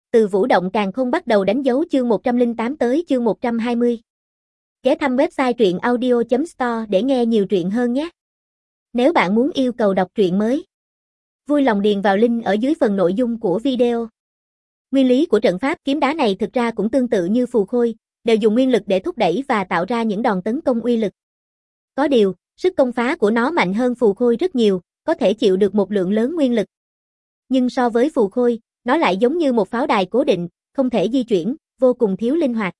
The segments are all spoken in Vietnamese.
Từ Vũ Động Càn Khôn bắt đầu đánh dấu chương 108 tới chương 120. Ghé thăm website truyện audio.store để nghe nhiều truyện hơn nhé. Nếu bạn muốn yêu cầu đọc truyện mới, vui lòng điền vào link ở dưới phần nội dung của video. Nguyên lý của trận pháp kiếm đá này thực ra cũng tương tự như phù khôi, đều dùng nguyên lực để thúc đẩy và tạo ra những đòn tấn công uy lực. Có điều, sức công phá của nó mạnh hơn phù khôi rất nhiều, có thể chịu được một lượng lớn nguyên lực. Nhưng so với phù khôi, nó lại giống như một pháo đài cố định, không thể di chuyển, vô cùng thiếu linh hoạt.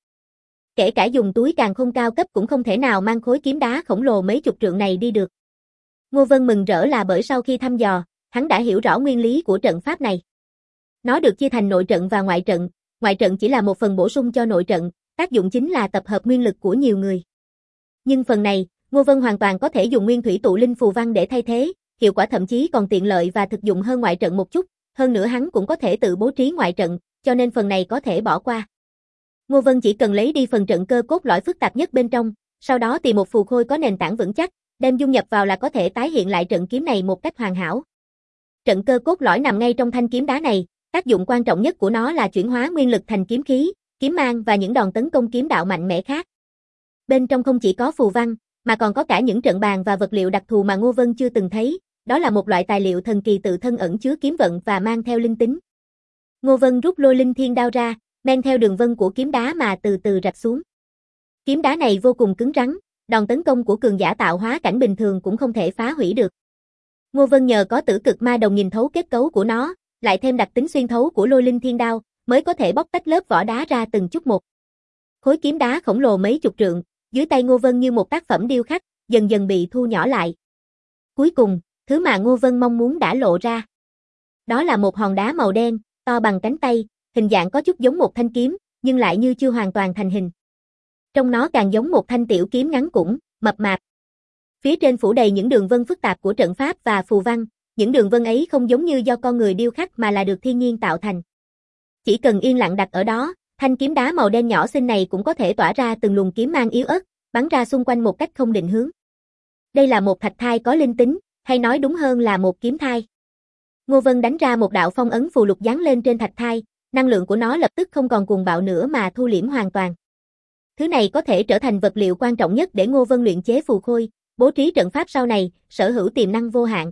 Kể cả dùng túi càn khôn cao cấp cũng không thể nào mang khối kiếm đá khổng lồ mấy chục trượng này đi được. Ngô Vân mừng rỡ là bởi sau khi thăm dò, hắn đã hiểu rõ nguyên lý của trận pháp này. Nó được chia thành nội trận và ngoại trận chỉ là một phần bổ sung cho nội trận, tác dụng chính là tập hợp nguyên lực của nhiều người. Nhưng phần này, Ngô Vân hoàn toàn có thể dùng nguyên thủy tụ linh phù văn để thay thế, hiệu quả thậm chí còn tiện lợi và thực dụng hơn ngoại trận một chút, hơn nữa hắn cũng có thể tự bố trí ngoại trận, cho nên phần này có thể bỏ qua. Ngô Vân chỉ cần lấy đi phần trận cơ cốt lõi phức tạp nhất bên trong, sau đó tìm một phù khôi có nền tảng vững chắc, đem dung nhập vào là có thể tái hiện lại trận kiếm này một cách hoàn hảo. Trận cơ cốt lõi nằm ngay trong thanh kiếm đá này, tác dụng quan trọng nhất của nó là chuyển hóa nguyên lực thành kiếm khí, kiếm mang và những đòn tấn công kiếm đạo mạnh mẽ khác. Bên trong không chỉ có phù văn, mà còn có cả những trận bàn và vật liệu đặc thù mà Ngô Vân chưa từng thấy, đó là một loại tài liệu thần kỳ tự thân ẩn chứa kiếm vận và mang theo linh tính. Ngô Vân rút Lôi Linh Thiên đao ra, men theo đường vân của kiếm đá mà từ từ rạch xuống. Kiếm đá này vô cùng cứng rắn, đòn tấn công của cường giả tạo hóa cảnh bình thường cũng không thể phá hủy được. Ngô Vân nhờ có Tử Cực Ma Đồng nhìn thấu kết cấu của nó, lại thêm đặc tính xuyên thấu của Lôi Linh Thiên đao, mới có thể bóc tách lớp vỏ đá ra từng chút một. Khối kiếm đá khổng lồ mấy chục trượng, dưới tay Ngô Vân như một tác phẩm điêu khắc, dần dần bị thu nhỏ lại. Cuối cùng, thứ mà Ngô Vân mong muốn đã lộ ra. Đó là một hòn đá màu đen, to bằng cánh tay, hình dạng có chút giống một thanh kiếm, nhưng lại như chưa hoàn toàn thành hình. Trong nó càng giống một thanh tiểu kiếm ngắn cũn, mập mạp. Phía trên phủ đầy những đường vân phức tạp của trận pháp và phù văn, những đường vân ấy không giống như do con người điêu khắc mà là được thiên nhiên tạo thành. Chỉ cần yên lặng đặt ở đó, thanh kiếm đá màu đen nhỏ xinh này cũng có thể tỏa ra từng luồng kiếm mang yếu ớt, bắn ra xung quanh một cách không định hướng. Đây là một thạch thai có linh tính, hay nói đúng hơn là một kiếm thai. Ngô Vân đánh ra một đạo phong ấn phù lục dán lên trên thạch thai, năng lượng của nó lập tức không còn cuồng bạo nữa mà thu liễm hoàn toàn. Thứ này có thể trở thành vật liệu quan trọng nhất để Ngô Vân luyện chế phù khôi, bố trí trận pháp sau này, sở hữu tiềm năng vô hạn.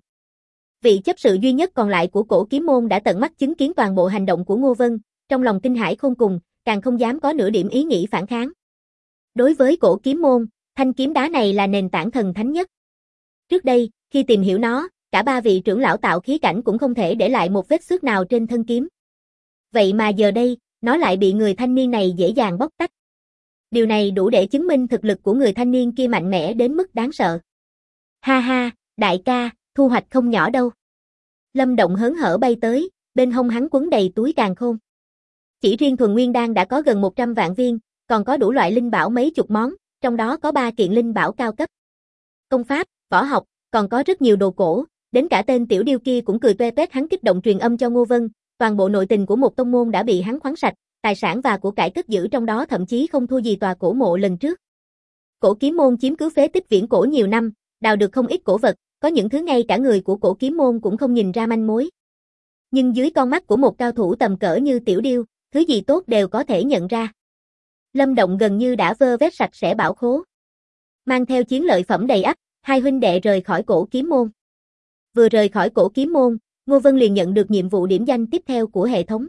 Vị chấp sự duy nhất còn lại của Cổ Kiếm Môn đã tận mắt chứng kiến toàn bộ hành động của Ngô Vân, trong lòng kinh hãi khôn cùng, càng không dám có nửa điểm ý nghĩ phản kháng. Đối với Cổ Kiếm Môn, thanh kiếm đá này là nền tảng thần thánh nhất. Trước đây, khi tìm hiểu nó, cả ba vị trưởng lão tạo khí cảnh cũng không thể để lại một vết xước nào trên thân kiếm. Vậy mà giờ đây, nó lại bị người thanh niên này dễ dàng bóc tách. Điều này đủ để chứng minh thực lực của người thanh niên kia mạnh mẽ đến mức đáng sợ. Ha ha, đại ca, thu hoạch không nhỏ đâu. Lâm Động hớn hở bay tới, bên hông hắn quấn đầy túi càn khôn. Chỉ riêng thuần nguyên đan đã có gần 100 vạn viên, còn có đủ loại linh bảo mấy chục món, trong đó có 3 kiện linh bảo cao cấp. Công pháp, võ học, còn có rất nhiều đồ cổ, đến cả tên tiểu điêu kia cũng cười toe toét. Hắn kích động truyền âm cho Ngô Vân, toàn bộ nội tình của một tông môn đã bị hắn khoáng sạch, tài sản và của cải cất giữ trong đó thậm chí không thua gì tòa cổ mộ lần trước. Cổ Kiếm Môn chiếm cứ phế tích viễn cổ nhiều năm, đào được không ít cổ vật, có những thứ ngay cả người của Cổ Kiếm Môn cũng không nhìn ra manh mối. Nhưng dưới con mắt của một cao thủ tầm cỡ như tiểu điêu, thứ gì tốt đều có thể nhận ra. Lâm Động gần như đã vơ vét sạch sẽ bảo khố. Mang theo chiến lợi phẩm đầy ắp, hai huynh đệ rời khỏi Cổ Kiếm Môn. Vừa rời khỏi Cổ Kiếm Môn, Ngô Vân liền nhận được nhiệm vụ điểm danh tiếp theo của hệ thống.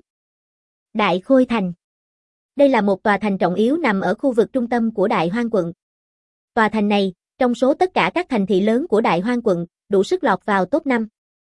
Đại Khôi Thành. Đây là một tòa thành trọng yếu nằm ở khu vực trung tâm của Đại Hoang quận. Tòa thành này, trong số tất cả các thành thị lớn của Đại Hoang quận, đủ sức lọt vào top 5.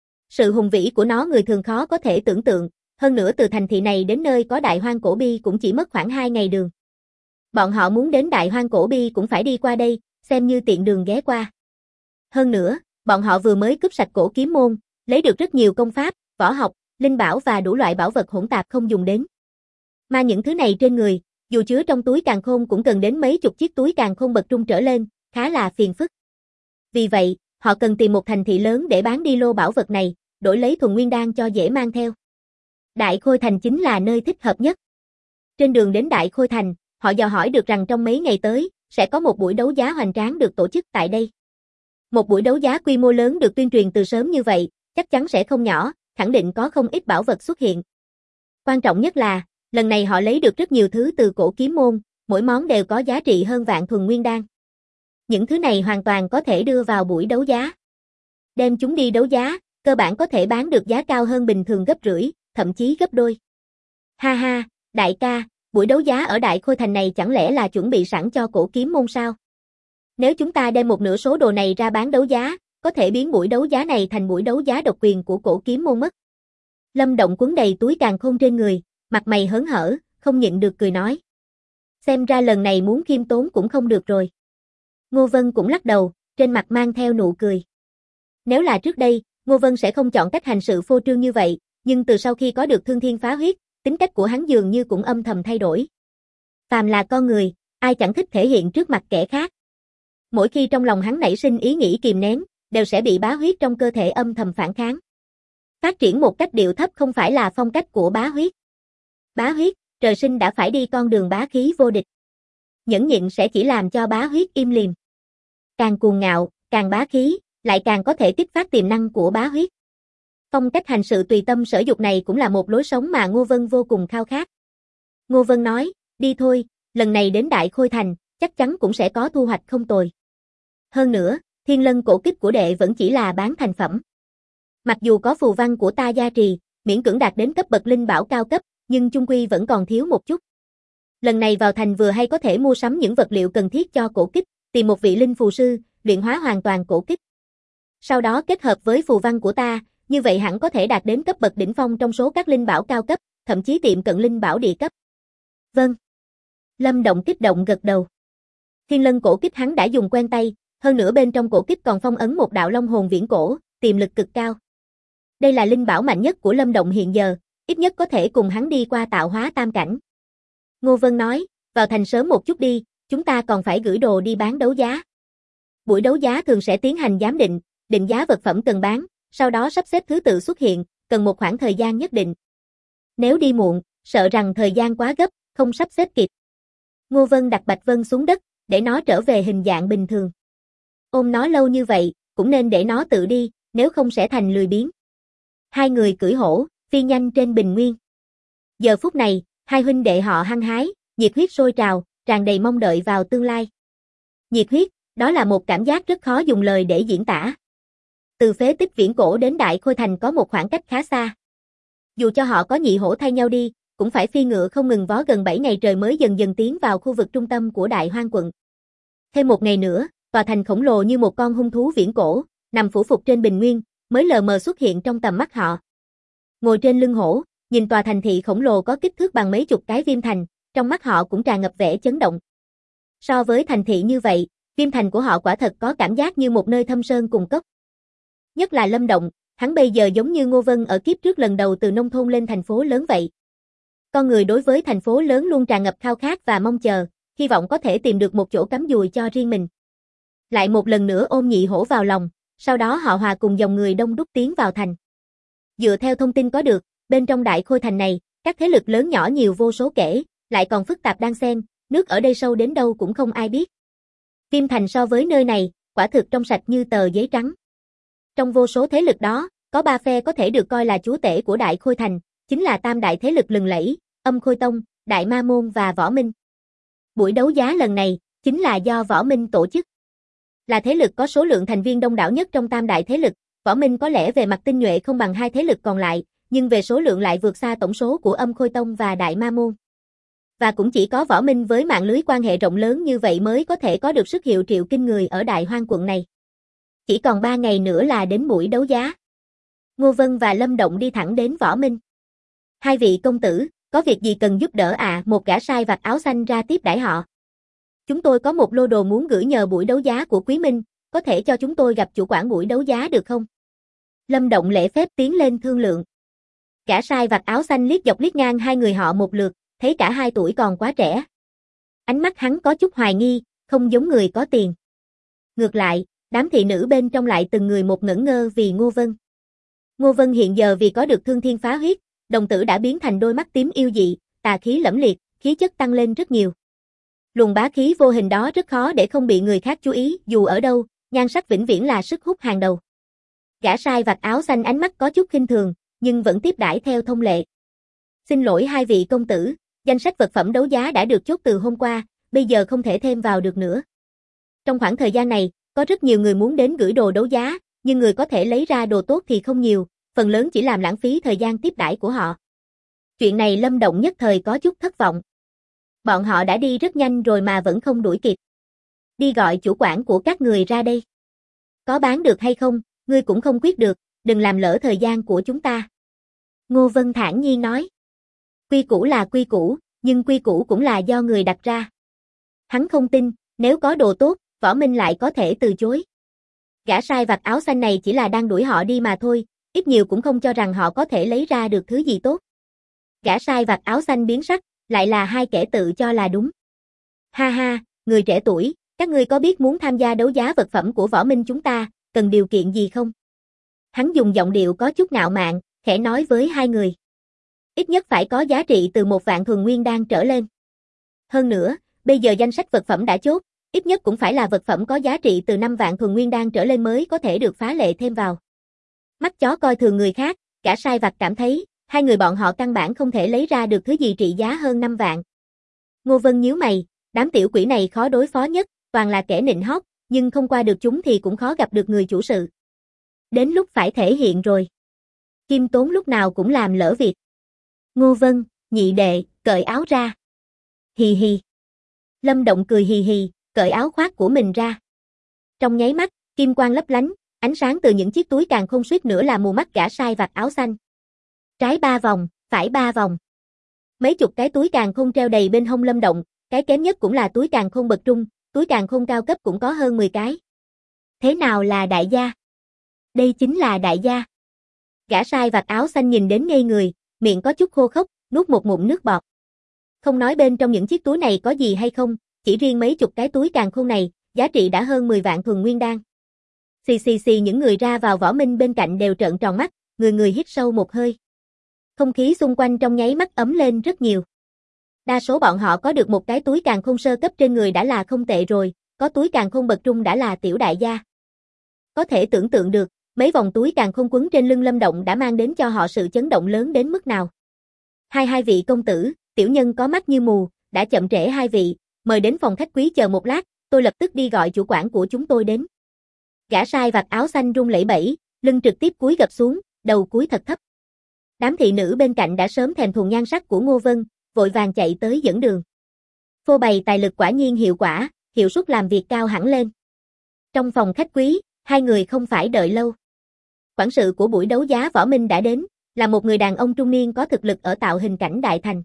Sự hùng vĩ của nó người thường khó có thể tưởng tượng, hơn nữa từ thành thị này đến nơi có Đại Hoang Cổ Bi cũng chỉ mất khoảng 2 ngày đường. Bọn họ muốn đến Đại Hoang Cổ Bi cũng phải đi qua đây, xem như tiện đường ghé qua. Hơn nữa, bọn họ vừa mới cướp sạch Cổ Kiếm Môn, lấy được rất nhiều công pháp, võ học, linh bảo và đủ loại bảo vật hỗn tạp không dùng đến. Mà những thứ này trên người, dù chứa trong túi càn khôn cũng cần đến mấy chục chiếc túi càn khôn bậc trung trở lên, khá là phiền phức. Vì vậy, họ cần tìm một thành thị lớn để bán đi lô bảo vật này, đổi lấy thuần nguyên đan cho dễ mang theo. Đại Khôi Thành chính là nơi thích hợp nhất. Trên đường đến Đại Khôi Thành, họ dò hỏi được rằng trong mấy ngày tới, sẽ có một buổi đấu giá hoành tráng được tổ chức tại đây. Một buổi đấu giá quy mô lớn được tuyên truyền từ sớm như vậy, chắc chắn sẽ không nhỏ, khẳng định có không ít bảo vật xuất hiện. Quan trọng nhất là, lần này họ lấy được rất nhiều thứ từ cổ kiếm môn, mỗi món đều có giá trị hơn vạn thuần nguyên đan. Những thứ này hoàn toàn có thể đưa vào buổi đấu giá. Đem chúng đi đấu giá, cơ bản có thể bán được giá cao hơn bình thường gấp rưỡi, thậm chí gấp đôi. Ha ha, đại ca, buổi đấu giá ở Đại Khôi Thành này chẳng lẽ là chuẩn bị sẵn cho cổ kiếm môn sao? Nếu chúng ta đem một nửa số đồ này ra bán đấu giá, có thể biến buổi đấu giá này thành buổi đấu giá độc quyền của cổ kiếm môn mất. Lâm Động quấn đầy túi càn khôn trên người, mặt mày hớn hở, không nhịn được cười nói. Xem ra lần này muốn khiêm tốn cũng không được rồi. Ngô Vân cũng lắc đầu, trên mặt mang theo nụ cười. Nếu là trước đây, Ngô Vân sẽ không chọn cách hành sự phô trương như vậy, nhưng từ sau khi có được thương thiên phá huyết, tính cách của hắn dường như cũng âm thầm thay đổi. Phàm là con người, ai chẳng thích thể hiện trước mặt kẻ khác. Mỗi khi trong lòng hắn nảy sinh ý nghĩ kìm nén, đều sẽ bị bá huyết trong cơ thể âm thầm phản kháng. Phát triển một cách điệu thấp không phải là phong cách của bá huyết. Bá huyết, trời sinh đã phải đi con đường bá khí vô địch. Nhẫn nhịn sẽ chỉ làm cho bá huyết im lìm. Càng cuồng ngạo, càng bá khí, lại càng có thể kích phát tiềm năng của bá huyết. Phong cách hành sự tùy tâm sở dục này cũng là một lối sống mà Ngô Vân vô cùng khao khát. Ngô Vân nói, đi thôi, lần này đến Đại Khôi Thành, chắc chắn cũng sẽ có thu hoạch không tồi. Hơn nữa, thiên lân cổ kích của đệ vẫn chỉ là bán thành phẩm. Mặc dù có phù văn của ta gia trì, miễn cưỡng đạt đến cấp bậc linh bảo cao cấp, nhưng chung quy vẫn còn thiếu một chút. Lần này vào thành vừa hay có thể mua sắm những vật liệu cần thiết cho cổ kích, tìm một vị linh phù sư, luyện hóa hoàn toàn cổ kích. Sau đó kết hợp với phù văn của ta, như vậy hẳn có thể đạt đến cấp bậc đỉnh phong trong số các linh bảo cao cấp, thậm chí tiệm cận linh bảo địa cấp. Vâng. Lâm Động kích động gật đầu. Thiên lân cổ kích hắn đã dùng quen tay, hơn nữa bên trong cổ kích còn phong ấn một đạo long hồn viễn cổ, tiềm lực cực cao. Đây là linh bảo mạnh nhất của Lâm Động hiện giờ, ít nhất có thể cùng hắn đi qua tạo hóa tam cảnh. Ngô Vân nói, vào thành sớm một chút đi, chúng ta còn phải gửi đồ đi bán đấu giá. Buổi đấu giá thường sẽ tiến hành giám định, định giá vật phẩm cần bán, sau đó sắp xếp thứ tự xuất hiện, cần một khoảng thời gian nhất định. Nếu đi muộn, sợ rằng thời gian quá gấp, không sắp xếp kịp. Ngô Vân đặt Bạch Vân xuống đất, để nó trở về hình dạng bình thường. Ôm nó lâu như vậy, cũng nên để nó tự đi, nếu không sẽ thành lười biếng. Hai người cưỡi hổ, phi nhanh trên bình nguyên. Giờ phút này, hai huynh đệ họ hăng hái, nhiệt huyết sôi trào, tràn đầy mong đợi vào tương lai. Nhiệt huyết, đó là một cảm giác rất khó dùng lời để diễn tả. Từ phế tích viễn cổ đến Đại Khôi Thành có một khoảng cách khá xa. Dù cho họ có nhị hổ thay nhau đi, cũng phải phi ngựa không ngừng vó gần 7 ngày trời mới dần dần tiến vào khu vực trung tâm của Đại Hoang quận. Thêm một ngày nữa, tòa thành khổng lồ như một con hung thú viễn cổ, nằm phủ phục trên bình nguyên, mới lờ mờ xuất hiện trong tầm mắt họ. Ngồi trên lưng hổ, nhìn tòa thành thị khổng lồ có kích thước bằng mấy chục cái Viêm Thành, trong mắt họ cũng tràn ngập vẻ chấn động. So với thành thị như vậy, Viêm Thành của họ quả thật có cảm giác như một nơi thâm sơn cùng cốc. Nhất là Lâm Động, hắn bây giờ giống như Ngô Vân ở kiếp trước lần đầu từ nông thôn lên thành phố lớn vậy. Con người đối với thành phố lớn luôn tràn ngập khao khát và mong chờ, hy vọng có thể tìm được một chỗ cắm dùi cho riêng mình. Lại một lần nữa ôm nhị hổ vào lòng, sau đó họ hòa cùng dòng người đông đúc tiến vào thành. Dựa theo thông tin có được, bên trong Đại Khôi Thành này, các thế lực lớn nhỏ nhiều vô số kể, lại còn phức tạp đan xen, nước ở đây sâu đến đâu cũng không ai biết. Viêm Thành so với nơi này, quả thực trong sạch như tờ giấy trắng. Trong vô số thế lực đó, có 3 phe có thể được coi là chúa tể của Đại Khôi Thành, chính là tam đại thế lực lừng lẫy, Âm Khôi Tông, Đại Ma Môn và Võ Minh. Buổi đấu giá lần này, chính là do Võ Minh tổ chức. Là thế lực có số lượng thành viên đông đảo nhất trong tam đại thế lực, Võ Minh có lẽ về mặt tinh nhuệ không bằng hai thế lực còn lại, nhưng về số lượng lại vượt xa tổng số của Âm Khôi Tông và Đại Ma Môn. Và cũng chỉ có Võ Minh với mạng lưới quan hệ rộng lớn như vậy mới có thể có được sức hiệu triệu kinh người ở Đại Hoang quận này. Chỉ còn 3 ngày nữa là đến buổi đấu giá. Ngô Vân và Lâm Động đi thẳng đến Võ Minh. Hai vị công tử, có việc gì cần giúp đỡ à? Một gã sai vặt áo xanh ra tiếp đãi họ. Chúng tôi có một lô đồ muốn gửi nhờ buổi đấu giá của Quý Minh, có thể cho chúng tôi gặp chủ quản buổi đấu giá được không? Lâm Động lễ phép tiến lên thương lượng. Gã sai vặt áo xanh liếc dọc liếc ngang hai người họ một lượt, thấy cả hai tuổi còn quá trẻ. Ánh mắt hắn có chút hoài nghi, không giống người có tiền. Ngược lại, đám thị nữ bên trong lại từng người một ngẩn ngơ vì Ngô Vân. Ngô Vân hiện giờ vì có được thương thiên phá huyết, đồng tử đã biến thành đôi mắt tím yêu dị, tà khí lẫm liệt, khí chất tăng lên rất nhiều. Luồng bá khí vô hình đó rất khó để không bị người khác chú ý, dù ở đâu, nhan sắc vĩnh viễn là sức hút hàng đầu. Gã sai vặt áo xanh ánh mắt có chút khinh thường, nhưng vẫn tiếp đãi theo thông lệ. Xin lỗi hai vị công tử, danh sách vật phẩm đấu giá đã được chốt từ hôm qua, bây giờ không thể thêm vào được nữa. Trong khoảng thời gian này, có rất nhiều người muốn đến gửi đồ đấu giá, nhưng người có thể lấy ra đồ tốt thì không nhiều, phần lớn chỉ làm lãng phí thời gian tiếp đãi của họ. Chuyện này Lâm Động nhất thời có chút thất vọng. Bọn họ đã đi rất nhanh rồi mà vẫn không đuổi kịp. Đi gọi chủ quản của các người ra đây. Có bán được hay không, ngươi cũng không quyết được, đừng làm lỡ thời gian của chúng ta. Ngô Vân thản nhiên nói. Quy củ là quy củ, nhưng quy củ cũng là do người đặt ra. Hắn không tin, nếu có đồ tốt, Võ Minh lại có thể từ chối. Gã sai vặt áo xanh này chỉ là đang đuổi họ đi mà thôi, ít nhiều cũng không cho rằng họ có thể lấy ra được thứ gì tốt. Gã sai vặt áo xanh biến sắc, lại là hai kẻ tự cho là đúng. Ha ha, người trẻ tuổi, các ngươi có biết muốn tham gia đấu giá vật phẩm của Võ Minh chúng ta, cần điều kiện gì không? Hắn dùng giọng điệu có chút ngạo mạn, khẽ nói với hai người. Ít nhất phải có giá trị từ 1 vạn thuần nguyên đan trở lên. Hơn nữa, bây giờ danh sách vật phẩm đã chốt, ít nhất cũng phải là vật phẩm có giá trị từ 5 vạn thuần nguyên đan trở lên mới có thể được phá lệ thêm vào. Mắt chó coi thường người khác, cả sai vặt cảm thấy, hai người bọn họ căn bản không thể lấy ra được thứ gì trị giá hơn 5 vạn. Ngô Vân nhíu mày, đám tiểu quỷ này khó đối phó nhất, toàn là kẻ nịnh hót, nhưng không qua được chúng thì cũng khó gặp được người chủ sự. Đến lúc phải thể hiện rồi. Kim Tốn lúc nào cũng làm lỡ việc. Ngô Vân, nhị đệ, cởi áo ra. Hì hì. Lâm Động cười hì hì, cởi áo khoác của mình ra. Trong nháy mắt, kim quang lấp lánh, ánh sáng từ những chiếc túi càn khôn suýt nữa là mù mắt gã sai vặt áo xanh. Trái 3 vòng, phải 3 vòng. Mấy chục cái túi càn khôn treo đầy bên hông Lâm Động, cái kém nhất cũng là túi càn khôn bậc trung, túi càn khôn cao cấp cũng có hơn 10 cái. Thế nào là đại gia? Đây chính là đại gia. Gã sai vặt áo xanh nhìn đến ngây người, miệng có chút khô khốc, nuốt một ngụm nước bọt. Không nói bên trong những chiếc túi này có gì hay không, chỉ riêng mấy chục cái túi càn khôn này, giá trị đã hơn 10 vạn thuần nguyên đan. Xì xì xì, những người ra vào Võ Minh bên cạnh đều trợn tròn mắt, người người hít sâu một hơi. Không khí xung quanh trong nháy mắt ấm lên rất nhiều. Đa số bọn họ có được một cái túi càn khôn sơ cấp trên người đã là không tệ rồi, có túi càn khôn bậc trung đã là tiểu đại gia. Có thể tưởng tượng được, mấy vòng túi càn khôn quấn trên lưng Lâm Động đã mang đến cho họ sự chấn động lớn đến mức nào. Hai vị công tử, tiểu nhân có mắt như mù, đã chậm trễ hai vị, mời đến phòng khách quý chờ một lát, tôi lập tức đi gọi chủ quản của chúng tôi đến. Gã sai vặt áo xanh run lẩy bẩy, lưng trực tiếp cúi gập xuống, đầu cúi thật thấp. Đám thị nữ bên cạnh đã sớm thèm thuồng nhan sắc của Ngô Vân, vội vàng chạy tới dẫn đường. Phô bày tài lực quả nhiên hiệu quả, hiệu suất làm việc cao hẳn lên. Trong phòng khách quý, hai người không phải đợi lâu. Quản sự của buổi đấu giá Võ Minh đã đến, là một người đàn ông trung niên có thực lực ở tạo hình cảnh đại thành.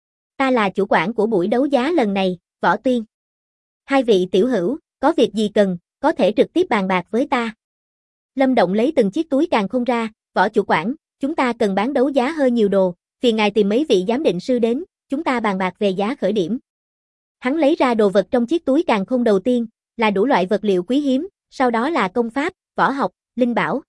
Ta là chủ quản của buổi đấu giá lần này, Võ Tuyên. Hai vị tiểu hữu, có việc gì cần, có thể trực tiếp bàn bạc với ta. Lâm Động lấy từng chiếc túi càn khôn ra, Võ chủ quản, chúng ta cần bán đấu giá hơi nhiều đồ, phiền ngài tìm mấy vị giám định sư đến, chúng ta bàn bạc về giá khởi điểm. Hắn lấy ra đồ vật trong chiếc túi càn khôn đầu tiên, là đủ loại vật liệu quý hiếm, sau đó là công pháp, võ học, linh bảo.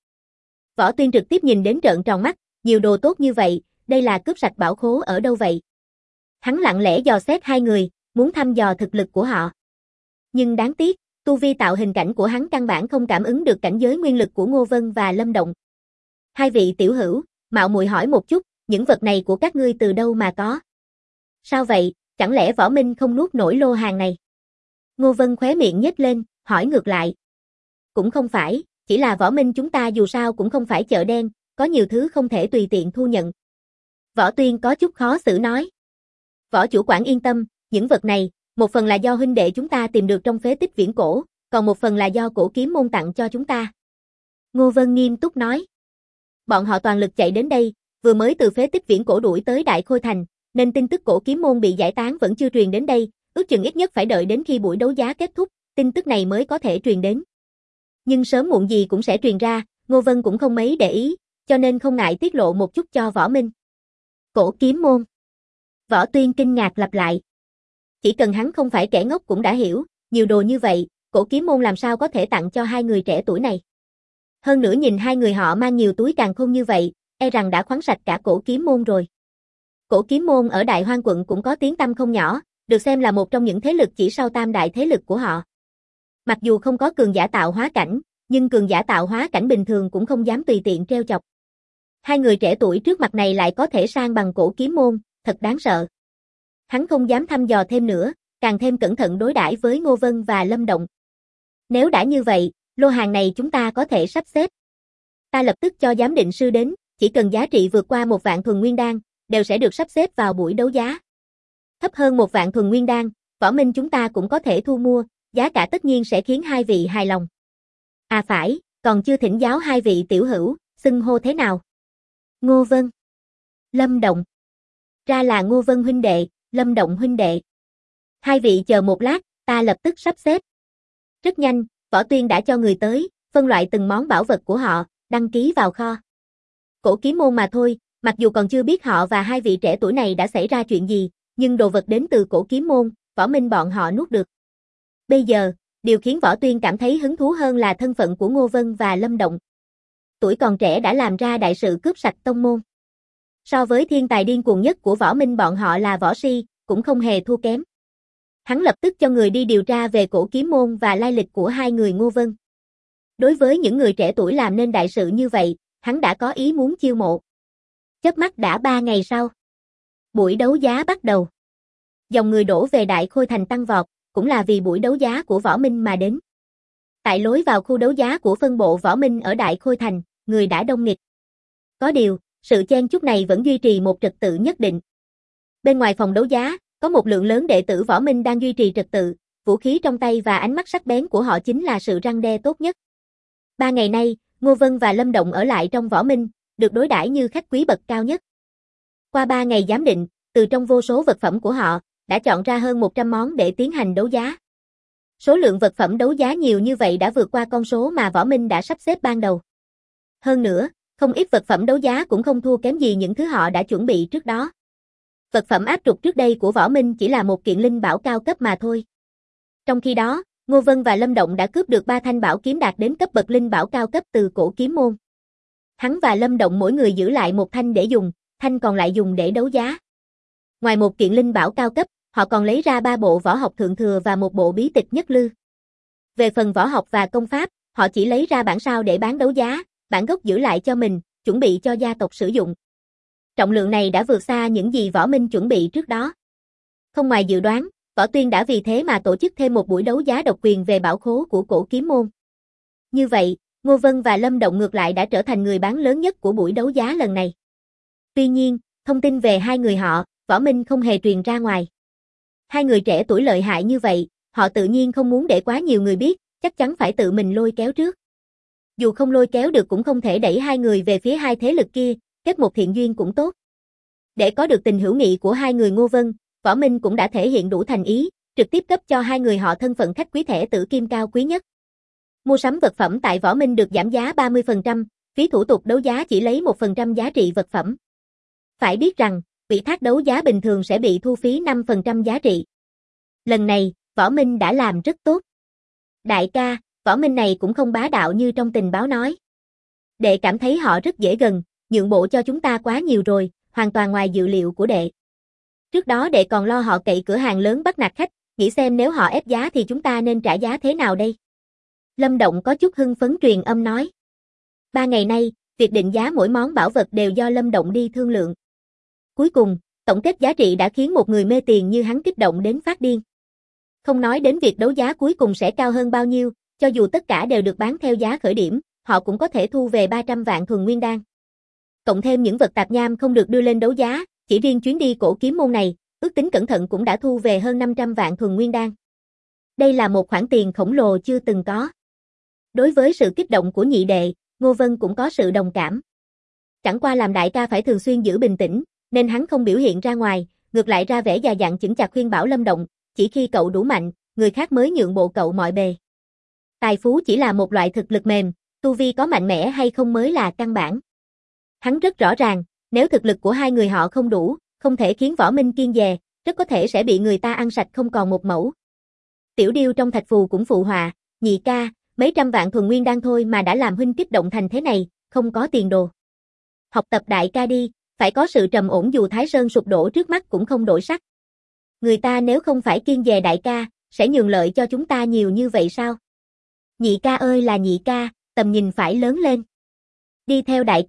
Võ Tuyên trực tiếp nhìn đến trợn tròn mắt, nhiều đồ tốt như vậy, đây là cướp sạch bảo khố ở đâu vậy? Hắn lặng lẽ dò xét hai người, muốn thăm dò thực lực của họ. Nhưng đáng tiếc, tu vi tạo hình cảnh của hắn căn bản không cảm ứng được cảnh giới nguyên lực của Ngô Vân và Lâm Động. Hai vị tiểu hữu, mạo muội hỏi một chút, những vật này của các ngươi từ đâu mà có? Sao vậy, chẳng lẽ Võ Minh không nuốt nổi lô hàng này? Ngô Vân khóe miệng nhếch lên, hỏi ngược lại. Cũng không phải, chỉ là Võ Minh chúng ta dù sao cũng không phải chợ đen, có nhiều thứ không thể tùy tiện thu nhận. Võ Tuyên có chút khó xử nói. Võ chủ quản yên tâm, những vật này, một phần là do huynh đệ chúng ta tìm được trong phế tích viễn cổ, còn một phần là do cổ kiếm môn tặng cho chúng ta. Ngô Vân nghiêm túc nói. Bọn họ toàn lực chạy đến đây, vừa mới từ phế tích viễn cổ đuổi tới Đại Khôi Thành, nên tin tức cổ kiếm môn bị giải tán vẫn chưa truyền đến đây, ước chừng ít nhất phải đợi đến khi buổi đấu giá kết thúc, tin tức này mới có thể truyền đến. Nhưng sớm muộn gì cũng sẽ truyền ra, Ngô Vân cũng không mấy để ý, cho nên không ngại tiết lộ một chút cho Võ Minh. Cổ kiếm môn. Võ Tuyên kinh ngạc lặp lại. Chỉ cần hắn không phải kẻ ngốc cũng đã hiểu, nhiều đồ như vậy, cổ kiếm môn làm sao có thể tặng cho hai người trẻ tuổi này. Hơn nữa nhìn hai người họ mang nhiều túi càn khôn như vậy, e rằng đã khoáng sạch cả cổ kiếm môn rồi. Cổ kiếm môn ở Đại Hoang quận cũng có tiếng tăm không nhỏ, được xem là một trong những thế lực chỉ sau tam đại thế lực của họ. Mặc dù không có cường giả tạo hóa cảnh, nhưng cường giả tạo hóa cảnh bình thường cũng không dám tùy tiện trêu chọc. Hai người trẻ tuổi trước mặt này lại có thể sang bằng cổ kiếm môn, thật đáng sợ. Hắn không dám thăm dò thêm nữa, càng thêm cẩn thận đối đãi với Ngô Vân và Lâm Động. Nếu đã như vậy, lô hàng này chúng ta có thể sắp xếp. Ta lập tức cho giám định sư đến, chỉ cần giá trị vượt qua 1 vạn thuần nguyên đan, đều sẽ được sắp xếp vào buổi đấu giá. Thấp hơn 1 vạn thuần nguyên đan, Võ Minh chúng ta cũng có thể thu mua, giá cả tất nhiên sẽ khiến hai vị hài lòng. À phải, còn chưa thỉnh giáo hai vị tiểu hữu, xưng hô thế nào? Ngô Vân, Lâm Động. Ra là Ngô Vân huynh đệ, Lâm Động huynh đệ. Hai vị chờ một lát, ta lập tức sắp xếp. Rất nhanh, Võ Tuyên đã cho người tới, phân loại từng món bảo vật của họ, đăng ký vào kho. Cổ kiếm môn mà thôi, mặc dù còn chưa biết họ và hai vị trẻ tuổi này đã xảy ra chuyện gì, nhưng đồ vật đến từ cổ kiếm môn, Võ Minh bọn họ nuốt được. Bây giờ, điều khiến Võ Tuyên cảm thấy hứng thú hơn là thân phận của Ngô Vân và Lâm Động. Tuổi còn trẻ đã làm ra đại sự cướp sạch tông môn. So với thiên tài điên cuồng nhất của Võ Minh bọn họ là Võ Si, cũng không hề thua kém. Hắn lập tức cho người đi điều tra về cổ kiếm môn và lai lịch của hai người Ngô Vân. Đối với những người trẻ tuổi làm nên đại sự như vậy, hắn đã có ý muốn chiêu mộ. Chớp mắt đã 3 ngày sau. Buổi đấu giá bắt đầu. Dòng người đổ về Đại Khôi Thành tăng vọt, cũng là vì buổi đấu giá của Võ Minh mà đến. Tại lối vào khu đấu giá của phân bộ Võ Minh ở Đại Khôi Thành, người đã đông nghịt. Có điều, sự chen chúc này vẫn duy trì một trật tự nhất định. Bên ngoài phòng đấu giá, có một lượng lớn đệ tử Võ Minh đang duy trì trật tự, vũ khí trong tay và ánh mắt sắc bén của họ chính là sự răn đe tốt nhất. 3 ngày nay, Ngô Vân và Lâm Động ở lại trong Võ Minh, được đối đãi như khách quý bậc cao nhất. Qua 3 ngày giám định, từ trong vô số vật phẩm của họ, đã chọn ra hơn 100 món để tiến hành đấu giá. Số lượng vật phẩm đấu giá nhiều như vậy đã vượt qua con số mà Võ Minh đã sắp xếp ban đầu. Hơn nữa, không ít vật phẩm đấu giá cũng không thua kém gì những thứ họ đã chuẩn bị trước đó. Vật phẩm áp trục trước đây của Võ Minh chỉ là một kiện linh bảo cao cấp mà thôi. Trong khi đó, Ngô Vân và Lâm Động đã cướp được 3 thanh bảo kiếm đạt đến cấp bậc linh bảo cao cấp từ cổ kiếm môn. Hắn và Lâm Động mỗi người giữ lại một thanh để dùng, thanh còn lại dùng để đấu giá. Ngoài một kiện linh bảo cao cấp, họ còn lấy ra 3 bộ võ học thượng thừa và một bộ bí tịch nhất lư. Về phần võ học và công pháp, họ chỉ lấy ra bản sao để bán đấu giá, bản gốc giữ lại cho mình, chuẩn bị cho gia tộc sử dụng. Trọng lượng này đã vượt xa những gì Võ Minh chuẩn bị trước đó. Không ngoài dự đoán, Võ Tuyên đã vì thế mà tổ chức thêm một buổi đấu giá độc quyền về bảo khố của cổ kiếm môn. Như vậy, Ngô Vân và Lâm Động ngược lại đã trở thành người bán lớn nhất của buổi đấu giá lần này. Tuy nhiên, thông tin về hai người họ, Võ Minh không hề truyền ra ngoài. Hai người trẻ tuổi lợi hại như vậy, họ tự nhiên không muốn để quá nhiều người biết, chắc chắn phải tự mình lôi kéo trước. Dù không lôi kéo được cũng không thể đẩy hai người về phía hai thế lực kia, kết một thiện duyên cũng tốt. Để có được tình hữu nghị của hai người Ngô Vân, Võ Minh cũng đã thể hiện đủ thành ý, trực tiếp cấp cho hai người họ thân phận khách quý thẻ tử kim cao quý nhất. Mua sắm vật phẩm tại Võ Minh được giảm giá 30%, phí thủ tục đấu giá chỉ lấy 1% giá trị vật phẩm. Phải biết rằng, ủy thác đấu giá bình thường sẽ bị thu phí 5% giá trị. Lần này, Võ Minh đã làm rất tốt. Đại ca, Võ Minh này cũng không bá đạo như trong tình báo nói. Đệ cảm thấy họ rất dễ gần, nhượng bộ cho chúng ta quá nhiều rồi, hoàn toàn ngoài dự liệu của đệ. Trước đó đệ còn lo họ cậy cửa hàng lớn bắt nạt khách, nghĩ xem nếu họ ép giá thì chúng ta nên trả giá thế nào đây? Lâm Động có chút hưng phấn truyền âm nói. 3 ngày nay, việc định giá mỗi món bảo vật đều do Lâm Động đi thương lượng. Cuối cùng, tổng kết giá trị đã khiến một người mê tiền như hắn kích động đến phát điên. Không nói đến việc đấu giá cuối cùng sẽ cao hơn bao nhiêu, cho dù tất cả đều được bán theo giá khởi điểm, họ cũng có thể thu về 300 vạn thuần nguyên đan. Cộng thêm những vật tạp nham không được đưa lên đấu giá, chỉ riêng chuyến đi cổ kiếm môn này, ước tính cẩn thận cũng đã thu về hơn 500 vạn thuần nguyên đan. Đây là một khoản tiền khổng lồ chưa từng có. Đối với sự kích động của nhị đệ, Ngô Vân cũng có sự đồng cảm. Chẳng qua làm đại ca phải thường xuyên giữ bình tĩnh, nên hắn không biểu hiện ra ngoài, ngược lại ra vẻ già dặn chững chạc khuyên bảo Lâm Động, chỉ khi cậu đủ mạnh, người khác mới nhượng bộ cậu mọi bề. Tài phú chỉ là một loại thực lực mềm, tu vi có mạnh mẽ hay không mới là căn bản. Hắn rất rõ ràng, nếu thực lực của hai người họ không đủ, không thể khiến Võ Minh kiêng dè, rất có thể sẽ bị người ta ăn sạch không còn một mẩu. Tiểu Điêu trong thạch phù cũng phụ họa, nhị ca, mấy trăm vạn thuần nguyên đan thôi mà đã làm huynh kích động thành thế này, không có tiền đồ. Học tập đại ca đi, phải có sự trầm ổn dù Thái Sơn sụp đổ trước mắt cũng không đổi sắc. Người ta nếu không phải kiêng dè đại ca, sẽ nhường lợi cho chúng ta nhiều như vậy sao? Nhị ca ơi là nhị ca, tầm nhìn phải lớn lên. Đi theo đại ca,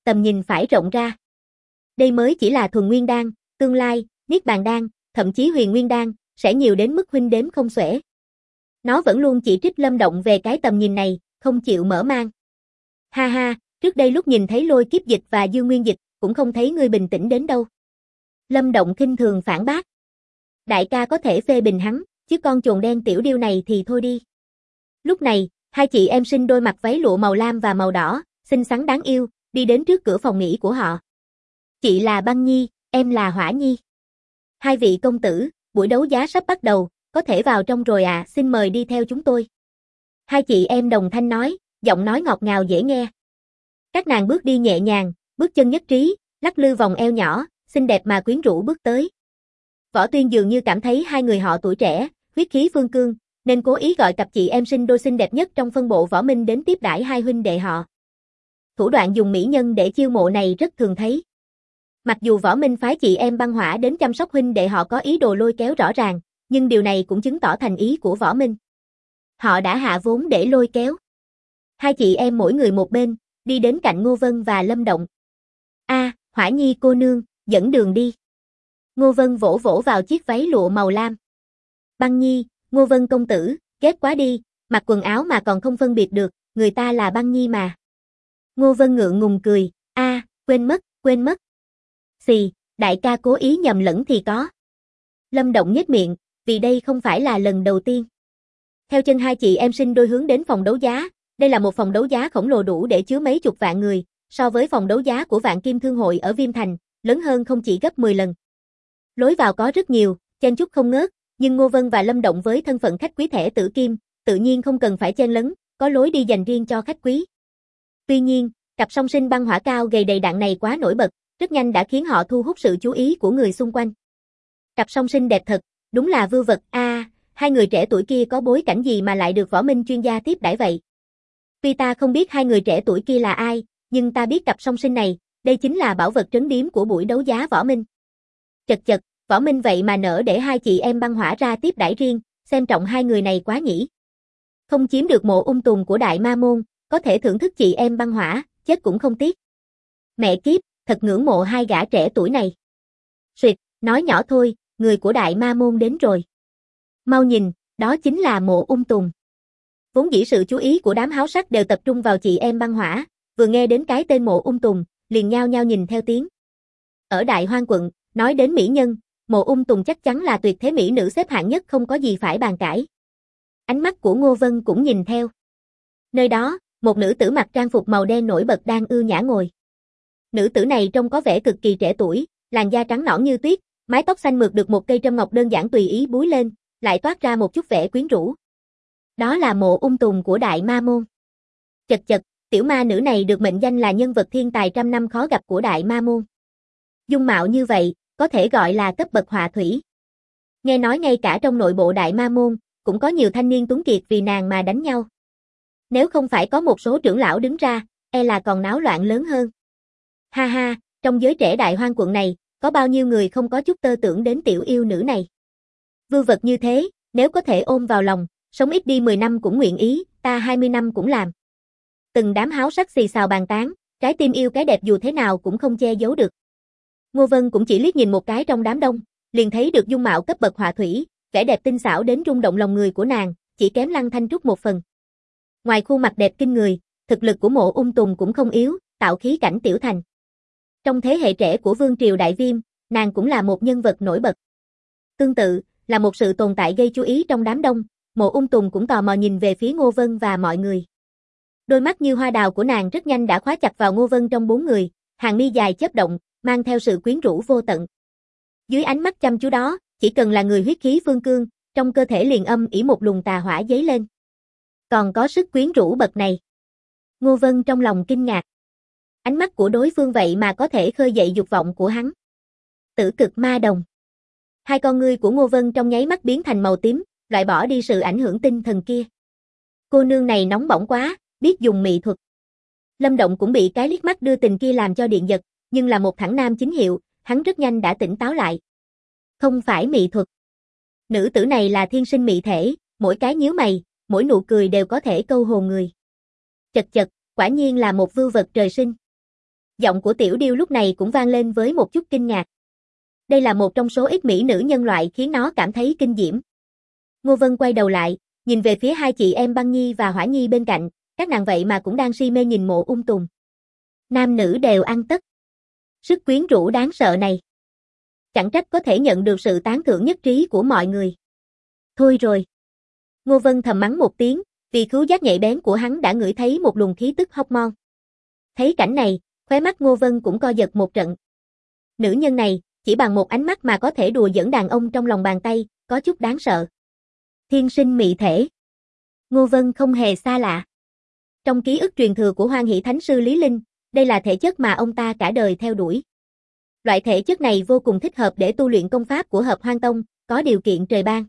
tầm nhìn phải rộng ra. Đây mới chỉ là thuần nguyên đan, tương lai, niết bàn đan, thậm chí huyền nguyên đan, sẽ nhiều đến mức huynh đếm không xuể. Nó vẫn luôn chỉ trích Lâm Động về cái tầm nhìn này, không chịu mở mang. Ha ha, trước đây lúc nhìn thấy Lôi Kiếp Dịch và Dương Nguyên Dịch, cũng không thấy ngươi bình tĩnh đến đâu. Lâm Động khinh thường phản bác. Đại ca có thể phê bình hắn, chứ con chồn đen tiểu điêu này thì thôi đi. Lúc này, hai chị em sinh đôi mặc váy lụa màu lam và màu đỏ, xinh xắn đáng yêu, đi đến trước cửa phòng nghỉ của họ. Chị là Băng Nhi, em là Hỏa Nhi. Hai vị công tử, buổi đấu giá sắp bắt đầu, có thể vào trong rồi à, xin mời đi theo chúng tôi. Hai chị em đồng thanh nói, giọng nói ngọt ngào dễ nghe. Các nàng bước đi nhẹ nhàng, bước chân nhất trí, lắc lư vòng eo nhỏ, xinh đẹp mà quyến rũ bước tới. Võ Tuyên dường như cảm thấy hai người họ tuổi trẻ, huyết khí phương cương, nên cố ý gọi cặp chị em sinh đôi xinh đẹp nhất trong phân bộ Võ Minh đến tiếp đãi hai huynh đệ họ. Thủ đoạn dùng mỹ nhân để chiêu mộ này rất thường thấy. Mặc dù Võ Minh phái chị em Băng Hỏa đến chăm sóc huynh đệ họ có ý đồ lôi kéo rõ ràng, nhưng điều này cũng chứng tỏ thành ý của Võ Minh. Họ đã hạ vốn để lôi kéo. Hai chị em mỗi người một bên, đi đến cạnh Ngô Vân và Lâm Động. Hỏa Nhi cô nương, dẫn đường đi. Ngô Vân vỗ vỗ vào chiếc váy lụa màu lam. Băng Nhi, Ngô Vân công tử, ghét quá đi, mặc quần áo mà còn không phân biệt được, người ta là Băng Nhi mà. Ngô Vân ngượng ngùng cười, quên mất. Xì, đại ca cố ý nhầm lẫn thì có. Lâm Động nhếch miệng, vì đây không phải là lần đầu tiên. Theo chân hai chị em sinh đôi hướng đến phòng đấu giá, đây là một phòng đấu giá khổng lồ đủ để chứa mấy chục vạn người, so với phòng đấu giá của Vạn Kim Thương hội ở Viêm Thành, lớn hơn không chỉ gấp 10 lần. Lối vào có rất nhiều, chen chúc không ngớt, nhưng Ngô Vân và Lâm Động với thân phận khách quý thẻ tử kim, tự nhiên không cần phải chen lấn, có lối đi dành riêng cho khách quý. Tuy nhiên, cặp song sinh Băng Hỏa cao gầy đầy đặn này quá nổi bật, rất nhanh đã khiến họ thu hút sự chú ý của người xung quanh. Cặp song sinh đẹp thật, đúng là vưu vật hai người trẻ tuổi kia có bối cảnh gì mà lại được Võ Minh chuyên gia tiếp đãi vậy? Tuy ta không biết hai người trẻ tuổi kia là ai, nhưng ta biết cặp song sinh này, đây chính là bảo vật trấn điếm của buổi đấu giá Võ Minh. Chật, Võ Minh vậy mà nỡ để hai chị em Băng Hỏa ra tiếp đãi riêng, xem trọng hai người này quá nhỉ. Không chiếm được mộ tùng của Đại Ma Môn, có thể thưởng thức chị em Băng Hỏa, chết cũng không tiếc. Mẹ kiếp, thật ngưỡng mộ hai gã trẻ tuổi này. Suyệt, nói nhỏ thôi, người của Đại Ma Môn đến rồi. Mau nhìn, đó chính là mộ Tùng. Vốn dĩ sự chú ý của đám háo sắc đều tập trung vào chị em Băng Hỏa, vừa nghe đến cái tên mộ Tùng, liền nhao nhao nhìn theo tiếng. Ở Đại Hoang quận, nói đến mỹ nhân, mộ Tùng chắc chắn là tuyệt thế mỹ nữ xếp hạng nhất không có gì phải bàn cãi. Ánh mắt của Ngô Vân cũng nhìn theo. Nơi đó, một nữ tử mặc trang phục màu đen nổi bật đang ưu nhã ngồi. Nữ tử này trông có vẻ cực kỳ trẻ tuổi, làn da trắng nõn như tuyết, mái tóc xanh mượt được một cây trâm ngọc đơn giản tùy ý búi lên, lại toát ra một chút vẻ quyến rũ. Đó là mộ Tùng của Đại Ma Môn. Chật, tiểu ma nữ này được mệnh danh là nhân vật thiên tài trăm năm khó gặp của Đại Ma Môn. Dung mạo như vậy, có thể gọi là cấp bậc họa thủy. Nghe nói ngay cả trong nội bộ Đại Ma Môn, cũng có nhiều thanh niên tuấn kiệt vì nàng mà đánh nhau. Nếu không phải có một số trưởng lão đứng ra, e là còn náo loạn lớn hơn. Ha ha, trong giới trẻ Đại Hoang quận này, có bao nhiêu người không có chút tơ tưởng đến tiểu yêu nữ này. Vưu vật như thế, nếu có thể ôm vào lòng, sống ít đi 10 năm cũng nguyện ý, ta 20 năm cũng làm. Từng đám háo sắc xì xào bàn tán, trái tim yêu cái đẹp dù thế nào cũng không che giấu được. Ngô Vân cũng chỉ liếc nhìn một cái trong đám đông, liền thấy được dung mạo cấp bậc họa thủy, vẻ đẹp tinh xảo đến rung động lòng người của nàng, chỉ kém Lăng Thanh Trúc một phần. Ngoài khuôn mặt đẹp kinh người, thực lực của mộ Tùng cũng không yếu, tạo khí cảnh tiểu thành. Trong thế hệ trẻ của Vương triều Đại Viêm, nàng cũng là một nhân vật nổi bật. Tương tự, là một sự tồn tại gây chú ý trong đám đông, mộ Tùng cũng tò mò nhìn về phía Ngô Vân và mọi người. Đôi mắt như hoa đào của nàng rất nhanh đã khóa chặt vào Ngô Vân trong bốn người, hàng mi dài chớp động, mang theo sự quyến rũ vô tận. Dưới ánh mắt chăm chú đó, chỉ cần là người huyết khí phương cương, trong cơ thể liền âm ỉ một luồng tà hỏa dấy lên. Còn có sức quyến rũ bậc này. Ngô Vân trong lòng kinh ngạc. Ánh mắt của đối phương vậy mà có thể khơi dậy dục vọng của hắn. Tử cực ma đồng. Hai con ngươi của Ngô Vân trong nháy mắt biến thành màu tím, loại bỏ đi sự ảnh hưởng tinh thần kia. Cô nương này nóng bỏng quá, biết dùng mị thuật. Lâm Động cũng bị cái liếc mắt đưa tình kia làm cho điện giật, nhưng là một thẳng nam chính hiệu, hắn rất nhanh đã tỉnh táo lại. Không phải mị thuật. Nữ tử này là thiên sinh mị thể, mỗi cái nhíu mày, mỗi nụ cười đều có thể câu hồn người. Chật, quả nhiên là một vưu vật trời sinh. Giọng của Tiểu Điêu lúc này cũng vang lên với một chút kinh ngạc. Đây là một trong số ít mỹ nữ nhân loại khiến nó cảm thấy kinh diễm. Ngô Vân quay đầu lại, nhìn về phía hai chị em Băng Nhi và Hỏa Nhi bên cạnh, các nàng vậy mà cũng đang si mê nhìn Mộ Tùng. Nam nữ đều ăn tất. Sức quyến rũ đáng sợ này. Chẳng trách có thể nhận được sự tán thưởng nhất trí của mọi người. Thôi rồi. Ngô Vân thầm mắng một tiếng, vì khứu giác nhạy bén của hắn đã ngửi thấy một luồng khí tức hormone. Thấy cảnh này, khóe mắt Ngô Vân cũng co giật một trận. Nữ nhân này, chỉ bằng một ánh mắt mà có thể đùa giỡn đàn ông trong lòng bàn tay, có chút đáng sợ. Thiên sinh mị thể. Ngô Vân không hề xa lạ. Trong ký ức truyền thừa của Hoan Hỷ Thánh sư Lý Linh, đây là thể chất mà ông ta cả đời theo đuổi. Loại thể chất này vô cùng thích hợp để tu luyện công pháp của Hợp Hoan Tông, có điều kiện trời ban.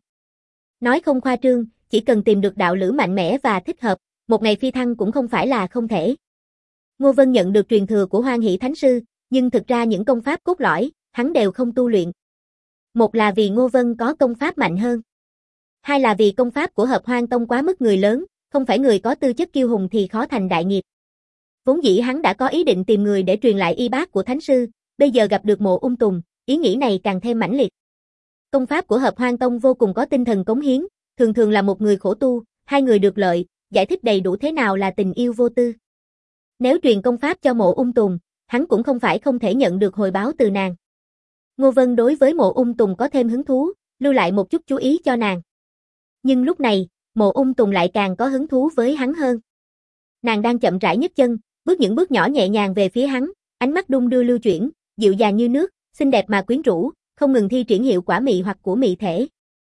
Nói không khoa trương, chỉ cần tìm được đạo lữ mạnh mẽ và thích hợp, một ngày phi thăng cũng không phải là không thể. Ngô Vân nhận được truyền thừa của Hoan Hỷ Thánh sư, nhưng thực ra những công pháp cốt lõi, hắn đều không tu luyện. Một là vì Ngô Vân có công pháp mạnh hơn. Hai là vì công pháp của Hợp Hoan Tông quá mức người lớn, không phải người có tư chất kiêu hùng thì khó thành đại nghiệp. Vốn dĩ hắn đã có ý định tìm người để truyền lại y bác của Thánh sư, bây giờ gặp được Mộ Tùng, ý nghĩ này càng thêm mãnh liệt. Công pháp của Hợp Hoan Tông vô cùng có tinh thần cống hiến, thường thường là một người khổ tu, hai người được lợi, giải thích đầy đủ thế nào là tình yêu vô tư. Nếu truyền công pháp cho Mộ Tùng, hắn cũng không phải không thể nhận được hồi báo từ nàng. Ngô Vân đối với Mộ Tùng có thêm hứng thú, lưu lại một chút chú ý cho nàng. Nhưng lúc này, Mộ Tùng lại càng có hứng thú với hắn hơn. Nàng đang chậm rãi nhấc chân, bước những bước nhỏ nhẹ nhàng về phía hắn, ánh mắt đung đưa lưu chuyển, dịu dàng như nước, xinh đẹp mà quyến rũ, không ngừng thi triển hiệu quả mị hoặc của mị thể.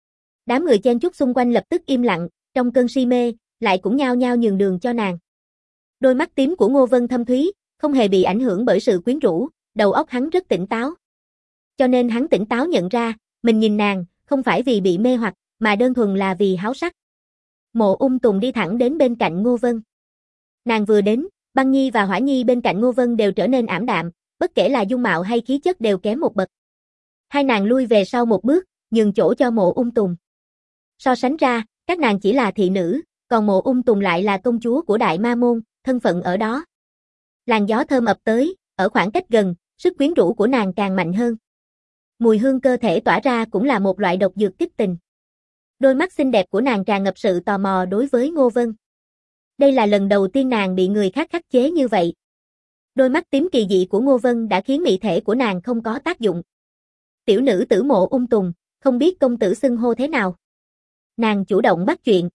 Đám người chen chúc xung quanh lập tức im lặng, trong cơn si mê, lại cũng nhao nhao nhường đường cho nàng. Đôi mắt tím của Ngô Vân thâm thúy, không hề bị ảnh hưởng bởi sự quyến rũ, đầu óc hắn rất tỉnh táo. Cho nên hắn tỉnh táo nhận ra, mình nhìn nàng, không phải vì bị mê hoặc, mà đơn thuần là vì háo sắc. Mộ Tùng đi thẳng đến bên cạnh Ngô Vân. Nàng vừa đến, Băng Nhi và Hỏa Nhi bên cạnh Ngô Vân đều trở nên ảm đạm, bất kể là dung mạo hay khí chất đều kém một bậc. Hai nàng lui về sau một bước, nhường chỗ cho Mộ Tùng. So sánh ra, các nàng chỉ là thị nữ, còn Mộ Tùng lại là công chúa của Đại Ma Môn, thân phận ở đó. Làn gió thơm ập tới, ở khoảng cách gần, sức quyến rũ của nàng càng mạnh hơn. Mùi hương cơ thể tỏa ra cũng là một loại độc dược kích tình. Đôi mắt xinh đẹp của nàng tràn ngập sự tò mò đối với Ngô Vân. Đây là lần đầu tiên nàng bị người khác khắc chế như vậy. Đôi mắt tím kỳ dị của Ngô Vân đã khiến mị thể của nàng không có tác dụng. Tiểu nữ tử Mộ Tùng, không biết công tử xưng hô thế nào. Nàng chủ động bắt chuyện.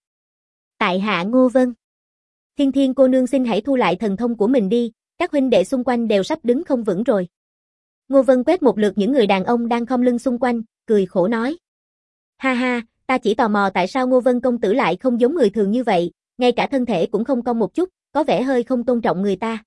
Tại hạ Ngô Vân. Thiên Thiên cô nương xin hãy thu lại thần thông của mình đi, các huynh đệ xung quanh đều sắp đứng không vững rồi. Ngô Vân quét một lượt những người đàn ông đang khom lưng xung quanh, cười khổ nói. Ha ha, ta chỉ tò mò tại sao Ngô Vân công tử lại không giống người thường như vậy, ngay cả thân thể cũng không cong một chút, có vẻ hơi không tôn trọng người ta.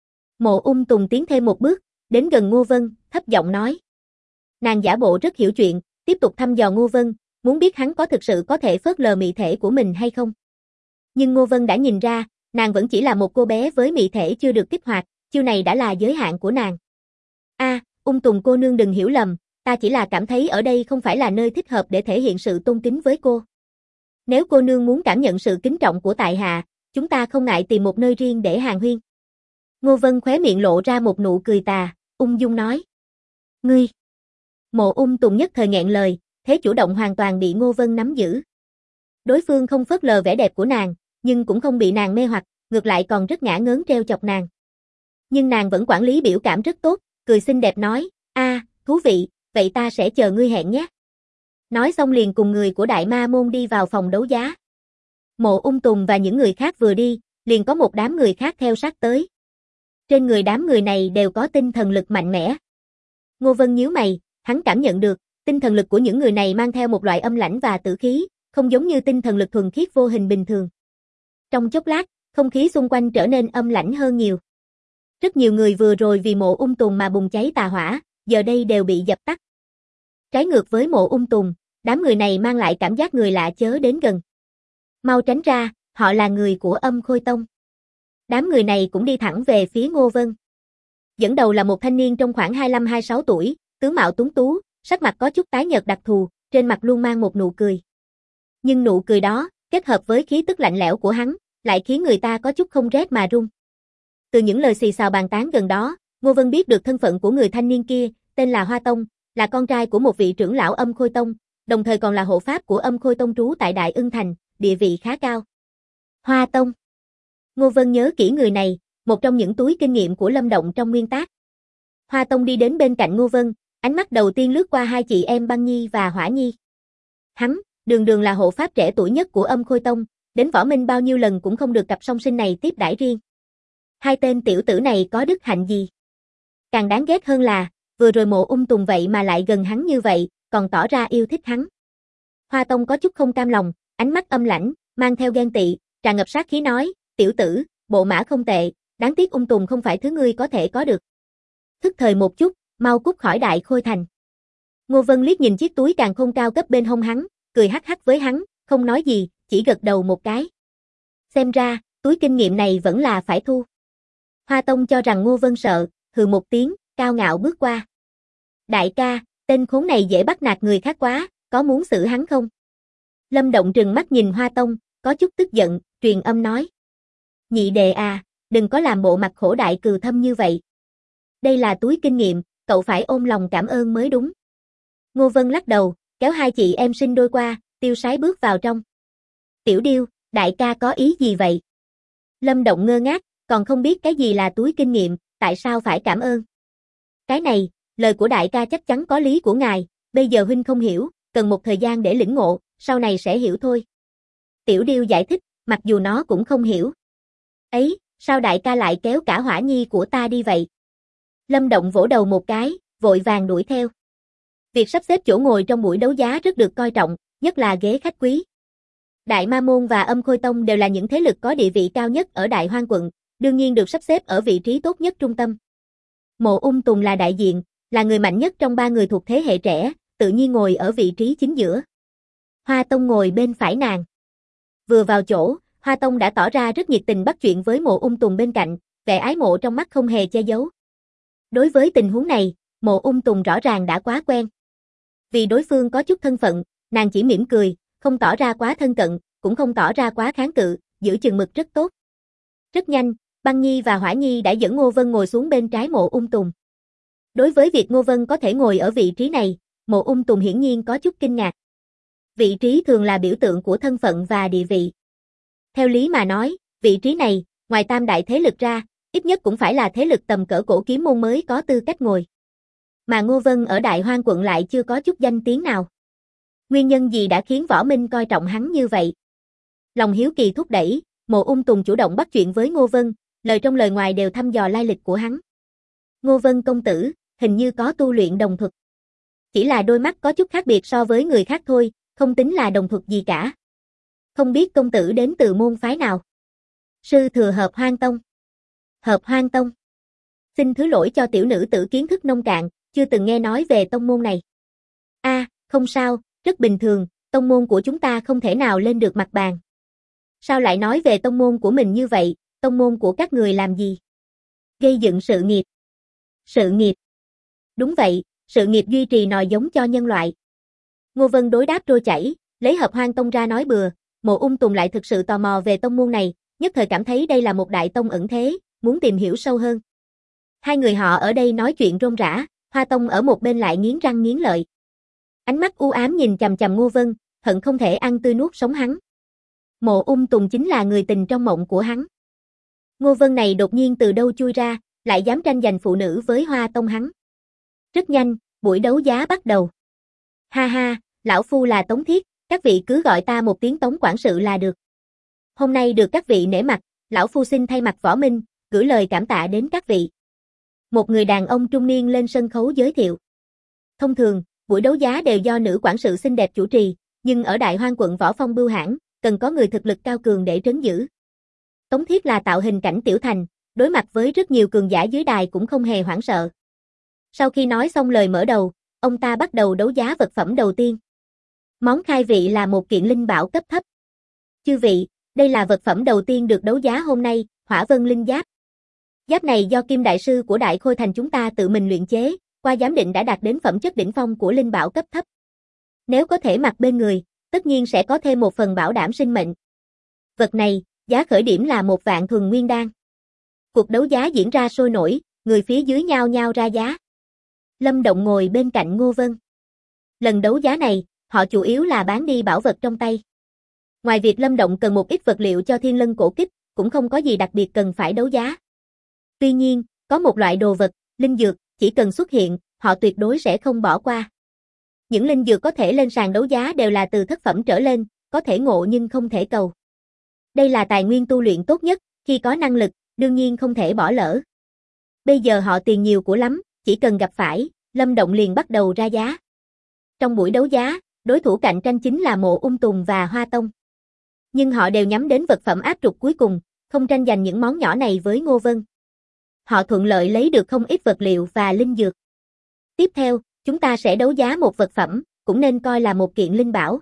Mộ Tùng tiến thêm một bước, đến gần Ngô Vân, thấp giọng nói. Nàng giả bộ rất hiểu chuyện, tiếp tục thăm dò Ngô Vân, muốn biết hắn có thực sự có thể phớt lờ mị thể của mình hay không. Nhưng Ngô Vân đã nhìn ra, nàng vẫn chỉ là một cô bé với mị thể chưa được kích hoạt, chiêu này đã là giới hạn của nàng. Tùng cô nương đừng hiểu lầm, ta chỉ là cảm thấy ở đây không phải là nơi thích hợp để thể hiện sự tôn kính với cô. Nếu cô nương muốn cảm nhận sự kính trọng của tại hạ, chúng ta không ngại tìm một nơi riêng để hàn huyên. Ngô Vân khóe miệng lộ ra một nụ cười tà, ung dung nói. Ngươi! Mộ Tùng nhất thời nghẹn lời, thế chủ động hoàn toàn bị Ngô Vân nắm giữ. Đối phương không phớt lờ vẻ đẹp của nàng, nhưng cũng không bị nàng mê hoặc, ngược lại còn rất ngả ngớn treo chọc nàng. Nhưng nàng vẫn quản lý biểu cảm rất tốt, cười xinh đẹp nói, thú vị, vậy ta sẽ chờ ngươi hẹn nhé. Nói xong liền cùng người của Đại Ma Môn đi vào phòng đấu giá. Mộ Tùng và những người khác vừa đi, liền có một đám người khác theo sát tới. Trên người đám người này đều có tinh thần lực mạnh mẽ. Ngô Vân nhíu mày, hắn cảm nhận được, tinh thần lực của những người này mang theo một loại âm lãnh và tử khí, không giống như tinh thần lực thuần khiết vô hình bình thường. Trong chốc lát, không khí xung quanh trở nên âm lãnh hơn nhiều. Rất nhiều người vừa rồi vì Mộ Tùng mà bùng cháy tà hỏa, giờ đây đều bị dập tắt. Trái ngược với Mộ Tùng, đám người này mang lại cảm giác người lạ chớ đến gần. Mau tránh ra, họ là người của Âm Khôi Tông. Đám người này cũng đi thẳng về phía Ngô Vân. Dẫn đầu là một thanh niên trong khoảng 25-26 tuổi, tướng mạo tuấn tú, sắc mặt có chút tái nhợt đặc thù, trên mặt luôn mang một nụ cười. Nhưng nụ cười đó, kết hợp với khí tức lạnh lẽo của hắn, lại khiến người ta có chút không rét mà run. Từ những lời xì xào bàn tán gần đó, Ngô Vân biết được thân phận của người thanh niên kia, tên là Hoa Tông, là con trai của một vị trưởng lão Âm Khôi Tông, đồng thời còn là hộ pháp của Âm Khôi Tông trú tại Đại Ưng Thành, địa vị khá cao. Hoa Tông. Ngô Vân nhớ kỹ người này, một trong những túi kinh nghiệm của Lâm Động trong nguyên tác. Hoa Tông đi đến bên cạnh Ngô Vân, ánh mắt đầu tiên lướt qua hai chị em Băng Nhi và Hỏa Nhi. Hắn, đường đường là hộ pháp trẻ tuổi nhất của Âm Khôi Tông, đến Võ Minh bao nhiêu lần cũng không được cặp song sinh này tiếp đãi riêng. Hai tên tiểu tử này có đức hạnh gì? Càng đáng ghét hơn là, vừa rồi Mộ Tùng vậy mà lại gần hắn như vậy, còn tỏ ra yêu thích hắn. Hoa Tông có chút không cam lòng, ánh mắt âm lãnh, mang theo ghen tị, tràn ngập sát khí nói, tiểu tử, bộ mã không tệ, đáng tiếc Tùng không phải thứ ngươi có thể có được. Thức thời một chút, mau cút khỏi Đại Khôi Thành. Ngô Vân liếc nhìn chiếc túi càn khôn cao cấp bên hông hắn, cười hắc hắc với hắn, không nói gì, chỉ gật đầu một cái. Xem ra, túi kinh nghiệm này vẫn là phải thu. Hoa Tông cho rằng Ngô Vân sợ, hừ một tiếng, cao ngạo bước qua. Đại ca, tên khốn này dễ bắt nạt người khác quá, có muốn xử hắn không? Lâm Động trừng mắt nhìn Hoa Tông, có chút tức giận, truyền âm nói. Nhị đệ à, đừng có làm bộ mặt khổ đại cừu thâm như vậy. Đây là túi kinh nghiệm, cậu phải ôm lòng cảm ơn mới đúng. Ngô Vân lắc đầu, kéo hai chị em sinh đôi qua, tiêu sái bước vào trong. Tiểu Điêu, đại ca có ý gì vậy? Lâm Động ngơ ngác, còn không biết cái gì là túi kinh nghiệm, tại sao phải cảm ơn? Cái này, lời của đại ca chắc chắn có lý của ngài, bây giờ huynh không hiểu, cần một thời gian để lĩnh ngộ, sau này sẽ hiểu thôi. Tiểu Điêu giải thích, mặc dù nó cũng không hiểu. Ấy, sao đại ca lại kéo cả Hỏa Nhi của ta đi vậy? Lâm Động vỗ đầu một cái, vội vàng đuổi theo. Việc sắp xếp chỗ ngồi trong buổi đấu giá rất được coi trọng, nhất là ghế khách quý. Đại Ma Môn và Âm Khôi Tông đều là những thế lực có địa vị cao nhất ở Đại Hoang quận, đương nhiên được sắp xếp ở vị trí tốt nhất trung tâm. Mộ Tùng là đại diện, là người mạnh nhất trong ba người thuộc thế hệ trẻ, tự nhiên ngồi ở vị trí chính giữa. Hoa Tông ngồi bên phải nàng. Vừa vào chỗ, Hoa Tông đã tỏ ra rất nhiệt tình bắt chuyện với Mộ Tùng bên cạnh, vẻ ái mộ trong mắt không hề che giấu. Đối với tình huống này, Mộ Tùng rõ ràng đã quá quen. Vì đối phương có chút thân phận, nàng chỉ mỉm cười, không tỏ ra quá thân cận, cũng không tỏ ra quá kháng cự, giữ chừng mực rất tốt. Rất nhanh, Băng Nhi và Hỏa Nhi đã dẫn Ngô Vân ngồi xuống bên trái Mộ Tùng. Đối với việc Ngô Vân có thể ngồi ở vị trí này, Mộ Tùng hiển nhiên có chút kinh ngạc. Vị trí thường là biểu tượng của thân phận và địa vị. Theo lý mà nói, vị trí này, ngoài tam đại thế lực ra, ít nhất cũng phải là thế lực tầm cỡ Cổ Kiếm Môn mới có tư cách ngồi. Mà Ngô Vân ở Đại Hoang quận lại chưa có chút danh tiếng nào. Nguyên nhân gì đã khiến Võ Minh coi trọng hắn như vậy? Lòng hiếu kỳ thúc đẩy, Mộ Tùng chủ động bắt chuyện với Ngô Vân, lời trong lời ngoài đều thăm dò lai lịch của hắn. Ngô Vân công tử, hình như có tu luyện đồng thuật. Chỉ là đôi mắt có chút khác biệt so với người khác thôi, không tính là đồng thuật gì cả. Không biết công tử đến từ môn phái nào? Sư thừa Hợp Hoang Tông. Hợp Hoang Tông. Xin thứ lỗi cho tiểu nữ tử kiến thức nông cạn, chưa từng nghe nói về tông môn này. Không sao, rất bình thường, tông môn của chúng ta không thể nào lên được mặt bàn. Sao lại nói về tông môn của mình như vậy, tông môn của các người làm gì? Gây dựng sự nghiệp. Sự nghiệp. Đúng vậy, sự nghiệp duy trì nòi giống cho nhân loại. Ngô Vân đối đáp trôi chảy, lấy Hợp Hoang Tông ra nói bừa, Mộ Tùng lại thực sự tò mò về tông môn này, nhất thời cảm thấy đây là một đại tông ẩn thế, muốn tìm hiểu sâu hơn. Hai người họ ở đây nói chuyện rôm rả, Hoa Tông ở một bên lại nghiến răng nghiến lợi. Ánh mắt u ám nhìn chằm chằm Ngô Vân, hận không thể ăn tươi nuốt sống hắn. Mộ Tùng chính là người tình trong mộng của hắn. Ngô Vân này đột nhiên từ đâu chui ra, lại dám tranh giành phụ nữ với Hoa Tông hắn. Rất nhanh, buổi đấu giá bắt đầu. Ha ha, lão phu là Tống Thiết, các vị cứ gọi ta một tiếng Tống quản sự là được. Hôm nay được các vị nể mặt, lão phu xin thay mặt Võ Minh, gửi lời cảm tạ đến các vị. Một người đàn ông trung niên lên sân khấu giới thiệu. Thông thường, buổi đấu giá đều do nữ quản sự xinh đẹp chủ trì, nhưng ở Đại Hoang quận Võ Phong bưu hãn, cần có người thực lực cao cường để trấn giữ. Tống Thiết là tạo hình cảnh tiểu thành, đối mặt với rất nhiều cường giả dưới đài cũng không hề hoảng sợ. Sau khi nói xong lời mở đầu, ông ta bắt đầu đấu giá vật phẩm đầu tiên. Món khai vị là một kiện linh bảo cấp thấp. Chư vị, đây là vật phẩm đầu tiên được đấu giá hôm nay, Hỏa Vân Linh Giáp. Giáp này do Kim Đại Sư của Đại Khôi Thành chúng ta tự mình luyện chế, qua giám định đã đạt đến phẩm chất đỉnh phong của linh bảo cấp thấp. Nếu có thể mặc bên người, tất nhiên sẽ có thêm một phần bảo đảm sinh mệnh. Vật này, giá khởi điểm là 1 vạn thuần nguyên đan. Cuộc đấu giá diễn ra sôi nổi, người phía dưới nhao nhao ra giá. Lâm Động ngồi bên cạnh Ngô Vân. Lần đấu giá này, họ chủ yếu là bán đi bảo vật trong tay. Ngoài việc Lâm Động cần một ít vật liệu cho Thiên Lân cổ kích, cũng không có gì đặc biệt cần phải đấu giá. Tuy nhiên, có một loại đồ vật, linh dược, chỉ cần xuất hiện, họ tuyệt đối sẽ không bỏ qua. Những linh dược có thể lên sàn đấu giá đều là từ thất phẩm trở lên, có thể ngộ nhưng không thể cầu. Đây là tài nguyên tu luyện tốt nhất, khi có năng lực, đương nhiên không thể bỏ lỡ. Bây giờ họ tiền nhiều của lắm, chỉ cần gặp phải, Lâm Động liền bắt đầu ra giá. Trong buổi đấu giá, đối thủ cạnh tranh chính là Mộ Ung Tùng và Hoa Tông. Nhưng họ đều nhắm đến vật phẩm áp trục cuối cùng, không tranh giành những món nhỏ này với Ngô Vân. Họ thuận lợi lấy được không ít vật liệu và linh dược. Tiếp theo, chúng ta sẽ đấu giá một vật phẩm, cũng nên coi là một kiện linh bảo.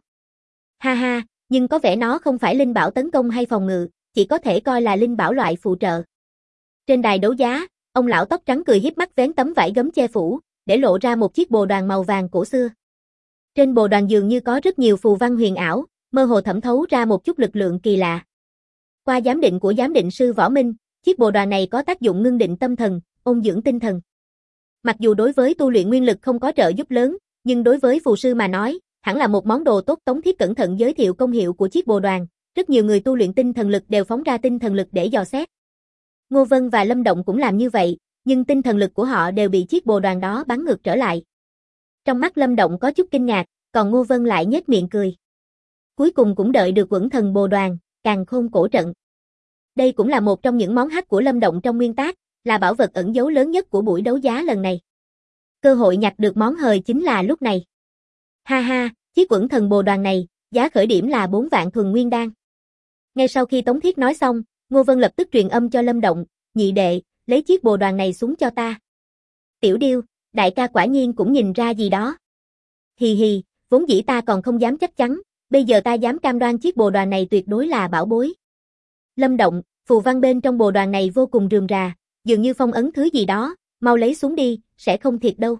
Ha ha, nhưng có vẻ nó không phải linh bảo tấn công hay phòng ngự, chỉ có thể coi là linh bảo loại phụ trợ. Trên đài đấu giá, ông lão tóc trắng cười híp mắt vén tấm vải gấm che phủ, để lộ ra một chiếc bồ đoàn màu vàng cổ xưa. Trên bồ đoàn dường như có rất nhiều phù văn huyền ảo, mơ hồ thẩm thấu ra một chút lực lượng kỳ lạ. Qua giám định của giám định sư Võ Minh, chiếc bồ đoàn này có tác dụng ngưng định tâm thần, ôn dưỡng tinh thần. Mặc dù đối với tu luyện nguyên lực không có trợ giúp lớn, nhưng đối với phù sư mà nói, hẳn là một món đồ tốt. Tống Thiết cẩn thận giới thiệu công hiệu của chiếc bồ đoàn, rất nhiều người tu luyện tinh thần lực đều phóng ra tinh thần lực để dò xét. Ngô Vân và Lâm Động cũng làm như vậy, nhưng tinh thần lực của họ đều bị chiếc bồ đoàn đó bắn ngược trở lại. Trong mắt Lâm Động có chút kinh ngạc, còn Ngô Vân lại nhếch miệng cười. Cuối cùng cũng đợi được Quẩn Thần Bồ Đoàn, Càn Khôn Cổ Trận. Đây cũng là một trong những món hack của Lâm Động trong nguyên tác, là bảo vật ẩn giấu lớn nhất của buổi đấu giá lần này. Cơ hội nhặt được món hời chính là lúc này. Ha ha, chiếc Quẩn Thần Bồ Đoàn này, giá khởi điểm là 4 vạn thuần nguyên đan. Ngay sau khi Tống Thiết nói xong, Ngô Vân lập tức truyền âm cho Lâm Động, nhị đệ, lấy chiếc bồ đoàn này xuống cho ta. Tiểu Điêu, đại ca quả nhiên cũng nhìn ra gì đó. Hì hì, vốn dĩ ta còn không dám chắc chắn, bây giờ ta dám cam đoan chiếc bồ đoàn này tuyệt đối là bảo bối. Lâm Động, phù văn bên trong bồ đoàn này vô cùng rườm rà, dường như phong ấn thứ gì đó, mau lấy xuống đi, sẽ không thiệt đâu.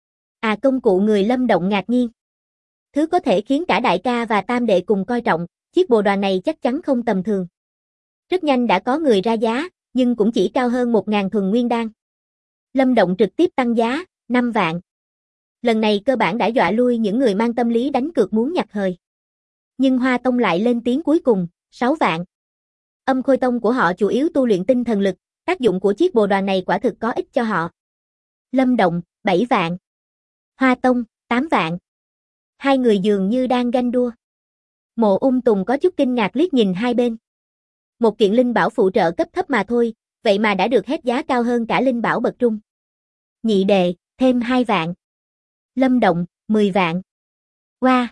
À, công cụ người Lâm Động ngạc nhiên. Thứ có thể khiến cả đại ca và tam đệ cùng coi trọng, chiếc bồ đoàn này chắc chắn không tầm thường. Rất nhanh đã có người ra giá, nhưng cũng chỉ cao hơn 1.000 thuần nguyên đan. Lâm Động trực tiếp tăng giá, 5 vạn. Lần này cơ bản đã dọa lui những người mang tâm lý đánh cược muốn nhặt hời. Nhưng Hoa Tông lại lên tiếng cuối cùng, 6 vạn. Âm Khôi Tông của họ chủ yếu tu luyện tinh thần lực, tác dụng của chiếc bồ đoàn này quả thực có ích cho họ. Lâm Động, 7 vạn. Hoa Tông, 8 vạn. Hai người dường như đang ganh đua. Mộ Ung Tùng có chút kinh ngạc liếc nhìn hai bên. Một kiện linh bảo phụ trợ cấp thấp mà thôi, vậy mà đã được hét giá cao hơn cả linh bảo bậc trung. Nhị đệ, thêm 2 vạn. Lâm Động, 10 vạn. Wow!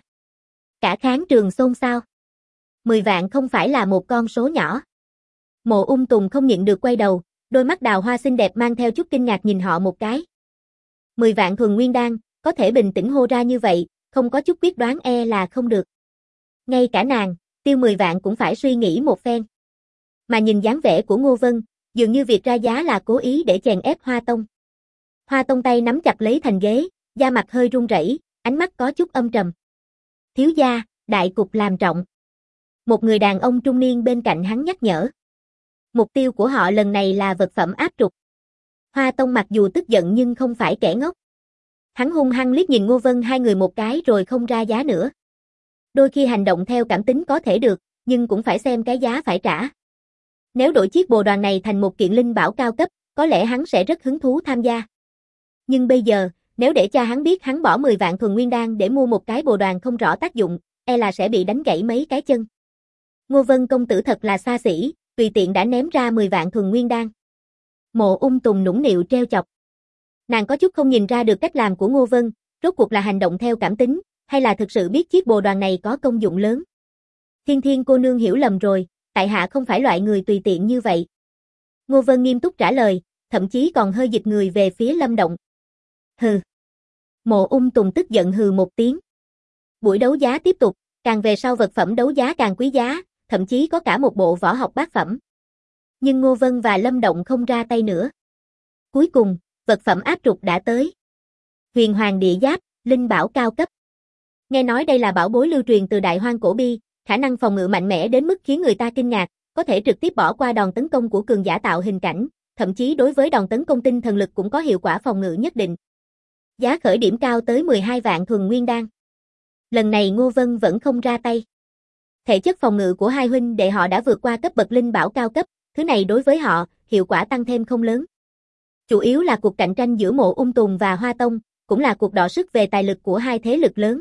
Cả khán trường xôn xao. 10 vạn không phải là một con số nhỏ. Mộ Ung Tùng không nhịn được quay đầu, đôi mắt đào hoa xinh đẹp mang theo chút kinh ngạc nhìn họ một cái. 10 vạn thuần nguyên đan, có thể bình tĩnh hô ra như vậy, không có chút quyết đoán e là không được. Ngay cả nàng, tiêu 10 vạn cũng phải suy nghĩ một phen. Mà nhìn dáng vẻ của Ngô Vân, dường như việc ra giá là cố ý để chèn ép Hoa Tông. Hoa Tông tay nắm chặt lấy thành ghế, da mặt hơi run rẩy, ánh mắt có chút âm trầm. Thiếu gia, đại cục làm trọng. Một người đàn ông trung niên bên cạnh hắn nhắc nhở. Mục tiêu của họ lần này là vật phẩm áp trục. Hoa Tông mặc dù tức giận nhưng không phải kẻ ngốc. Hắn hung hăng liếc nhìn Ngô Vân hai người một cái rồi không ra giá nữa. Đôi khi hành động theo cảm tính có thể được, nhưng cũng phải xem cái giá phải trả. Nếu đổi chiếc bồ đoàn này thành một kiện linh bảo cao cấp, có lẽ hắn sẽ rất hứng thú tham gia. Nhưng bây giờ, nếu để cha hắn biết hắn bỏ 10 vạn thuần nguyên đan để mua một cái bồ đoàn không rõ tác dụng, e là sẽ bị đánh gãy mấy cái chân. Ngô Vân công tử thật là xa xỉ, tùy tiện đã ném ra 10 vạn thuần nguyên đan. Mộ Ung Tùng nũng nịu trêu chọc. Nàng có chút không nhìn ra được cách làm của Ngô Vân, rốt cuộc là hành động theo cảm tính, hay là thực sự biết chiếc bồ đoàn này có công dụng lớn. Thiên Thiên cô nương hiểu lầm rồi, tại hạ không phải loại người tùy tiện như vậy. Ngô Vân nghiêm túc trả lời, thậm chí còn hơi dịch người về phía Lâm Động. Hừ. Mộ Ung Tùng tức giận hừ một tiếng. Buổi đấu giá tiếp tục, càng về sau vật phẩm đấu giá càng quý giá, thậm chí có cả một bộ võ học bát phẩm. Nhưng Ngô Vân và Lâm Động không ra tay nữa. Cuối cùng, vật phẩm áp trục đã tới. Huyền Hoàng Địa Giáp, linh bảo cao cấp. Nghe nói đây là bảo bối lưu truyền từ Đại Hoang cổ bi, khả năng phòng ngự mạnh mẽ đến mức khiến người ta kinh ngạc, có thể trực tiếp bỏ qua đòn tấn công của cường giả tạo hình cảnh, thậm chí đối với đòn tấn công tinh thần lực cũng có hiệu quả phòng ngự nhất định. Giá khởi điểm cao tới 12 vạn thuần nguyên đan. Lần này Ngô Vân vẫn không ra tay. Thể chất phòng ngự của hai huynh đệ họ đã vượt qua cấp bậc linh bảo cao cấp, thứ này đối với họ, hiệu quả tăng thêm không lớn. Chủ yếu là cuộc cạnh tranh giữa Mộ Ung Tùng và Hoa Tông, cũng là cuộc đọ sức về tài lực của hai thế lực lớn.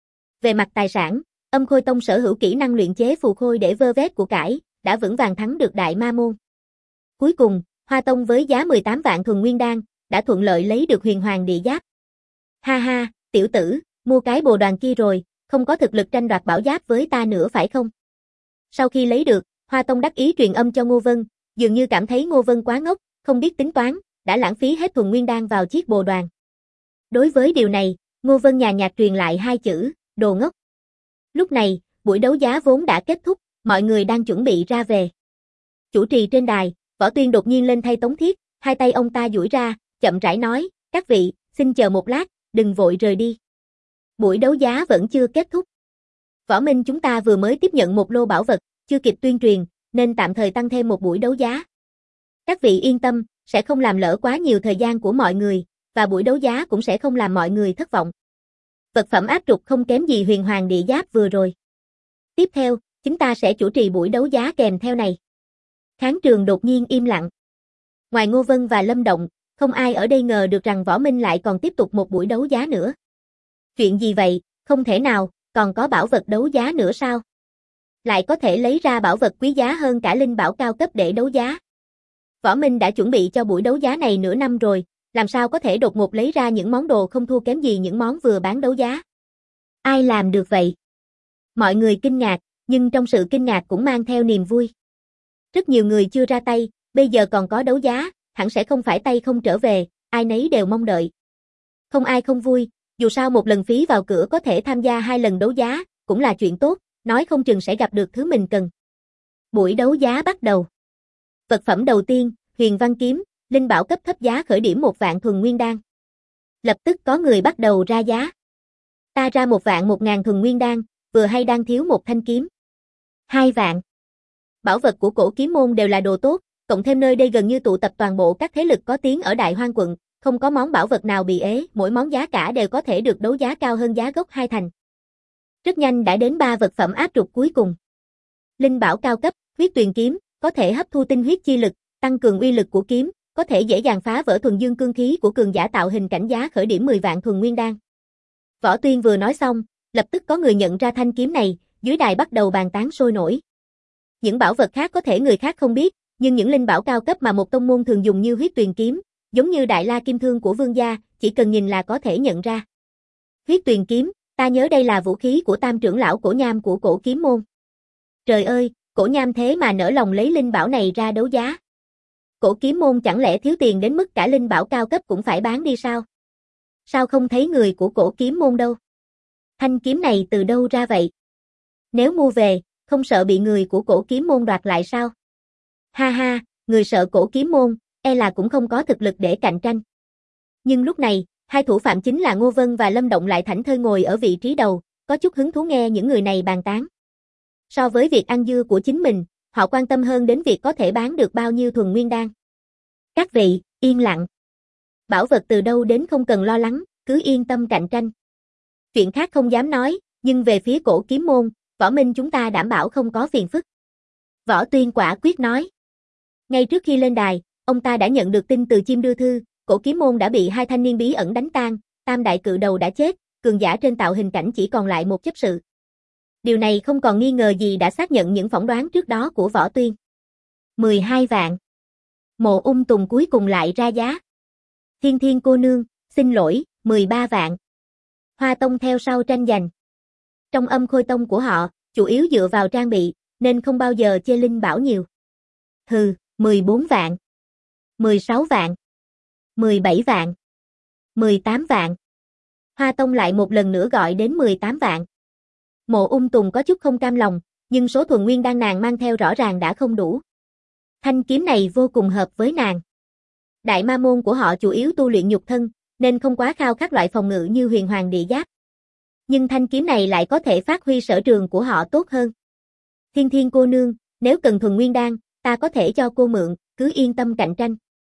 Về mặt tài sản, Âm Khôi Tông sở hữu kỹ năng luyện chế phù khôi để vơ vét của cải, đã vững vàng thắng được Đại Ma Môn. Cuối cùng, Hoa Tông với giá 18 vạn thuần nguyên đan, đã thuận lợi lấy được huyền hoàng địa giáp. Ha ha, tiểu tử, mua cái bồ đoàn kia rồi, không có thực lực tranh đoạt bảo giáp với ta nữa phải không? Sau khi lấy được, Hoa Tông đắc ý truyền âm cho Ngô Vân, dường như cảm thấy Ngô Vân quá ngốc, không biết tính toán, đã lãng phí hết thuần nguyên đan vào chiếc bồ đoàn. Đối với điều này, Ngô Vân nhàn nhạt truyền lại hai chữ, đồ ngốc. Lúc này, buổi đấu giá vốn đã kết thúc, mọi người đang chuẩn bị ra về. Chủ trì trên đài, Võ Tuyên đột nhiên lên thay Tống Thiết, hai tay ông ta duỗi ra, chậm rãi nói, các vị, xin chờ một lát, đừng vội rời đi. Buổi đấu giá vẫn chưa kết thúc. Võ Minh chúng ta vừa mới tiếp nhận một lô bảo vật, chưa kịp tuyên truyền, nên tạm thời tăng thêm một buổi đấu giá. Các vị yên tâm, sẽ không làm lỡ quá nhiều thời gian của mọi người, và buổi đấu giá cũng sẽ không làm mọi người thất vọng. Vật phẩm áp trục không kém gì huyền hoàng địa giáp vừa rồi. Tiếp theo, chúng ta sẽ chủ trì buổi đấu giá kèm theo này. Khán trường đột nhiên im lặng. Ngoài Ngô Vân và Lâm Động, không ai ở đây ngờ được rằng Võ Minh lại còn tiếp tục một buổi đấu giá nữa. Chuyện gì vậy, không thể nào, còn có bảo vật đấu giá nữa sao? Lại có thể lấy ra bảo vật quý giá hơn cả linh bảo cao cấp để đấu giá. Võ Minh đã chuẩn bị cho buổi đấu giá này nửa năm rồi, làm sao có thể đột ngột lấy ra những món đồ không thua kém gì những món vừa bán đấu giá. Ai làm được vậy? Mọi người kinh ngạc, nhưng trong sự kinh ngạc cũng mang theo niềm vui. Rất nhiều người chưa ra tay, bây giờ còn có đấu giá, hẳn sẽ không phải tay không trở về, ai nấy đều mong đợi. Không ai không vui, dù sao một lần phí vào cửa có thể tham gia 2 lần đấu giá, cũng là chuyện tốt, nói không chừng sẽ gặp được thứ mình cần. Buổi đấu giá bắt đầu. Vật phẩm đầu tiên, Huyền Văn Kiếm, linh bảo cấp thấp giá khởi điểm 1 vạn thuần nguyên đan. Lập tức có người bắt đầu ra giá. Ta ra 1 vạn 1.000 thuần nguyên đan, vừa hay đang thiếu một thanh kiếm. 2 vạn. Bảo vật của Cổ Kiếm Môn đều là đồ tốt, cộng thêm nơi đây gần như tụ tập toàn bộ các thế lực có tiếng ở Đại Hoang quận, không có món bảo vật nào bị ế, mỗi món giá cả đều có thể được đấu giá cao hơn giá gốc 2 thành. Rất nhanh đã đến 3 vật phẩm áp trục cuối cùng. Linh bảo cao cấp, Huyết Tuyền Kiếm, có thể hấp thu tinh huyết chi lực, tăng cường uy lực của kiếm, có thể dễ dàng phá vỡ thuần dương cương khí của cường giả tạo hình cảnh giá khởi điểm 10 vạn thuần nguyên đan. Võ Tuyên vừa nói xong, lập tức có người nhận ra thanh kiếm này, dưới đài bắt đầu bàn tán sôi nổi. Những bảo vật khác có thể người khác không biết, nhưng những linh bảo cao cấp mà một tông môn thường dùng như Huyết Tuyền Kiếm, giống như Đại La Kim Thương của Vương gia, chỉ cần nhìn là có thể nhận ra. Huyết Tuyền Kiếm, ta nhớ đây là vũ khí của Tam trưởng lão Cổ Nham của Cổ Kiếm Môn. Trời ơi, Cổ Nham thế mà nỡ lòng lấy linh bảo này ra đấu giá. Cổ Kiếm Môn chẳng lẽ thiếu tiền đến mức cả linh bảo cao cấp cũng phải bán đi sao? Sao không thấy người của Cổ Kiếm Môn đâu? Thanh kiếm này từ đâu ra vậy? Nếu mua về, không sợ bị người của Cổ Kiếm Môn đoạt lại sao? Ha ha, người sợ Cổ Kiếm Môn, e là cũng không có thực lực để cạnh tranh. Nhưng lúc này, hai thủ phạm chính là Ngô Vân và Lâm Động lại thảnh thơi ngồi ở vị trí đầu, có chút hứng thú nghe những người này bàn tán. So với việc ăn dưa của chính mình, họ quan tâm hơn đến việc có thể bán được bao nhiêu thuần nguyên đan. Các vị, yên lặng. Bảo vật từ đâu đến không cần lo lắng, cứ yên tâm cạnh tranh. Chuyện khác không dám nói, nhưng về phía Cổ Kiếm Môn, Võ Minh chúng ta đảm bảo không có phiền phức. Võ Tuyên quả quyết nói. Ngay trước khi lên đài, ông ta đã nhận được tin từ chim đưa thư, Cổ Kiếm Môn đã bị 2 thanh niên bí ẩn đánh tan, tam đại cự đầu đã chết, cường giả trên tạo hình cảnh chỉ còn lại một chấp sự. Điều này không còn nghi ngờ gì đã xác nhận những phỏng đoán trước đó của Võ Tuyên. 12 vạn. Mộ Ung Tùng cuối cùng lại ra giá. Thiên Thiên cô nương, xin lỗi, 13 vạn. Hoa Tông theo sau tranh giành. Trong Âm Khôi Tông của họ, chủ yếu dựa vào trang bị, nên không bao giờ chê linh bảo nhiều. Hừ, 14 vạn. 16 vạn. 17 vạn. 18 vạn. Hoa Tông lại một lần nữa gọi đến 18 vạn. Mộ Ung Tùng có chút không cam lòng, nhưng số thuần nguyên đan nàng mang theo rõ ràng đã không đủ. Thanh kiếm này vô cùng hợp với nàng. Đại ma môn của họ chủ yếu tu luyện nhục thân, nên không quá khao khát loại phòng ngự như huyền hoàng địa giáp. Nhưng thanh kiếm này lại có thể phát huy sở trường của họ tốt hơn. Thiên Thiên cô nương, nếu cần thuần nguyên đan, ta có thể cho cô mượn, cứ yên tâm cạnh tranh.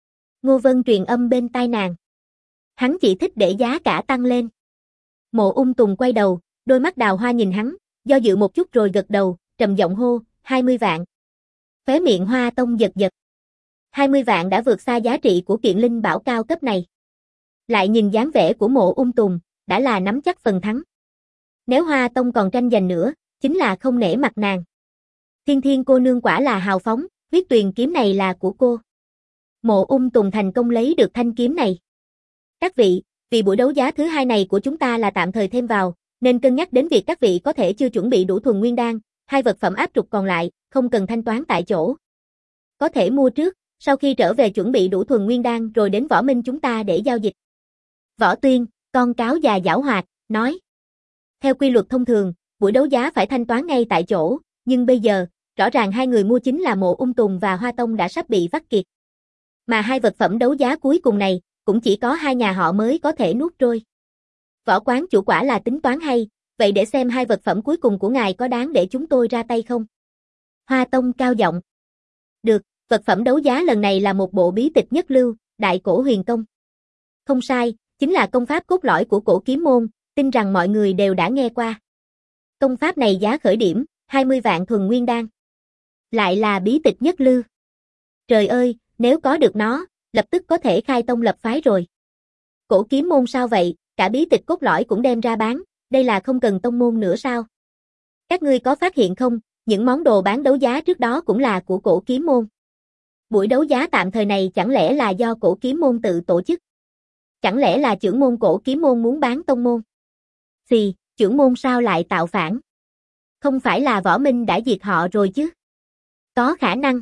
Ngô Vân truyền âm bên tai nàng. Hắn chỉ thích để giá cả tăng lên. Mộ Ung Tùng quay đầu, đôi mắt đào hoa nhìn hắn, do dự một chút rồi gật đầu, trầm giọng hô, 20 vạn. Khóe miệng Hoa Tông giật giật. 20 vạn đã vượt xa giá trị của kiện linh bảo cao cấp này. Lại nhìn dáng vẻ của Mộ Ung Tùng, đã là nắm chắc phần thắng. Nếu Hoa Tông còn tranh giành nữa, chính là không nể mặt nàng. Thiên Thiên cô nương quả là hào phóng, huyết tuyền kiếm này là của cô. Mộ Ung Tùng thành công lấy được thanh kiếm này. Các vị, vì buổi đấu giá thứ hai này của chúng ta là tạm thời thêm vào, nên cân nhắc đến việc các vị có thể chưa chuẩn bị đủ thuần nguyên đan, hai vật phẩm áp trục còn lại, không cần thanh toán tại chỗ. Có thể mua trước, sau khi trở về chuẩn bị đủ thuần nguyên đan rồi đến Võ Minh chúng ta để giao dịch. Võ Tuyên, con cáo già giảo hoạt, nói. Theo quy luật thông thường, buổi đấu giá phải thanh toán ngay tại chỗ, nhưng bây giờ, rõ ràng hai người mua chính là Mộ Ung Tùng và Hoa Tông đã sắp bị vắt kiệt. Mà hai vật phẩm đấu giá cuối cùng này, cũng chỉ có hai nhà họ mới có thể nuốt trôi. Võ quán chủ quả là tính toán hay, vậy để xem hai vật phẩm cuối cùng của ngài có đáng để chúng tôi ra tay không? Hoa Tông cao giọng. Được, vật phẩm đấu giá lần này là một bộ bí tịch nhất lưu, Đại Cổ Huyền Công. Không sai, chính là công pháp cốt lõi của Cổ Kiếm Môn, tin rằng mọi người đều đã nghe qua. Công pháp này giá khởi điểm, 20 vạn thuần nguyên đan. Lại là bí tịch nhất lưu. Trời ơi, nếu có được nó, lập tức có thể khai tông lập phái rồi. Cổ Kiếm Môn sao vậy, cả bí tịch cốt lõi cũng đem ra bán, đây là không cần tông môn nữa sao? Các ngươi có phát hiện không, những món đồ bán đấu giá trước đó cũng là của Cổ Kiếm Môn. Buổi đấu giá tạm thời này chẳng lẽ là do Cổ Kiếm Môn tự tổ chức? Chẳng lẽ là trưởng môn Cổ Kiếm Môn muốn bán tông môn? Xì, trưởng môn sao lại tạo phản? Không phải là Võ Minh đã diệt họ rồi chứ? Có khả năng.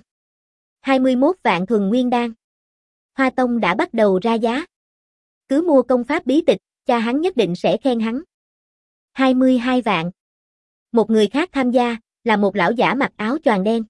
21 vạn thuần nguyên đan. Hoa Tông đã bắt đầu ra giá. Cứ mua công pháp bí tịch, cha hắn nhất định sẽ khen hắn. 22 vạn. Một người khác tham gia, là một lão giả mặc áo choàng đen.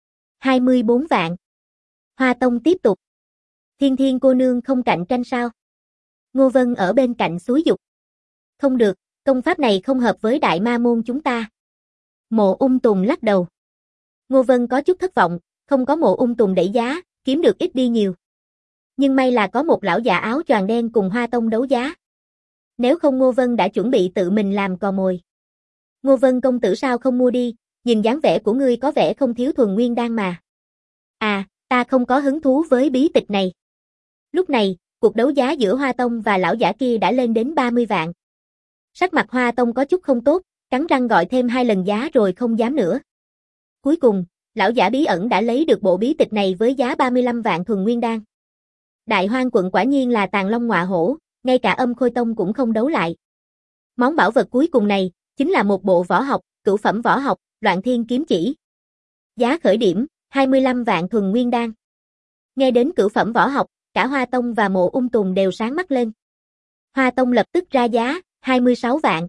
24 vạn. Hoa Tông tiếp tục. Thiên Thiên cô nương không cạnh tranh sao? Ngô Vân ở bên cạnh xúi giục. Không được, công pháp này không hợp với Đại Ma môn chúng ta. Mộ Ung Tùng lắc đầu. Ngô Vân có chút thất vọng, không có Mộ Ung Tùng đẩy giá, kiếm được ít đi nhiều. Nhưng may là có một lão già áo choàng đen cùng Hoa Tông đấu giá. Nếu không Ngô Vân đã chuẩn bị tự mình làm cò mồi. Ngô Vân công tử sao không mua đi, nhìn dáng vẻ của ngươi có vẻ không thiếu thuần nguyên đan mà. À, ta không có hứng thú với bí tịch này. Lúc này, cuộc đấu giá giữa Hoa Tông và lão giả kia đã lên đến 30 vạn. Sắc mặt Hoa Tông có chút không tốt, cắn răng gọi thêm 2 lần giá rồi không dám nữa. Cuối cùng, lão giả bí ẩn đã lấy được bộ bí tịch này với giá 35 vạn thuần nguyên đan. Đại Hoang quận quả nhiên là tàng long ngọa hổ, ngay cả Âm Khôi Tông cũng không đấu lại. Món bảo vật cuối cùng này, chính là một bộ võ học, cửu phẩm võ học, Loạn Thiên kiếm chỉ. Giá khởi điểm, 25 vạn thuần nguyên đan. Nghe đến cửu phẩm võ học, cả Hoa Tông và Mộ Ung Tùng đều sáng mắt lên. Hoa Tông lập tức ra giá, 26 vạn.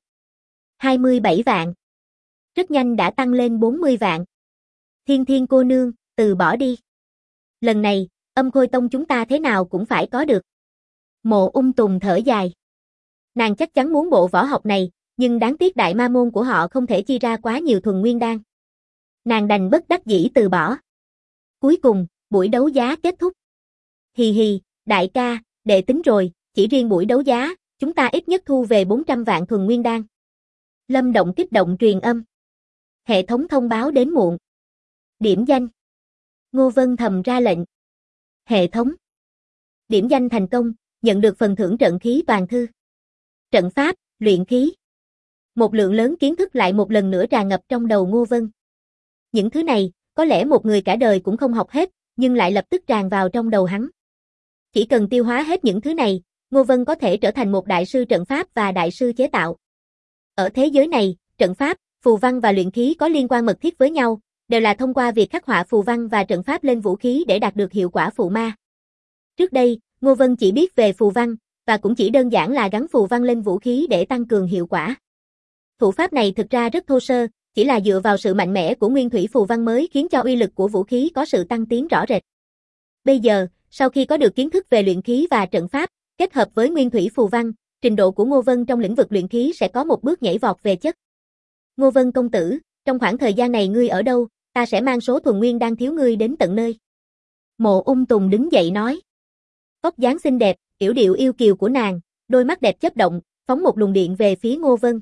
27 vạn. Rất nhanh đã tăng lên 40 vạn. Thiên Thiên cô nương, từ bỏ đi. Lần này, Âm Khôi Tông chúng ta thế nào cũng phải có được. Mộ Ung Tùng thở dài. Nàng chắc chắn muốn bộ võ học này, nhưng đáng tiếc Đại Ma môn của họ không thể chi ra quá nhiều thuần nguyên đan. Nàng đành bất đắc dĩ từ bỏ. Cuối cùng, buổi đấu giá kết thúc. Hì hì, đại ca, đệ tính rồi, chỉ riêng buổi đấu giá, chúng ta ít nhất thu về 400 vạn thuần nguyên đan. Lâm Động kích động truyền âm. Hệ thống thông báo đến muộn. Điểm danh. Ngô Vân thầm ra lệnh. Hệ thống. Điểm danh thành công, nhận được phần thưởng trận khí toàn thư. Trận pháp, luyện khí. Một lượng lớn kiến thức lại một lần nữa tràn ngập trong đầu Ngô Vân. Những thứ này, có lẽ một người cả đời cũng không học hết, nhưng lại lập tức tràn vào trong đầu hắn. Chỉ cần tiêu hóa hết những thứ này, Ngô Vân có thể trở thành một đại sư trận pháp và đại sư chế tạo. Ở thế giới này, trận pháp, phù văn và luyện khí có liên quan mật thiết với nhau, đều là thông qua việc khắc họa phù văn và trận pháp lên vũ khí để đạt được hiệu quả phụ ma. Trước đây, Ngô Vân chỉ biết về phù văn, và cũng chỉ đơn giản là gắn phù văn lên vũ khí để tăng cường hiệu quả. Thủ pháp này thực ra rất thô sơ, chỉ là dựa vào sự mạnh mẽ của nguyên thủy phù văn mới khiến cho uy lực của vũ khí có sự tăng tiến rõ rệt. Bây giờ, sau khi có được kiến thức về luyện khí và trận pháp, kết hợp với nguyên thủy phù văn, trình độ của Ngô Vân trong lĩnh vực luyện khí sẽ có một bước nhảy vọt về chất. Ngô Vân công tử, trong khoảng thời gian này ngươi ở đâu, ta sẽ mang số thuần nguyên đang thiếu ngươi đến tận nơi. Mộ Ung Tùng đứng dậy nói. vóc dáng xinh đẹp, yểu điệu yêu kiều của nàng, đôi mắt đẹp chớp động, phóng một luồng điện về phía Ngô Vân.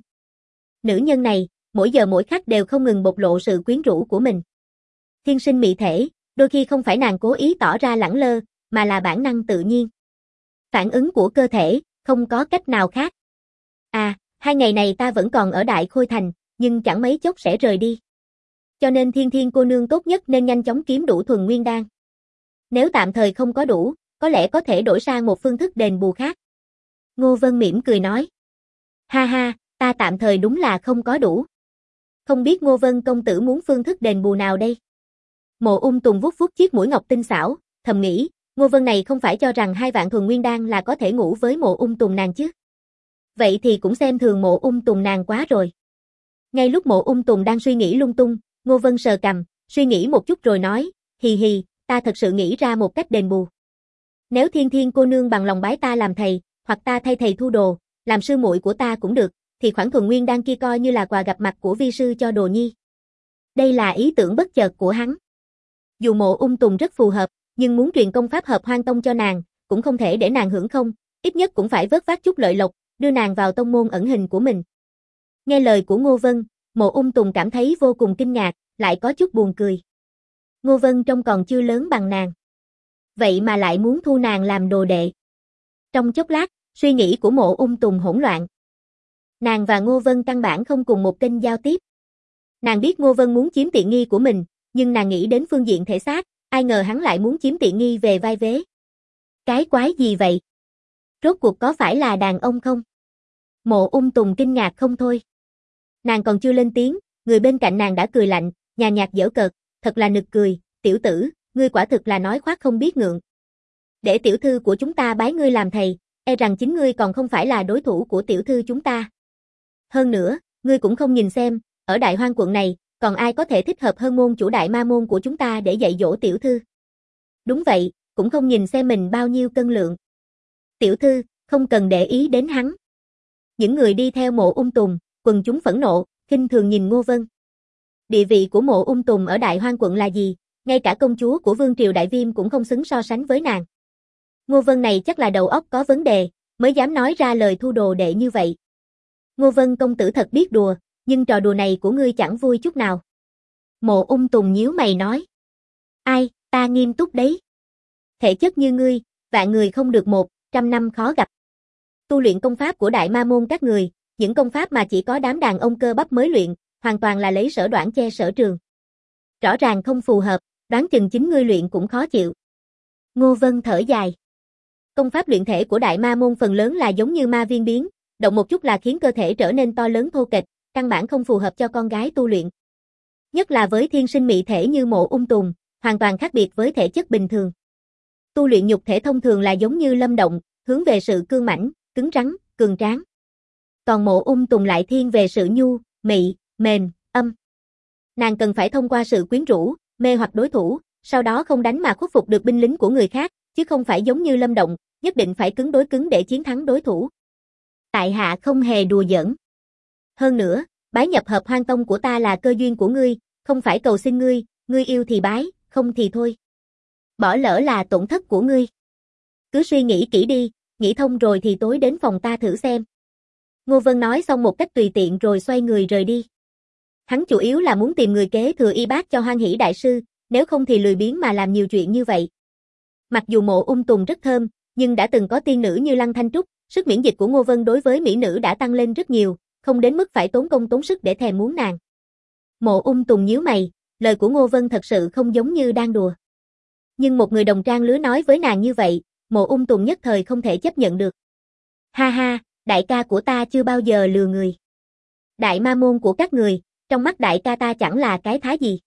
Nữ nhân này, mỗi giờ mỗi khắc đều không ngừng bộc lộ sự quyến rũ của mình. Thiên sinh mỹ thể, đôi khi không phải nàng cố ý tỏ ra lẳng lơ, mà là bản năng tự nhiên. Phản ứng của cơ thể, không có cách nào khác. À, 2 ngày này ta vẫn còn ở Đại Khôi Thành, nhưng chẳng mấy chốc sẽ rời đi. Cho nên Thiên Thiên cô nương tốt nhất nên nhanh chóng kiếm đủ thuần nguyên đan. Nếu tạm thời không có đủ, có lẽ có thể đổi sang một phương thức đền bù khác. Ngô Vân mỉm cười nói. Ha ha, ta tạm thời đúng là không có đủ. Không biết Ngô Vân công tử muốn phương thức đền bù nào đây? Mộ Ung Tùng vuốt vuốt chiếc mũi ngọc tinh xảo, thầm nghĩ, Ngô Vân này không phải cho rằng 2 vạn thuần nguyên đan là có thể ngủ với Mộ Ung Tùng nàng chứ. Vậy thì cũng xem thường Mộ Ung Tùng nàng quá rồi. Ngay lúc Mộ Ung Tùng đang suy nghĩ lung tung, Ngô Vân sờ cằm, suy nghĩ một chút rồi nói, hì hì, ta thật sự nghĩ ra một cách đền bù. Nếu Thiên Thiên cô nương bằng lòng bái ta làm thầy, hoặc ta thay thầy thu đồ, làm sư muội của ta cũng được, thì khoản thuần nguyên đan kia coi như là quà gặp mặt của vi sư cho đồ nhi. Đây là ý tưởng bất chợt của hắn. Dù Mộ Ung Tùng rất phù hợp, nhưng muốn truyền công pháp Hợp Hoang Tông cho nàng, cũng không thể để nàng hưởng không, ít nhất cũng phải vớt vát chút lợi lộc, đưa nàng vào tông môn ẩn hình của mình. Nghe lời của Ngô Vân, Mộ Ung Tùng cảm thấy vô cùng kinh ngạc, lại có chút buồn cười. Ngô Vân trông còn chưa lớn bằng nàng. Vậy mà lại muốn thu nàng làm đồ đệ. Trong chốc lát, suy nghĩ của Mộ Ung Tùng hỗn loạn. Nàng và Ngô Vân căn bản không cùng một kênh giao tiếp. Nàng biết Ngô Vân muốn chiếm tiện nghi của mình, nhưng nàng nghĩ đến phương diện thể xác, ai ngờ hắn lại muốn chiếm tiện nghi về vai vế. Cái quái gì vậy? Rốt cuộc có phải là đàn ông không? Mộ Ung Tùng kinh ngạc không thôi. Nàng còn chưa lên tiếng, người bên cạnh nàng đã cười lạnh, nhàn nhạt giễu cợt, thật là nực cười, tiểu tử, ngươi quả thực là nói khoác không biết ngượng. Để tiểu thư của chúng ta bái ngươi làm thầy, e rằng chính ngươi còn không phải là đối thủ của tiểu thư chúng ta. Hơn nữa, ngươi cũng không nhìn xem, ở Đại Hoang quận này, còn ai có thể thích hợp hơn môn chủ Đại Ma môn của chúng ta để dạy dỗ tiểu thư. Đúng vậy, cũng không nhìn xem mình bao nhiêu cân lượng. Tiểu thư, không cần để ý đến hắn. Những người đi theo Mộ Ung Tùng, quần chúng phẫn nộ, khinh thường nhìn Ngô Vân. Địa vị của Mộ Ung Tùng ở Đại Hoang quận là gì? Ngay cả công chúa của Vương triều Đại Viêm cũng không xứng so sánh với nàng. Ngô Vân này chắc là đầu óc có vấn đề, mới dám nói ra lời thu đồ đệ như vậy. Ngô Vân công tử thật biết đùa, nhưng trò đùa này của ngươi chẳng vui chút nào. Mộ Ung Tùng nhíu mày nói. Ai, ta nghiêm túc đấy. Thể chất như ngươi, vạn người không được 100 năm khó gặp. Tu luyện công pháp của Đại Ma môn các người, những công pháp mà chỉ có đám đàn ông cơ bắp mới luyện, hoàn toàn là lấy sở đoản che sở trường. Rõ ràng không phù hợp, đoán chừng chính ngươi luyện cũng khó chịu. Ngô Vân thở dài. Công pháp luyện thể của Đại Ma môn phần lớn là giống như ma viên biến, động một chút là khiến cơ thể trở nên to lớn thô kệch, căn bản không phù hợp cho con gái tu luyện. Nhất là với thiên sinh mỹ thể như Mộ Ung Tùng, hoàn toàn khác biệt với thể chất bình thường. Tu luyện nhục thể thông thường là giống như Lâm Động, hướng về sự cương mãnh, cứng rắn, cường tráng. Còn Mộ Ung Tùng lại thiên về sự nhu, mị, mềm, âm. Nàng cần phải thông qua sự quyến rũ, mê hoặc đối thủ, sau đó không đánh mà khuất phục được binh lính của người khác, chứ không phải giống như Lâm Động, nhất định phải cứng đối cứng để chiến thắng đối thủ. Tại hạ không hề đùa giỡn. Hơn nữa, bái nhập Hợp Hoang Tông của ta là cơ duyên của ngươi, không phải cầu xin ngươi, ngươi yêu thì bái, không thì thôi. Bỏ lỡ là tổn thất của ngươi. Cứ suy nghĩ kỹ đi, nghĩ thông rồi thì tối đến phòng ta thử xem. Ngô Vân nói xong một cách tùy tiện rồi xoay người rời đi. Hắn chủ yếu là muốn tìm người kế thừa y bát cho Hoan Hỷ đại sư, nếu không thì lười biếng mà làm nhiều chuyện như vậy. Mặc dù Mộ Ung Tùng rất thơm, nhưng đã từng có tiên nữ như Lăng Thanh Trúc, sức miễn dịch của Ngô Vân đối với mỹ nữ đã tăng lên rất nhiều, không đến mức phải tốn công tốn sức để thèm muốn nàng. Mộ Ung Tùng nhíu mày, lời của Ngô Vân thật sự không giống như đang đùa. Nhưng một người đồng trang lứa nói với nàng như vậy, Mộ Ung Tùng nhất thời không thể chấp nhận được. Ha ha, đại ca của ta chưa bao giờ lừa người. Đại Ma môn của các người, trong mắt đại ca ta chẳng là cái thá gì.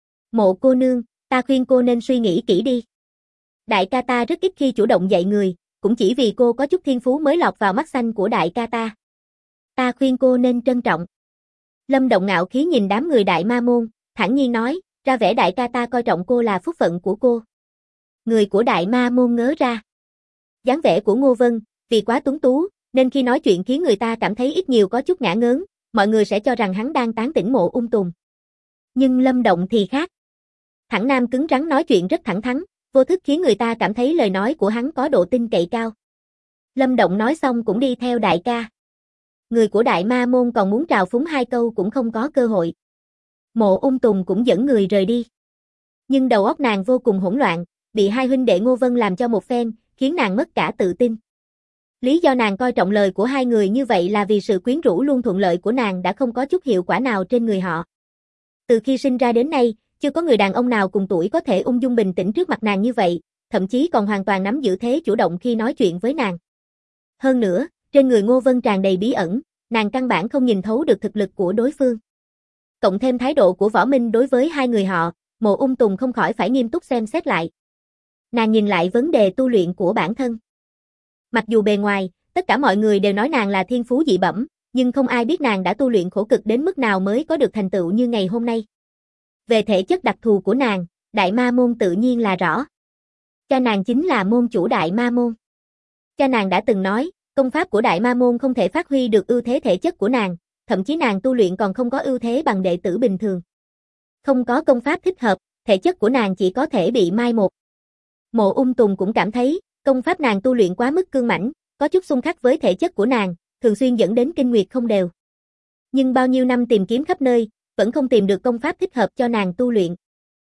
Mộ cô nương, ta khuyên cô nên suy nghĩ kỹ đi. Đại ca ta rất ít khi chủ động dạy người, cũng chỉ vì cô có chút thiên phú mới lọt vào mắt xanh của đại ca ta. Ta khuyên cô nên trân trọng. Lâm Động ngạo khí nhìn đám người Đại Ma môn, thản nhiên nói, ra vẻ đại ca ta coi trọng cô là phúc phận của cô. Người của Đại Ma môn ngớ ra. Dáng vẻ của Ngô Vân, vì quá tuấn tú, nên khi nói chuyện khiến người ta cảm thấy ít nhiều có chút ngả ngớn, mọi người sẽ cho rằng hắn đang tán tỉnh Mộ Ung Tùng. Nhưng Lâm Động thì khác. Thẳng nam cứng rắn nói chuyện rất thẳng thắn, vô thức khiến người ta cảm thấy lời nói của hắn có độ tin cậy cao. Lâm Động nói xong cũng đi theo đại ca. Người của Đại Ma Môn còn muốn trào phúng hai câu cũng không có cơ hội. Mộ Ung Tùng cũng dẫn người rời đi. Nhưng đầu óc nàng vô cùng hỗn loạn, bị hai huynh đệ Ngô Vân làm cho một phen, khiến nàng mất cả tự tin. Lý do nàng coi trọng lời của hai người như vậy là vì sự quyến rũ luôn thuận lợi của nàng đã không có chút hiệu quả nào trên người họ. Từ khi sinh ra đến nay, chưa có người đàn ông nào cùng tuổi có thể ung dung bình tĩnh trước mặt nàng như vậy, thậm chí còn hoàn toàn nắm giữ thế chủ động khi nói chuyện với nàng. Hơn nữa, trên người Ngô Vân tràn đầy bí ẩn, nàng căn bản không nhìn thấu được thực lực của đối phương. Cộng thêm thái độ của Võ Minh đối với hai người họ, Mộ Ung Tùng không khỏi phải nghiêm túc xem xét lại. Nàng nhìn lại vấn đề tu luyện của bản thân. Mặc dù bề ngoài, tất cả mọi người đều nói nàng là thiên phú dị bẩm, nhưng không ai biết nàng đã tu luyện khổ cực đến mức nào mới có được thành tựu như ngày hôm nay. Về thể chất đặc thù của nàng, Đại Ma Môn tự nhiên là rõ. Cha nàng chính là môn chủ Đại Ma Môn. Cha nàng đã từng nói, công pháp của Đại Ma Môn không thể phát huy được ưu thế thể chất của nàng, thậm chí nàng tu luyện còn không có ưu thế bằng đệ tử bình thường. Không có công pháp thích hợp, thể chất của nàng chỉ có thể bị mai một. Mộ Ung Tùng cũng cảm thấy, công pháp nàng tu luyện quá mức cương mãnh, có chút xung khắc với thể chất của nàng, thường xuyên dẫn đến kinh nguyệt không đều. Nhưng bao nhiêu năm tìm kiếm khắp nơi, vẫn không tìm được công pháp thích hợp cho nàng tu luyện.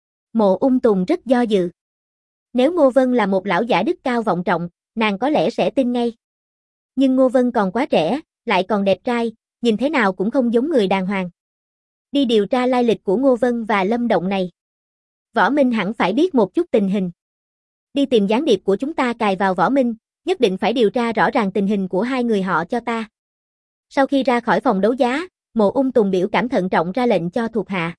Mộ Ung Tùng rất do dự. Nếu Ngô Vân là một lão giả đức cao vọng trọng, nàng có lẽ sẽ tin ngay. Nhưng Ngô Vân còn quá trẻ, lại còn đẹp trai, nhìn thế nào cũng không giống người đàng hoàng. Đi điều tra lai lịch của Ngô Vân và Lâm Động này. Võ Minh hẳn phải biết một chút tình hình. Đi tìm gián điệp của chúng ta cài vào Võ Minh, nhất định phải điều tra rõ ràng tình hình của hai người họ cho ta. Sau khi ra khỏi phòng đấu giá, Mộ Ung Tùng biểu cảm thận trọng ra lệnh cho thuộc hạ.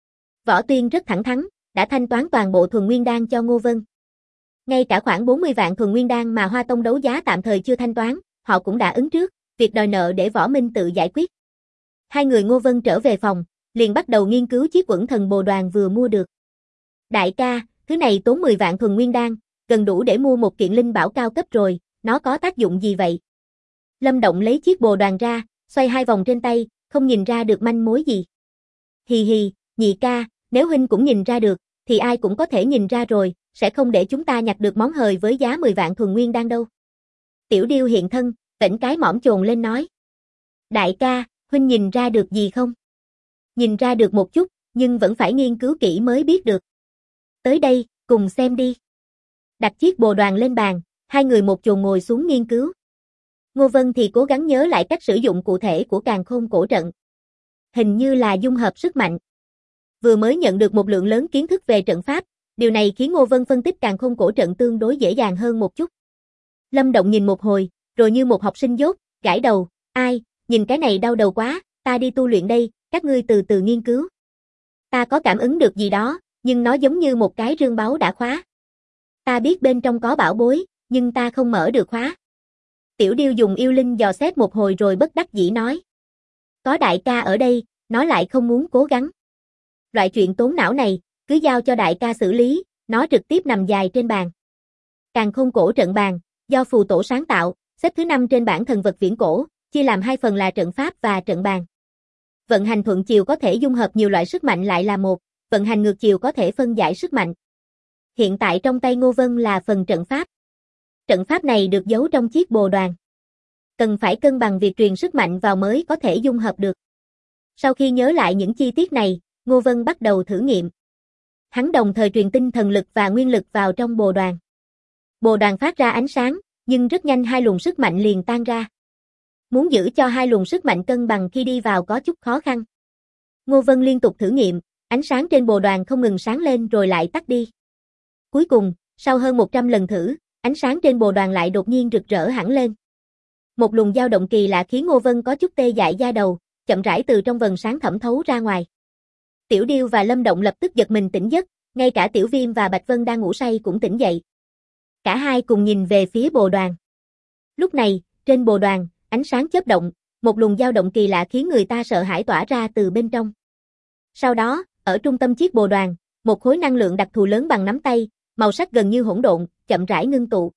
Võ Tuyên rất thẳng thắn, đã thanh toán toàn bộ thuần nguyên đan cho Ngô Vân. Ngay cả khoảng 40 vạn thuần nguyên đan mà Hoa Tông đấu giá tạm thời chưa thanh toán, họ cũng đã ứng trước, việc đòi nợ để Võ Minh tự giải quyết. Hai người Ngô Vân trở về phòng, liền bắt đầu nghiên cứu chiếc quẩn thần bồ đoàn vừa mua được. Đại ca, thứ này tốn 10 vạn thuần nguyên đan, gần đủ để mua một kiện linh bảo cao cấp rồi, nó có tác dụng gì vậy? Lâm Động lấy chiếc bồ đoàn ra, xoay hai vòng trên tay, không nhìn ra được manh mối gì. Hì hì, nhị ca, nếu huynh cũng nhìn ra được, thì ai cũng có thể nhìn ra rồi, sẽ không để chúng ta nhặt được món hời với giá 10 vạn thuần nguyên đan đâu. Tiểu Điêu hiện thân, vểnh cái mõm chồn lên nói. Đại ca, huynh nhìn ra được gì không? Nhìn ra được một chút, nhưng vẫn phải nghiên cứu kỹ mới biết được. Tới đây, cùng xem đi. Đặt chiếc bồ đoàn lên bàn, hai người một chồn ngồi xuống nghiên cứu. Ngô Vân thì cố gắng nhớ lại cách sử dụng cụ thể của Càn Khôn Cổ Trận. Hình như là dung hợp sức mạnh. Vừa mới nhận được một lượng lớn kiến thức về trận pháp, điều này khiến Ngô Vân phân tích Càn Khôn Cổ Trận tương đối dễ dàng hơn một chút. Lâm Động nhìn một hồi, rồi như một học sinh dốt, gãi đầu, ai, nhìn cái này đau đầu quá, ta đi tu luyện đây, các ngươi từ từ nghiên cứu. Ta có cảm ứng được gì đó, nhưng nó giống như một cái rương báu đã khóa. Ta biết bên trong có bảo bối, nhưng ta không mở được khóa. Tiểu Điêu dùng yêu linh dò xét một hồi rồi bất đắc dĩ nói. Có đại ca ở đây, nó lại không muốn cố gắng. Loại chuyện tốn não này, cứ giao cho đại ca xử lý, nó trực tiếp nằm dài trên bàn. Càn Khôn Cổ Trận bàn, do phù tổ sáng tạo, xếp thứ 5 trên bảng thần vật viễn cổ, chia làm hai phần là trận pháp và trận bàn. Vận hành thuận chiều có thể dung hợp nhiều loại sức mạnh lại là một, vận hành ngược chiều có thể phân giải sức mạnh. Hiện tại trong tay Ngô Vân là phần trận pháp. Trận pháp này được giấu trong chiếc bồ đoàn. Cần phải cân bằng việc truyền sức mạnh vào mới có thể dung hợp được. Sau khi nhớ lại những chi tiết này, Ngô Vân bắt đầu thử nghiệm. Hắn đồng thời truyền tinh thần lực và nguyên lực vào trong bồ đoàn. Bồ đoàn phát ra ánh sáng, nhưng rất nhanh hai luồng sức mạnh liền tan ra. Muốn giữ cho hai luồng sức mạnh cân bằng khi đi vào có chút khó khăn. Ngô Vân liên tục thử nghiệm, ánh sáng trên bồ đoàn không ngừng sáng lên rồi lại tắt đi. Cuối cùng, sau hơn 100 lần thử, ánh sáng trên bồ đoàn lại đột nhiên rực rỡ hẳn lên. Một luồng dao động kỳ lạ khiến Ngô Vân có chút tê dại da đầu, chậm rãi từ trong vầng sáng thẩm thấu ra ngoài. Tiểu Điêu và Lâm Động lập tức giật mình tỉnh giấc, ngay cả Tiểu Viêm và Bạch Vân đang ngủ say cũng tỉnh dậy. Cả hai cùng nhìn về phía bồ đoàn. Lúc này, trên bồ đoàn, ánh sáng chớp động, một luồng dao động kỳ lạ khiến người ta sợ hãi tỏa ra từ bên trong. Sau đó, ở trung tâm chiếc bồ đoàn, một khối năng lượng đặc thù lớn bằng nắm tay, màu sắc gần như hỗn độn, chậm rãi ngưng tụ.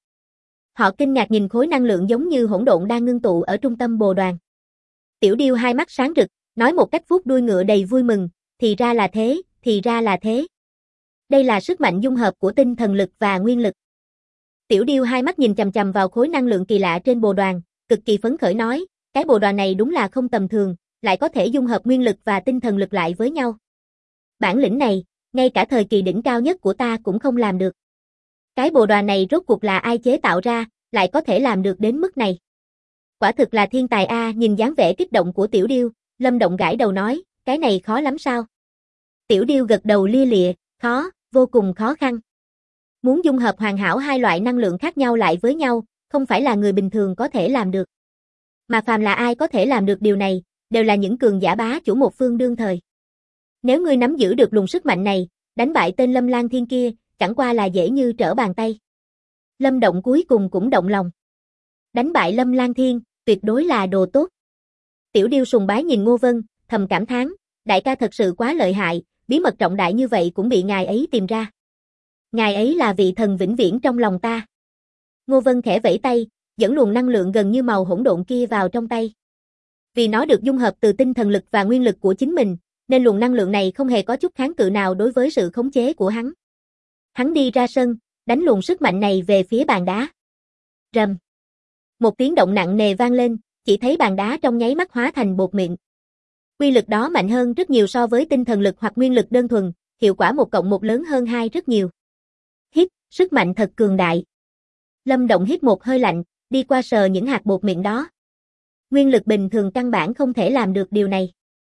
Họ kinh ngạc nhìn khối năng lượng giống như hỗn độn đang ngưng tụ ở trung tâm bồ đoàn. Tiểu Điêu hai mắt sáng rực, nói một cách vuốt đuôi ngựa đầy vui mừng, thì ra là thế, thì ra là thế. Đây là sức mạnh dung hợp của tinh thần lực và nguyên lực. Tiểu Điêu hai mắt nhìn chằm chằm vào khối năng lượng kỳ lạ trên bồ đoàn, cực kỳ phấn khởi nói, cái bồ đoàn này đúng là không tầm thường, lại có thể dung hợp nguyên lực và tinh thần lực lại với nhau. Bản lĩnh này, ngay cả thời kỳ đỉnh cao nhất của ta cũng không làm được. Cái bồ đoàn này rốt cuộc là ai chế tạo ra, lại có thể làm được đến mức này. Quả thực là thiên tài a, nhìn dáng vẻ kích động của Tiểu Điêu, Lâm Động gãi đầu nói, cái này khó lắm sao? Tiểu Điêu gật đầu lia lịa, khó, vô cùng khó khăn. Muốn dung hợp hoàn hảo hai loại năng lượng khác nhau lại với nhau, không phải là người bình thường có thể làm được. Mà phàm là ai có thể làm được điều này, đều là những cường giả bá chủ một phương đương thời. Nếu ngươi nắm giữ được luồng sức mạnh này, đánh bại tên Lâm Lang Thiên kia, chẳng qua là dễ như trở bàn tay. Lâm Động cuối cùng cũng động lòng. Đánh bại Lâm Lang Thiên, tuyệt đối là đồ tốt. Tiểu Điêu sùng bái nhìn Ngô Vân, thầm cảm thán, đại ca thật sự quá lợi hại, bí mật trọng đại như vậy cũng bị ngài ấy tìm ra. Ngài ấy là vị thần vĩnh viễn trong lòng ta. Ngô Vân khẽ vẫy tay, dẫn luồng năng lượng gần như màu hỗn độn kia vào trong tay. Vì nó được dung hợp từ tinh thần lực và nguyên lực của chính mình, nên luồng năng lượng này không hề có chút kháng cự nào đối với sự khống chế của hắn. Hắn đi ra sân, đánh luồng sức mạnh này về phía bàn đá. Rầm. Một tiếng động nặng nề vang lên, chỉ thấy bàn đá trong nháy mắt hóa thành bột mịn. Quy lực đó mạnh hơn rất nhiều so với tinh thần lực hoặc nguyên lực đơn thuần, hiệu quả 1 cộng 1 lớn hơn 2 rất nhiều. Hít, sức mạnh thật cường đại. Lâm Động hít một hơi lạnh, đi qua sờ những hạt bột mịn đó. Nguyên lực bình thường căn bản không thể làm được điều này.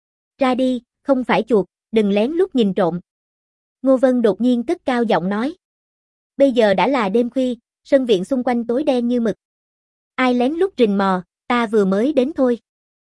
Ra đi, không phải chuột, đừng lén lút nhìn trộm. Ngô Vân đột nhiên cất cao giọng nói. Bây giờ đã là đêm khuya, sân viện xung quanh tối đen như mực. Ai lén lút rình mò, ta vừa mới đến thôi.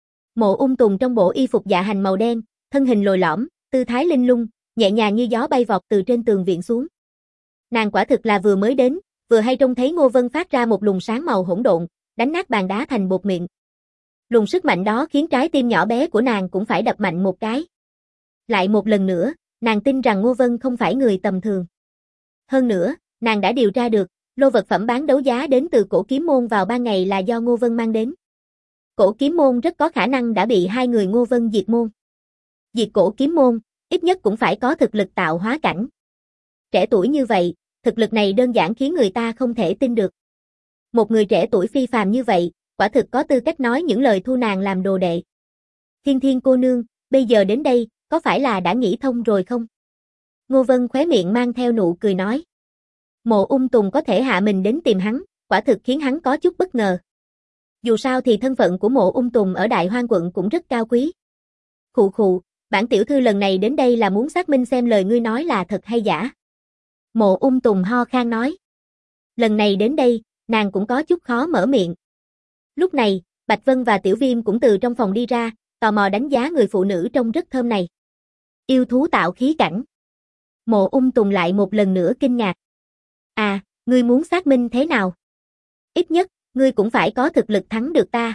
Mộ Ung Tùng trong bộ y phục dạ hành màu đen, thân hình lồi lõm, tư thái linh lung, nhẹ nhàng như gió bay vọt từ trên tường viện xuống. Nàng quả thực là vừa mới đến, vừa hay trông thấy Ngô Vân phát ra một luồng sáng màu hỗn độn, đánh nát bàn đá thành bột mịn. Luồng sức mạnh đó khiến trái tim nhỏ bé của nàng cũng phải đập mạnh một cái. Lại một lần nữa, nàng tin rằng Ngô Vân không phải người tầm thường. Hơn nữa, nàng đã điều tra được, lô vật phẩm bán đấu giá đến từ Cổ Kiếm Môn vào ban ngày là do Ngô Vân mang đến. Cổ Kiếm Môn rất có khả năng đã bị hai người Ngô Vân diệt môn. Diệt Cổ Kiếm Môn, ít nhất cũng phải có thực lực tạo hóa cảnh. Trẻ tuổi như vậy, thực lực này đơn giản khiến người ta không thể tin được. Một người trẻ tuổi phi phàm như vậy, quả thực có tư cách nói những lời thu nàng làm đồ đệ. Thiên Thiên cô nương, bây giờ đến đây, có phải là đã nghĩ thông rồi không? Ngô Vân khóe miệng mang theo nụ cười nói. Mộ Ung Tùng có thể hạ mình đến tìm hắn, quả thực khiến hắn có chút bất ngờ. Dù sao thì thân phận của Mộ Ung Tùng ở Đại Hoang quận cũng rất cao quý. Khụ khụ, bản tiểu thư lần này đến đây là muốn xác minh xem lời ngươi nói là thật hay giả. Mộ Ung Tùng ho khan nói. Lần này đến đây, nàng cũng có chút khó mở miệng. Lúc này, Bạch Vân và Tiểu Viêm cũng từ trong phòng đi ra, tò mò đánh giá người phụ nữ trông rất thơm này. Yêu thú tạo khí cảnh. Mộ Ung Tùng lại một lần nữa kinh ngạc. À, ngươi muốn xác minh thế nào? Ít nhất, ngươi cũng phải có thực lực thắng được ta.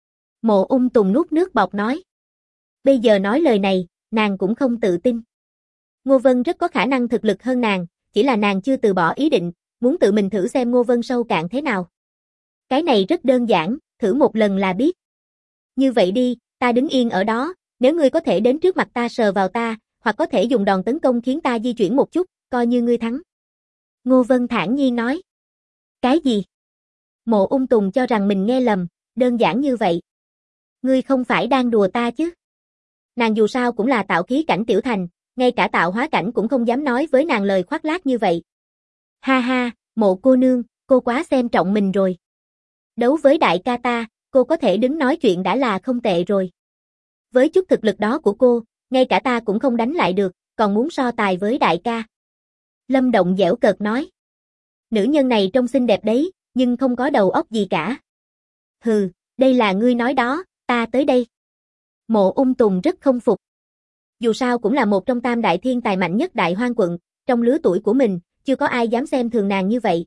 Mộ Ung Tùng nuốt nước bọt nói. Bây giờ nói lời này, nàng cũng không tự tin. Ngô Vân rất có khả năng thực lực hơn nàng, chỉ là nàng chưa từ bỏ ý định, muốn tự mình thử xem Ngô Vân sâu cạn thế nào. Cái này rất đơn giản, thử một lần là biết. Như vậy đi, ta đứng yên ở đó, nếu ngươi có thể đến trước mặt ta sờ vào ta, hoặc có thể dùng đòn tấn công khiến ta di chuyển một chút, coi như ngươi thắng. Ngô Vân thản nhiên nói. Cái gì? Mộ Ung Tùng cho rằng mình nghe lầm, đơn giản như vậy. Ngươi không phải đang đùa ta chứ? Nàng dù sao cũng là tạo khí cảnh tiểu thành, ngay cả tạo hóa cảnh cũng không dám nói với nàng lời khoác lác như vậy. Ha ha, Mộ cô nương, cô quá xem trọng mình rồi. Đấu với đại ca ta, cô có thể đứng nói chuyện đã là không tệ rồi. Với chút thực lực đó của cô, ngay cả ta cũng không đánh lại được, còn muốn so tài với đại ca. Lâm Động giễu cợt nói. Nữ nhân này trông xinh đẹp đấy, nhưng không có đầu óc gì cả. Hừ, đây là ngươi nói đó, ta tới đây. Mộ Ung Tùng rất không phục. Dù sao cũng là một trong tam đại thiên tài mạnh nhất Đại Hoang quận, trong lứa tuổi của mình, chưa có ai dám xem thường nàng như vậy.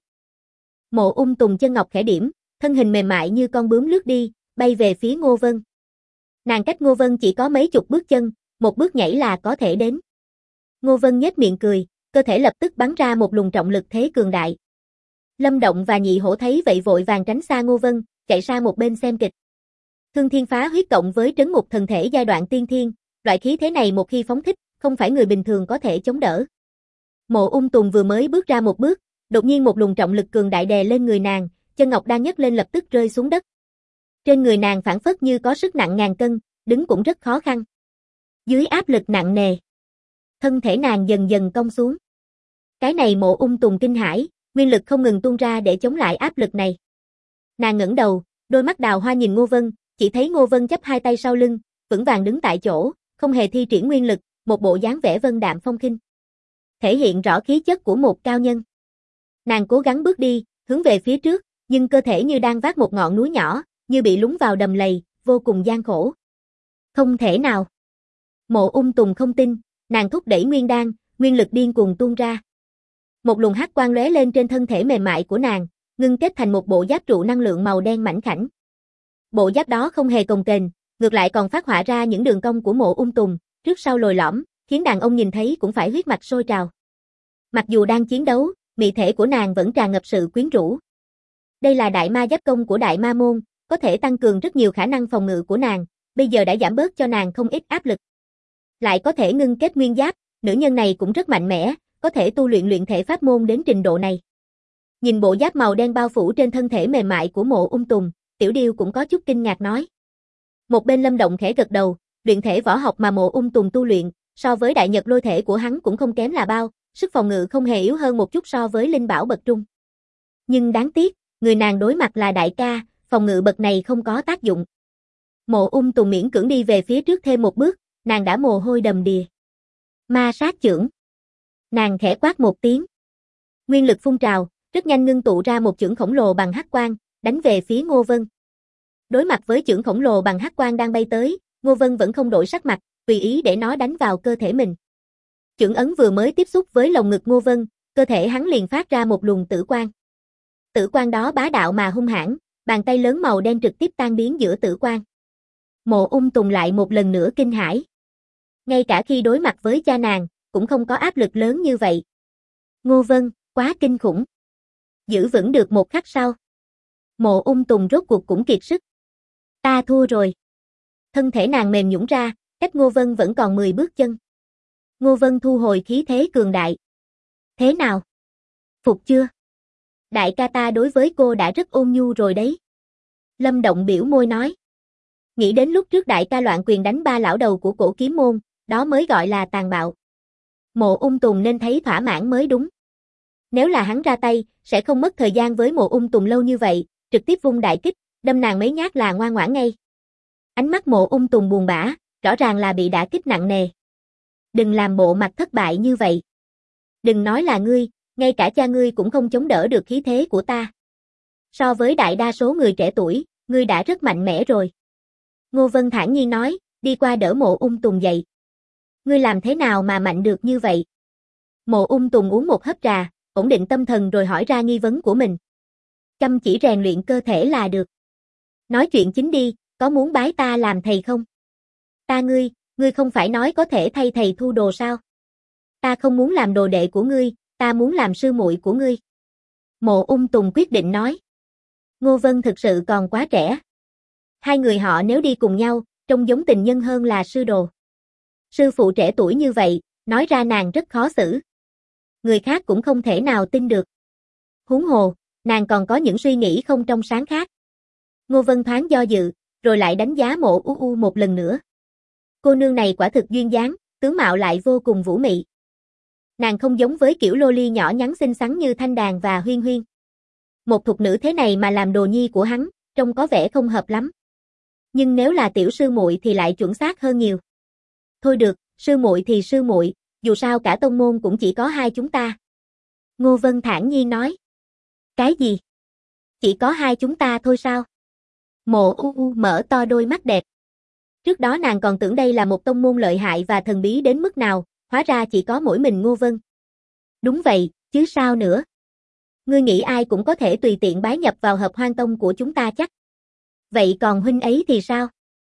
Mộ Ung Tùng chân ngọc khẽ điểm, thân hình mềm mại như con bướm lướt đi, bay về phía Ngô Vân. Nàng cách Ngô Vân chỉ có mấy chục bước chân, một bước nhảy là có thể đến. Ngô Vân nhếch miệng cười, cơ thể lập tức bắn ra một luồng trọng lực thế cường đại. Lâm Động và Nhị Hổ thấy vậy vội vàng tránh xa Ngô Vân, chạy sang một bên xem kịch. Thương Thiên Phá Huyết cộng với trấn ngục thần thể giai đoạn tiên thiên, loại khí thế này một khi phóng thích, không phải người bình thường có thể chống đỡ. Mộ Ung Tùng vừa mới bước ra một bước, đột nhiên một luồng trọng lực cường đại đè lên người nàng, chân ngọc đang nhấc lên lập tức rơi xuống đất. Trên người nàng phảng phất như có sức nặng ngàn cân, đứng cũng rất khó khăn. Dưới áp lực nặng nề, thân thể nàng dần dần cong xuống. Cái này Mộ Ung Tùng kinh hãi, nguyên lực không ngừng tuôn ra để chống lại áp lực này. Nàng ngẩng đầu, đôi mắt đào hoa nhìn Ngô Vân, chỉ thấy Ngô Vân chắp hai tay sau lưng, vững vàng đứng tại chỗ, không hề thi triển nguyên lực, một bộ dáng vẻ vân đạm phong khinh. Thể hiện rõ khí chất của một cao nhân. Nàng cố gắng bước đi, hướng về phía trước, nhưng cơ thể như đang vác một ngọn núi nhỏ, như bị lún vào đầm lầy, vô cùng gian khổ. Không thể nào. Mộ Ung Tùng không tin, nàng thúc đẩy nguyên đan, nguyên lực điên cuồng tuôn ra. Một luồng hắc quang lóe lên trên thân thể mềm mại của nàng, ngưng kết thành một bộ giáp trụ năng lượng màu đen mảnh khảnh. Bộ giáp đó không hề cồng kềnh, ngược lại còn phát họa ra những đường cong của Mộ Ung Tùng, trước sau lồi lõm, khiến đàn ông nhìn thấy cũng phải huyết mạch sôi trào. Mặc dù đang chiến đấu, mị thể của nàng vẫn tràn ngập sự quyến rũ. Đây là đại ma giáp công của đại ma môn, có thể tăng cường rất nhiều khả năng phòng ngự của nàng, bây giờ đã giảm bớt cho nàng không ít áp lực. Lại có thể ngưng kết nguyên giáp, nữ nhân này cũng rất mạnh mẽ, có thể tu luyện luyện thể pháp môn đến trình độ này. Nhìn bộ giáp màu đen bao phủ trên thân thể mềm mại của Mộ Ung Tùng, Tiểu Điêu cũng có chút kinh ngạc nói. Một bên Lâm Động khẽ gật đầu, luyện thể võ học mà Mộ Ung Tùng tu luyện, so với đại nhật lôi thể của hắn cũng không kém là bao, sức phòng ngự không hề yếu hơn một chút so với linh bảo bậc trung. Nhưng đáng tiếc, người nàng đối mặt là đại ca, phòng ngự bậc này không có tác dụng. Mộ Ung Tùng miễn cưỡng đi về phía trước thêm một bước, nàng đã mồ hôi đầm đìa. Ma sát chưởng. Nàng khẽ quát một tiếng. Nguyên lực phun trào, rất nhanh ngưng tụ ra một chưởng khổng lồ bằng hắc quang, đánh về phía Ngô Vân. Đối mặt với chưởng khổng lồ bằng hắc quang đang bay tới, Ngô Vân vẫn không đổi sắc mặt, tùy ý để nó đánh vào cơ thể mình. Chưởng ấn vừa mới tiếp xúc với lồng ngực Ngô Vân, cơ thể hắn liền phát ra một luồng tử quang. Tử quang đó bá đạo mà hung hãn, bàn tay lớn màu đen trực tiếp tan biến giữa tử quang. Mộ Ung Tùng lại một lần nữa kinh hãi. Ngay cả khi đối mặt với cha nàng, cũng không có áp lực lớn như vậy. Ngô Vân, quá kinh khủng. Giữ vững được một khắc sau. Mộ Ung Tùng rốt cuộc cũng kiệt sức. Ta thua rồi. Thân thể nàng mềm nhũn ra, cách Ngô Vân vẫn còn 10 bước chân. Ngô Vân thu hồi khí thế cường đại. Thế nào? Phục chưa? Đại ca ta đối với cô đã rất ôn nhu rồi đấy. Lâm Động biểu môi nói. Nghĩ đến lúc trước đại ca loạn quyền đánh ba lão đầu của Cổ Kiếm môn, đó mới gọi là tàn bạo. Mộ Ung Tùng nên thấy thỏa mãn mới đúng. Nếu là hắn ra tay, sẽ không mất thời gian với Mộ Ung Tùng lâu như vậy, trực tiếp vung đại kích, đâm nàng mấy nhát là ngoan ngoãn ngay. Ánh mắt Mộ Ung Tùng buồn bã, rõ ràng là bị đả kích nặng nề. Đừng làm bộ mặt thất bại như vậy. Đừng nói là ngươi, ngay cả cha ngươi cũng không chống đỡ được khí thế của ta. So với đại đa số người trẻ tuổi, ngươi đã rất mạnh mẽ rồi. Ngô Vân thản nhiên nói, đi qua đỡ Mộ Ung Tùng dậy. Ngươi làm thế nào mà mạnh được như vậy? Mộ Ung Tùng uống một hớp trà, ổn định tâm thần rồi hỏi ra nghi vấn của mình. Chăm chỉ rèn luyện cơ thể là được. Nói chuyện chính đi, có muốn bái ta làm thầy không? Ta ngươi không phải nói có thể thay thầy thu đồ sao? Ta không muốn làm đồ đệ của ngươi, ta muốn làm sư muội của ngươi. Mộ Ung Tùng quyết định nói. Ngô Vân thực sự còn quá trẻ. Hai người họ nếu đi cùng nhau, trông giống tình nhân hơn là sư đồ. Sư phụ trẻ tuổi như vậy, nói ra nàng rất khó xử. Người khác cũng không thể nào tin được. Huống hồ, nàng còn có những suy nghĩ không trong sáng khác. Ngô Vân thoáng do dự, rồi lại đánh giá Mộ U một lần nữa. Cô nương này quả thực duyên dáng, tướng mạo lại vô cùng vũ mị. Nàng không giống với kiểu loli nhỏ nhắn xinh xắn như Thanh Đàn và Huyên Huyên. Một thục nữ thế này mà làm đồ nhi của hắn, trông có vẻ không hợp lắm. Nhưng nếu là tiểu sư muội thì lại chuẩn xác hơn nhiều. Thôi được, sư muội thì sư muội, dù sao cả tông môn cũng chỉ có hai chúng ta. Ngô Vân thản nhiên nói. Cái gì? Chỉ có hai chúng ta thôi sao? Mộ U mở to đôi mắt đẹp. Trước đó nàng còn tưởng đây là một tông môn lợi hại và thần bí đến mức nào, hóa ra chỉ có mỗi mình Ngô Vân. Đúng vậy, chứ sao nữa? Ngươi nghĩ ai cũng có thể tùy tiện bái nhập vào Hợp Hoan Tông của chúng ta chắc. Vậy còn huynh ấy thì sao?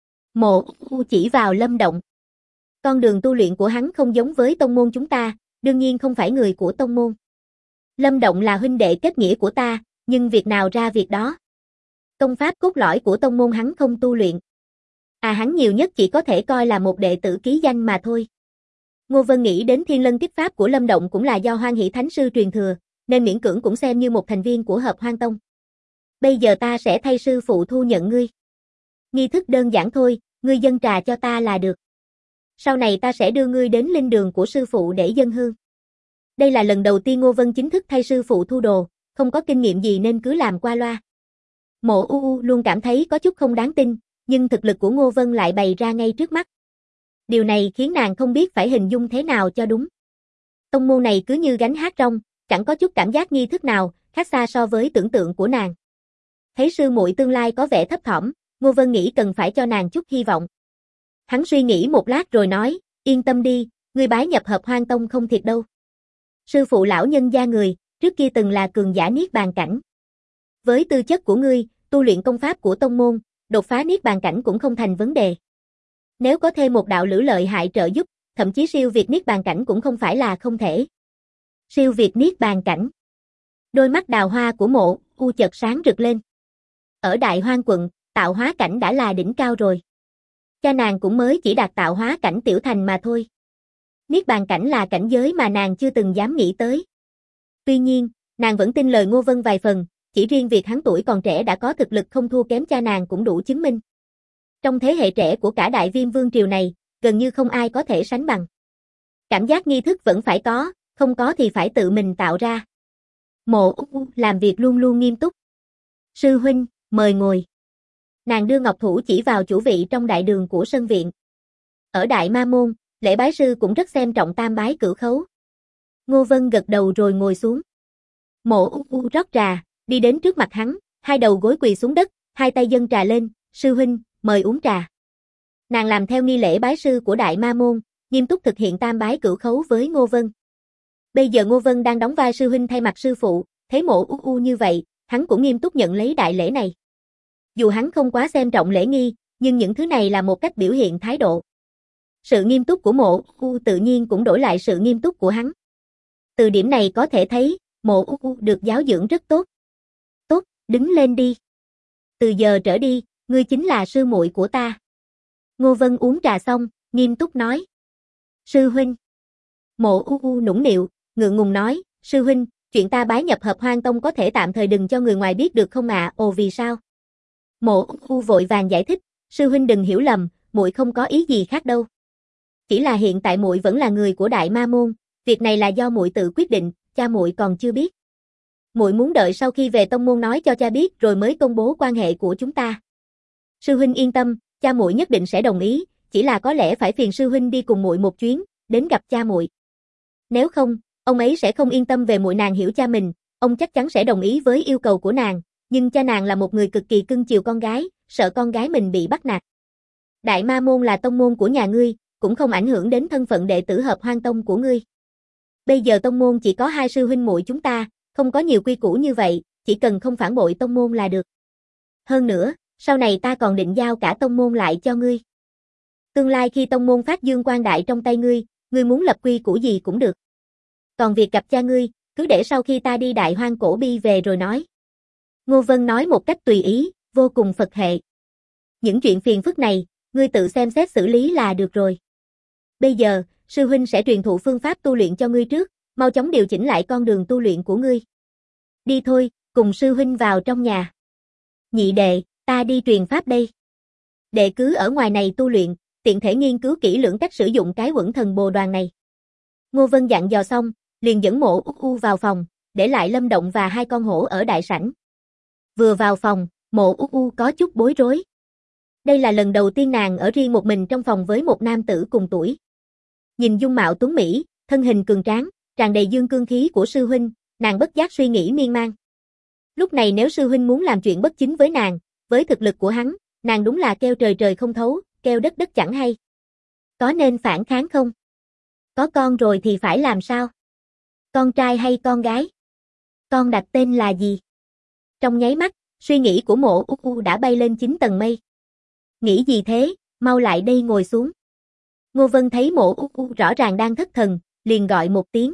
Mộ U chỉ vào Lâm Động. Con đường tu luyện của hắn không giống với tông môn chúng ta, đương nhiên không phải người của tông môn. Lâm Động là huynh đệ kết nghĩa của ta, nhưng việc nào ra việc đó. Công pháp cốt lõi của tông môn hắn không tu luyện. Hắn nhiều nhất chỉ có thể coi là một đệ tử ký danh mà thôi. Ngô Vân nghĩ đến Thiên Lân Kiếp Pháp của Lâm Động cũng là do Hoan Hỷ Thánh Sư truyền thừa, nên miễn cưỡng cũng xem như một thành viên của Hợp Hoan Tông. Bây giờ ta sẽ thay sư phụ thu nhận ngươi. Nghi thức đơn giản thôi, ngươi dâng trà cho ta là được. Sau này ta sẽ đưa ngươi đến linh đường của sư phụ để dâng hương. Đây là lần đầu tiên Ngô Vân chính thức thay sư phụ thu đồ, không có kinh nghiệm gì nên cứ làm qua loa. Mộ U luôn cảm thấy có chút không đáng tin, nhưng thực lực của Ngô Vân lại bày ra ngay trước mắt. Điều này khiến nàng không biết phải hình dung thế nào cho đúng. Tông môn này cứ như gánh hát rong, chẳng có chút cảm giác nghi thức nào, khác xa so với tưởng tượng của nàng. Thấy sư muội tương lai có vẻ thấp thỏm, Ngô Vân nghĩ cần phải cho nàng chút hy vọng. Hắn suy nghĩ một lát rồi nói, yên tâm đi, ngươi bái nhập Hợp Hoan Tông không thiệt đâu. Sư phụ lão nhân gia người, trước kia từng là cường giả niết bàn cảnh. Với tư chất của ngươi, tu luyện công pháp của tông môn, đột phá niết bàn cảnh cũng không thành vấn đề. Nếu có thêm một đạo lữ lợi hại trợ giúp, thậm chí siêu việt niết bàn cảnh cũng không phải là không thể. Siêu việt niết bàn cảnh. Đôi mắt đào hoa của Mộ U chợt sáng rực lên. Ở Đại Hoang quận, tạo hóa cảnh đã là đỉnh cao rồi. Cha nàng cũng mới chỉ đạt tạo hóa cảnh tiểu thành mà thôi. Niết bàn cảnh là cảnh giới mà nàng chưa từng dám nghĩ tới. Tuy nhiên, nàng vẫn tin lời Ngô Vân vài phần, chỉ riêng việc hắn tuổi còn trẻ đã có thực lực không thua kém cha nàng cũng đủ chứng minh. Trong thế hệ trẻ của cả Đại Viêm Vương triều này, gần như không ai có thể sánh bằng. Cảm giác nghi thức vẫn phải có, không có thì phải tự mình tạo ra. Mộ U làm việc luôn luôn nghiêm túc. Sư huynh, mời ngồi. Nàng đưa ngọc thủ chỉ vào chủ vị trong đại đường của sân viện. Ở Đại Ma Môn, lễ bái sư cũng rất xem trọng tam bái cửu khấu. Ngô Vân gật đầu rồi ngồi xuống. Mộ U rót trà, đi đến trước mặt hắn, hai đầu gối quỳ xuống đất, hai tay dâng trà lên, sư huynh, mời uống trà. Nàng làm theo nghi lễ bái sư của Đại Ma Môn, nghiêm túc thực hiện tam bái cửu khấu với Ngô Vân. Bây giờ Ngô Vân đang đóng vai sư huynh thay mặt sư phụ, thấy Mộ U như vậy, hắn cũng nghiêm túc nhận lấy đại lễ này. Dù hắn không quá xem trọng lễ nghi, nhưng những thứ này là một cách biểu hiện thái độ. Sự nghiêm túc của Mộ U tự nhiên cũng đổi lại sự nghiêm túc của hắn. Từ điểm này có thể thấy, Mộ U được giáo dưỡng rất tốt. Tốt, đứng lên đi. Từ giờ trở đi, ngươi chính là sư muội của ta. Ngô Vân uống trà xong, nghiêm túc nói. Sư huynh. Mộ U nũng nịu, ngượng ngùng nói, sư huynh, chuyện ta bái nhập Hợp Hoan Tông có thể tạm thời đừng cho người ngoài biết được không ạ? Ồ vì sao? Mộ U vội vàng giải thích, sư huynh đừng hiểu lầm, muội không có ý gì khác đâu. Chỉ là hiện tại muội vẫn là người của Đại Ma Môn, việc này là do muội tự quyết định, cha muội còn chưa biết. Muội muốn đợi sau khi về tông môn nói cho cha biết rồi mới công bố quan hệ của chúng ta. Sư huynh yên tâm, cha muội nhất định sẽ đồng ý, chỉ là có lẽ phải phiền sư huynh đi cùng muội một chuyến, đến gặp cha muội. Nếu không, ông ấy sẽ không yên tâm về muội nàng hiểu cha mình, ông chắc chắn sẽ đồng ý với yêu cầu của nàng, nhưng cha nàng là một người cực kỳ cưng chiều con gái, sợ con gái mình bị bắt nạt. Đại Ma Môn là tông môn của nhà ngươi, cũng không ảnh hưởng đến thân phận đệ tử Hợp Hoan Tông của ngươi. Bây giờ tông môn chỉ có hai sư huynh muội chúng ta, không có nhiều quy củ như vậy, chỉ cần không phản bội tông môn là được. Hơn nữa, sau này ta còn định giao cả tông môn lại cho ngươi. Tương lai khi tông môn phát dương quang đại trong tay ngươi muốn lập quy củ gì cũng được. Còn việc gặp cha ngươi, cứ để sau khi ta đi Đại Hoang Cổ Bi về rồi nói. Ngô Vân nói một cách tùy ý, vô cùng Phật hệ. Những chuyện phiền phức này, ngươi tự xem xét xử lý là được rồi. Bây giờ, sư huynh sẽ truyền thụ phương pháp tu luyện cho ngươi trước, mau chóng điều chỉnh lại con đường tu luyện của ngươi. Đi thôi, cùng sư huynh vào trong nhà. Nhị đệ, ta đi truyền pháp đây. Đệ cứ ở ngoài này tu luyện, tiện thể nghiên cứu kỹ lưỡng cách sử dụng cái Quẩn Thần Bồ Đoàn này. Ngô Vân dặn dò xong, liền dẫn Mộ U vào phòng, để lại Lâm Động và hai con hổ ở đại sảnh. Vừa vào phòng, Mộ U có chút bối rối. Đây là lần đầu tiên nàng ở riêng một mình trong phòng với một nam tử cùng tuổi. Nhìn dung mạo tuấn mỹ, thân hình cường tráng, tràn đầy dương cương khí của sư huynh, nàng bất giác suy nghĩ miên man. Lúc này nếu sư huynh muốn làm chuyện bất chính với nàng, với thực lực của hắn, nàng đúng là keo trời trời không thấu, keo đất đất chẳng hay. Có nên phản kháng không? Có con rồi thì phải làm sao? Con trai hay con gái? Con đặt tên là gì? Trong nháy mắt, suy nghĩ của Mộ U đã bay lên 9 tầng mây. Nghĩ gì thế, mau lại đây ngồi xuống. Ngô Vân thấy Mộ U rõ ràng đang thất thần, liền gọi một tiếng.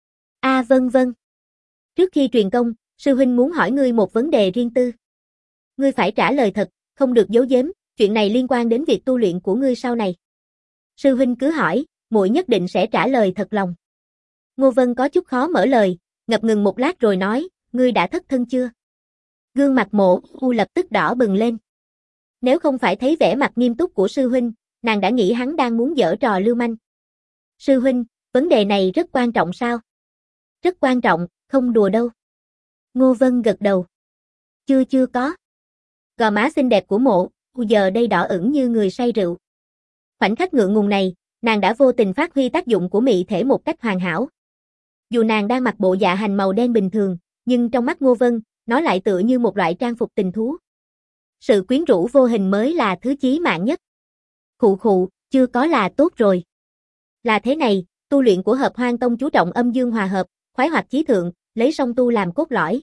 Vâng vâng. Trước khi truyền công, sư huynh muốn hỏi ngươi một vấn đề riêng tư. Ngươi phải trả lời thật, không được giấu giếm, chuyện này liên quan đến việc tu luyện của ngươi sau này. Sư huynh cứ hỏi, muội nhất định sẽ trả lời thật lòng. Ngô Vân có chút khó mở lời, ngập ngừng một lát rồi nói, ngươi đã thất thân chưa? Gương mặt Mộ U lập tức đỏ bừng lên. Nếu không phải thấy vẻ mặt nghiêm túc của sư huynh, nàng đã nghĩ hắn đang muốn giở trò lưu manh. Sư huynh, vấn đề này rất quan trọng sao? Rất quan trọng, không đùa đâu. Ngô Vân gật đầu. Chưa có. Gò má xinh đẹp của Mộ U giờ đây đỏ ửng như người say rượu. Khoảnh khắc ngượng ngùng này, nàng đã vô tình phát huy tác dụng của mị thể một cách hoàn hảo. Dù nàng đang mặc bộ dạ hành màu đen bình thường, nhưng trong mắt Ngô Vân, nó lại tựa như một loại trang phục tình thú. Sự quyến rũ vô hình mới là thứ chí mạng nhất. Khụ, chưa có là tốt rồi. Là thế này, tu luyện của Hợp Hoan Tông chú trọng âm dương hòa hợp, khoái hoạt chí thượng, lấy song tu làm cốt lõi.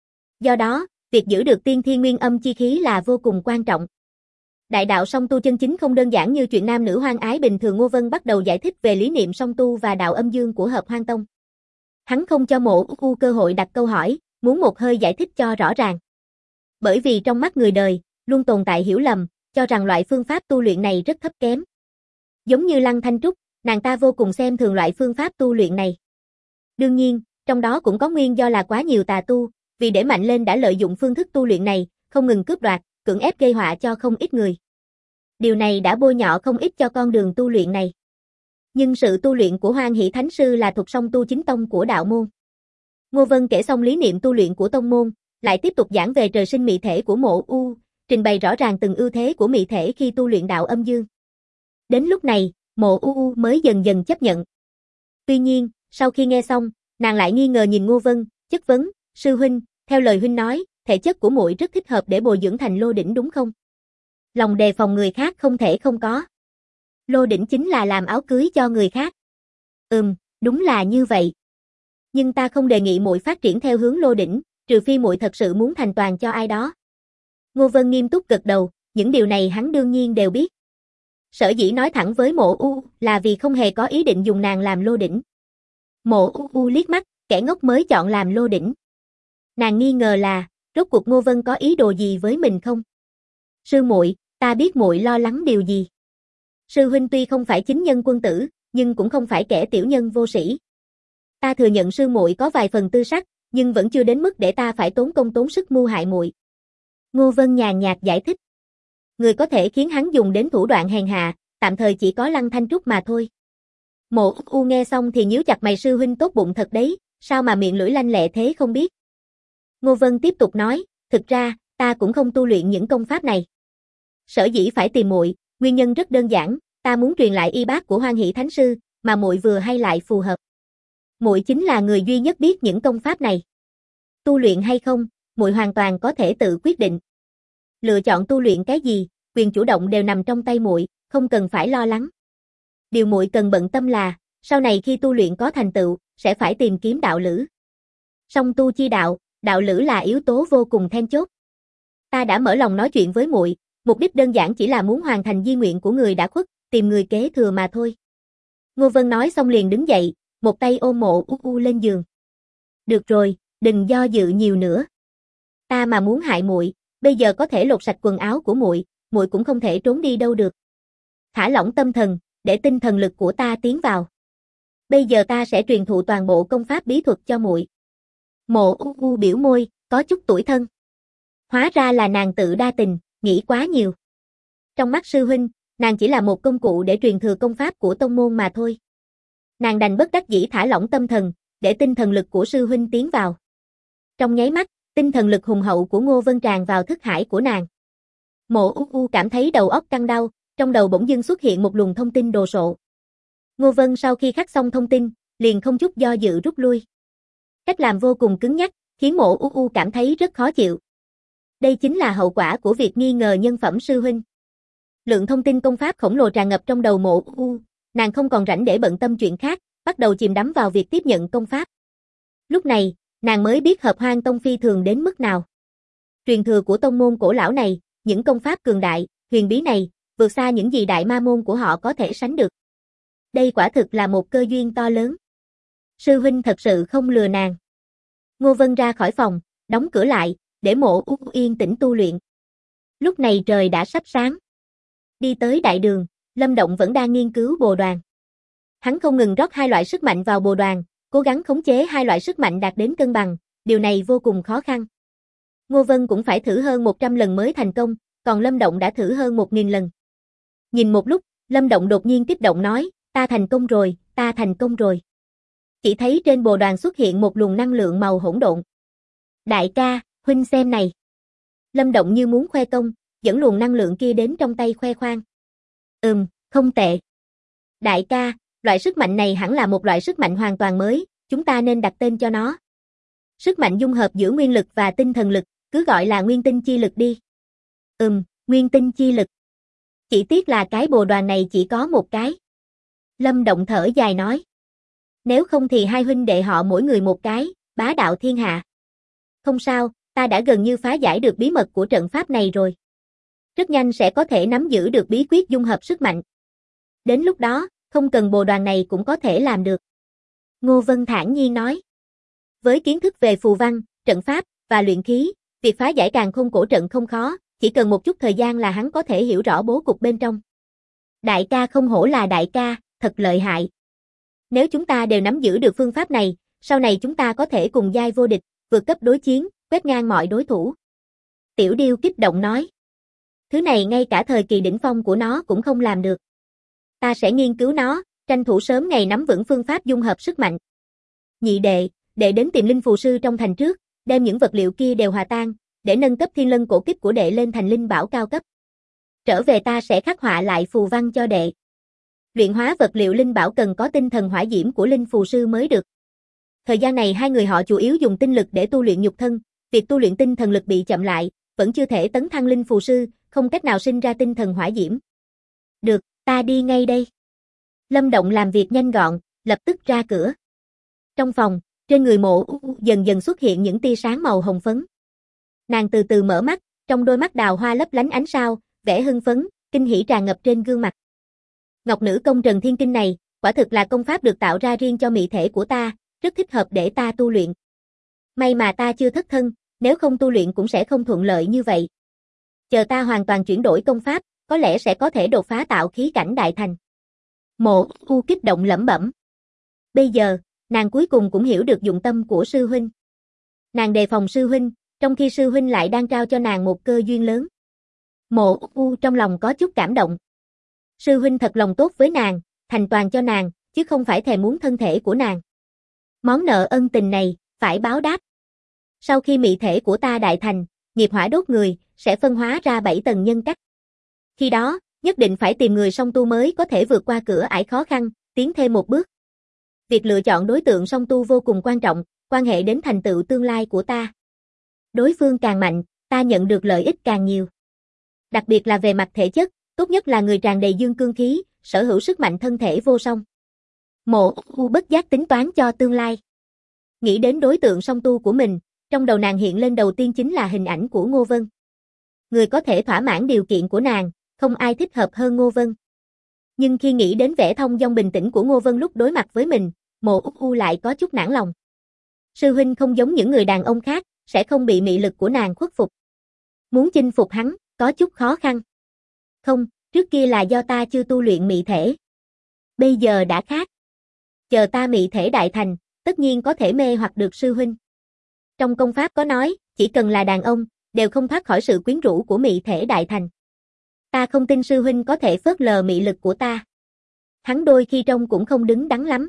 Do đó, việc giữ được tiên thiên nguyên âm chi khí là vô cùng quan trọng. Đại đạo song tu chân chính không đơn giản như chuyện nam nữ hoan ái bình thường. Ngô Vân bắt đầu giải thích về lý niệm song tu và đạo âm dương của Hợp Hoan Tông. Hắn không cho Mộ U cơ hội đặt câu hỏi, muốn một hơi giải thích cho rõ ràng. Bởi vì trong mắt người đời, luôn tồn tại hiểu lầm, cho rằng loại phương pháp tu luyện này rất thấp kém. Giống như Lăng Thanh Trúc, nàng ta vô cùng xem thường loại phương pháp tu luyện này. Đương nhiên, trong đó cũng có nguyên do là quá nhiều tà tu, vì để mạnh lên đã lợi dụng phương thức tu luyện này, không ngừng cướp đoạt, cưỡng ép gây họa cho không ít người. Điều này đã bôi nhọ không ít cho con đường tu luyện này. Nhưng sự tu luyện của Hoan Hỷ Thánh Sư là thuộc song tu chính tông của đạo môn. Ngô Vân kể xong lý niệm tu luyện của tông môn, lại tiếp tục giảng về trời sinh mị thể của Mộ U, trình bày rõ ràng từng ưu thế của mị thể khi tu luyện đạo âm dương. Đến lúc này, Mộ U mới dần dần chấp nhận. Tuy nhiên, sau khi nghe xong, nàng lại nghi ngờ nhìn Ngô Vân, chất vấn, sư huynh, theo lời huynh nói, thể chất của muội rất thích hợp để bồi dưỡng thành lô đỉnh đúng không? Lòng đề phòng người khác không thể không có. Lô đỉnh chính là làm áo cưới cho người khác. Đúng là như vậy. Nhưng ta không đề nghị muội phát triển theo hướng lô đỉnh, trừ phi muội thật sự muốn thành toàn cho ai đó. Ngô Vân nghiêm túc gật đầu, những điều này hắn đương nhiên đều biết. Sở dĩ nói thẳng với Mộ U là vì không hề có ý định dùng nàng làm lô đỉnh. Mộ U liếc mắt, kẻ ngốc mới chọn làm lô đỉnh. Nàng nghi ngờ là, rốt cuộc Ngô Vân có ý đồ gì với mình không? Sư muội, ta biết muội lo lắng điều gì. Sư huynh tuy không phải chính nhân quân tử, nhưng cũng không phải kẻ tiểu nhân vô sĩ. Ta thừa nhận sư muội có vài phần tư sắc, nhưng vẫn chưa đến mức để ta phải tốn công tốn sức mưu hại muội. Ngô Vân nhàn nhạt giải thích. Người có thể khiến hắn dùng đến thủ đoạn hèn hạ, tạm thời chỉ có Lăng Thanh Trúc mà thôi. Mộ U nghe xong thì nhíu chặt mày, sư huynh tốt bụng thật đấy, sao mà miệng lưỡi lanh lẹ thế không biết. Ngô Vân tiếp tục nói, thực ra, ta cũng không tu luyện những công pháp này. Sở dĩ phải tìm muội, nguyên nhân rất đơn giản, ta muốn truyền lại y bát của Hoan Hỷ Thánh Sư, mà muội vừa hay lại phù hợp. Muội chính là người duy nhất biết những công pháp này. Tu luyện hay không, muội hoàn toàn có thể tự quyết định. Lựa chọn tu luyện cái gì, quyền chủ động đều nằm trong tay muội, không cần phải lo lắng. Điều muội cần bận tâm là, sau này khi tu luyện có thành tựu, sẽ phải tìm kiếm đạo lữ. Song tu chi đạo, đạo lữ là yếu tố vô cùng then chốt. Ta đã mở lòng nói chuyện với muội, mục đích đơn giản chỉ là muốn hoàn thành di nguyện của người đã khuất, tìm người kế thừa mà thôi. Ngô Vân nói xong liền đứng dậy, một tay ôm Mộ U lên giường. Được rồi, đừng do dự nhiều nữa. Ta mà muốn hại muội, bây giờ có thể lột sạch quần áo của muội, muội cũng không thể trốn đi đâu được. Thả lỏng tâm thần, để tinh thần lực của ta tiến vào. Bây giờ ta sẽ truyền thụ toàn bộ công pháp bí thuật cho muội. Mộ U biểu môi, có chút tủi thân. Hóa ra là nàng tự đa tình, nghĩ quá nhiều. Trong mắt sư huynh, nàng chỉ là một công cụ để truyền thừa công pháp của tông môn mà thôi. Nàng đành bất đắc dĩ thả lỏng tâm thần, để tinh thần lực của sư huynh tiến vào. Trong nháy mắt, tinh thần lực hùng hậu của Ngô Vân tràn vào thức hải của nàng. Mộ U cảm thấy đầu óc căng đau, trong đầu bỗng dưng xuất hiện một luồng thông tin đồ sộ. Ngô Vân sau khi khắc xong thông tin, liền không chút do dự rút lui. Cách làm vô cùng cứng nhắc, khiến Mộ U cảm thấy rất khó chịu. Đây chính là hậu quả của việc nghi ngờ nhân phẩm sư huynh. Lượng thông tin công pháp khổng lồ tràn ngập trong đầu Mộ U, nàng không còn rảnh để bận tâm chuyện khác, bắt đầu chìm đắm vào việc tiếp nhận công pháp. Lúc này, nàng mới biết Hợp Hoan Tông phi thường đến mức nào. Truyền thừa của tông môn cổ lão này, những công pháp cường đại, huyền bí này, vượt xa những gì đại ma môn của họ có thể sánh được. Đây quả thực là một cơ duyên to lớn. Sư huynh thật sự không lừa nàng. Ngô Vân ra khỏi phòng, đóng cửa lại, để Mộ U yên tĩnh tu luyện. Lúc này trời đã sắp sáng. Đi tới đại đường, Lâm Động vẫn đang nghiên cứu bồ đoàn. Hắn không ngừng rót hai loại sức mạnh vào bồ đoàn, cố gắng khống chế hai loại sức mạnh đạt đến cân bằng, điều này vô cùng khó khăn. Ngô Vân cũng phải thử hơn 100 lần mới thành công, còn Lâm Động đã thử hơn 1000 lần. Nhìn một lúc, Lâm Động đột nhiên kích động nói, ta thành công rồi, ta thành công rồi. Chỉ thấy trên bồ đoàn xuất hiện một luồng năng lượng màu hỗn độn. Đại ca, huynh xem này. Lâm Động như muốn khoe công, dẫn luồng năng lượng kia đến trong tay khoe khoang. Không tệ. Đại ca, loại sức mạnh này hẳn là một loại sức mạnh hoàn toàn mới, chúng ta nên đặt tên cho nó. Sức mạnh dung hợp giữa nguyên lực và tinh thần lực, cứ gọi là nguyên tinh chi lực đi. Nguyên tinh chi lực. Chỉ tiếc là cái bồ đoàn này chỉ có một cái. Lâm Động thở dài nói. Nếu không thì hai huynh đệ họ mỗi người một cái, bá đạo thiên hạ. Không sao, ta đã gần như phá giải được bí mật của trận pháp này rồi. Rất nhanh sẽ có thể nắm giữ được bí quyết dung hợp sức mạnh. Đến lúc đó, không cần bồ đoàn này cũng có thể làm được. Ngô Vân thản nhiên nói. Với kiến thức về phù văn, trận pháp và luyện khí, việc phá giải càn khôn cổ trận không khó, chỉ cần một chút thời gian là hắn có thể hiểu rõ bố cục bên trong. Đại ca không hổ là đại ca, thật lợi hại. Nếu chúng ta đều nắm giữ được phương pháp này, sau này chúng ta có thể cùng giai vô địch, vượt cấp đối chiến, quét ngang mọi đối thủ. Tiểu Điêu kích động nói. Thứ này ngay cả thời kỳ đỉnh phong của nó cũng không làm được. Ta sẽ nghiên cứu nó, tranh thủ sớm ngày nắm vững phương pháp dung hợp sức mạnh. Nhị đệ, đệ đến tìm linh phù sư trong thành trước, đem những vật liệu kia đều hòa tan, để nâng cấp thiên lân cổ kíp của đệ lên thành linh bảo cao cấp. Trở về ta sẽ khắc họa lại phù văn cho đệ. Luyện hóa vật liệu linh bảo cần có tinh thần hỏa diễm của linh phù sư mới được. Thời gian này hai người họ chủ yếu dùng tinh lực để tu luyện nhục thân, việc tu luyện tinh thần lực bị chậm lại, vẫn chưa thể tấn thăng linh phù sư, không cách nào sinh ra tinh thần hỏa diễm. Được, ta đi ngay đây. Lâm Động làm việc nhanh gọn, lập tức ra cửa. Trong phòng, trên người Mộ dần dần xuất hiện những tia sáng màu hồng phấn. Nàng từ từ mở mắt, trong đôi mắt đào hoa lấp lánh ánh sao, vẻ hưng phấn, kinh hỉ tràn ngập trên gương mặt. Ngọc Nữ Công Trần Thiên Kinh này, quả thực là công pháp được tạo ra riêng cho mị thể của ta, rất thích hợp để ta tu luyện. May mà ta chưa thất thân, nếu không tu luyện cũng sẽ không thuận lợi như vậy. Chờ ta hoàn toàn chuyển đổi công pháp, có lẽ sẽ có thể đột phá tạo khí cảnh đại thành. Mộ kích động lẩm bẩm. Bây giờ, nàng cuối cùng cũng hiểu được dụng tâm của sư huynh. Nàng đề phòng sư huynh, trong khi sư huynh lại đang trao cho nàng một cơ duyên lớn. Mộ trong lòng có chút cảm động. Sư huynh thật lòng tốt với nàng, thành toàn cho nàng, chứ không phải thèm muốn thân thể của nàng. Món nợ ân tình này, phải báo đáp. Sau khi mị thể của ta đại thành, nghiệp hỏa đốt người, sẽ phân hóa ra 7 tầng nhân cách. Khi đó, nhất định phải tìm người song tu mới có thể vượt qua cửa ải khó khăn, tiến thêm một bước. Việc lựa chọn đối tượng song tu vô cùng quan trọng, quan hệ đến thành tựu tương lai của ta. Đối phương càng mạnh, ta nhận được lợi ích càng nhiều. Đặc biệt là về mặt thể chất, tốt nhất là người tràn đầy dương cương khí, sở hữu sức mạnh thân thể vô song. Mộ bất giác tính toán cho tương lai. Nghĩ đến đối tượng song tu của mình, trong đầu nàng hiện lên đầu tiên chính là hình ảnh của Ngô Vân. Người có thể thỏa mãn điều kiện của nàng, không ai thích hợp hơn Ngô Vân. Nhưng khi nghĩ đến vẻ thông dong bình tĩnh của Ngô Vân lúc đối mặt với mình, Mộ lại có chút nản lòng. Sư huynh không giống những người đàn ông khác, sẽ không bị mị lực của nàng khuất phục. Muốn chinh phục hắn, có chút khó khăn. Không, trước kia là do ta chưa tu luyện mị thể. Bây giờ đã khác. Chờ ta mị thể đại thành, tất nhiên có thể mê hoặc được sư huynh. Trong công pháp có nói, chỉ cần là đàn ông, đều không thoát khỏi sự quyến rũ của mị thể đại thành. Ta không tin sư huynh có thể phớt lờ mị lực của ta. Hắn đôi khi trông cũng không đứng đắn lắm.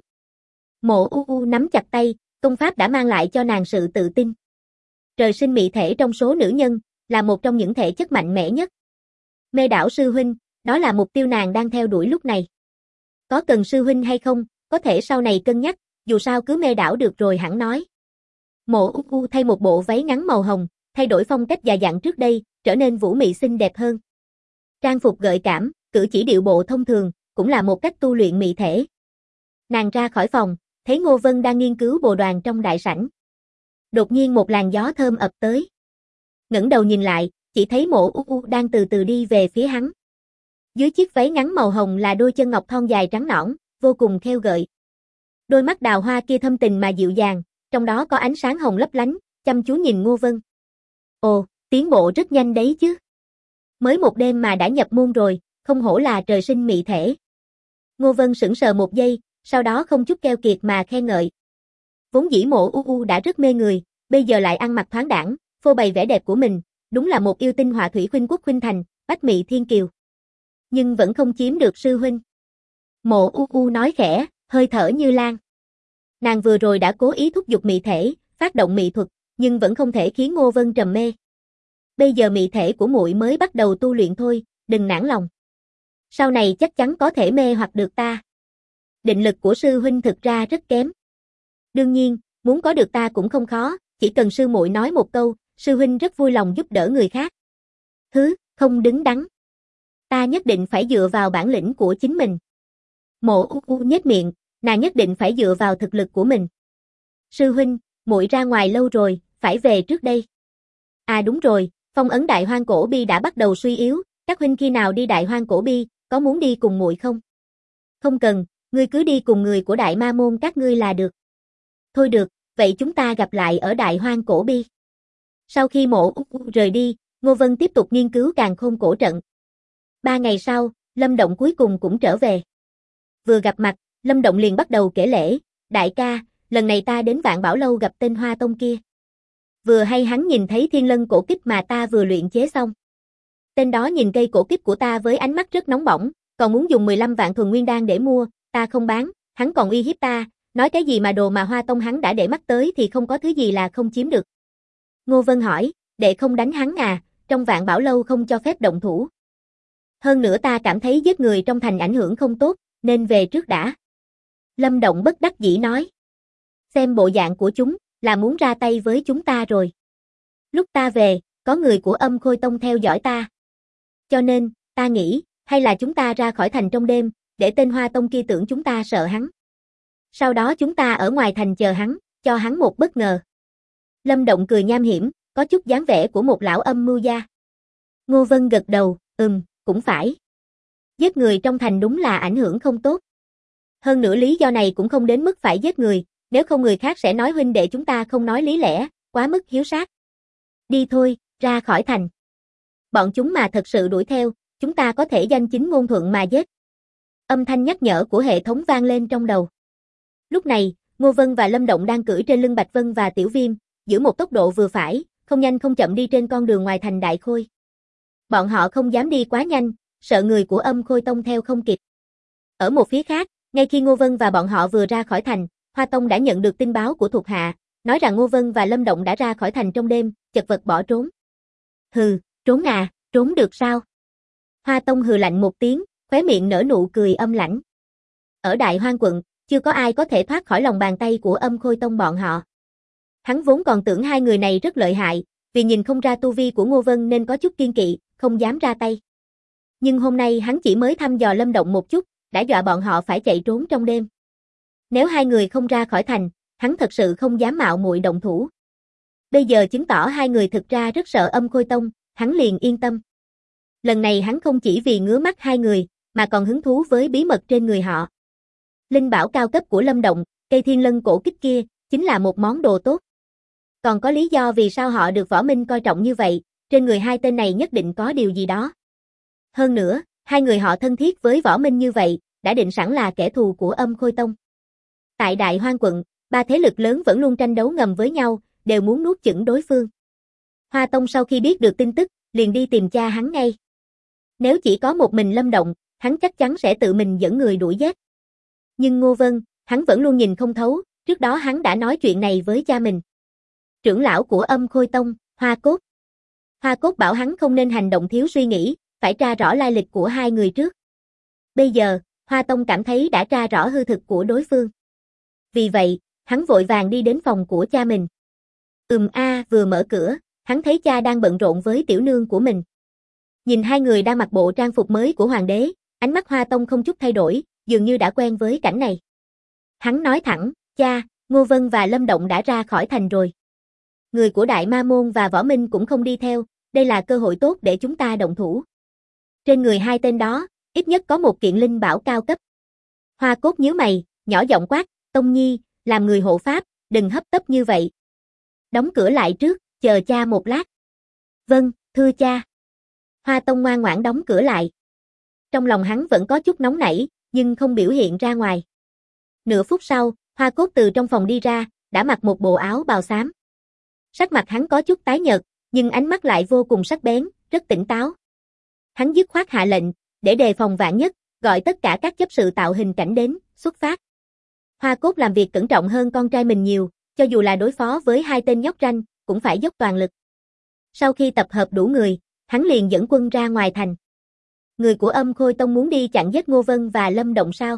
Mộ nắm chặt tay, công pháp đã mang lại cho nàng sự tự tin. Trời sinh mị thể trong số nữ nhân, là một trong những thể chất mạnh mẽ nhất. Mê đảo sư huynh, đó là mục tiêu nàng đang theo đuổi lúc này. Có cần sư huynh hay không, có thể sau này cân nhắc, dù sao cứ mê đảo được rồi hẳn nói. Mộ thay một bộ váy ngắn màu hồng, thay đổi phong cách già dặn trước đây, trở nên vũ mị xinh đẹp hơn. Trang phục gợi cảm, cử chỉ điệu bộ thông thường, cũng là một cách tu luyện mị thể. Nàng ra khỏi phòng, thấy Ngô Vân đang nghiên cứu bồ đoàn trong đại sảnh. Đột nhiên một làn gió thơm ập tới. Ngẩng đầu nhìn lại, chỉ thấy Mộ đang từ từ đi về phía hắn. Dưới chiếc váy ngắn màu hồng là đôi chân ngọc thon dài trắng nõn, vô cùng khêu gợi. Đôi mắt đào hoa kia thâm tình mà dịu dàng, trong đó có ánh sáng hồng lấp lánh, chăm chú nhìn Ngô Vân. Ồ, tiến bộ rất nhanh đấy chứ. Mới một đêm mà đã nhập môn rồi, không hổ là trời sinh mị thể. Ngô Vân sững sờ một giây, sau đó không chút keo kiệt mà khen ngợi. Vốn dĩ Mộ U đã rất mê người, bây giờ lại ăn mặc thoáng đãng, phô bày vẻ đẹp của mình, đúng là một yêu tinh họa thủy khuynh quốc khuynh thành, bách mị thiên kiều. Nhưng vẫn không chiếm được sư huynh. Mộ U nói khẽ, hơi thở như lan. Nàng vừa rồi đã cố ý thúc giục mị thể, phát động mị thuật, nhưng vẫn không thể khiến Ngô Vân trầm mê. Bây giờ mị thể của muội mới bắt đầu tu luyện thôi, đừng nản lòng. Sau này chắc chắn có thể mê hoặc được ta. Định lực của sư huynh thực ra rất kém. Đương nhiên, muốn có được ta cũng không khó, chỉ cần sư muội nói một câu, sư huynh rất vui lòng giúp đỡ người khác. Không đứng đắn. Ta nhất định phải dựa vào bản lĩnh của chính mình. Mộ U nhếch miệng, nàng nhất định phải dựa vào thực lực của mình. Sư huynh, muội ra ngoài lâu rồi, phải về trước đây. À đúng rồi, phong ấn Đại Hoang Cổ Bi đã bắt đầu suy yếu, các huynh khi nào đi Đại Hoang Cổ Bi, có muốn đi cùng muội không? Không cần, ngươi cứ đi cùng người của Đại Ma môn các ngươi là được. Thôi được, vậy chúng ta gặp lại ở Đại Hoang Cổ Bi. Sau khi Mộ U rời đi, Ngô Vân tiếp tục nghiên cứu Càn Khôn cổ trận. 3 ngày sau, Lâm Động cuối cùng cũng trở về. Vừa gặp mặt, Lâm Động liền bắt đầu kể lễ, đại ca, lần này ta đến Vạn Bảo Lâu gặp tên Hoa Tông kia. Vừa hay hắn nhìn thấy thiên lân cổ kích mà ta vừa luyện chế xong. Tên đó nhìn cây cổ kích của ta với ánh mắt rất nóng bỏng, còn muốn dùng 15 vạn thuần nguyên đan để mua, ta không bán, hắn còn uy hiếp ta, nói cái gì mà đồ mà Hoa Tông hắn đã để mắt tới thì không có thứ gì là không chiếm được. Ngô Vân hỏi, đệ không đánh hắn à, trong Vạn Bảo Lâu không cho phép động thủ. Hơn nữa ta cảm thấy giết người trong thành ảnh hưởng không tốt, nên về trước đã. Lâm Động bất đắc dĩ nói. Xem bộ dạng của chúng, là muốn ra tay với chúng ta rồi. Lúc ta về, có người của Âm Khôi Tông theo dõi ta. Cho nên, ta nghĩ, hay là chúng ta ra khỏi thành trong đêm, để tên Hoa Tông kia tưởng chúng ta sợ hắn. Sau đó chúng ta ở ngoài thành chờ hắn, cho hắn một bất ngờ. Lâm Động cười nham hiểm, có chút dáng vẻ của một lão âm mưu gia. Ngô Vân gật đầu, cũng phải. Giết người trong thành đúng là ảnh hưởng không tốt. Hơn nữa lý do này cũng không đến mức phải giết người, nếu không người khác sẽ nói huynh đệ chúng ta không nói lý lẽ, quá mức hiếu sát. Đi thôi, ra khỏi thành. Bọn chúng mà thật sự đuổi theo, chúng ta có thể danh chính ngôn thuận mà giết. Âm thanh nhắc nhở của hệ thống vang lên trong đầu. Lúc này, Ngô Vân và Lâm Động đang cưỡi trên lưng Bạch Vân và Tiểu Viêm, giữ một tốc độ vừa phải, không nhanh không chậm đi trên con đường ngoài thành Đại Khôi. Bọn họ không dám đi quá nhanh, sợ người của Âm Khôi Tông theo không kịp. Ở một phía khác, ngay khi Ngô Vân và bọn họ vừa ra khỏi thành, Hoa Tông đã nhận được tin báo của thuộc hạ, nói rằng Ngô Vân và Lâm Động đã ra khỏi thành trong đêm, chật vật bỏ trốn. Hừ, trốn à, trốn được sao? Hoa Tông hừ lạnh một tiếng, khóe miệng nở nụ cười âm lãnh. Ở Đại Hoang quận, chưa có ai có thể thoát khỏi lòng bàn tay của Âm Khôi Tông bọn họ. Hắn vốn còn tưởng hai người này rất lợi hại, vì nhìn không ra tu vi của Ngô Vân nên có chút kiêng kỵ, không dám ra tay. Nhưng hôm nay hắn chỉ mới thăm dò Lâm Động một chút, đã dọa bọn họ phải chạy trốn trong đêm. Nếu hai người không ra khỏi thành, hắn thật sự không dám mạo muội động thủ. Bây giờ chứng tỏ hai người thực ra rất sợ Âm Khôi Tông, hắn liền yên tâm. Lần này hắn không chỉ vì ngứa mắt hai người, mà còn hứng thú với bí mật trên người họ. Linh bảo cao cấp của Lâm Động, cây thiên lân cổ kích kia, chính là một món đồ tốt. Còn có lý do vì sao họ được Võ Minh coi trọng như vậy, trên người hai tên này nhất định có điều gì đó. Hơn nữa, hai người họ thân thiết với Võ Minh như vậy, đã định sẵn là kẻ thù của Âm Khôi Tông. Tại Đại Hoang quận, ba thế lực lớn vẫn luôn tranh đấu ngầm với nhau, đều muốn nuốt chửng đối phương. Hoa Tông sau khi biết được tin tức, liền đi tìm cha hắn ngay. Nếu chỉ có một mình Lâm Động, hắn chắc chắn sẽ tự mình dẫn người đuổi giết. Nhưng Ngô Vân, hắn vẫn luôn nhìn không thấu, trước đó hắn đã nói chuyện này với cha mình. Trưởng lão của Âm Khôi Tông, Hoa Cốt. Hoa Cốt bảo hắn không nên hành động thiếu suy nghĩ, phải tra rõ lai lịch của hai người trước. Bây giờ, Hoa Tông cảm thấy đã tra rõ hư thực của đối phương. Vì vậy, hắn vội vàng đi đến phòng của cha mình. Vừa mở cửa, hắn thấy cha đang bận rộn với tiểu nương của mình. Nhìn hai người đang mặc bộ trang phục mới của hoàng đế, ánh mắt Hoa Tông không chút thay đổi, dường như đã quen với cảnh này. Hắn nói thẳng, cha, Ngô Vân và Lâm Động đã ra khỏi thành rồi. Người của Đại Ma Môn và Võ Minh cũng không đi theo, đây là cơ hội tốt để chúng ta động thủ. Trên người hai tên đó, ít nhất có một kiện linh bảo cao cấp. Hoa Cốt nhíu mày, nhỏ giọng quát, Tông Nhi, làm người hộ pháp, đừng hấp tấp như vậy. Đóng cửa lại trước, chờ cha một lát. Vâng, thưa cha. Hoa Tông ngoan ngoãn đóng cửa lại. Trong lòng hắn vẫn có chút nóng nảy, nhưng không biểu hiện ra ngoài. Nửa phút sau, Hoa Cốt từ trong phòng đi ra, đã mặc một bộ áo bào xám. Sắc mặt hắn có chút tái nhợt, nhưng ánh mắt lại vô cùng sắc bén, rất tỉnh táo. Hắn dứt khoát hạ lệnh, để đề phòng vạn nhất, gọi tất cả các chấp sự tạo hình cảnh đến, xuất phát. Hoa Cốt làm việc cẩn trọng hơn con trai mình nhiều, cho dù là đối phó với hai tên nhóc ranh, cũng phải dốc toàn lực. Sau khi tập hợp đủ người, hắn liền dẫn quân ra ngoài thành. Người của Âm Khôi Tông muốn đi chặn giết Ngô Vân và Lâm Động sao?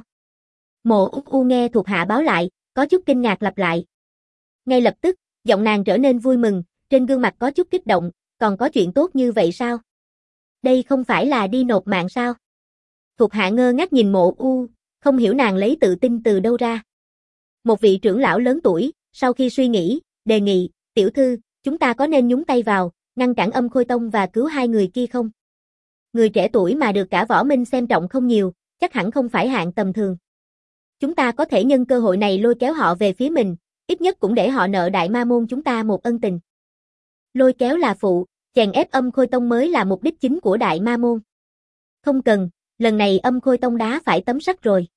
Mộ U nghe thuộc hạ báo lại, có chút kinh ngạc lặp lại. Ngay lập tức, giọng nàng trở nên vui mừng, trên gương mặt có chút kích động, còn có chuyện tốt như vậy sao? Đây không phải là đi nộp mạng sao? Thuộc hạ ngơ ngác nhìn Mộ U, không hiểu nàng lấy tự tin từ đâu ra. Một vị trưởng lão lớn tuổi, sau khi suy nghĩ, đề nghị, tiểu thư, chúng ta có nên nhúng tay vào, ngăn cản Âm Khôi Tông và cứu hai người kia không? Người trẻ tuổi mà được cả võ minh xem trọng không nhiều, chắc hẳn không phải hạng tầm thường. Chúng ta có thể nhân cơ hội này lôi kéo họ về phía mình, ít nhất cũng để họ nợ Đại Ma Môn chúng ta một ân tình. Lôi kéo là phụ, chèn ép Âm Khôi Tông mới là mục đích chính của Đại Ma Môn. Không cần, lần này Âm Khôi Tông đá phải tấm sắt rồi.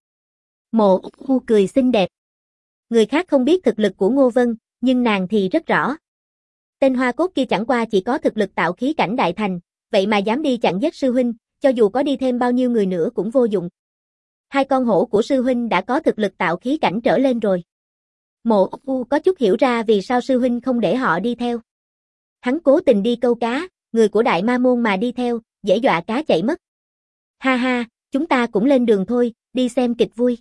Mộ U cười xinh đẹp. Người khác không biết thực lực của Ngô Vân, nhưng nàng thì rất rõ. Tên Hoa Cốt kia chẳng qua chỉ có thực lực tạo khí cảnh đại thành, vậy mà dám đi chặn giết sư huynh, cho dù có đi thêm bao nhiêu người nữa cũng vô dụng. Hai con hổ của sư huynh đã có thực lực tạo khí cảnh trở lên rồi. Mộ U có chút hiểu ra vì sao sư huynh không để họ đi theo. Hắn cố tình đi câu cá, người của Đại Ma Môn mà đi theo, dễ dọa cá chạy mất. Ha ha, chúng ta cũng lên đường thôi, đi xem kịch vui.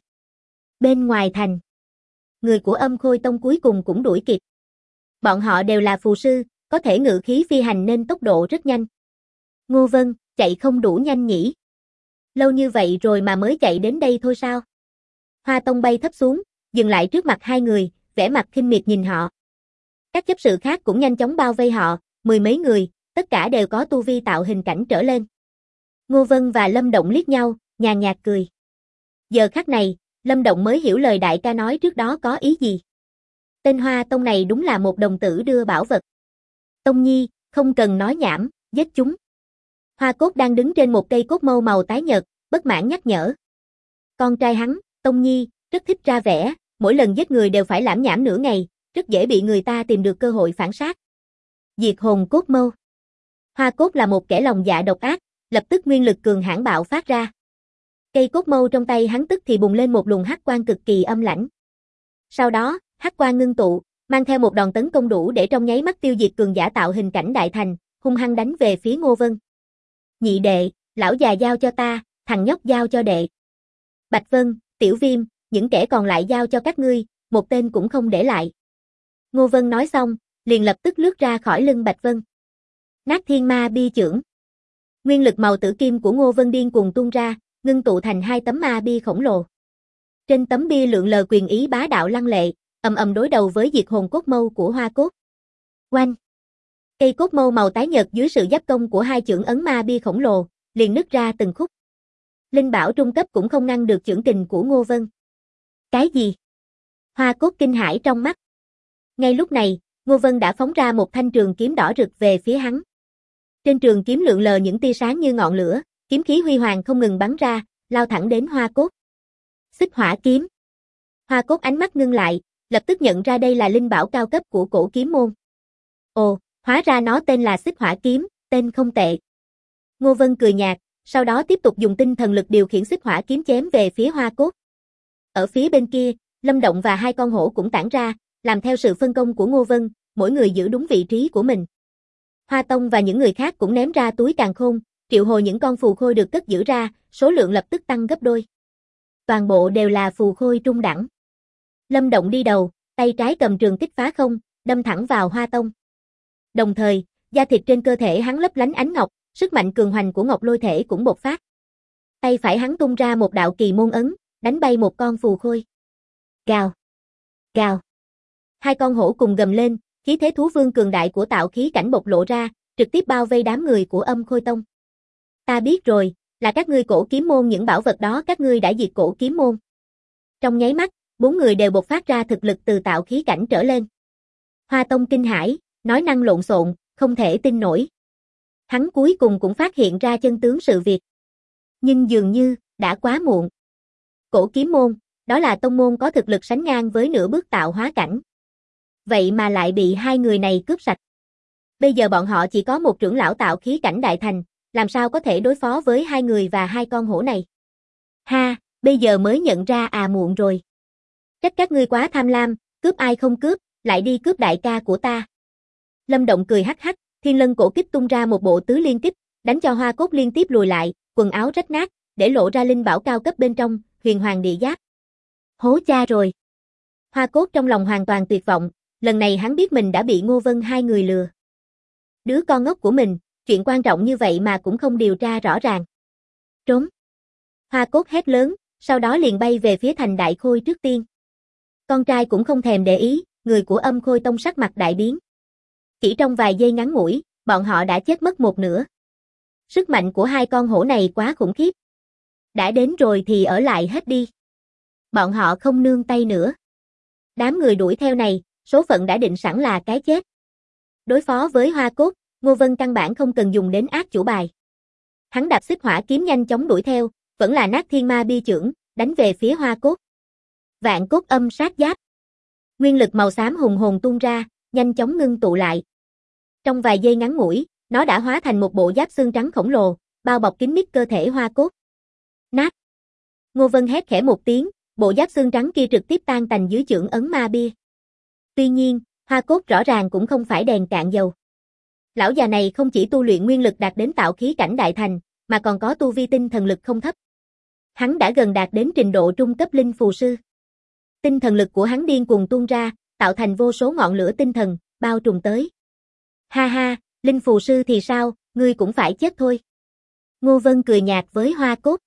Bên ngoài thành, người của Âm Khôi Tông cuối cùng cũng đuổi kịp. Bọn họ đều là phù sư, có thể ngự khí phi hành nên tốc độ rất nhanh. Ngô Vân, chạy không đủ nhanh nhỉ? Lâu như vậy rồi mà mới chạy đến đây thôi sao? Hoa Tông bay thấp xuống, dừng lại trước mặt hai người, vẻ mặt khinh miệt nhìn họ. Các chấp sự khác cũng nhanh chóng bao vây họ, mười mấy người, tất cả đều có tu vi tạo hình cảnh trở lên. Ngô Vân và Lâm Động liếc nhau, nhàn nhạt cười. Giờ khắc này, Lâm Động mới hiểu lời đại ca nói trước đó có ý gì. Tên Hoa Tông này đúng là một đồng tử đưa bảo vật. Tông Nhi, không cần nói nhảm, giết chúng. Hoa Cốt đang đứng trên một cây cốt mâu màu tái nhợt, bất mãn nhắc nhở. Con trai hắn, Tông Nhi, rất thích ra vẻ, mỗi lần giết người đều phải lảm nhảm nửa ngày, rất dễ bị người ta tìm được cơ hội phản sát. Diệt hồn cốt mâu. Hoa Cốt là một kẻ lòng dạ độc ác, lập tức nguyên lực cường hãn bạo phát ra. Cây cốt mâu trong tay hắn tức thì bùng lên một luồng hắc quang cực kỳ âm lãnh. Sau đó, hắc quang ngưng tụ, mang theo một đòn tấn công đủ để trong nháy mắt tiêu diệt cường giả tạo hình cảnh đại thành, hung hăng đánh về phía Ngô Vân. Nhị đệ, lão già giao cho ta, thằng nhóc giao cho đệ. Bạch Vân, Tiểu Viêm, những kẻ còn lại giao cho các ngươi, một tên cũng không để lại. Ngô Vân nói xong, liền lập tức lướt ra khỏi lưng Bạch Vân. Nát thiên ma bi chưởng. Nguyên lực màu tử kim của Ngô Vân điên cuồng tuôn ra, ngưng tụ thành hai tấm ma bi khổng lồ. Trên tấm bia lượn lờ quyền ý bá đạo lăng lệ, ầm ầm đối đầu với diệt hồn cốt mâu của Hoa Cốt. Oanh! Cây cốt mâu màu tái nhợt dưới sự giáp công của hai chưởng ấn ma bi khổng lồ, liền nứt ra từng khúc. Linh bảo trung cấp cũng không ngăn được chưởng kình của Ngô Vân. Cái gì? Hoa Cốt kinh hãi trong mắt. Ngay lúc này, Ngô Vân đã phóng ra một thanh trường kiếm đỏ rực về phía hắn. Trên trường kiếm lượn lờ những tia sáng như ngọn lửa, kiếm khí huy hoàng không ngừng bắn ra, lao thẳng đến Hoa Cốt. Xích hỏa kiếm. Hoa Cốt ánh mắt ngưng lại, lập tức nhận ra đây là linh bảo cao cấp của cổ kiếm môn. Ồ, hóa ra nó tên là xích hỏa kiếm, tên không tệ. Ngô Vân cười nhạt, sau đó tiếp tục dùng tinh thần lực điều khiển xích hỏa kiếm chém về phía Hoa Cốt. Ở phía bên kia, Lâm Động và hai con hổ cũng tản ra, làm theo sự phân công của Ngô Vân, mỗi người giữ đúng vị trí của mình. Hoa Tông và những người khác cũng ném ra túi càn khôn, triệu hồi những con phù khôi được cất giữ ra, số lượng lập tức tăng gấp đôi. Toàn bộ đều là phù khôi trung đẳng. Lâm Động đi đầu, tay trái cầm trường kích phá không, đâm thẳng vào Hoa Tông. Đồng thời, da thịt trên cơ thể hắn lấp lánh ánh ngọc, sức mạnh cường hoành của ngọc lôi thể cũng bộc phát. Tay phải hắn tung ra một đạo kỳ môn ấn, đánh bay một con phù khôi. Gào! Gào! Hai con hổ cùng gầm lên, khí thế thú vương cường đại của tạo khí cảnh bộc lộ ra, trực tiếp bao vây đám người của Âm Khôi Tông. Ta biết rồi, là các ngươi cổ kiếm môn, những bảo vật đó các ngươi đã diệt cổ kiếm môn. Trong nháy mắt, bốn người đều bộc phát ra thực lực từ tạo khí cảnh trở lên. Hoa Tông kinh hãi, nói năng lộn xộn, không thể tin nổi. Hắn cuối cùng cũng phát hiện ra chân tướng sự việc. Nhưng dường như, đã quá muộn. Cổ kiếm môn, Đó là tông môn có thực lực sánh ngang với nửa bước tạo hóa cảnh. Vậy mà lại bị hai người này cướp sạch. Bây giờ bọn họ chỉ có một trưởng lão tạo khí cảnh đại thành, làm sao có thể đối phó với hai người và hai con hổ này. Ha, bây giờ mới nhận ra à, muộn rồi. Trách các ngươi quá tham lam, cướp ai không cướp, lại đi cướp đại ca của ta. Lâm Động cười hắc hắc, Thiên Lân cổ kích tung ra một bộ tứ liên kích, đánh cho Hoa Cốt liên tiếp lùi lại, quần áo rách nát, để lộ ra linh bảo cao cấp bên trong, Huyền Hoàng địa giáp. Hố cha rồi. Hoa Cốt trong lòng hoàn toàn tuyệt vọng, lần này hắn biết mình đã bị Ngô Vân hai người lừa. Đứa con ngốc của mình, chuyện quan trọng như vậy mà cũng không điều tra rõ ràng. Trốn. Hoa Cốt hét lớn, sau đó liền bay về phía thành Đại Khôi trước tiên. Con trai cũng không thèm để ý, người của Âm Khôi Tông sắc mặt đại biến. Chỉ trong vài giây ngắn ngủi, bọn họ đã chết mất một nửa. Sức mạnh của hai con hổ này quá khủng khiếp. Đã đến rồi thì ở lại hết đi. Bọn họ không nương tay nữa. Đám người đuổi theo này, số phận đã định sẵn là cái chết. Đối phó với Hoa Cốt, Ngô Vân căn bản không cần dùng đến ác chủ bài. Hắn đạp xích hỏa kiếm nhanh chóng đuổi theo, vẫn là nát thiên ma bi chưởng, đánh về phía Hoa Cốt. Vạn cốt âm sát giáp. Nguyên lực màu xám hùng hồn tuôn ra, nhanh chóng ngưng tụ lại. Trong vài giây ngắn ngủi, nó đã hóa thành một bộ giáp xương trắng khổng lồ, bao bọc kín mít cơ thể Hoa Cốt. Nát. Ngô Vân hét khẽ một tiếng, bộ giáp xương trắng kia trực tiếp tan tành dưới chưởng ấn ma bia. Tuy nhiên, Hoa Cốt rõ ràng cũng không phải đèn cạn dầu. Lão già này không chỉ tu luyện nguyên lực đạt đến tạo khí cảnh đại thành, mà còn có tu vi tinh thần lực không thấp. Hắn đã gần đạt đến trình độ trung cấp linh phù sư. Tinh thần lực của hắn điên cuồng tuôn ra, tạo thành vô số ngọn lửa tinh thần, bao trùm tới. Ha ha, linh phù sư thì sao, ngươi cũng phải chết thôi. Ngô Vân cười nhạt với Hoa Cốt.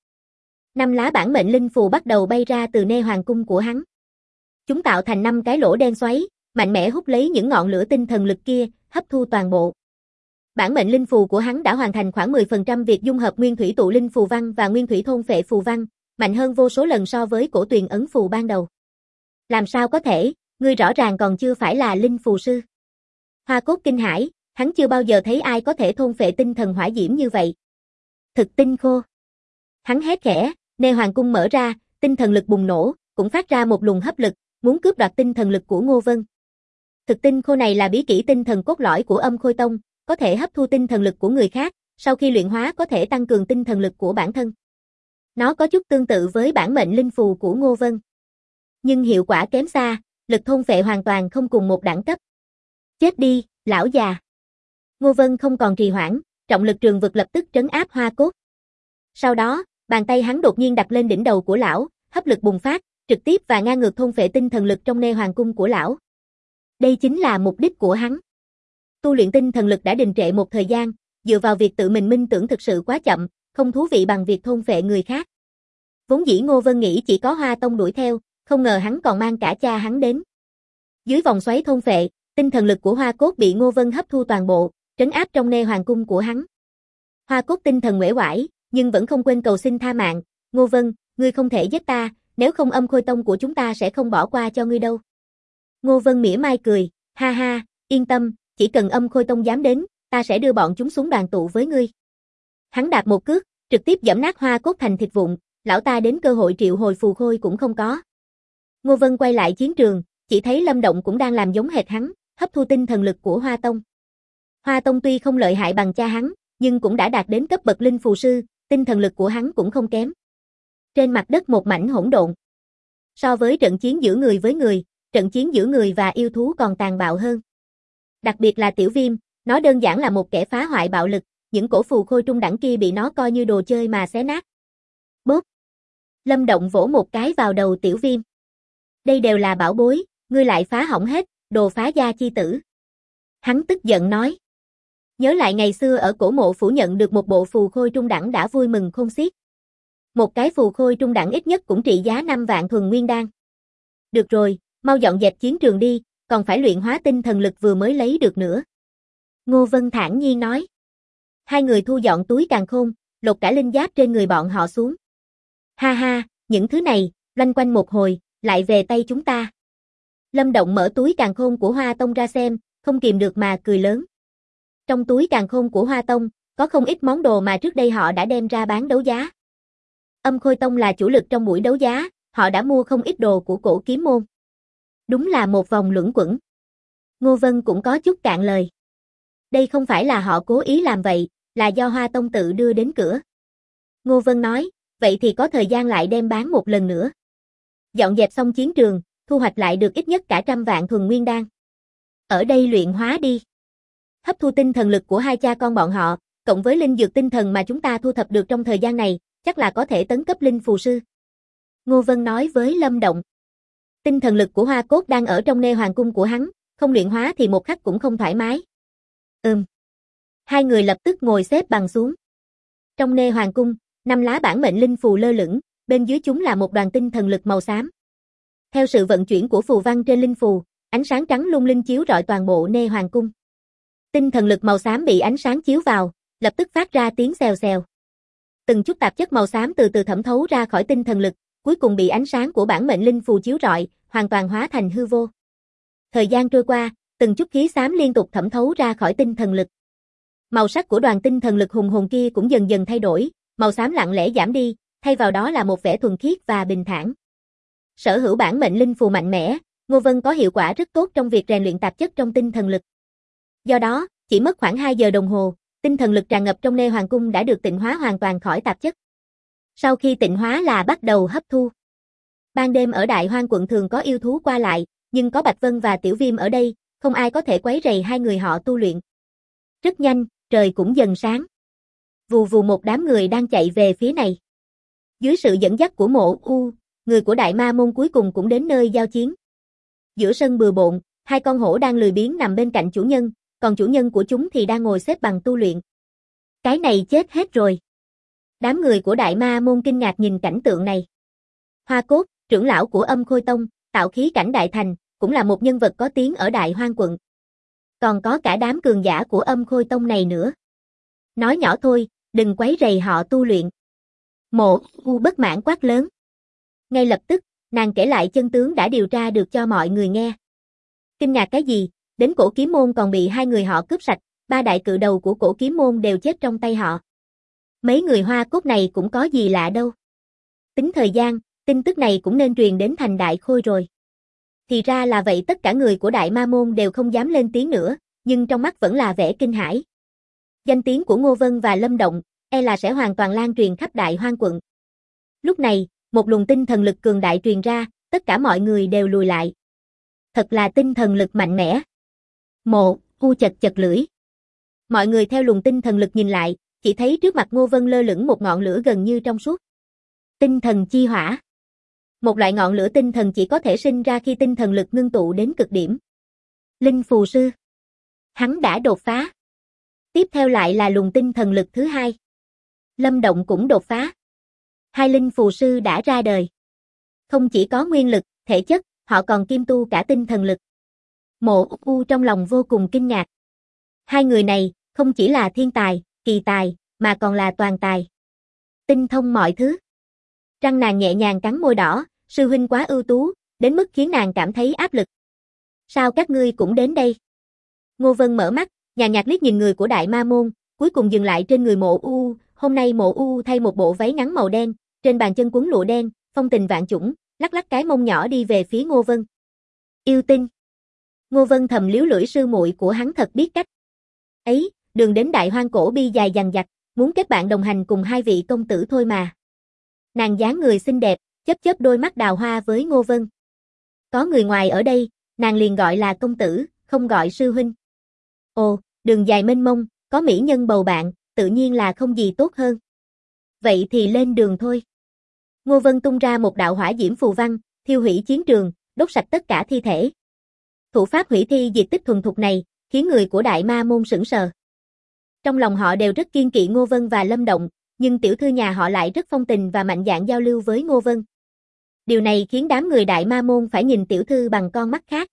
5 lá bản mệnh linh phù bắt đầu bay ra từ nê hoàng cung của hắn. Chúng tạo thành 5 cái lỗ đen xoáy, mạnh mẽ hút lấy những ngọn lửa tinh thần lực kia, hấp thu toàn bộ. Bản mệnh linh phù của hắn đã hoàn thành khoảng 10% việc dung hợp nguyên thủy tụ linh phù văn và nguyên thủy thôn phệ phù văn, mạnh hơn vô số lần so với cổ tuyền ấn phù ban đầu. Làm sao có thể, ngươi rõ ràng còn chưa phải là linh phù sư. Hoa Cốt kinh hãi, hắn chưa bao giờ thấy ai có thể thôn phệ tinh thần hỏa diễm như vậy. Thực tinh khô. Hắn hét khẽ, nê hoàng cung mở ra, tinh thần lực bùng nổ, cũng phát ra một luồng hấp lực, muốn cướp đoạt tinh thần lực của Ngô Vân. Thực tinh khô này là bí kỹ tinh thần cốt lõi của Âm Khôi Tông, có thể hấp thu tinh thần lực của người khác, sau khi luyện hóa có thể tăng cường tinh thần lực của bản thân. Nó có chút tương tự với bản mệnh linh phù của Ngô Vân. Nhưng hiệu quả kém xa, lực thôn phệ hoàn toàn không cùng một đẳng cấp. Chết đi, lão già. Ngô Vân không còn trì hoãn, trọng lực trường vực lập tức trấn áp Hoa Cốt. Sau đó, bàn tay hắn đột nhiên đặt lên đỉnh đầu của lão, hấp lực bùng phát, trực tiếp và ngang ngược thôn phệ tinh thần lực trong nê hoàng cung của lão. Đây chính là mục đích của hắn. Tu luyện tinh thần lực đã đình trệ một thời gian, dựa vào việc tự mình minh tưởng thực sự quá chậm, không thú vị bằng việc thôn phệ người khác. Vốn dĩ Ngô Vân nghĩ chỉ có Hoa Tông đuổi theo, không ngờ hắn còn mang cả cha hắn đến. Dưới vòng xoáy thôn phệ, tinh thần lực của Hoa Cốt bị Ngô Vân hấp thu toàn bộ, trấn áp trong nê hoàng cung của hắn. Hoa Cốt tinh thần uể oải, nhưng vẫn không quên cầu xin tha mạng. Ngô Vân, ngươi không thể giết ta, nếu không Âm Khôi Tông của chúng ta sẽ không bỏ qua cho ngươi đâu. Ngô Vân mỉa mai cười, ha ha, yên tâm, chỉ cần Âm Khôi Tông dám đến, ta sẽ đưa bọn chúng xuống đoàn tụ với ngươi. Hắn đạp một cước, trực tiếp giẫm nát Hoa Cốt thành thịt vụn, lão ta đến cơ hội triệu hồi phù khôi cũng không có. Ngô Vân quay lại chiến trường, chỉ thấy Lâm Động cũng đang làm giống hệt hắn, hấp thu tinh thần lực của Hoa Tông. Hoa Tông tuy không lợi hại bằng cha hắn, nhưng cũng đã đạt đến cấp bậc linh phù sư, tinh thần lực của hắn cũng không kém. Trên mặt đất một mảnh hỗn độn. So với trận chiến giữa người với người, trận chiến giữa người và yêu thú còn tàn bạo hơn. Đặc biệt là Tiểu Viêm, nó đơn giản là một kẻ phá hoại bạo lực, những cổ phù khôi trung đẳng kia bị nó coi như đồ chơi mà xé nát. Bốp. Lâm Động vỗ một cái vào đầu Tiểu Viêm. Đây đều là bảo bối, ngươi lại phá hỏng hết, đồ phá gia chi tử. Hắn tức giận nói. Nhớ lại ngày xưa ở cổ mộ phủ nhận được một bộ phù khôi trung đẳng đã vui mừng khôn xiết. Một cái phù khôi trung đẳng ít nhất cũng trị giá 5 vạn thuần nguyên đan. Được rồi, mau dọn dẹp chiến trường đi, còn phải luyện hóa tinh thần lực vừa mới lấy được nữa. Ngô Vân thản nhiên nói. Hai người thu dọn túi càn khôn, lột cả linh giáp trên người bọn họ xuống. Ha ha, những thứ này, loanh quanh một hồi, lại về tay chúng ta. Lâm Động mở túi càn khôn của Hoa Tông ra xem, không kìm được mà cười lớn. Trong túi càn khôn của Hoa Tông, có không ít món đồ mà trước đây họ đã đem ra bán đấu giá. Âm Khôi Tông là chủ lực trong buổi đấu giá, họ đã mua không ít đồ của Cổ Kiếm Môn. Đúng là một vòng luẩn quẩn. Ngô Vân cũng có chút cạn lời. Đây không phải là họ cố ý làm vậy, là do Hoa Tông tự đưa đến cửa. Ngô Vân nói, vậy thì có thời gian lại đem bán một lần nữa. Dọn dẹp xong chiến trường, thu hoạch lại được ít nhất cả 100 vạn thuần nguyên đan. Ở đây luyện hóa đi. Hấp thu tinh thần lực của hai cha con bọn họ, cộng với linh dược tinh thần mà chúng ta thu thập được trong thời gian này, chắc là có thể tấn cấp linh phù sư. Ngô Vân nói với Lâm Động. Tinh thần lực của Hoa Cốt đang ở trong Nê Hoàng cung của hắn, không luyện hóa thì một khắc cũng không thoải mái. Hai người lập tức ngồi xếp bằng xuống. Trong Nê Hoàng cung, 5 lá bản mệnh linh phù lơ lửng, bên dưới chúng là một đoàn tinh thần lực màu xám. Theo sự vận chuyển của phù văn trên linh phù, ánh sáng trắng lung linh chiếu rọi toàn bộ Nê Hoàng cung. Tinh thần lực màu xám bị ánh sáng chiếu vào, lập tức phát ra tiếng xèo xèo. Từng chút tạp chất màu xám từ từ thẩm thấu ra khỏi tinh thần lực, cuối cùng bị ánh sáng của bản mệnh linh phù chiếu rọi, hoàn toàn hóa thành hư vô. Thời gian trôi qua, từng chút khí xám liên tục thẩm thấu ra khỏi tinh thần lực. Màu sắc của đoàn tinh thần lực hùng hồn kia cũng dần dần thay đổi, màu xám lặng lẽ giảm đi, thay vào đó là một vẻ thuần khiết và bình thản. Sở hữu bản mệnh linh phù mạnh mẽ, Ngô Vân có hiệu quả rất tốt trong việc rèn luyện tạp chất trong tinh thần lực. Do đó, chỉ mất khoảng 2 giờ đồng hồ, tinh thần lực tràn ngập trong Nê Hoàng cung đã được tịnh hóa hoàn toàn khỏi tạp chất. Sau khi tịnh hóa là bắt đầu hấp thu. Ban đêm ở Đại Hoang quận thường có yêu thú qua lại, nhưng có Bạch Vân và Tiểu Viêm ở đây, không ai có thể quấy rầy hai người họ tu luyện. Rất nhanh, trời cũng dần sáng. Vù vù một đám người đang chạy về phía này. Dưới sự dẫn dắt của Mộ U, người của Đại Ma Môn cuối cùng cũng đến nơi giao chiến. Giữa sân bừa bộn, 2 con hổ đang lười biếng nằm bên cạnh chủ nhân, còn chủ nhân của chúng thì đang ngồi xếp bằng tu luyện. Cái này chết hết rồi. Đám người của Đại Ma Môn kinh ngạc nhìn cảnh tượng này. Hoa Cốt, trưởng lão của Âm Khôi Tông, tạo khí cảnh đại thành, cũng là một nhân vật có tiếng ở Đại Hoang quận. Còn có cả đám cường giả của Âm Khôi Tông này nữa. Nói nhỏ thôi, đừng quấy rầy họ tu luyện. Mộ U bất mãn quát lớn. Ngay lập tức, nàng kể lại chân tướng đã điều tra được cho mọi người nghe. Kinh ngạc cái gì, đến Cổ Kiếm Môn còn bị hai người họ cướp sạch, 3 đại cự đầu của Cổ Kiếm Môn đều chết trong tay họ. Mấy người Hoa Cốt này cũng có gì lạ đâu. Tính thời gian, tin tức này cũng nên truyền đến thành Đại Khôi rồi. Thì ra là vậy, tất cả người của Đại Ma Môn đều không dám lên tiếng nữa, nhưng trong mắt vẫn là vẻ kinh hãi. Danh tiếng của Ngô Vân và Lâm Động, e là sẽ hoàn toàn lan truyền khắp Đại Hoang quận. Lúc này, một luồng tinh thần lực cường đại truyền ra, tất cả mọi người đều lùi lại. Thật là tinh thần lực mạnh mẽ. Mộ U chật chật lưỡi. Mọi người theo luồng tinh thần lực nhìn lại, chỉ thấy trước mặt Ngô Vân lơ lửng một ngọn lửa gần như trong suốt. Tinh thần chi hỏa. Một loại ngọn lửa tinh thần chỉ có thể sinh ra khi tinh thần lực ngưng tụ đến cực điểm. Linh phù sư. Hắn đã đột phá. Tiếp theo lại là luồng tinh thần lực thứ hai. Lâm Động cũng đột phá. 2 linh phù sư đã ra đời. Không chỉ có nguyên lực, thể chất, họ còn kiêm tu cả tinh thần lực. Mộ U trong lòng vô cùng kinh ngạc. 2 người này, không chỉ là thiên tài, kỳ tài, mà còn là toàn tài. Tinh thông mọi thứ. Răng nàng nhẹ nhàng cắn môi đỏ, sư huynh quá ưu tú, đến mức khiến nàng cảm thấy áp lực. Sao các ngươi cũng đến đây? Ngô Vân mở mắt, nhàn nhạt liếc nhìn người của Đại Ma Môn, cuối cùng dừng lại trên người Mộ U. Hôm nay Mộ U thay một bộ váy ngắn màu đen, trên bàn chân quấn lụa đen, phong tình vạn chủng, lắc lắc cái mông nhỏ đi về phía Ngô Vân. Yêu tinh. Ngô Vân thầm liếu lưỡi, sư muội của hắn thật biết cách. Ấy, đường đến Đại Hoang cổ bi dài dằng dặc, muốn kết bạn đồng hành cùng 2 vị công tử thôi mà. Nàng dáng người xinh đẹp, chớp chớp đôi mắt đào hoa với Ngô Vân. Có người ngoài ở đây, nàng liền gọi là công tử, không gọi sư huynh. Ồ, đường dài mênh mông, có mỹ nhân bầu bạn, tự nhiên là không gì tốt hơn. Vậy thì lên đường thôi. Ngô Vân tung ra một đạo hỏa diễm phù văn, thiêu hủy chiến trường, đốt sạch tất cả thi thể. Thủ pháp hủy thi diệt tích thuần thục này, khiến người của Đại Ma Môn sững sờ. Trong lòng họ đều rất kiêng kỵ Ngô Vân và Lâm Động, nhưng tiểu thư nhà họ lại rất phong tình và mạnh dạn giao lưu với Ngô Vân. Điều này khiến đám người Đại Ma Môn phải nhìn tiểu thư bằng con mắt khác.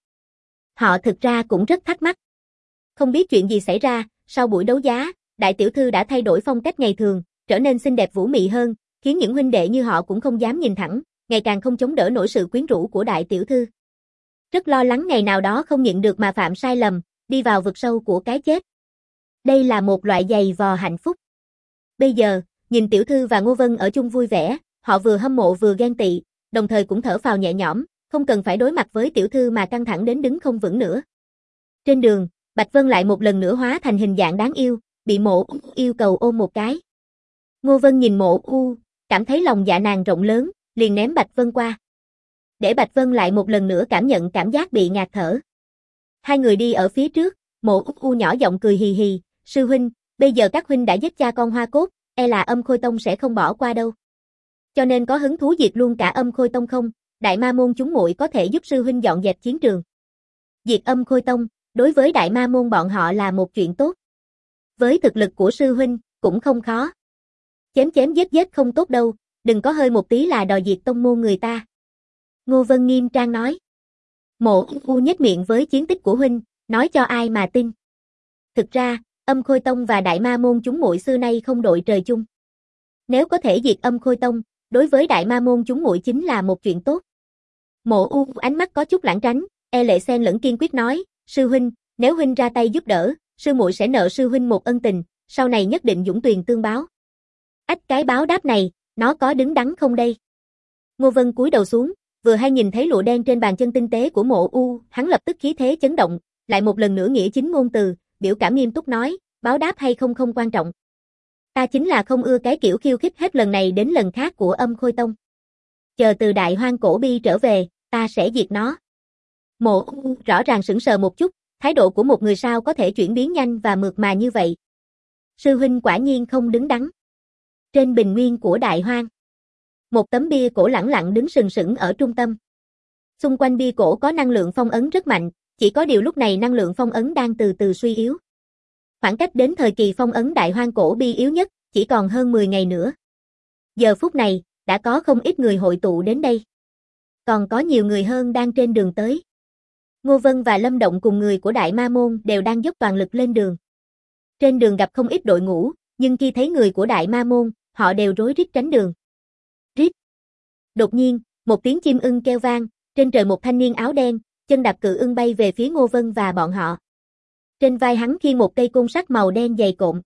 Họ thực ra cũng rất thắc mắc. Không biết chuyện gì xảy ra, sau buổi đấu giá, đại tiểu thư đã thay đổi phong cách ngày thường, trở nên xinh đẹp vũ mị hơn, khiến những huynh đệ như họ cũng không dám nhìn thẳng, ngày càng không chống đỡ nổi sự quyến rũ của đại tiểu thư. Rất lo lắng ngày nào đó không nhịn được mà phạm sai lầm, đi vào vực sâu của cái chết. Đây là một loại giày vò hạnh phúc. Bây giờ, nhìn tiểu thư và Ngô Vân ở chung vui vẻ, họ vừa hâm mộ vừa ghen tị, đồng thời cũng thở phào nhẹ nhõm, không cần phải đối mặt với tiểu thư mà căng thẳng đến đứng không vững nữa. Trên đường, Bạch Vân lại một lần nữa hóa thành hình dạng đáng yêu, bị Mộ yêu cầu ôm một cái. Ngô Vân nhìn Mộ cảm thấy lòng dạ nàng rộng lớn, liền ném Bạch Vân qua. Để Bạch Vân lại một lần nữa cảm nhận cảm giác bị ngạt thở. Hai người đi ở phía trước, Mộ nhỏ giọng cười hì hì, sư huynh, bây giờ các huynh đã giết cha con Hoa Cốt, e là Âm Khôi Tông sẽ không bỏ qua đâu. Cho nên có hứng thú diệt luôn cả Âm Khôi Tông không? Đại Ma Môn chúng muội có thể giúp sư huynh dọn dẹp chiến trường. Diệt Âm Khôi Tông, đối với Đại Ma Môn bọn họ là một chuyện tốt. Với thực lực của sư huynh, cũng không khó. Chém chém giết giết không tốt đâu, đừng có hơi một tí là đòi diệt tông môn người ta. Ngô Vân nghiêm trang nói. Mộ nhếch miệng với chiến tích của huynh, nói cho ai mà tin. Thực ra, Âm Khôi Tông và Đại Ma Môn chúng muội xưa nay không đội trời chung. Nếu có thể diệt Âm Khôi Tông, đối với Đại Ma Môn chúng muội chính là một chuyện tốt. Mộ ánh mắt có chút lãng tránh, lệ xen lẫn kiên quyết nói, sư huynh, nếu huynh ra tay giúp đỡ, sư muội sẽ nợ sư huynh một ân tình, sau này nhất định dũng tuyền tương báo. Ách, cái báo đáp này, nó có đứng đắn không đây? Ngô Vân cúi đầu xuống, vừa hay nhìn thấy lụa đen trên bàn chân tinh tế của Mộ hắn lập tức khí thế chấn động, lại một lần nữa nghĩa chính ngôn từ, biểu cảm nghiêm túc nói, báo đáp hay không không quan trọng. Ta chính là không ưa cái kiểu khiêu khích hết lần này đến lần khác của Âm Khôi Tông. Chờ từ Đại Hoang Cổ Bi trở về, ta sẽ diệt nó. Mộ rõ ràng sững sờ một chút, thái độ của một người sao có thể chuyển biến nhanh và mượt mà như vậy. Sư huynh quả nhiên không đứng đắn. Trên bình nguyên của Đại Hoang, một tấm bia cổ lẳng lặng đứng sừng sững ở trung tâm. Xung quanh bia cổ có năng lượng phong ấn rất mạnh, chỉ có điều lúc này năng lượng phong ấn đang từ từ suy yếu. Khoảng cách đến thời kỳ phong ấn Đại Hoang Cổ Bi yếu nhất, chỉ còn hơn 10 ngày nữa. Giờ phút này, đã có không ít người hội tụ đến đây. Còn có nhiều người hơn đang trên đường tới. Ngô Vân và Lâm Động cùng người của Đại Ma Môn đều đang dốc toàn lực lên đường. Trên đường gặp không ít đội ngũ, nhưng khi thấy người của Đại Ma Môn, họ đều rối rít tránh đường. Rít. Đột nhiên, một tiếng chim ưng kêu vang, trên trời một thanh niên áo đen, chân đạp cự ưng bay về phía Ngô Vân và bọn họ. Trên vai hắn khiêng một cây côn sắt màu đen dày cộm.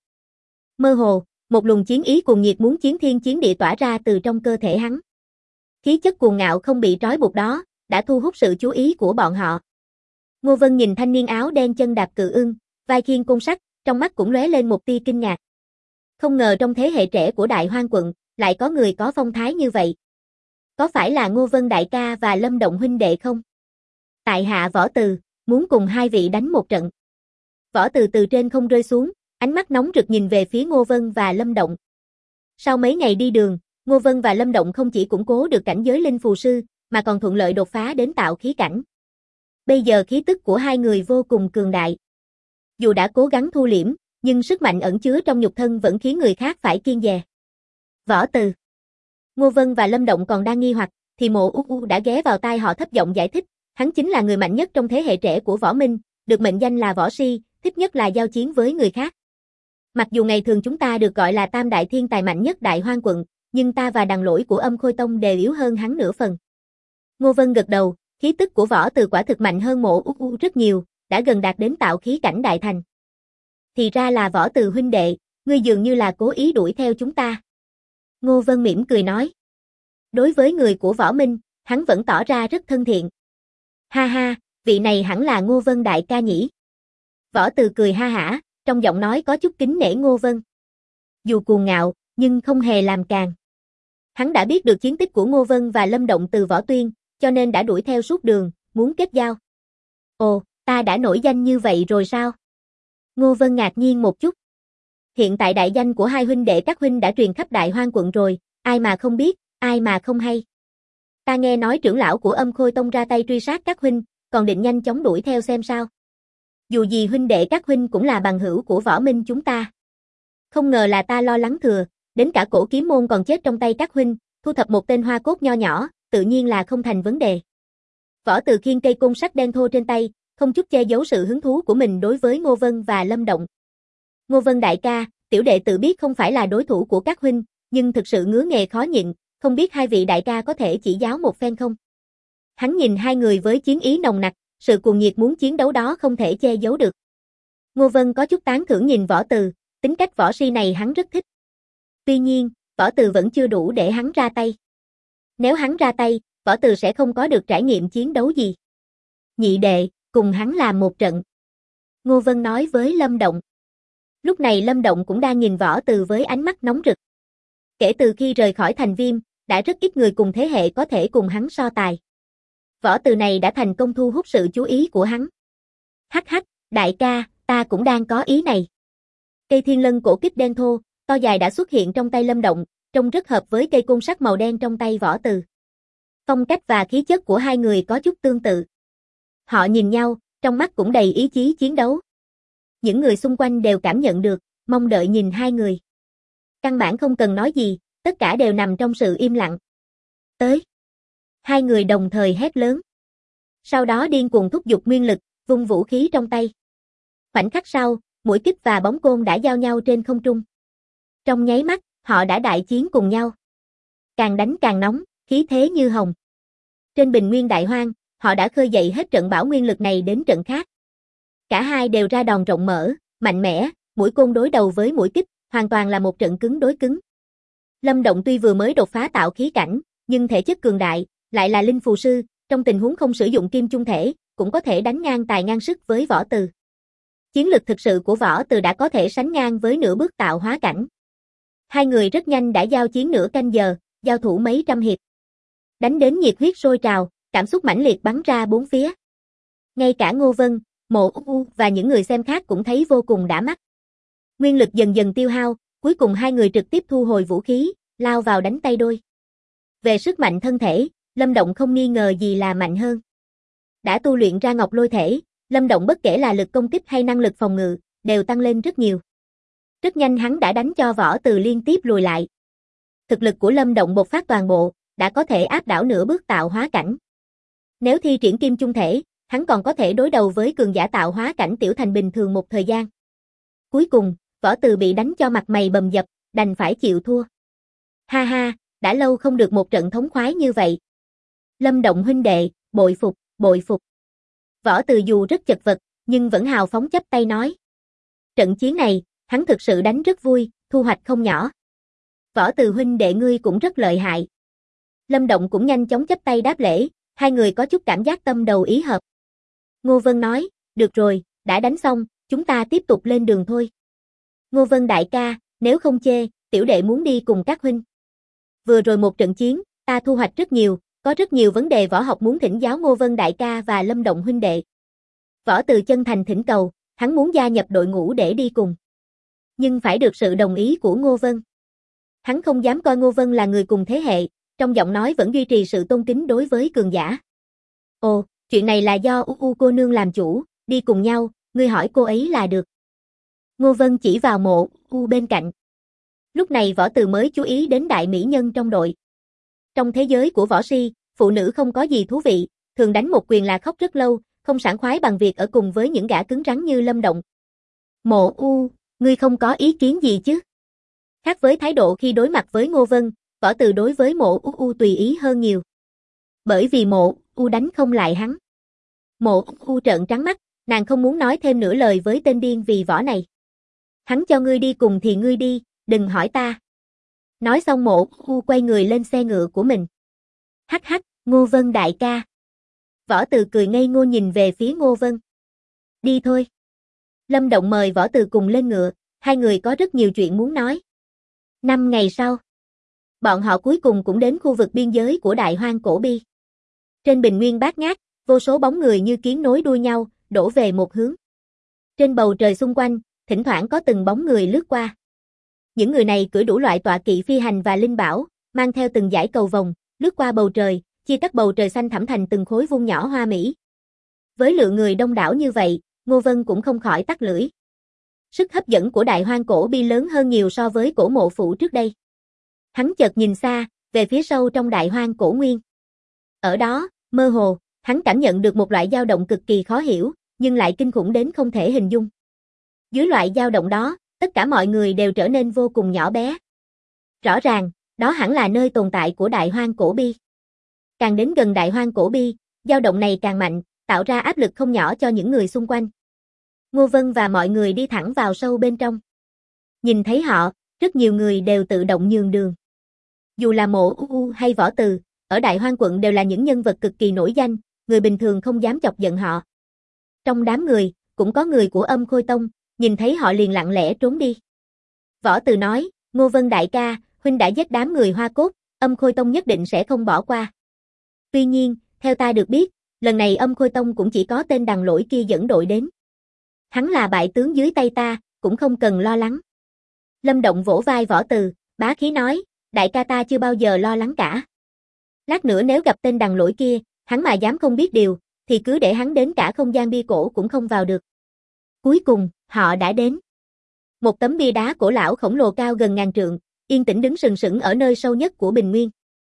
Mơ hồ, một luồng chiến ý cuồng nhiệt muốn chiến thiên chiến địa tỏa ra từ trong cơ thể hắn. Khí chất cuồng ngạo không bị trói buộc đó, đã thu hút sự chú ý của bọn họ. Ngô Vân nhìn thanh niên áo đen chân đạp cự ưng, vai khiêng côn sắt, trong mắt cũng lóe lên một tia kinh ngạc. Không ngờ trong thế hệ trẻ của Đại Hoang quận, lại có người có phong thái như vậy. Có phải là Ngô Vân đại ca và Lâm Động huynh đệ không? Tại hạ Võ Từ, muốn cùng hai vị đánh một trận. Võ Từ từ trên không rơi xuống, ánh mắt nóng rực nhìn về phía Ngô Vân và Lâm Động. Sau mấy ngày đi đường, Ngô Vân và Lâm Động không chỉ củng cố được cảnh giới linh phù sư, mà còn thuận lợi đột phá đến tạo khí cảnh. Bây giờ khí tức của hai người vô cùng cường đại. Dù đã cố gắng thu liễm, nhưng sức mạnh ẩn chứa trong nhục thân vẫn khiến người khác phải kiêng dè. Võ Từ. Ngô Vân và Lâm Động còn đang nghi hoặc, thì Mộ đã ghé vào tai họ thấp giọng giải thích, hắn chính là người mạnh nhất trong thế hệ trẻ của Võ Minh, được mệnh danh là võ si, thích nhất là giao chiến với người khác. Mặc dù ngày thường chúng ta được gọi là tam đại thiên tài mạnh nhất Đại Hoang quận, nhưng ta và đàn lỗi của Âm Khôi Tông đều yếu hơn hắn nửa phần. Ngô Vân gật đầu, khí tức của Võ Từ quả thực mạnh hơn Mộ rất nhiều, đã gần đạt đến tạo khí cảnh đại thành. Thì ra là Võ Từ huynh đệ, ngươi dường như là cố ý đuổi theo chúng ta. Ngô Vân mỉm cười nói. Đối với người của Võ Minh, hắn vẫn tỏ ra rất thân thiện. Ha ha, vị này hẳn là Ngô Vân đại ca nhỉ. Võ Từ cười ha hả, trong giọng nói có chút kính nể Ngô Vân. Dù cuồng ngạo, nhưng không hề làm càn. Hắn đã biết được chiến tích của Ngô Vân và Lâm Động từ Võ Tuyên, cho nên đã đuổi theo suốt đường, muốn kết giao. Ồ, ta đã nổi danh như vậy rồi sao? Ngô Vân ngạc nhiên một chút. Hiện tại đại danh của hai huynh đệ các huynh đã truyền khắp Đại Hoang quận rồi, ai mà không biết, ai mà không hay. Ta nghe nói trưởng lão của Âm Khôi Tông ra tay truy sát các huynh, còn định nhanh chóng đuổi theo xem sao. Dù gì huynh đệ các huynh cũng là bằng hữu của Võ Minh chúng ta. Không ngờ là ta lo lắng thừa, đến cả Cổ Kiếm Môn còn chết trong tay các huynh, thu thập một tên hoa cốt nho nhỏ, tự nhiên là không thành vấn đề. Võ Từ khiêng cây côn sắt đen thô trên tay, không chút che giấu sự hứng thú của mình đối với Ngô Vân và Lâm Động. Ngô Vân đại ca, tiểu đệ tự biết không phải là đối thủ của các huynh, nhưng thực sự ngứa nghề khó nhịn, không biết hai vị đại ca có thể chỉ giáo một phen không? Hắn nhìn hai người với chiến ý nồng nặc, sự cuồng nhiệt muốn chiến đấu đó không thể che giấu được. Ngô Vân có chút tán thưởng nhìn Võ Từ, tính cách võ si này hắn rất thích. Tuy nhiên, Võ Từ vẫn chưa đủ để hắn ra tay. Nếu hắn ra tay, Võ Từ sẽ không có được trải nghiệm chiến đấu gì. Nhị đệ, cùng hắn làm một trận. Ngô Vân nói với Lâm Động. Lúc này Lâm Động cũng đang nhìn Võ Từ với ánh mắt nóng rực. Kể từ khi rời khỏi thành Viêm, đã rất ít người cùng thế hệ có thể cùng hắn so tài. Võ Từ này đã thành công thu hút sự chú ý của hắn. Hắc hắc, đại ca, ta cũng đang có ý này. Cây thiên lân cổ kích đen thô, to dài đã xuất hiện trong tay Lâm Động, trông rất hợp với cây côn sắt màu đen trong tay Võ Từ. Phong cách và khí chất của hai người có chút tương tự. Họ nhìn nhau, trong mắt cũng đầy ý chí chiến đấu. Những người xung quanh đều cảm nhận được, mong đợi nhìn hai người. Căn bản không cần nói gì, tất cả đều nằm trong sự im lặng. Tới. Hai người đồng thời hét lớn. Sau đó điên cuồng thúc giục nguyên lực, vung vũ khí trong tay. Khoảnh khắc sau, mũi kích và bóng côn đã giao nhau trên không trung. Trong nháy mắt, họ đã đại chiến cùng nhau. Càng đánh càng nóng, khí thế như hồng. Trên bình nguyên đại hoang, họ đã khơi dậy hết trận bão nguyên lực này đến trận khác. Cả hai đều ra đòn rộng mở, mạnh mẽ, mũi côn đối đầu với mũi kích, hoàn toàn là một trận cứng đối cứng. Lâm Động tuy vừa mới đột phá tạo khí cảnh, nhưng thể chất cường đại, lại là linh phù sư, trong tình huống không sử dụng kim chung thể, cũng có thể đánh ngang tài ngang sức với Võ Từ. Chiến lực thực sự của Võ Từ đã có thể sánh ngang với nửa bước tạo hóa cảnh. Hai người rất nhanh đã giao chiến nửa canh giờ, giao thủ mấy trăm hiệp. Đánh đến nhiệt huyết sôi trào, cảm xúc mãnh liệt bắn ra bốn phía. Ngay cả Ngô Vân, Mộ U và những người xem khác cũng thấy vô cùng đã mắt. Nguyên lực dần dần tiêu hao, cuối cùng hai người trực tiếp thu hồi vũ khí, lao vào đánh tay đôi. Về sức mạnh thân thể, Lâm Động không nghi ngờ gì là mạnh hơn. Đã tu luyện ra Ngọc Lôi thể, Lâm Động bất kể là lực công kích hay năng lực phòng ngự, đều tăng lên rất nhiều. Rất nhanh hắn đã đánh cho Võ Từ liên tiếp lùi lại. Thực lực của Lâm Động bộc phát toàn bộ, đã có thể áp đảo nửa bước tạo hóa cảnh. Nếu thi triển kim chung thể, hắn còn có thể đối đầu với cường giả tạo hóa cảnh tiểu thành bình thường một thời gian. Cuối cùng, Võ Từ bị đánh cho mặt mày bầm dập, đành phải chịu thua. Ha ha, đã lâu không được một trận thống khoái như vậy. Lâm Động huynh đệ, bội phục, bội phục. Võ Từ dù rất chật vật, nhưng vẫn hào phóng chắp tay nói. Trận chiến này, hắn thực sự đánh rất vui, thu hoạch không nhỏ. Võ Từ huynh đệ ngươi cũng rất lợi hại. Lâm Động cũng nhanh chóng chắp tay đáp lễ, hai người có chút cảm giác tâm đầu ý hợp. Ngô Vân nói, được rồi, đã đánh xong, chúng ta tiếp tục lên đường thôi. Ngô Vân đại ca, nếu không chê, tiểu đệ muốn đi cùng các huynh. Vừa rồi một trận chiến, ta thu hoạch rất nhiều, có rất nhiều vấn đề võ học muốn thỉnh giáo Ngô Vân đại ca và Lâm Động huynh đệ. Võ Từ chân thành thỉnh cầu, hắn muốn gia nhập đội ngũ để đi cùng. Nhưng phải được sự đồng ý của Ngô Vân. Hắn không dám coi Ngô Vân là người cùng thế hệ, trong giọng nói vẫn duy trì sự tôn kính đối với cường giả. Ồ, chuyện này là do U cô nương làm chủ, đi cùng nhau, ngươi hỏi cô ấy là được. Ngô Vân chỉ vào Mộ U bên cạnh. Lúc này Võ Từ mới chú ý đến đại mỹ nhân trong đội. Trong thế giới của võ si, phụ nữ không có gì thú vị, thường đánh một quyền là khóc rất lâu, không sảng khoái bằng việc ở cùng với những gã cứng rắn như Lâm Động. Mộ U, ngươi không có ý kiến gì chứ? Khác với thái độ khi đối mặt với Ngô Vân, Võ Từ đối với Mộ U tùy ý hơn nhiều. Bởi vì Mộ U đánh không lại hắn. Mộ U trợn trắng mắt, nàng không muốn nói thêm nửa lời với tên điên vì võ này. Hắn cho ngươi đi cùng thì ngươi đi, đừng hỏi ta. Nói xong Mộ U quay người lên xe ngựa của mình. Hắc hắc, Ngô Vân đại ca. Võ Từ cười ngây ngô nhìn về phía Ngô Vân. Đi thôi. Lâm Động mời Võ Từ cùng lên ngựa, hai người có rất nhiều chuyện muốn nói. 5 ngày sau, bọn họ cuối cùng cũng đến khu vực biên giới của Đại Hoang Cổ Bi. Trên bình nguyên bát ngát, vô số bóng người như kiến nối đuôi nhau, đổ về một hướng. Trên bầu trời xung quanh, thỉnh thoảng có từng bóng người lướt qua. Những người này cưỡi đủ loại tọa kỵ phi hành và linh bảo, mang theo từng dải cầu vồng, lướt qua bầu trời, chia cắt bầu trời xanh thẳm thành từng khối vuông nhỏ hoa mỹ. Với lượng người đông đảo như vậy, Ngô Vân cũng không khỏi tắt lưỡi. Sức hấp dẫn của Đại Hoang Cổ Bi lớn hơn nhiều so với Cổ Mộ Phủ trước đây. Hắn chợt nhìn xa, về phía sâu trong Đại Hoang Cổ Nguyên. Ở đó, mơ hồ, hắn cảm nhận được một loại dao động cực kỳ khó hiểu, nhưng lại kinh khủng đến không thể hình dung. Dưới loại dao động đó, tất cả mọi người đều trở nên vô cùng nhỏ bé. Rõ ràng, đó hẳn là nơi tồn tại của Đại Hoang Cổ Bi. Càng đến gần Đại Hoang Cổ Bi, dao động này càng mạnh, tạo ra áp lực không nhỏ cho những người xung quanh. Ngô Vân và mọi người đi thẳng vào sâu bên trong. Nhìn thấy họ, rất nhiều người đều tự động nhường đường. Dù là Mộ U hay Võ Từ, ở Đại Hoang quận đều là những nhân vật cực kỳ nổi danh, người bình thường không dám chọc giận họ. Trong đám người, cũng có người của Âm Khôi Tông, nhìn thấy họ liền lặng lẽ trốn đi. Võ Từ nói, Ngô Vân đại ca, huynh đã giết đám người Hoa Cốt, Âm Khôi Tông nhất định sẽ không bỏ qua. Tuy nhiên, theo ta được biết, lần này Âm Khôi Tông cũng chỉ có tên Đằng Lỗi kia dẫn đội đến. Hắn là bại tướng dưới tay ta, cũng không cần lo lắng. Lâm Động vỗ vai Võ Từ, bá khí nói, đại ca ta chưa bao giờ lo lắng cả. Lát nữa nếu gặp tên Đằng Lỗi kia, hắn mà dám không biết điều, thì cứ để hắn đến cả không gian bia cổ cũng không vào được. Cuối cùng, họ đã đến. Một tấm bia đá cổ lão khổng lồ cao gần ngàn trượng, yên tĩnh đứng sừng sững ở nơi sâu nhất của bình nguyên.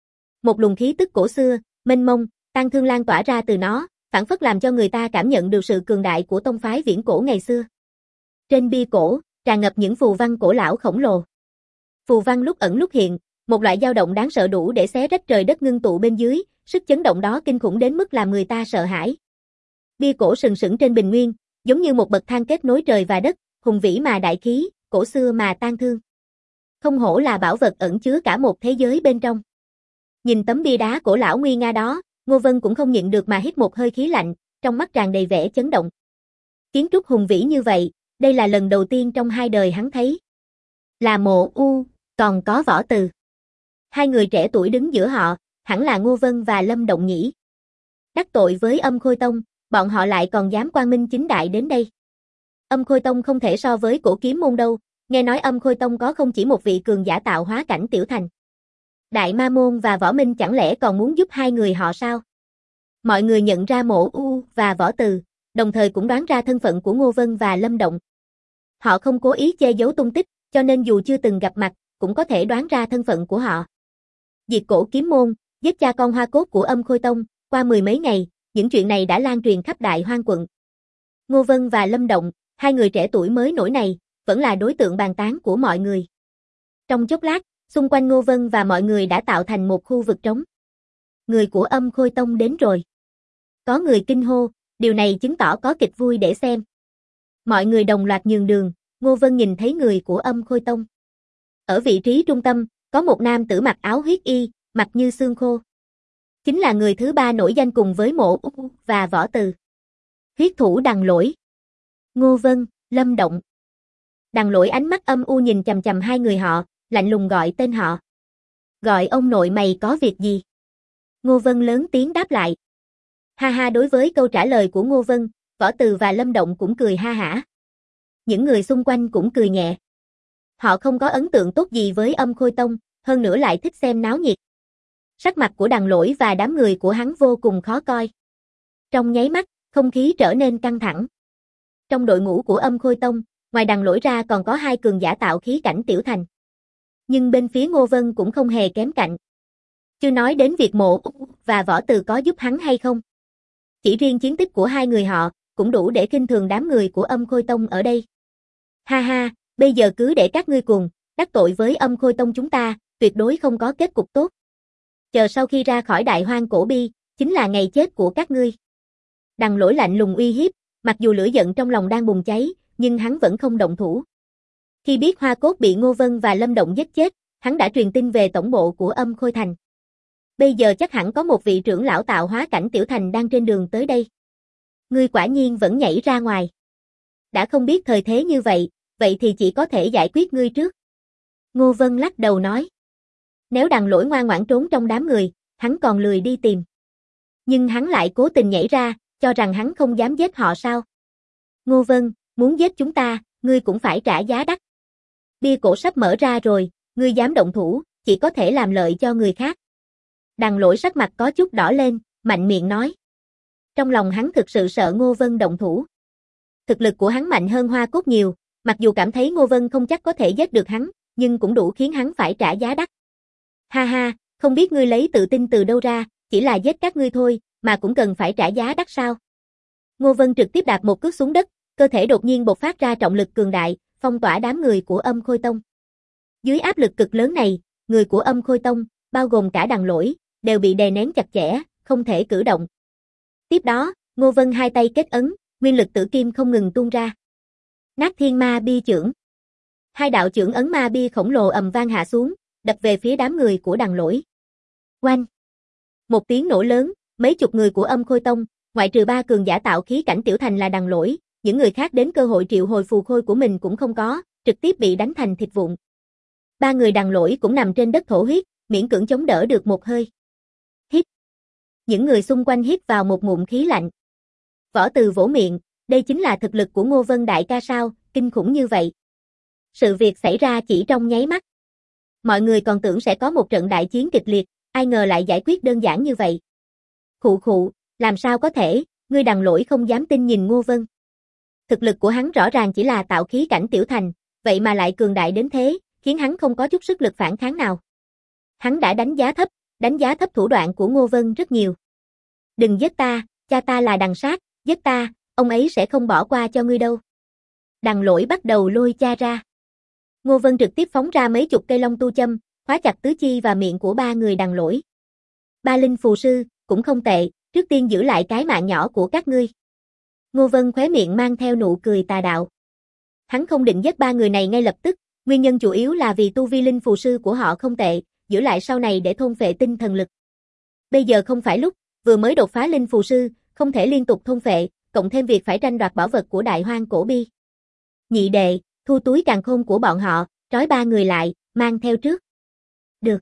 Một luồng khí tức cổ xưa, mênh mông, tang thương lan tỏa ra từ nó, phảng phất làm cho người ta cảm nhận được sự cường đại của tông phái viễn cổ ngày xưa. Trên bia cổ, tràn ngập những phù văn cổ lão khổng lồ. Phù văn lúc ẩn lúc hiện, một loại dao động đáng sợ đủ để xé rách trời đất ngưng tụ bên dưới, sức chấn động đó kinh khủng đến mức làm người ta sợ hãi. Bia cổ sừng sững trên bình nguyên, giống như một bậc thang kết nối trời và đất, hùng vĩ mà đại khí, cổ xưa mà tang thương. Không hổ là bảo vật ẩn chứa cả một thế giới bên trong. Nhìn tấm bia đá cổ lão nguy nga đó, Ngô Vân cũng không nhịn được mà hít một hơi khí lạnh, trong mắt tràn đầy vẻ chấn động. Kiến trúc hùng vĩ như vậy, đây là lần đầu tiên trong hai đời hắn thấy. Là Mộ U, còn có Võ Từ. Hai người trẻ tuổi đứng giữa họ, hẳn là Ngô Vân và Lâm Động nhỉ. Đắc tội với Âm Khôi Tông, bọn họ lại còn dám quang minh chính đại đến đây. Âm Khôi Tông không thể so với Cổ Kiếm Môn đâu, nghe nói Âm Khôi Tông có không chỉ một vị cường giả tạo hóa cảnh tiểu thành. Đại Ma Môn và Võ Minh chẳng lẽ còn muốn giúp hai người họ sao? Mọi người nhận ra Mộ U và Võ Từ, đồng thời cũng đoán ra thân phận của Ngô Vân và Lâm Động. Họ không cố ý che giấu tung tích, cho nên dù chưa từng gặp mặt, cũng có thể đoán ra thân phận của họ. Diệt Cổ Kiếm Môn, giết cha con Hoa Cốt của Âm Khôi Tông, qua mười mấy ngày, những chuyện này đã lan truyền khắp Đại Hoang quận. Ngô Vân và Lâm Động, hai người trẻ tuổi mới nổi này, vẫn là đối tượng bàn tán của mọi người. Trong chốc lát, xung quanh Ngô Vân và mọi người đã tạo thành một khu vực trống. Người của Âm Khôi Tông đến rồi. Có người kinh hô, điều này chứng tỏ có kịch vui để xem. Mọi người đồng loạt nhường đường, Ngô Vân nhìn thấy người của Âm Khôi Tông. Ở vị trí trung tâm, có một nam tử mặc áo huyết y, mặt như xương khô. Chính là người thứ ba nổi danh cùng với Mộ U và Võ Từ. Huyết thủ Đằng Lỗi. Ngô Vân, Lâm Động. Đằng Lỗi ánh mắt âm u nhìn chằm chằm hai người họ, lạnh lùng gọi tên họ. Gọi ông nội mày có việc gì? Ngô Vân lớn tiếng đáp lại. Ha ha, đối với câu trả lời của Ngô Vân, Võ Từ và Lâm Động cũng cười ha hả. Những người xung quanh cũng cười nhẹ. Họ không có ấn tượng tốt gì với Âm Khôi Tông, hơn nữa lại thích xem náo nhiệt. Sắc mặt của Đằng Lỗi và đám người của hắn vô cùng khó coi. Trong nháy mắt, không khí trở nên căng thẳng. Trong đội ngũ của Âm Khôi Tông, ngoài Đằng Lỗi ra còn có hai cường giả tạo khí cảnh tiểu thành. Nhưng bên phía Ngô Vân cũng không hề kém cạnh. Chưa nói đến việc Mộ U và Võ Từ có giúp hắn hay không. Chỉ riêng chiến tích của hai người họ, cũng đủ để khinh thường đám người của Âm Khôi Tông ở đây. Ha ha, bây giờ cứ để các ngươi cùng, đắc tội với Âm Khôi Tông chúng ta, tuyệt đối không có kết cục tốt. Chờ sau khi ra khỏi Đại Hoang cổ bi, chính là ngày chết của các ngươi. Đằng Lỗi lạnh lùng uy hiếp, mặc dù lửa giận trong lòng đang bùng cháy, nhưng hắn vẫn không động thủ. Khi biết Hoa Cốt bị Ngô Vân và Lâm Động giết chết, hắn đã truyền tin về tổng bộ của Âm Khôi Thành. Bây giờ chắc hẳn có một vị trưởng lão tạo hóa cảnh tiểu thành đang trên đường tới đây. Ngươi quả nhiên vẫn nhảy ra ngoài. Đã không biết thời thế như vậy, vậy thì chỉ có thể giải quyết ngươi trước. Ngô Vân lắc đầu nói. Nếu Đằng Lỗi ngoan ngoãn trốn trong đám người, hắn còn lười đi tìm. Nhưng hắn lại cố tình nhảy ra, cho rằng hắn không dám giết họ sao. Ngô Vân, muốn giết chúng ta, ngươi cũng phải trả giá đắt. Bia cổ sắp mở ra rồi, ngươi dám động thủ, chỉ có thể làm lợi cho người khác. Đằng Lỗi sắc mặt có chút đỏ lên, mạnh miệng nói. Trong lòng hắn thực sự sợ Ngô Vân động thủ. Thực lực của hắn mạnh hơn Hoa Cốt nhiều, mặc dù cảm thấy Ngô Vân không chắc có thể giết được hắn, nhưng cũng đủ khiến hắn phải trả giá đắt. Ha ha, không biết ngươi lấy tự tin từ đâu ra, chỉ là giết các ngươi thôi, mà cũng cần phải trả giá đắt sao? Ngô Vân trực tiếp đạp một cước xuống đất, cơ thể đột nhiên bộc phát ra trọng lực cường đại, phong tỏa đám người của Âm Khôi Tông. Dưới áp lực cực lớn này, người của Âm Khôi Tông, bao gồm cả Đằng Lỗi, đều bị đè nén chặt chẽ, không thể cử động. Tiếp đó, Ngô Vân hai tay kết ấn, nguyên lực tử kim không ngừng tuôn ra. Nát Thiên Ma Bi chưởng. Hai đạo chưởng ấn ma bi khổng lồ ầm vang hạ xuống, đập về phía đám người của Đằng Lỗi. Oanh! Một tiếng nổ lớn, mấy chục người của Âm Khôi Tông, ngoại trừ 3 cường giả tạo khí cảnh tiểu thành là Đằng Lỗi, những người khác đến cơ hội triệu hồi phù khôi của mình cũng không có, trực tiếp bị đánh thành thịt vụn. 3 người Đằng Lỗi cũng nằm trên đất thổ huyết, miễn cưỡng chống đỡ được một hơi. Hít. Những người xung quanh hít vào một ngụm khí lạnh. Võ Từ vỗ miệng, đây chính là thực lực của Ngô Vân đại ca sao, kinh khủng như vậy. Sự việc xảy ra chỉ trong nháy mắt. Mọi người còn tưởng sẽ có một trận đại chiến kịch liệt, ai ngờ lại giải quyết đơn giản như vậy. Khụ khụ, làm sao có thể, ngươi Đằng Lỗi không dám tin nhìn Ngô Vân. Thực lực của hắn rõ ràng chỉ là tạo khí cảnh tiểu thành, vậy mà lại cường đại đến thế, khiến hắn không có chút sức lực phản kháng nào. Hắn đã đánh giá thấp thủ đoạn của Ngô Vân rất nhiều. Đừng giết ta, cha ta là Đằng Sát, giết ta, ông ấy sẽ không bỏ qua cho ngươi đâu. Đằng Lỗi bắt đầu lôi cha ra. Ngô Vân trực tiếp phóng ra mấy chục cây long tu châm, khóa chặt tứ chi và miệng của 3 người Đằng Lỗi. 3 linh phù sư, cũng không tệ, trước tiên giữ lại cái mạng nhỏ của các ngươi. Ngô Vân khóe miệng mang theo nụ cười tà đạo. Hắn không định giết 3 người này ngay lập tức, nguyên nhân chủ yếu là vì tu vi linh phù sư của họ không tệ, giữ lại sau này để thôn phệ tinh thần lực. Bây giờ không phải lúc, vừa mới đột phá linh phù sư, không thể liên tục thôn phệ, cộng thêm việc phải tranh đoạt bảo vật của Đại Hoang Cổ Bi. Nhị đệ, thu túi càn khôn của bọn họ, trói 3 người lại, mang theo trước. Được.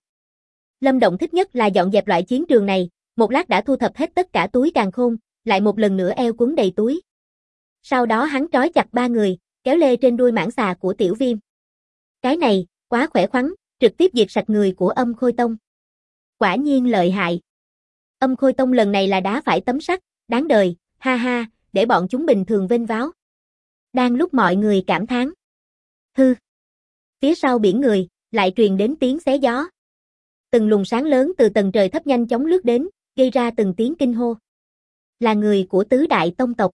Lâm Động thích nhất là dọn dẹp loại chiến trường này, một lát đã thu thập hết tất cả túi càn khôn, lại một lần nữa eo cuốn đầy túi. Sau đó hắn trói chặt 3 người, kéo lê trên đuôi mãng xà của Tiểu Viêm. Cái này, quá khỏe khoắn, trực tiếp diệt sạch người của Âm Khôi Tông. Quả nhiên lợi hại. Âm Khôi Tông lần này là đá phải tấm sắt, đáng đời, ha ha, để bọn chúng bình thường vênh váo. Đang lúc mọi người cảm thán. Hư. Phía sau biển người, lại truyền đến tiếng xé gió. Từng luồng sáng lớn từ tầng trời thấp nhanh chóng lướt đến, gây ra từng tiếng kinh hô. Là người của tứ đại tông tộc.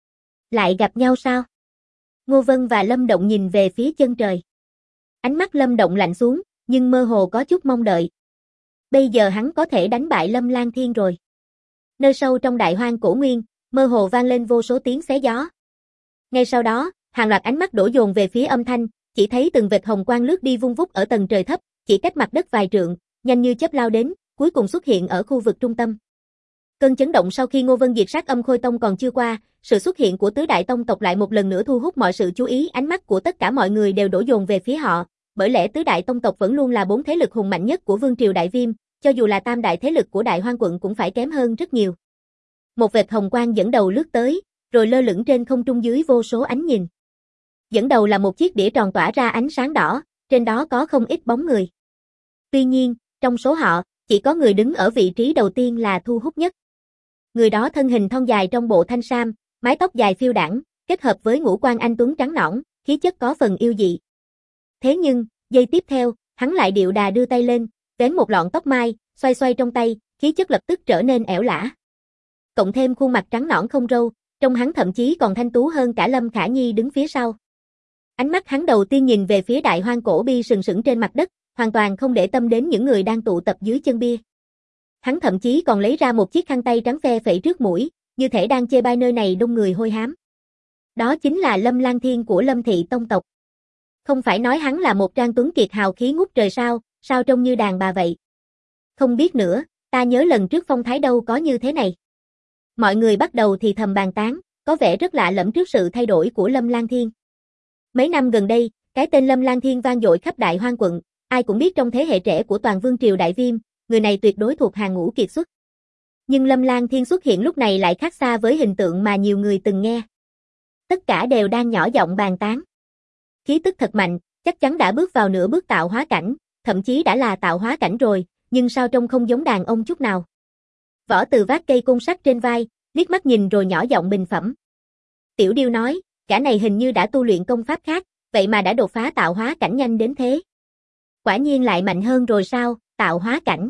Lại gặp nhau sao? Ngô Vân và Lâm Động nhìn về phía chân trời. Ánh mắt Lâm Động lạnh xuống, nhưng mơ hồ có chút mong đợi. Bây giờ hắn có thể đánh bại Lâm Lang Thiên rồi. Nơi sâu trong Đại Hoang Cổ Nguyên, mơ hồ vang lên vô số tiếng xé gió. Ngay sau đó, hàng loạt ánh mắt đổ dồn về phía âm thanh, chỉ thấy từng vệt hồng quang lướt đi vung vút ở tầng trời thấp, chỉ cách mặt đất vài trượng, nhanh như chớp lao đến, cuối cùng xuất hiện ở khu vực trung tâm. Cơn chấn động sau khi Ngô Vân diệt sát Âm Khôi Tông còn chưa qua, sự xuất hiện của tứ đại tông tộc lại một lần nữa thu hút mọi sự chú ý, ánh mắt của tất cả mọi người đều đổ dồn về phía họ, bởi lẽ tứ đại tông tộc vẫn luôn là 4 thế lực hùng mạnh nhất của Vương triều Đại Viêm, cho dù là tam đại thế lực của Đại Hoang quận cũng phải kém hơn rất nhiều. Một vệt hồng quang dẫn đầu lướt tới, rồi lơ lửng trên không trung dưới vô số ánh nhìn. Dẫn đầu là một chiếc đĩa tròn tỏa ra ánh sáng đỏ, trên đó có không ít bóng người. Tuy nhiên, trong số họ, chỉ có người đứng ở vị trí đầu tiên là thu hút nhất. Người đó thân hình thon dài trong bộ thanh sam, mái tóc dài phiêu đãng, kết hợp với ngũ quan anh tuấn trắng nõn, khí chất có phần yêu dị. Thế nhưng, giây tiếp theo, hắn lại điệu đà đưa tay lên, vén một lọn tóc mai, xoay xoay trong tay, khí chất lập tức trở nên ẻo lả. Cộng thêm khuôn mặt trắng nõn không râu, trông hắn thậm chí còn thanh tú hơn cả Lâm Khả Nhi đứng phía sau. Ánh mắt hắn đầu tiên nhìn về phía Đại Hoang Cổ Bi sừng sững trên mặt đất, hoàn toàn không để tâm đến những người đang tụ tập dưới chân bia. Hắn thậm chí còn lấy ra một chiếc khăn tay trắng phe phẩy trước mũi, như thể đang chê bai nơi này đông người hôi hám. Đó chính là Lâm Lang Thiên của Lâm thị tông tộc. Không phải nói hắn là một trang tuấn kiệt hào khí ngút trời sao, sao trông như đàn bà vậy. Không biết nữa, ta nhớ lần trước phong thái đâu có như thế này. Mọi người bắt đầu thì thầm bàn tán, có vẻ rất lạ lẫm trước sự thay đổi của Lâm Lang Thiên. Mấy năm gần đây, cái tên Lâm Lang Thiên vang dội khắp Đại Hoang quận, ai cũng biết trong thế hệ trẻ của toàn Vương triều Đại Viêm, người này tuyệt đối thuộc hàng ngũ kiệt xuất. Nhưng Lâm Lang Thiên xuất hiện lúc này lại khác xa với hình tượng mà nhiều người từng nghe. Tất cả đều đang nhỏ giọng bàn tán. Khí tức thật mạnh, chắc chắn đã bước vào nửa bước tạo hóa cảnh, thậm chí đã là tạo hóa cảnh rồi, nhưng sao trông không giống đàn ông chút nào. Võ Từ vác cây côn sắt trên vai, liếc mắt nhìn rồi nhỏ giọng bình phẩm. Tiểu Điêu nói, cả này hình như đã tu luyện công pháp khác, vậy mà đã đột phá tạo hóa cảnh nhanh đến thế. Quả nhiên lại mạnh hơn rồi sao, tạo hóa cảnh.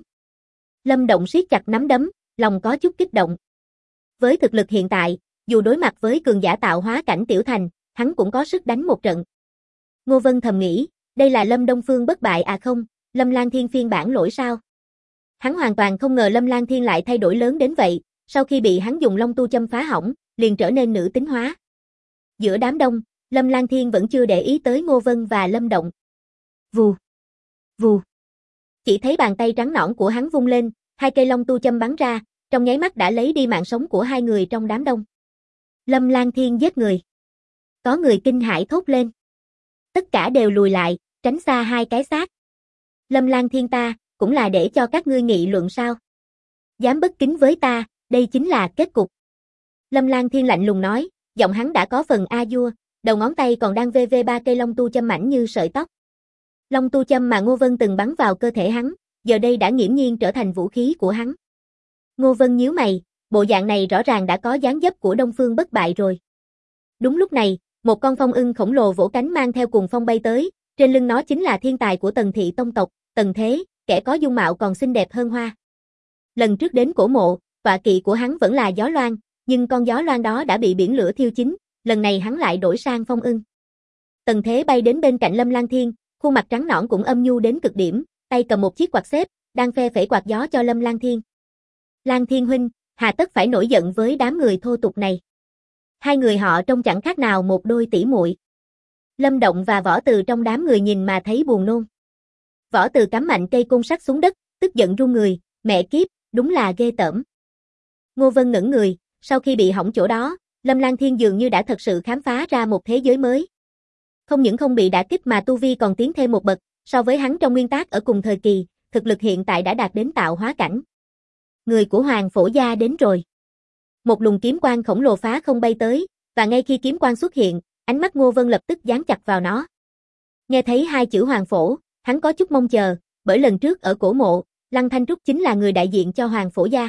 Lâm Động siết chặt nắm đấm, lòng có chút kích động. Với thực lực hiện tại, dù đối mặt với cường giả tạo hóa cảnh tiểu thành, hắn cũng có sức đánh một trận. Ngô Vân thầm nghĩ, đây là Lâm Đông Phương bất bại à không, Lâm Lang Thiên phiên bản lỗi sao? Hắn hoàn toàn không ngờ Lâm Lang Thiên lại thay đổi lớn đến vậy, sau khi bị hắn dùng long tu châm phá hỏng, liền trở nên nữ tính hóa. Giữa đám đông, Lâm Lang Thiên vẫn chưa để ý tới Ngô Vân và Lâm Động. Vù, vù. Chỉ thấy bàn tay trắng nõn của hắn vung lên, Hai cây long tu châm bắn ra, trong nháy mắt đã lấy đi mạng sống của hai người trong đám đông. Lâm Lang Thiên giết người. Có người kinh hãi thốt lên. Tất cả đều lùi lại, tránh xa hai cái xác. Lâm Lang Thiên ta, cũng là để cho các ngươi nghị luận sao? Dám bất kính với ta, đây chính là kết cục. Lâm Lang Thiên lạnh lùng nói, giọng hắn đã có phần a dua, đầu ngón tay còn đang vê ba cây long tu châm mảnh như sợi tóc. Long tu châm mà Ngô Vân từng bắn vào cơ thể hắn, giờ đây đã nghiễm nhiên trở thành vũ khí của hắn. Ngô Vân nhíu mày, bộ dạng này rõ ràng đã có dáng dấp của Đông Phương Bất Bại rồi. Đúng lúc này, một con phong ưng khổng lồ vỗ cánh mang theo cuồng phong bay tới, trên lưng nó chính là thiên tài của Tần thị tông tộc, Tần Thế, kẻ có dung mạo còn xinh đẹp hơn hoa. Lần trước đến cổ mộ, tọa kỵ của hắn vẫn là gió loan, nhưng con gió loan đó đã bị biển lửa thiêu chín, lần này hắn lại đổi sang phong ưng. Tần Thế bay đến bên cạnh Lâm Lang Thiên, khuôn mặt trắng nõn cũng âm nhu đến cực điểm, tay cầm một chiếc quạt xếp, đang phe phẩy quạt gió cho Lâm Lang Thiên. Lang Thiên huynh, hà tất phải nổi giận với đám người thô tục này. Hai người họ trông chẳng khác nào một đôi tỷ muội. Lâm Động và Võ Từ trong đám người nhìn mà thấy buồn nôn. Võ Từ cắm mạnh cây côn sắt xuống đất, tức giận run người, mẹ kiếp, đúng là ghê tởm. Ngô Vân ngẩn người, sau khi bị hỏng chỗ đó, Lâm Lang Thiên dường như đã thật sự khám phá ra một thế giới mới. Không những không bị đả kích mà tu vi còn tiến thêm một bậc, so với hắn trong nguyên tác ở cùng thời kỳ, thực lực hiện tại đã đạt đến tạo hóa cảnh. Người của Hoàng Phổ gia đến rồi. Một luồng kiếm quang khổng lồ phá không bay tới, và ngay khi kiếm quang xuất hiện, ánh mắt Ngô Vân lập tức dán chặt vào nó. Nghe thấy hai chữ Hoàng Phổ, hắn có chút mong chờ, bởi lần trước ở cổ mộ, Lăng Thanh Trúc chính là người đại diện cho Hoàng Phổ gia.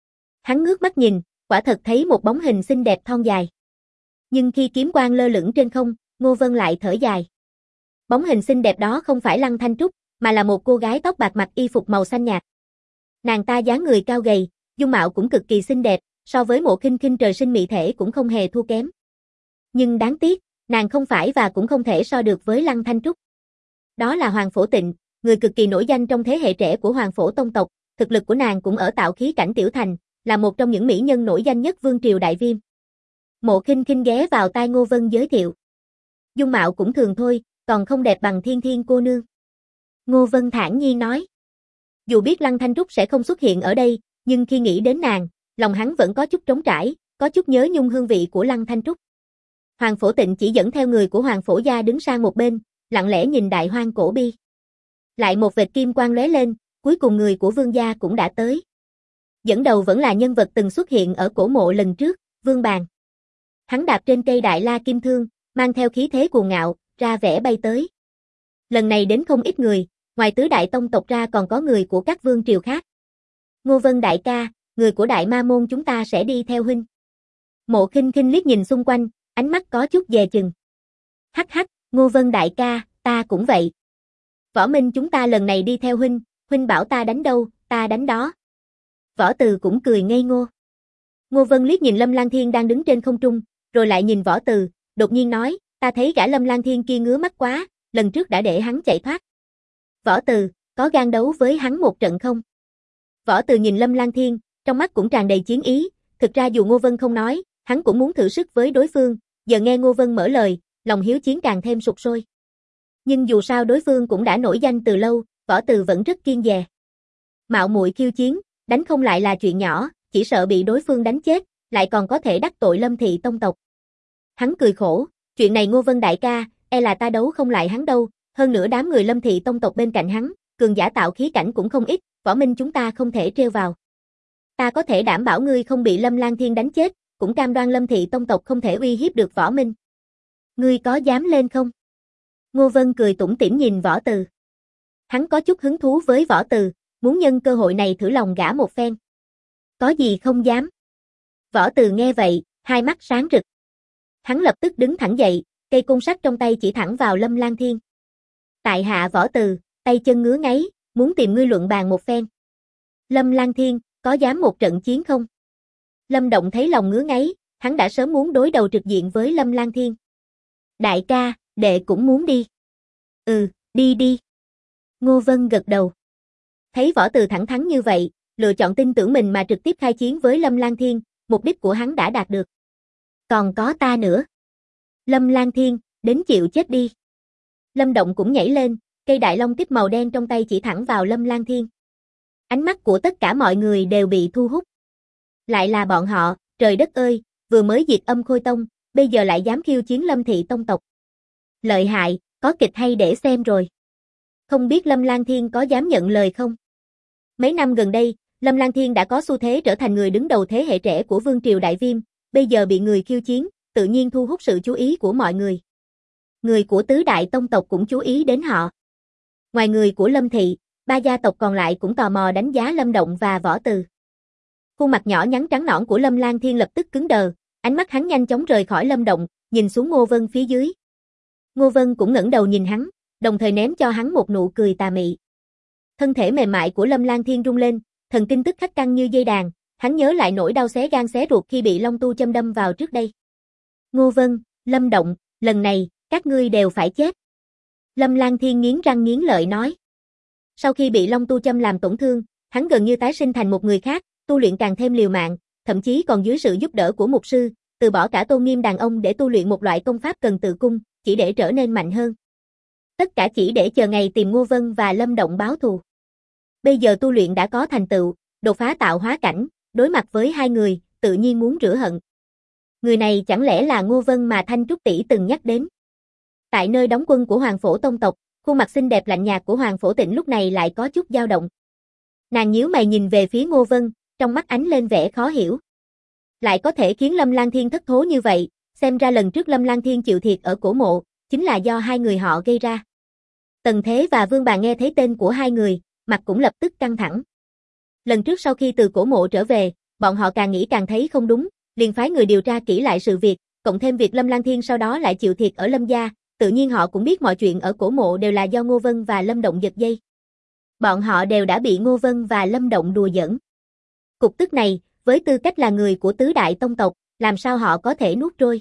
Hắn ngước mắt nhìn, quả thật thấy một bóng hình xinh đẹp thon dài. Nhưng khi kiếm quang lơ lửng trên không, Ngô Vân lại thở dài. Bóng hình xinh đẹp đó không phải Lăng Thanh Trúc, mà là một cô gái tóc bạc mặc y phục màu xanh nhạt. Nàng ta dáng người cao gầy, dung mạo cũng cực kỳ xinh đẹp, so với Mộ Khinh Khinh trời sinh mỹ thể cũng không hề thua kém. Nhưng đáng tiếc, nàng không phải và cũng không thể so được với Lăng Thanh Trúc. Đó là Hoàng Phổ Tịnh, người cực kỳ nổi danh trong thế hệ trẻ của Hoàng Phổ tông tộc, thực lực của nàng cũng ở tạo khí cảnh tiểu thành, là một trong những mỹ nhân nổi danh nhất vương triều Đại Viêm. Mộ Khinh Khinh ghé vào tai Ngô Vân giới thiệu. Dung mạo cũng thường thôi, còn không đẹp bằng Thiên Thiên cô nương. Ngô Vân thản nhiên nói. Dù biết Lăng Thanh Trúc sẽ không xuất hiện ở đây, nhưng khi nghĩ đến nàng, lòng hắn vẫn có chút trống trải, có chút nhớ nhung hương vị của Lăng Thanh Trúc. Hoàng Phổ Tịnh chỉ dẫn theo người của Hoàng Phổ gia đứng sang một bên, lặng lẽ nhìn Đại Hoang cổ bi. Lại một vệt kim quang lóe lên, cuối cùng người của Vương gia cũng đã tới. Dẫn đầu vẫn là nhân vật từng xuất hiện ở cổ mộ lần trước, Vương Bàn. Hắn đạp trên cây đại la kim thương, mang theo khí thế cuồng ngạo, ra vẻ bay tới. Lần này đến không ít người, ngoài tứ đại tông tộc ra còn có người của các vương triều khác. Ngô Vân đại ca, người của Đại Ma môn chúng ta sẽ đi theo huynh. Mộ Khinh Khinh liếc nhìn xung quanh, ánh mắt có chút dè chừng. Hắc hắc, Ngô Vân đại ca, ta cũng vậy. Võ Minh chúng ta lần này đi theo huynh, huynh bảo ta đánh đâu, ta đánh đó. Võ Từ cũng cười ngây ngô. Ngô Vân liếc nhìn Lâm Lang Thiên đang đứng trên không trung, rồi lại nhìn Võ Từ, đột nhiên nói, ta thấy gã Lâm Lang Thiên kia ngứa mắt quá, lần trước đã để hắn chạy thoát. Võ Từ, có gan đấu với hắn một trận không? Võ Từ nhìn Lâm Lang Thiên, trong mắt cũng tràn đầy chiến ý, thực ra dù Ngô Vân không nói, hắn cũng muốn thử sức với đối phương, giờ nghe Ngô Vân mở lời, lòng hiếu chiến càng thêm sục sôi. Nhưng dù sao đối phương cũng đã nổi danh từ lâu, Võ Từ vẫn rất kiêng dè. Mạo muội khiêu chiến, đánh không lại là chuyện nhỏ, chỉ sợ bị đối phương đánh chết, lại còn có thể đắc tội Lâm thị tông tộc. Hắn cười khổ, chuyện này Ngô Vân đại ca, e là ta đấu không lại hắn đâu, hơn nữa đám người Lâm thị tông tộc bên cạnh hắn, cường giả tạo khí cảnh cũng không ít, Võ Minh chúng ta không thể trêu vào. Ta có thể đảm bảo ngươi không bị Lâm Lang Thiên đánh chết, cũng cam đoan Lâm thị tông tộc không thể uy hiếp được Võ Minh. Ngươi có dám lên không? Ngô Vân cười tủm tỉm nhìn Võ Từ. Hắn có chút hứng thú với Võ Từ, muốn nhân cơ hội này thử lòng gã một phen. Có gì không dám? Võ Từ nghe vậy, hai mắt sáng rực. Hắn lập tức đứng thẳng dậy, cây côn sắt trong tay chỉ thẳng vào Lâm Lang Thiên. Tại hạ Võ Từ, tay chân ngứa ngáy, muốn tìm ngươi luận bàn một phen. Lâm Lang Thiên, có dám một trận chiến không? Lâm Động thấy lòng ngứa ngáy, hắn đã sớm muốn đối đầu trực diện với Lâm Lang Thiên. Đại ca, đệ cũng muốn đi. Ừ, đi đi. Ngô Vân gật đầu. Thấy Võ Từ thẳng thắn như vậy, lựa chọn tin tưởng mình mà trực tiếp khai chiến với Lâm Lang Thiên, mục đích của hắn đã đạt được. Còn có ta nữa. Lâm Lang Thiên, đến chịu chết đi. Lâm Động cũng nhảy lên, cây đại long kích màu đen trong tay chỉ thẳng vào Lâm Lang Thiên. Ánh mắt của tất cả mọi người đều bị thu hút. Lại là bọn họ, trời đất ơi, vừa mới diệt Âm Khôi Tông, bây giờ lại dám khiêu chiến Lâm thị tông tộc. Lợi hại, có kịch hay để xem rồi. Không biết Lâm Lang Thiên có dám nhận lời không? Mấy năm gần đây, Lâm Lang Thiên đã có xu thế trở thành người đứng đầu thế hệ trẻ của Vương triều Đại Viêm, bây giờ bị người khiêu chiến, tự nhiên thu hút sự chú ý của mọi người. Người của tứ đại tông tộc cũng chú ý đến họ. Ngoài người của Lâm thị, ba gia tộc còn lại cũng tò mò đánh giá Lâm Động và Võ Từ. Khuôn mặt nhỏ nhắn trắng nõn của Lâm Lang Thiên lập tức cứng đờ, ánh mắt hắn nhanh chóng rời khỏi Lâm Động, nhìn xuống Ngô Vân phía dưới. Ngô Vân cũng ngẩng đầu nhìn hắn, đồng thời ném cho hắn một nụ cười tà mị. Thân thể mềm mại của Lâm Lang Thiên rung lên, thần kinh tức khắc căng như dây đàn, hắn nhớ lại nỗi đau xé gan xé ruột khi bị Long Tu châm đâm vào trước đây. Ngô Vân, Lâm Động, lần này, các ngươi đều phải chết. Lâm Lang Thiên nghiến răng nghiến lợi nói. Sau khi bị Long Tu châm làm tổn thương, hắn gần như tái sinh thành một người khác, tu luyện càng thêm liều mạng, thậm chí còn dưới sự giúp đỡ của mục sư, từ bỏ cả tôn nghiêm đàn ông để tu luyện một loại công pháp cần tự cung, chỉ để trở nên mạnh hơn. Tất cả chỉ để chờ ngày tìm Ngô Vân và Lâm Động báo thù. Bây giờ tu luyện đã có thành tựu, đột phá tạo hóa cảnh, đối mặt với hai người, tự nhiên muốn rửa hận. Người này chẳng lẽ là Ngô Vân mà Thanh Trúc tỷ từng nhắc đến? Tại nơi đóng quân của Hoàng Phổ tông tộc, khuôn mặt xinh đẹp lạnh nhạt của Hoàng Phổ Tịnh lúc này lại có chút dao động. Nàng nhíu mày nhìn về phía Ngô Vân, trong mắt ánh lên vẻ khó hiểu. Lại có thể khiến Lâm Lang Thiên thất thố như vậy, xem ra lần trước Lâm Lang Thiên chịu thiệt ở cổ mộ, chính là do hai người họ gây ra. Tần Thế và Vương Bàn nghe thấy tên của hai người, mặt cũng lập tức căng thẳng. Lần trước sau khi từ cổ mộ trở về, bọn họ càng nghĩ càng thấy không đúng, liền phái người điều tra kỹ lại sự việc, cộng thêm việc Lâm Lang Thiên sau đó lại chịu thiệt ở Lâm gia, tự nhiên họ cũng biết mọi chuyện ở cổ mộ đều là do Ngô Vân và Lâm Động giật dây. Bọn họ đều đã bị Ngô Vân và Lâm Động đùa giỡn. Cục tức này, với tư cách là người của tứ đại tông tộc, làm sao họ có thể nuốt trôi.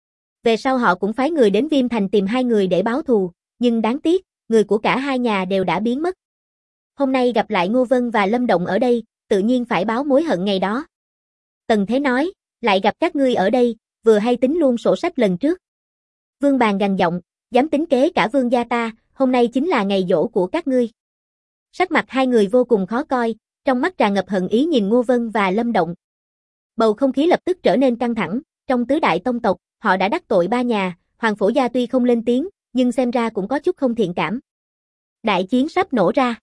Về sau họ cũng phái người đến Viêm Thành tìm hai người để báo thù, nhưng đáng tiếc, người của cả hai nhà đều đã biến mất. Hôm nay gặp lại Ngô Vân và Lâm Động ở đây, tự nhiên phải báo mối hận ngày đó. Tần Thế nói, lại gặp các ngươi ở đây, vừa hay tính luôn sổ sách lần trước. Vương Bàn gằn giọng, dám tính kế cả vương gia ta, hôm nay chính là ngày giỗ của các ngươi. Sắc mặt hai người vô cùng khó coi, trong mắt tràn ngập hận ý nhìn Ngô Vân và Lâm Động. Bầu không khí lập tức trở nên căng thẳng, trong tứ đại tông tộc, họ đã đắc tội ba nhà, Hoàng Phổ gia tuy không lên tiếng, nhưng xem ra cũng có chút không thiện cảm. Đại chiến sắp nổ ra.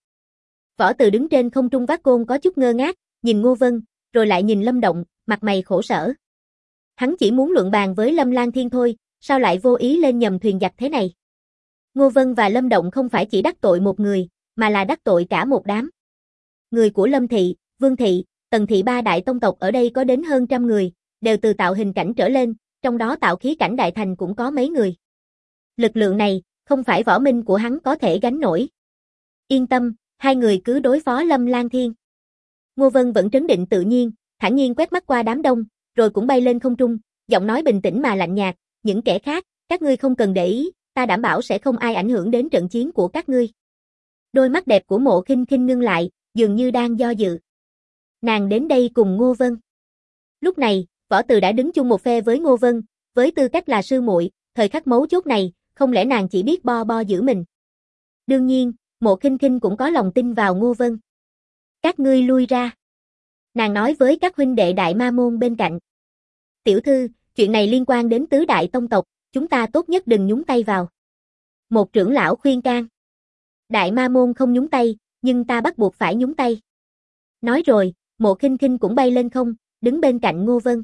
Võ Từ đứng trên không trung vác côn có chút ngơ ngác, nhìn Ngô Vân, rồi lại nhìn Lâm Động, mặt mày khổ sở. Hắn chỉ muốn luận bàn với Lâm Lang Thiên thôi, sao lại vô ý lên nhầm thuyền giặc thế này? Ngô Vân và Lâm Động không phải chỉ đắc tội một người, mà là đắc tội cả một đám. Người của Lâm thị, Vương thị, Tần thị ba đại tông tộc ở đây có đến hơn 100 người, đều từ tạo hình cảnh trở lên, trong đó tạo khí cảnh đại thành cũng có mấy người. Lực lượng này, không phải võ minh của hắn có thể gánh nổi. Yên tâm, hai người cứ đối phó Lâm Lang Thiên. Ngô Vân vẫn trấn định tự nhiên, thản nhiên quét mắt qua đám đông, rồi cũng bay lên không trung, giọng nói bình tĩnh mà lạnh nhạt, những kẻ khác, các ngươi không cần để ý, ta đảm bảo sẽ không ai ảnh hưởng đến trận chiến của các ngươi. Đôi mắt đẹp của Mộ Khinh Khinh ngưng lại, dường như đang do dự. Nàng đến đây cùng Ngô Vân. Lúc này, Võ Từ đã đứng chung một phe với Ngô Vân, với tư cách là sư muội, thời khắc mấu chốt này, không lẽ nàng chỉ biết bo bo giữ mình. Đương nhiên, Mộ Khinh Khinh cũng có lòng tin vào Ngô Vân. Các ngươi lui ra. Nàng nói với các huynh đệ Đại Ma Môn bên cạnh. Tiểu thư, chuyện này liên quan đến tứ đại tông tộc, chúng ta tốt nhất đừng nhúng tay vào. Một trưởng lão khuyên can. Đại Ma Môn không nhúng tay, nhưng ta bắt buộc phải nhúng tay. Nói rồi, Mộ Khinh Khinh cũng bay lên không, đứng bên cạnh Ngô Vân.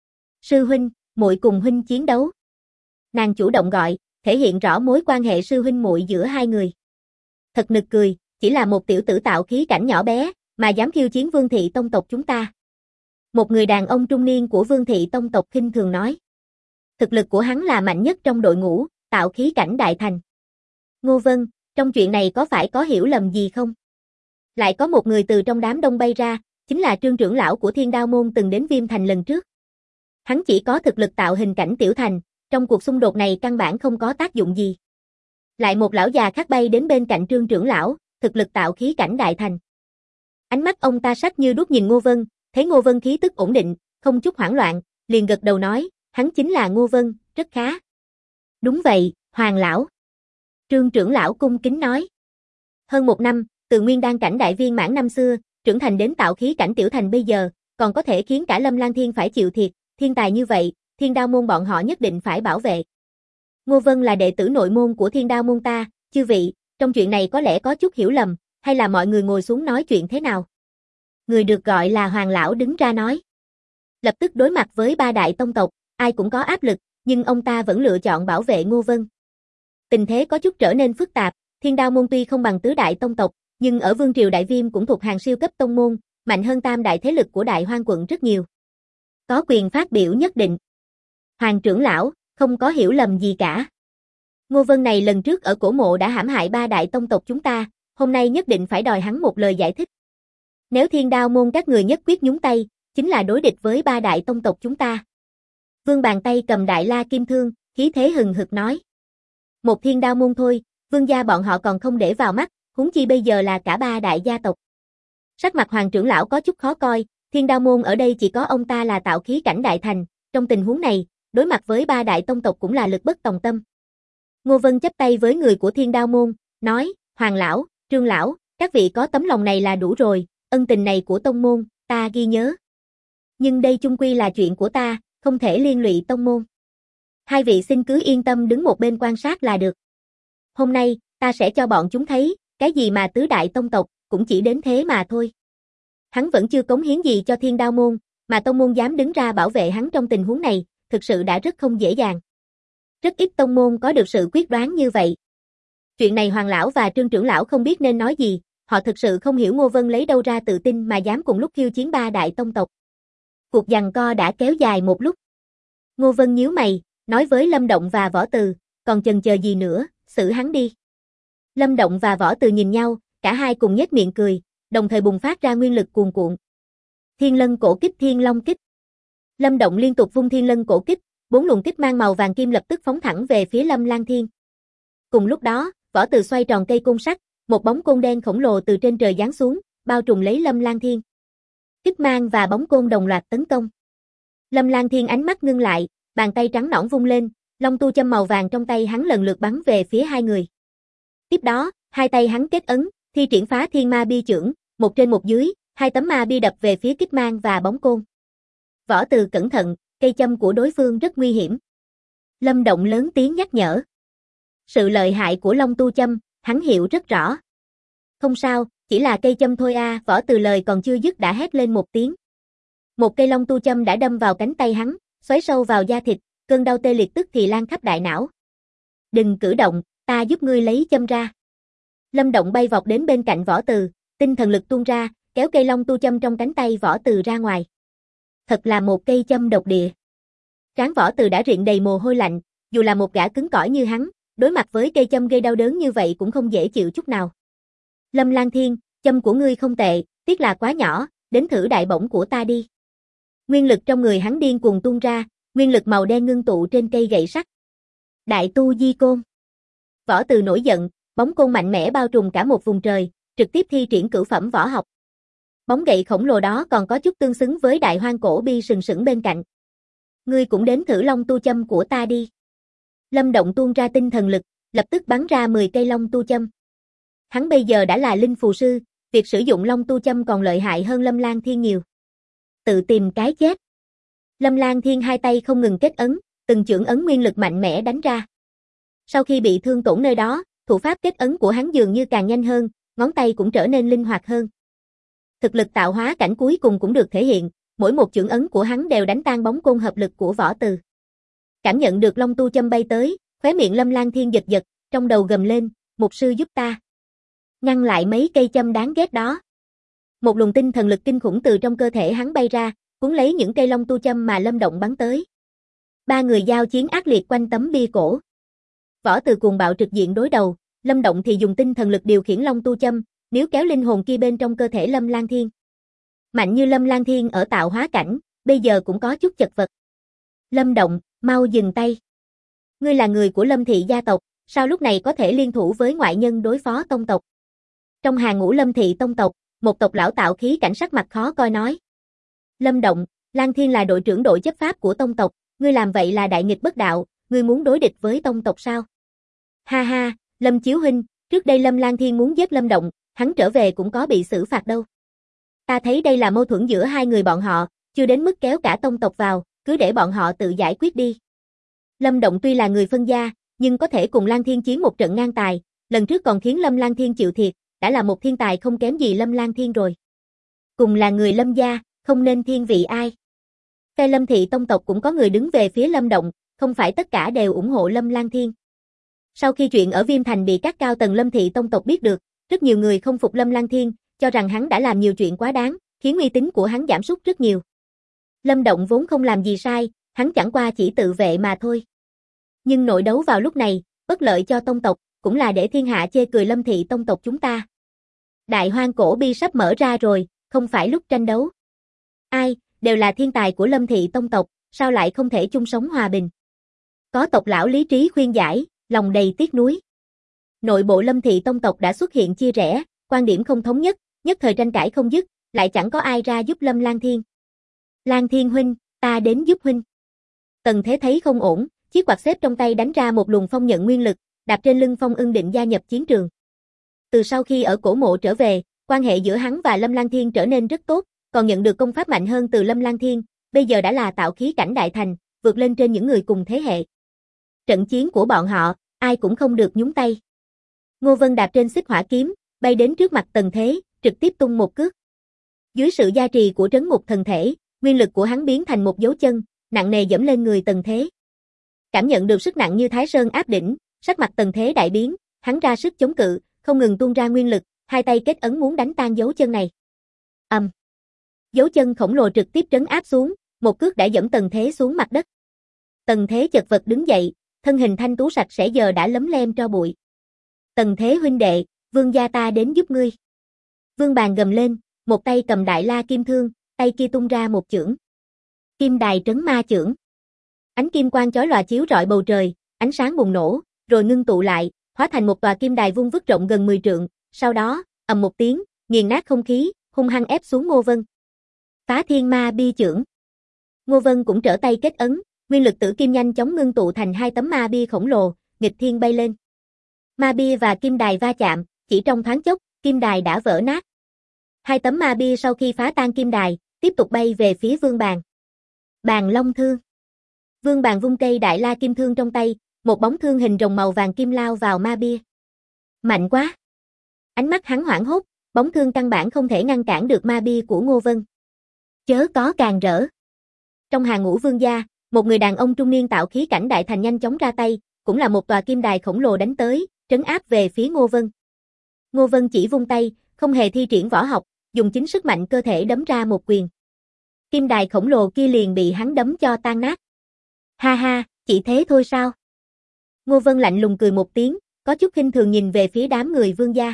Sư huynh, muội cùng huynh chiến đấu. Nàng chủ động gọi, thể hiện rõ mối quan hệ sư huynh muội giữa hai người. Thật nực cười, chỉ là một tiểu tử tạo khí cảnh nhỏ bé, mà dám khiêu chiến Vương thị tông tộc chúng ta. Một người đàn ông trung niên của Vương thị tông tộc khinh thường nói. Thực lực của hắn là mạnh nhất trong đội ngũ, tạo khí cảnh đại thành. Ngô Vân, trong chuyện này có phải có hiểu lầm gì không? Lại có một người từ trong đám đông bay ra, chính là Trương trưởng lão của Thiên Đao môn từng đến Viêm Thành lần trước. Hắn chỉ có thực lực tạo hình cảnh tiểu thành, trong cuộc xung đột này căn bản không có tác dụng gì. Lại một lão già khác bay đến bên cạnh Trương trưởng lão, thực lực tạo khí cảnh đại thành. Ánh mắt ông ta sắc như đuốc nhìn Ngô Vân, thấy Ngô Vân khí tức ổn định, không chút hoảng loạn, liền gật đầu nói, hắn chính là Ngô Vân, rất khá. Đúng vậy, Hoàng lão. Trương trưởng lão cung kính nói. Hơn một năm, từ nguyên đan cảnh đại viên mãn năm xưa, trưởng thành đến tạo khí cảnh tiểu thành bây giờ, còn có thể khiến cả Lâm Lang Thiên phải chịu thiệt, thiên tài như vậy, Thiên Đao môn bọn họ nhất định phải bảo vệ. Ngô Vân là đệ tử nội môn của Thiên Đao môn ta, chư vị, trong chuyện này có lẽ có chút hiểu lầm, hay là mọi người ngồi xuống nói chuyện thế nào? Người được gọi là Hoàng lão đứng ra nói. Lập tức đối mặt với ba đại tông tộc, ai cũng có áp lực, nhưng ông ta vẫn lựa chọn bảo vệ Ngô Vân. Tình thế có chút trở nên phức tạp, Thiên Đao môn tuy không bằng tứ đại tông tộc, nhưng ở Vương triều Đại Viêm cũng thuộc hàng siêu cấp tông môn, mạnh hơn tam đại thế lực của Đại Hoang quận rất nhiều. Có quyền phát biểu nhất định. Hoàng trưởng lão, không có hiểu lầm gì cả. Ngô Vân này lần trước ở cổ mộ đã hãm hại ba đại tông tộc chúng ta, hôm nay nhất định phải đòi hắn một lời giải thích. Nếu Thiên Đao môn các người nhất quyết nhúng tay, chính là đối địch với ba đại tông tộc chúng ta. Vương bàn tay cầm đại la kim thương, khí thế hừng hực nói. Một Thiên Đao môn thôi, Vương gia bọn họ còn không để vào mắt, huống chi bây giờ là cả ba đại gia tộc. Sắc mặt Hoàng trưởng lão có chút khó coi, Thiên Đao môn ở đây chỉ có ông ta là tạo khí cảnh đại thành, trong tình huống này, đối mặt với ba đại tông tộc cũng là lực bất tòng tâm. Ngô Vân chắp tay với người của Thiên Đao môn, nói, Hoàng lão, Trương lão, các vị có tấm lòng này là đủ rồi, ân tình này của tông môn, ta ghi nhớ. Nhưng đây chung quy là chuyện của ta, không thể liên lụy tông môn. Hai vị xin cứ yên tâm đứng một bên quan sát là được. Hôm nay, ta sẽ cho bọn chúng thấy, cái gì mà tứ đại tông tộc, cũng chỉ đến thế mà thôi. Hắn vẫn chưa cống hiến gì cho Thiên Đao môn, mà tông môn dám đứng ra bảo vệ hắn trong tình huống này, thực sự đã rất không dễ dàng. Rất ít tông môn có được sự quyết đoán như vậy. Chuyện này Hoàng lão và Trương trưởng lão không biết nên nói gì, họ thực sự không hiểu Ngô Vân lấy đâu ra tự tin mà dám cùng lúc khiêu chiến ba đại tông tộc. Cuộc giằng co đã kéo dài một lúc. Ngô Vân nhíu mày, nói với Lâm Động và Võ Từ, còn chần chờ gì nữa, xử hắn đi. Lâm Động và Võ Từ nhìn nhau, cả hai cùng nhếch miệng cười, đồng thời bùng phát ra nguyên lực cuồn cuộn. Thiên Lân cổ kích, Thiên Long kích. Lâm Động liên tục vung Thiên Lân cổ kích, 4 luồng kích mang màu vàng kim lập tức phóng thẳng về phía Lâm Lang Thiên. Cùng lúc đó, Võ Từ xoay tròn cây côn sắt, một bóng côn đen khổng lồ từ trên trời giáng xuống, bao trùm lấy Lâm Lang Thiên. Kích mang và bóng côn đồng loạt tấn công. Lâm Lang Thiên ánh mắt ngưng lại, bàn tay trắng nõn vung lên, long tu châm màu vàng trong tay hắn lần lượt bắn về phía hai người. Tiếp đó, hai tay hắn kết ấn, thi triển phá thiên ma bi chưởng, một trên một dưới, hai tấm ma bi đập về phía kích mang và bóng côn. Võ Từ cẩn thận, cây châm của đối phương rất nguy hiểm. Lâm Động lớn tiếng nhắc nhở. Sự lợi hại của long tu châm, hắn hiểu rất rõ. Không sao, chỉ là cây châm thôi à, Võ Từ lời còn chưa dứt đã hét lên một tiếng. Một cây long tu châm đã đâm vào cánh tay hắn, xoáy sâu vào da thịt, cơn đau tê liệt tức thì lan khắp đại não. Đừng cử động, ta giúp ngươi lấy châm ra. Lâm Động bay vọt đến bên cạnh Võ Từ, tinh thần lực tuôn ra, kéo cây long tu châm trong cánh tay Võ Từ ra ngoài. Thật là một cây châm độc địa. Trán Võ Từ đã rịn đầy mồ hôi lạnh, dù là một gã cứng cỏi như hắn, đối mặt với cây châm gây đau đớn như vậy cũng không dễ chịu chút nào. Lâm Lang Thiên, châm của ngươi không tệ, tiếc là quá nhỏ, đến thử đại bổng của ta đi. Nguyên lực trong người hắn điên cuồng tuôn ra, nguyên lực màu đen ngưng tụ trên cây gậy sắt. Đại tu di côn. Võ Từ nổi giận, bóng côn mạnh mẽ bao trùm cả một vùng trời, trực tiếp thi triển cửu phẩm võ học. Bóng gậy khổng lồ đó còn có chút tương xứng với đại hoang cổ bi sừng sững bên cạnh. Ngươi cũng đến thử long tu châm của ta đi. Lâm Động tuôn ra tinh thần lực, lập tức bắn ra 10 cây long tu châm. Hắn bây giờ đã là linh phù sư, việc sử dụng long tu châm còn lợi hại hơn Lâm Lang Thiên nhiều. Tự tìm cái chết. Lâm Lang Thiên hai tay không ngừng kết ấn, từng chưởng ấn nguyên lực mạnh mẽ đánh ra. Sau khi bị thương tổn nơi đó, thủ pháp kết ấn của hắn dường như càng nhanh hơn, ngón tay cũng trở nên linh hoạt hơn. Thực lực tạo hóa cảnh cuối cùng cũng được thể hiện, mỗi một chưởng ấn của hắn đều đánh tan bóng côn hợp lực của Võ Từ. Cảm nhận được long tu châm bay tới, khóe miệng Lâm Lang Thiên giật giật, trong đầu gầm lên, "Mục sư giúp ta ngăn lại mấy cây châm đáng ghét đó." Một luồng tinh thần lực kinh khủng từ trong cơ thể hắn bay ra, cuốn lấy những cây long tu châm mà Lâm Động bắn tới. Ba người giao chiến ác liệt quanh tấm bia cổ. Võ Từ cuồng bạo trực diện đối đầu, Lâm Động thì dùng tinh thần lực điều khiển long tu châm, níu kéo linh hồn kia bên trong cơ thể Lâm Lang Thiên. Mạnh như Lâm Lang Thiên ở tạo hóa cảnh, bây giờ cũng có chút chật vật. Lâm Động, mau dừng tay. Ngươi là người của Lâm thị gia tộc, sao lúc này có thể liên thủ với ngoại nhân đối phó tông tộc? Trong hàng ngũ Lâm thị tông tộc, một tộc lão tạo khí cảnh sắc mặt khó coi nói. Lâm Động, Lang Thiên là đội trưởng đội chấp pháp của tông tộc, ngươi làm vậy là đại nghịch bất đạo, ngươi muốn đối địch với tông tộc sao? Ha ha, Lâm Chiếu huynh, trước đây Lâm Lang Thiên muốn giết Lâm Động, hắn trở về cũng có bị xử phạt đâu. Ta thấy đây là mâu thuẫn giữa hai người bọn họ, chưa đến mức kéo cả tông tộc vào, cứ để bọn họ tự giải quyết đi. Lâm Động tuy là người phân gia, nhưng có thể cùng Lang Thiên chiến một trận ngang tài, lần trước còn khiến Lâm Lang Thiên chịu thiệt, đã là một thiên tài không kém gì Lâm Lang Thiên rồi. Cùng là người Lâm gia, không nên thiên vị ai. Phe Lâm thị tông tộc cũng có người đứng về phía Lâm Động, không phải tất cả đều ủng hộ Lâm Lang Thiên. Sau khi chuyện ở Viêm Thành bị các cao tầng Lâm thị tông tộc biết được, rất nhiều người không phục Lâm Lang Thiên, cho rằng hắn đã làm nhiều chuyện quá đáng, khiến uy tín của hắn giảm sút rất nhiều. Lâm Động vốn không làm gì sai, hắn chẳng qua chỉ tự vệ mà thôi. Nhưng nội đấu vào lúc này, bất lợi cho tông tộc, cũng là để thiên hạ chê cười Lâm thị tông tộc chúng ta. Đại hoang cổ bi sắp mở ra rồi, không phải lúc tranh đấu. Ai, đều là thiên tài của Lâm thị tông tộc, sao lại không thể chung sống hòa bình? Có tộc lão lý trí khuyên giải, lòng đầy tiếc nuối. Nội bộ Lâm thị tông tộc đã xuất hiện chia rẽ, quan điểm không thống nhất, nhất thời tranh cãi không dứt, lại chẳng có ai ra giúp Lâm Lang Thiên. Lang Thiên huynh, ta đến giúp huynh. Tần Thế thấy không ổn, chiếc quạt xếp trong tay đánh ra một luồng phong nhận nguyên lực, đạp trên lưng Phong Ưng định gia nhập chiến trường. Từ sau khi ở cổ mộ trở về, quan hệ giữa hắn và Lâm Lang Thiên trở nên rất tốt, còn nhận được công pháp mạnh hơn từ Lâm Lang Thiên, bây giờ đã là tạo khí cảnh đại thành, vượt lên trên những người cùng thế hệ. Trận chiến của bọn họ, ai cũng không được nhúng tay. Ngô Vân đạp trên xích hỏa kiếm, bay đến trước mặt Tần Thế, trực tiếp tung một cước. Dưới sự gia trì của trấn ngục thần thể, nguyên lực của hắn biến thành một dấu chân, nặng nề dẫm lên người Tần Thế. Cảm nhận được sức nặng như Thái Sơn áp đỉnh, sắc mặt Tần Thế đại biến, hắn ra sức chống cự, không ngừng tuôn ra nguyên lực, hai tay kết ấn muốn đánh tan dấu chân này. Dấu chân khổng lồ trực tiếp trấn áp xuống, một cước đã dẫm Tần Thế xuống mặt đất. Tần Thế chật vật đứng dậy, thân hình thanh tú sạch sẽ giờ đã lấm lem tro bụi. Tần Thế huynh đệ, vương gia ta đến giúp ngươi. Vương Bàn gầm lên, một tay cầm đại la kim thương, tay kia tung ra một chưởng. Kim đài trấn ma chưởng. Ánh kim quang chói lòa chiếu rọi bầu trời, ánh sáng bùng nổ, rồi ngưng tụ lại, hóa thành một tòa kim đài vung vức rộng gần 10 trượng, sau đó, ầm một tiếng, nghiền nát không khí, hung hăng ép xuống Ngô Vân. Phá thiên ma bi chưởng. Ngô Vân cũng trở tay kết ấn, nguyên lực tử kim nhanh chóng ngưng tụ thành hai tấm ma bi khổng lồ, nghịch thiên bay lên. Ma bi và kim đài va chạm, chỉ trong thoáng chốc, kim đài đã vỡ nát. Hai tấm ma bi sau khi phá tan kim đài, tiếp tục bay về phía Vương Bàn. Bàn Long Thương. Vương Bàn vung cây đại la kim thương trong tay, một bóng thương hình rồng màu vàng kim lao vào ma bia. Mạnh quá! Ánh mắt hắn hoảng hốt, bóng thương căn bản không thể ngăn cản được ma bia của Ngô Vân. Chớ có càng rỡ. Trong hàng ngũ vương gia, một người đàn ông trung niên tạo khí cảnh đại thành nhanh chóng ra tay, cũng là một tòa kim đài khổng lồ đánh tới, trấn áp về phía Ngô Vân. Ngô Vân chỉ vung tay, không hề thi triển võ học, dùng chính sức mạnh cơ thể đấm ra một quyền. Kim đài khổng lồ kia liền bị hắn đấm cho tan nát. Ha ha, chỉ thế thôi sao? Ngô Vân lạnh lùng cười một tiếng, có chút khinh thường nhìn về phía đám người vương gia.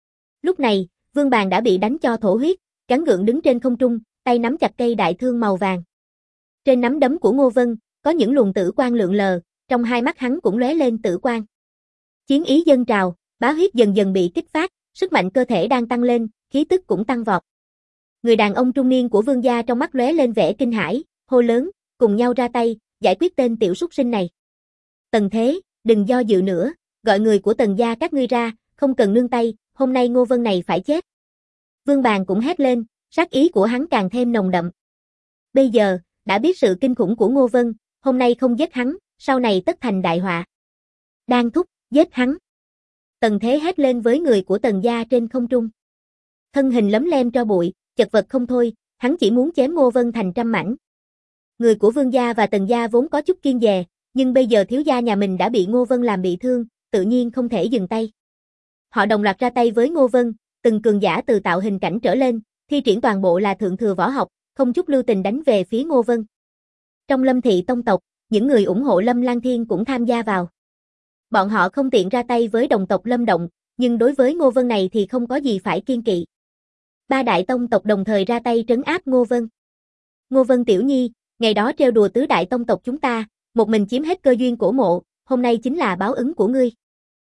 Lúc này, Vương Bàn đã bị đánh cho thổ huyết, gắng gượng đứng trên không trung, tay nắm chặt cây đại thương màu vàng. Trên nắm đấm của Ngô Vân, có những luồng tử quang lượn lờ, trong hai mắt hắn cũng lóe lên tử quang. Chiến ý dâng trào, bá huyết dần dần bị kích phát, sức mạnh cơ thể đang tăng lên, khí tức cũng tăng vọt. Người đàn ông trung niên của vương gia trong mắt lóe lên vẻ kinh hãi, hô lớn, cùng nhau ra tay, giải quyết tên tiểu súc sinh này. Tần Thế, đừng do dự nữa, gọi người của Tần gia các ngươi ra, không cần nương tay, hôm nay Ngô Vân này phải chết. Vương Bàn cũng hét lên, sát ý của hắn càng thêm nồng đậm. Bây giờ, đã biết sự kinh khủng của Ngô Vân, hôm nay không giết hắn, sau này tất thành đại họa. Đang thúc, giết hắn. Tần Thế hét lên với người của Tần gia trên không trung. Thân hình lấm lem tro bụi, chật vật không thôi, hắn chỉ muốn chém Ngô Vân thành trăm mảnh. Người của Vương gia và Tần gia vốn có chút kiêng dè, nhưng bây giờ thiếu gia nhà mình đã bị Ngô Vân làm bị thương, tự nhiên không thể dừng tay. Họ đồng loạt ra tay với Ngô Vân, từng cường giả từ tạo hình cảnh trở lên, thi triển toàn bộ là thượng thừa võ học, không chút lưu tình đánh về phía Ngô Vân. Trong Lâm thị tông tộc, những người ủng hộ Lâm Lang Thiên cũng tham gia vào. Bọn họ không tiện ra tay với đồng tộc Lâm Động, nhưng đối với Ngô Vân này thì không có gì phải kiêng kỵ. Ba đại tông tộc đồng thời ra tay trấn áp Ngô Vân. Ngô Vân tiểu nhi, ngày đó trêu đùa tứ đại tông tộc chúng ta, một mình chiếm hết cơ duyên cổ mộ, hôm nay chính là báo ứng của ngươi.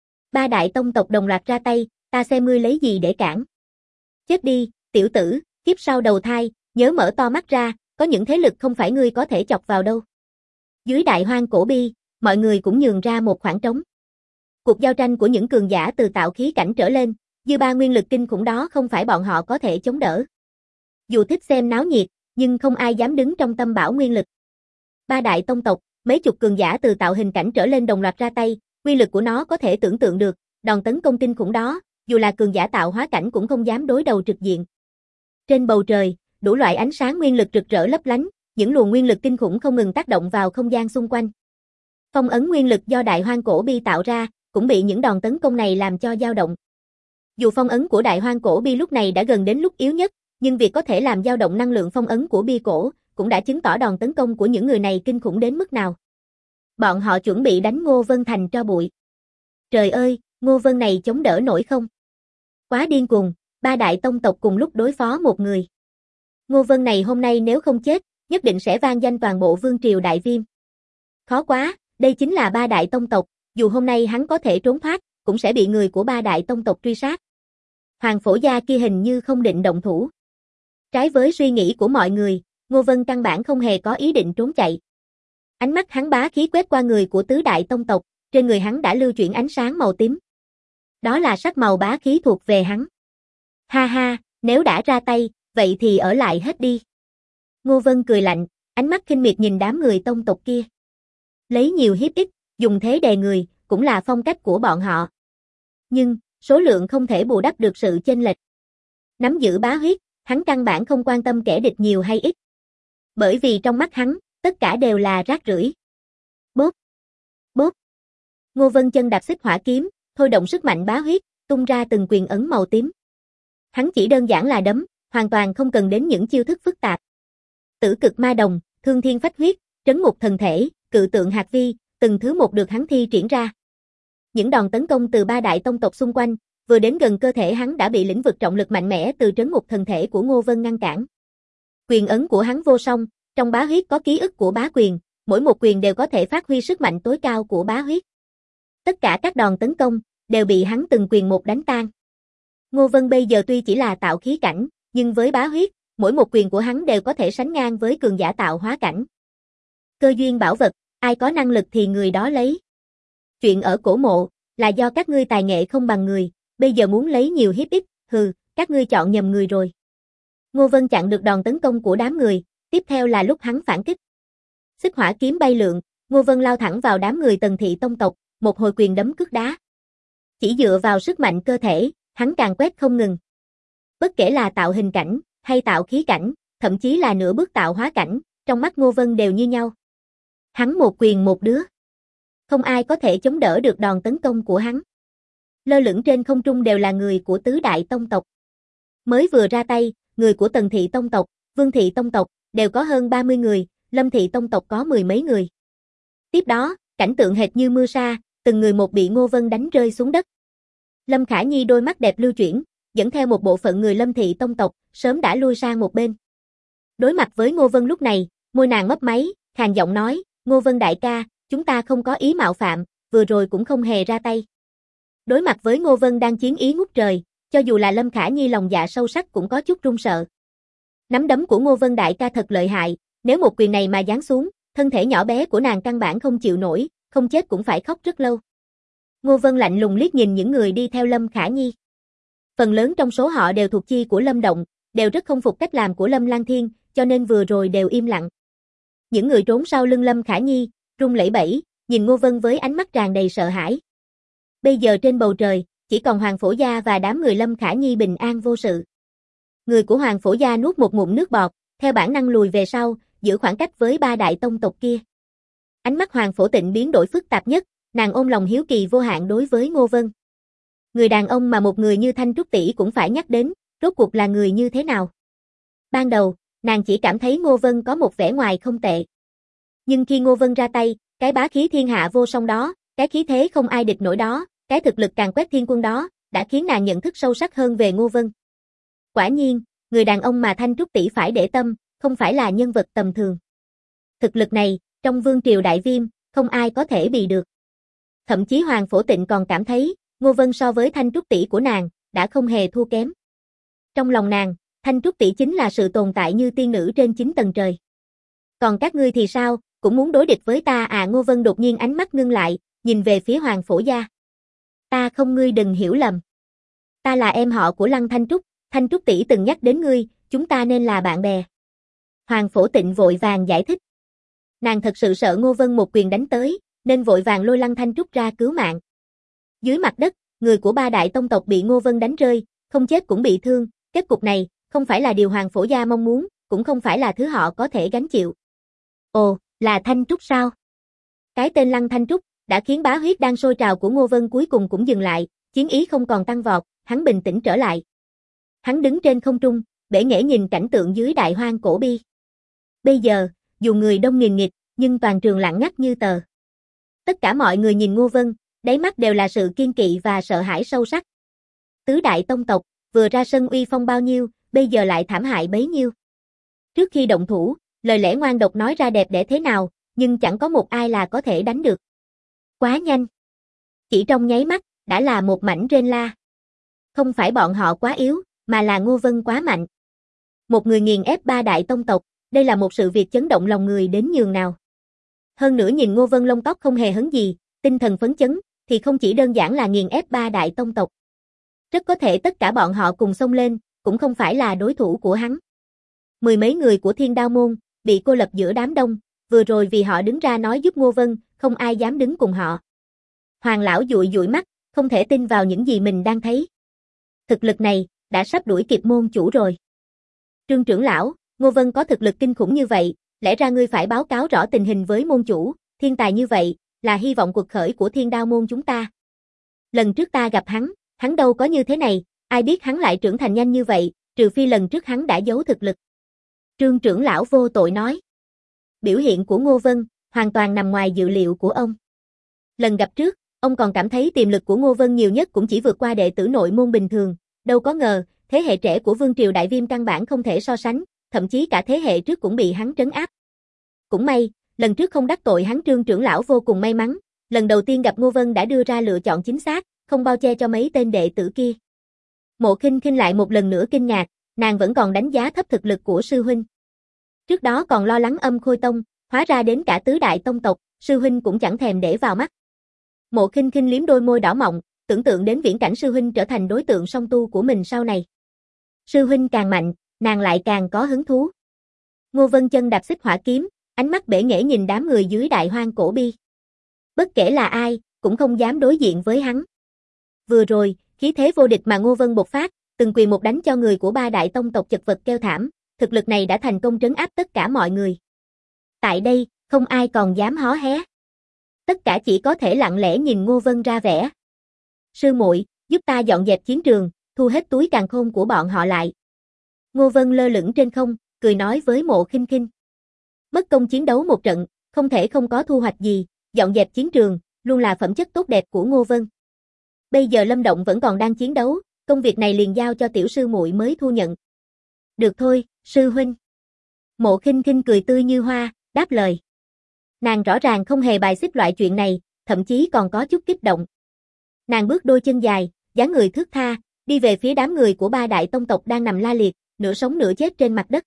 Ba đại tông tộc đồng loạt ra tay, ta xem ngươi lấy gì để cản. Chết đi, tiểu tử, kiếp sau đầu thai, nhớ mở to mắt ra, có những thế lực không phải ngươi có thể chọc vào đâu. Dưới đại hoang cổ bi, mọi người cũng nhường ra một khoảng trống. Cuộc giao tranh của những cường giả từ tạo khí cảnh trở lên, dư ba nguyên lực kinh khủng đó không phải bọn họ có thể chống đỡ. Dù thích xem náo nhiệt, nhưng không ai dám đứng trong tâm bão nguyên lực. Ba đại tông tộc, mấy chục cường giả từ tạo hình cảnh trở lên đồng loạt ra tay, uy lực của nó có thể tưởng tượng được, đòn tấn công kinh khủng đó, dù là cường giả tạo hóa cảnh cũng không dám đối đầu trực diện. Trên bầu trời, đủ loại ánh sáng nguyên lực rực rỡ lấp lánh, những luồng nguyên lực kinh khủng không ngừng tác động vào không gian xung quanh. Phong ấn nguyên lực do Đại Hoang Cổ Bi tạo ra, cũng bị những đòn tấn công này làm cho dao động. Dù phong ấn của Đại Hoang Cổ Bi lúc này đã gần đến lúc yếu nhất, nhưng việc có thể làm dao động năng lượng phong ấn của bi cổ, cũng đã chứng tỏ đòn tấn công của những người này kinh khủng đến mức nào. Bọn họ chuẩn bị đánh Ngô Vân thành tro bụi. Trời ơi, Ngô Vân này chống đỡ nổi không? Quá điên cuồng, ba đại tông tộc cùng lúc đối phó một người. Ngô Vân này hôm nay nếu không chết, nhất định sẽ vang danh toàn bộ vương triều Đại Viêm. Khó quá, đây chính là ba đại tông tộc, dù hôm nay hắn có thể trốn thoát, cũng sẽ bị người của ba đại tông tộc truy sát. Hoàng Phổ Gia kia hình như không định động thủ. Trái với suy nghĩ của mọi người, Ngô Vân căn bản không hề có ý định trốn chạy. Ánh mắt hắn bá khí quét qua người của tứ đại tông tộc, trên người hắn đã lưu chuyển ánh sáng màu tím. Đó là sắc màu bá khí thuộc về hắn. Ha ha, nếu đã ra tay, vậy thì ở lại hết đi. Ngô Vân cười lạnh, ánh mắt khinh miệt nhìn đám người tông tộc kia. Lấy nhiều hiếp ít, dùng thế đè người, cũng là phong cách của bọn họ. Nhưng, số lượng không thể bù đắp được sự chênh lệch. Nắm giữ bá huyết, hắn căn bản không quan tâm kẻ địch nhiều hay ít. Bởi vì trong mắt hắn, tất cả đều là rác rưởi. Bốp, bốp. Ngô Vân chân đạp xích hỏa kiếm, thôi động sức mạnh bá huyết, tung ra từng quyền ấn màu tím. Hắn chỉ đơn giản là đấm, hoàn toàn không cần đến những chiêu thức phức tạp. Tử cực ma đồng, thương thiên phách huyết, trấn ngục thần thể, cự tượng hạt vi, từng thứ một được hắn thi triển ra. Những đòn tấn công từ ba đại tông tộc xung quanh, vừa đến gần cơ thể hắn đã bị lĩnh vực trọng lực mạnh mẽ từ trấn ngục thần thể của Ngô Vân ngăn cản. Quyền ấn của hắn vô song, trong bá huyết có ký ức của bá quyền, mỗi một quyền đều có thể phát huy sức mạnh tối cao của bá huyết. Tất cả các đòn tấn công, đều bị hắn từng quyền một đánh tan. Ngô Vân bây giờ tuy chỉ là tạo khí cảnh, nhưng với bá huyết, mỗi một quyền của hắn đều có thể sánh ngang với cường giả tạo hóa cảnh. Cơ duyên bảo vật, ai có năng lực thì người đó lấy. Chuyện ở cổ mộ, là do các ngươi tài nghệ không bằng người, bây giờ muốn lấy nhiều hiếp ít, hừ, các ngươi chọn nhầm người rồi. Ngô Vân chặn được đòn tấn công của đám người, tiếp theo là lúc hắn phản kích. Xích hỏa kiếm bay lượn, Ngô Vân lao thẳng vào đám người Tần thị tông tộc, một hồi quyền đấm cước đá. Chỉ dựa vào sức mạnh cơ thể, hắn càng quét không ngừng. Bất kể là tạo hình cảnh, hay tạo khí cảnh, thậm chí là nửa bước tạo hóa cảnh, trong mắt Ngô Vân đều như nhau. Hắn một quyền một đứa. Không ai có thể chống đỡ được đòn tấn công của hắn. Lơ lửng trên không trung đều là người của tứ đại tông tộc. Mới vừa ra tay, người của Tần thị tông tộc, Vương thị tông tộc, đều có hơn 30 người, Lâm thị tông tộc có mười mấy người. Tiếp đó, cảnh tượng hệt như mưa sa, từng người một bị Ngô Vân đánh rơi xuống đất. Lâm Khả Nhi đôi mắt đẹp lưu chuyển, dẫn theo một bộ phận người Lâm thị tông tộc, sớm đã lui sang một bên. Đối mặt với Ngô Vân lúc này, môi nàng mấp máy, khàn giọng nói, Ngô Vân đại ca, chúng ta không có ý mạo phạm, vừa rồi cũng không hề ra tay. Đối mặt với Ngô Vân đang chiến ý ngút trời, cho dù là Lâm Khả Nhi lòng dạ sâu sắc cũng có chút run sợ. Nắm đấm của Ngô Vân đại ca thật lợi hại, nếu một quyền này mà giáng xuống, thân thể nhỏ bé của nàng căn bản không chịu nổi, không chết cũng phải khóc rất lâu. Ngô Vân lạnh lùng liếc nhìn những người đi theo Lâm Khả Nhi. Phần lớn trong số họ đều thuộc chi của Lâm Động, đều rất không phục cách làm của Lâm Lang Thiên, cho nên vừa rồi đều im lặng. Những người trốn sau lưng Lâm Khả Nhi, run lẩy bẩy, nhìn Ngô Vân với ánh mắt tràn đầy sợ hãi. Bây giờ trên bầu trời, chỉ còn Hoàng Phổ Gia và đám người Lâm Khả Nhi bình an vô sự. Người của Hoàng Phổ Gia nuốt một ngụm nước bọt, theo bản năng lùi về sau, giữ khoảng cách với ba đại tông tộc kia. Ánh mắt Hoàng Phổ Tịnh biến đổi phức tạp nhất, nàng ôm lòng hiếu kỳ vô hạn đối với Ngô Vân. Người đàn ông mà một người như Thanh Trúc tỷ cũng phải nhắc đến, rốt cuộc là người như thế nào? Ban đầu, nàng chỉ cảm thấy Ngô Vân có một vẻ ngoài không tệ. Nhưng khi Ngô Vân ra tay, cái bá khí thiên hạ vô song đó, cái khí thế không ai địch nổi đó, cái thực lực càn quét thiên quân đó, đã khiến nàng nhận thức sâu sắc hơn về Ngô Vân. Quả nhiên, người đàn ông mà Thanh Trúc tỷ phải để tâm, không phải là nhân vật tầm thường. Thực lực này, trong vương triều Đại Viêm, không ai có thể bì được. Thậm chí Hoàng Phổ Tịnh còn cảm thấy, Ngô Vân so với Thanh Trúc tỷ của nàng, đã không hề thua kém. Trong lòng nàng, Thanh Trúc tỷ chính là sự tồn tại như tiên nữ trên 9 tầng trời. Còn các ngươi thì sao, cũng muốn đối địch với ta à? Ngô Vân đột nhiên ánh mắt ngưng lại, nhìn về phía Hoàng Phổ Gia. Ta không, ngươi đừng hiểu lầm. Ta là em họ của Lăng Thanh Trúc tỷ từng nhắc đến ngươi, chúng ta nên là bạn bè. Hoàng Phổ Tịnh vội vàng giải thích. Nàng thật sự sợ Ngô Vân một quyền đánh tới, nên vội vàng lôi Lăng Thanh Trúc ra cứu mạng. Dưới mặt đất, người của ba đại tông tộc bị Ngô Vân đánh rơi, không chết cũng bị thương, kết cục này, không phải là điều Hoàng Phổ gia mong muốn, cũng không phải là thứ họ có thể gánh chịu. Ồ, là Thanh Trúc sao? Cái tên Lăng Thanh Trúc, đã khiến bá huyết đang sôi trào của Ngô Vân cuối cùng cũng dừng lại, chiến ý không còn tăng vọt, hắn bình tĩnh trở lại. Hắn đứng trên không trung, bể nghệ nhìn cảnh tượng dưới đại hoang cổ bi. Bây giờ, dù người đông nghìn nghịt, nhưng toàn trường lặng ngắt như tờ. Tất cả mọi người nhìn Ngô Vân, đáy mắt đều là sự kiên kỵ và sợ hãi sâu sắc. Tứ đại tông tộc, vừa ra sân uy phong bao nhiêu, bây giờ lại thảm hại bấy nhiêu. Trước khi động thủ, lời lẽ ngoan độc nói ra đẹp đẽ thế nào, nhưng chẳng có một ai là có thể đánh được. Quá nhanh. Chỉ trong nháy mắt, đã là một mảnh rên la. Không phải bọn họ quá yếu, mà là Ngô Vân quá mạnh. Một người nghiền ép ba đại tông tộc, đây là một sự việc chấn động lòng người đến nhường nào. Hơn nữa nhìn Ngô Vân lông tóc không hề hấn gì, tinh thần phấn chấn, thì không chỉ đơn giản là nghiền ép ba đại tông tộc. Rất có thể tất cả bọn họ cùng xông lên, cũng không phải là đối thủ của hắn. Mười mấy người của Thiên Đao Môn, bị cô lập giữa đám đông, vừa rồi vì họ đứng ra nói giúp Ngô Vân, không ai dám đứng cùng họ. Hoàng lão dụi dụi mắt, không thể tin vào những gì mình đang thấy. Thực lực này, đã sắp đuổi kịp môn chủ rồi. Trương trưởng lão, Ngô Vân có thực lực kinh khủng như vậy, lẽ ra ngươi phải báo cáo rõ tình hình với môn chủ, thiên tài như vậy, là hy vọng cuộc khởi của Thiên Đao Môn chúng ta. Lần trước ta gặp hắn đâu có như thế này, ai biết hắn lại trưởng thành nhanh như vậy, trừ phi lần trước hắn đã giấu thực lực. Trương trưởng lão vô tội nói. Biểu hiện của Ngô Vân, hoàn toàn nằm ngoài dự liệu của ông. Lần gặp trước, ông còn cảm thấy tiềm lực của Ngô Vân nhiều nhất cũng chỉ vượt qua đệ tử nội môn bình thường, đâu có ngờ, thế hệ trẻ của Vương Triều Đại Viêm căn bản không thể so sánh, thậm chí cả thế hệ trước cũng bị hắn trấn áp. Cũng may, lần trước không đắc tội hắn. Trương trưởng lão vô cùng may mắn, lần đầu tiên gặp Ngô Vân đã đưa ra lựa chọn chính xác, không bao che cho mấy tên đệ tử kia. Mộ Khinh Khinh lại một lần nữa kinh ngạc, nàng vẫn còn đánh giá thấp thực lực của sư huynh. Trước đó còn lo lắng Âm Khôi Tông, hóa ra đến cả tứ đại tông tộc, sư huynh cũng chẳng thèm để vào mắt. Mộ Khinh Khinh liếm đôi môi đỏ mọng, tưởng tượng đến viễn cảnh sư huynh trở thành đối tượng song tu của mình sau này. Sư huynh càng mạnh, nàng lại càng có hứng thú. Ngô Vân chân đạp xích hỏa kiếm, ánh mắt bể nghễ nhìn đám người dưới đại hoang cổ bi. Bất kể là ai, cũng không dám đối diện với hắn. Vừa rồi, khí thế vô địch mà Ngô Vân bộc phát, từng quyền một đánh cho người của ba đại tông tộc chật vật kêu thảm, thực lực này đã thành công trấn áp tất cả mọi người. Tại đây, không ai còn dám hó hé. Tất cả chỉ có thể lặng lẽ nhìn Ngô Vân ra vẻ. Sư muội, giúp ta dọn dẹp chiến trường, thu hết túi càn khôn của bọn họ lại. Ngô Vân lơ lửng trên không, cười nói với Mộ Khinh Khinh. Mất công chiến đấu một trận, không thể không có thu hoạch gì, dọn dẹp chiến trường, luôn là phẩm chất tốt đẹp của Ngô Vân. Bây giờ Lâm Động vẫn còn đang chiến đấu, công việc này liền giao cho tiểu sư muội mới thu nhận. Được thôi, sư huynh. Mộ Khinh Khinh cười tươi như hoa, đáp lời. Nàng rõ ràng không hề bài xích loại chuyện này, thậm chí còn có chút kích động. Nàng bước đôi chân dài, dáng người thướt tha, đi về phía đám người của ba đại tông tộc đang nằm la liệt, nửa sống nửa chết trên mặt đất.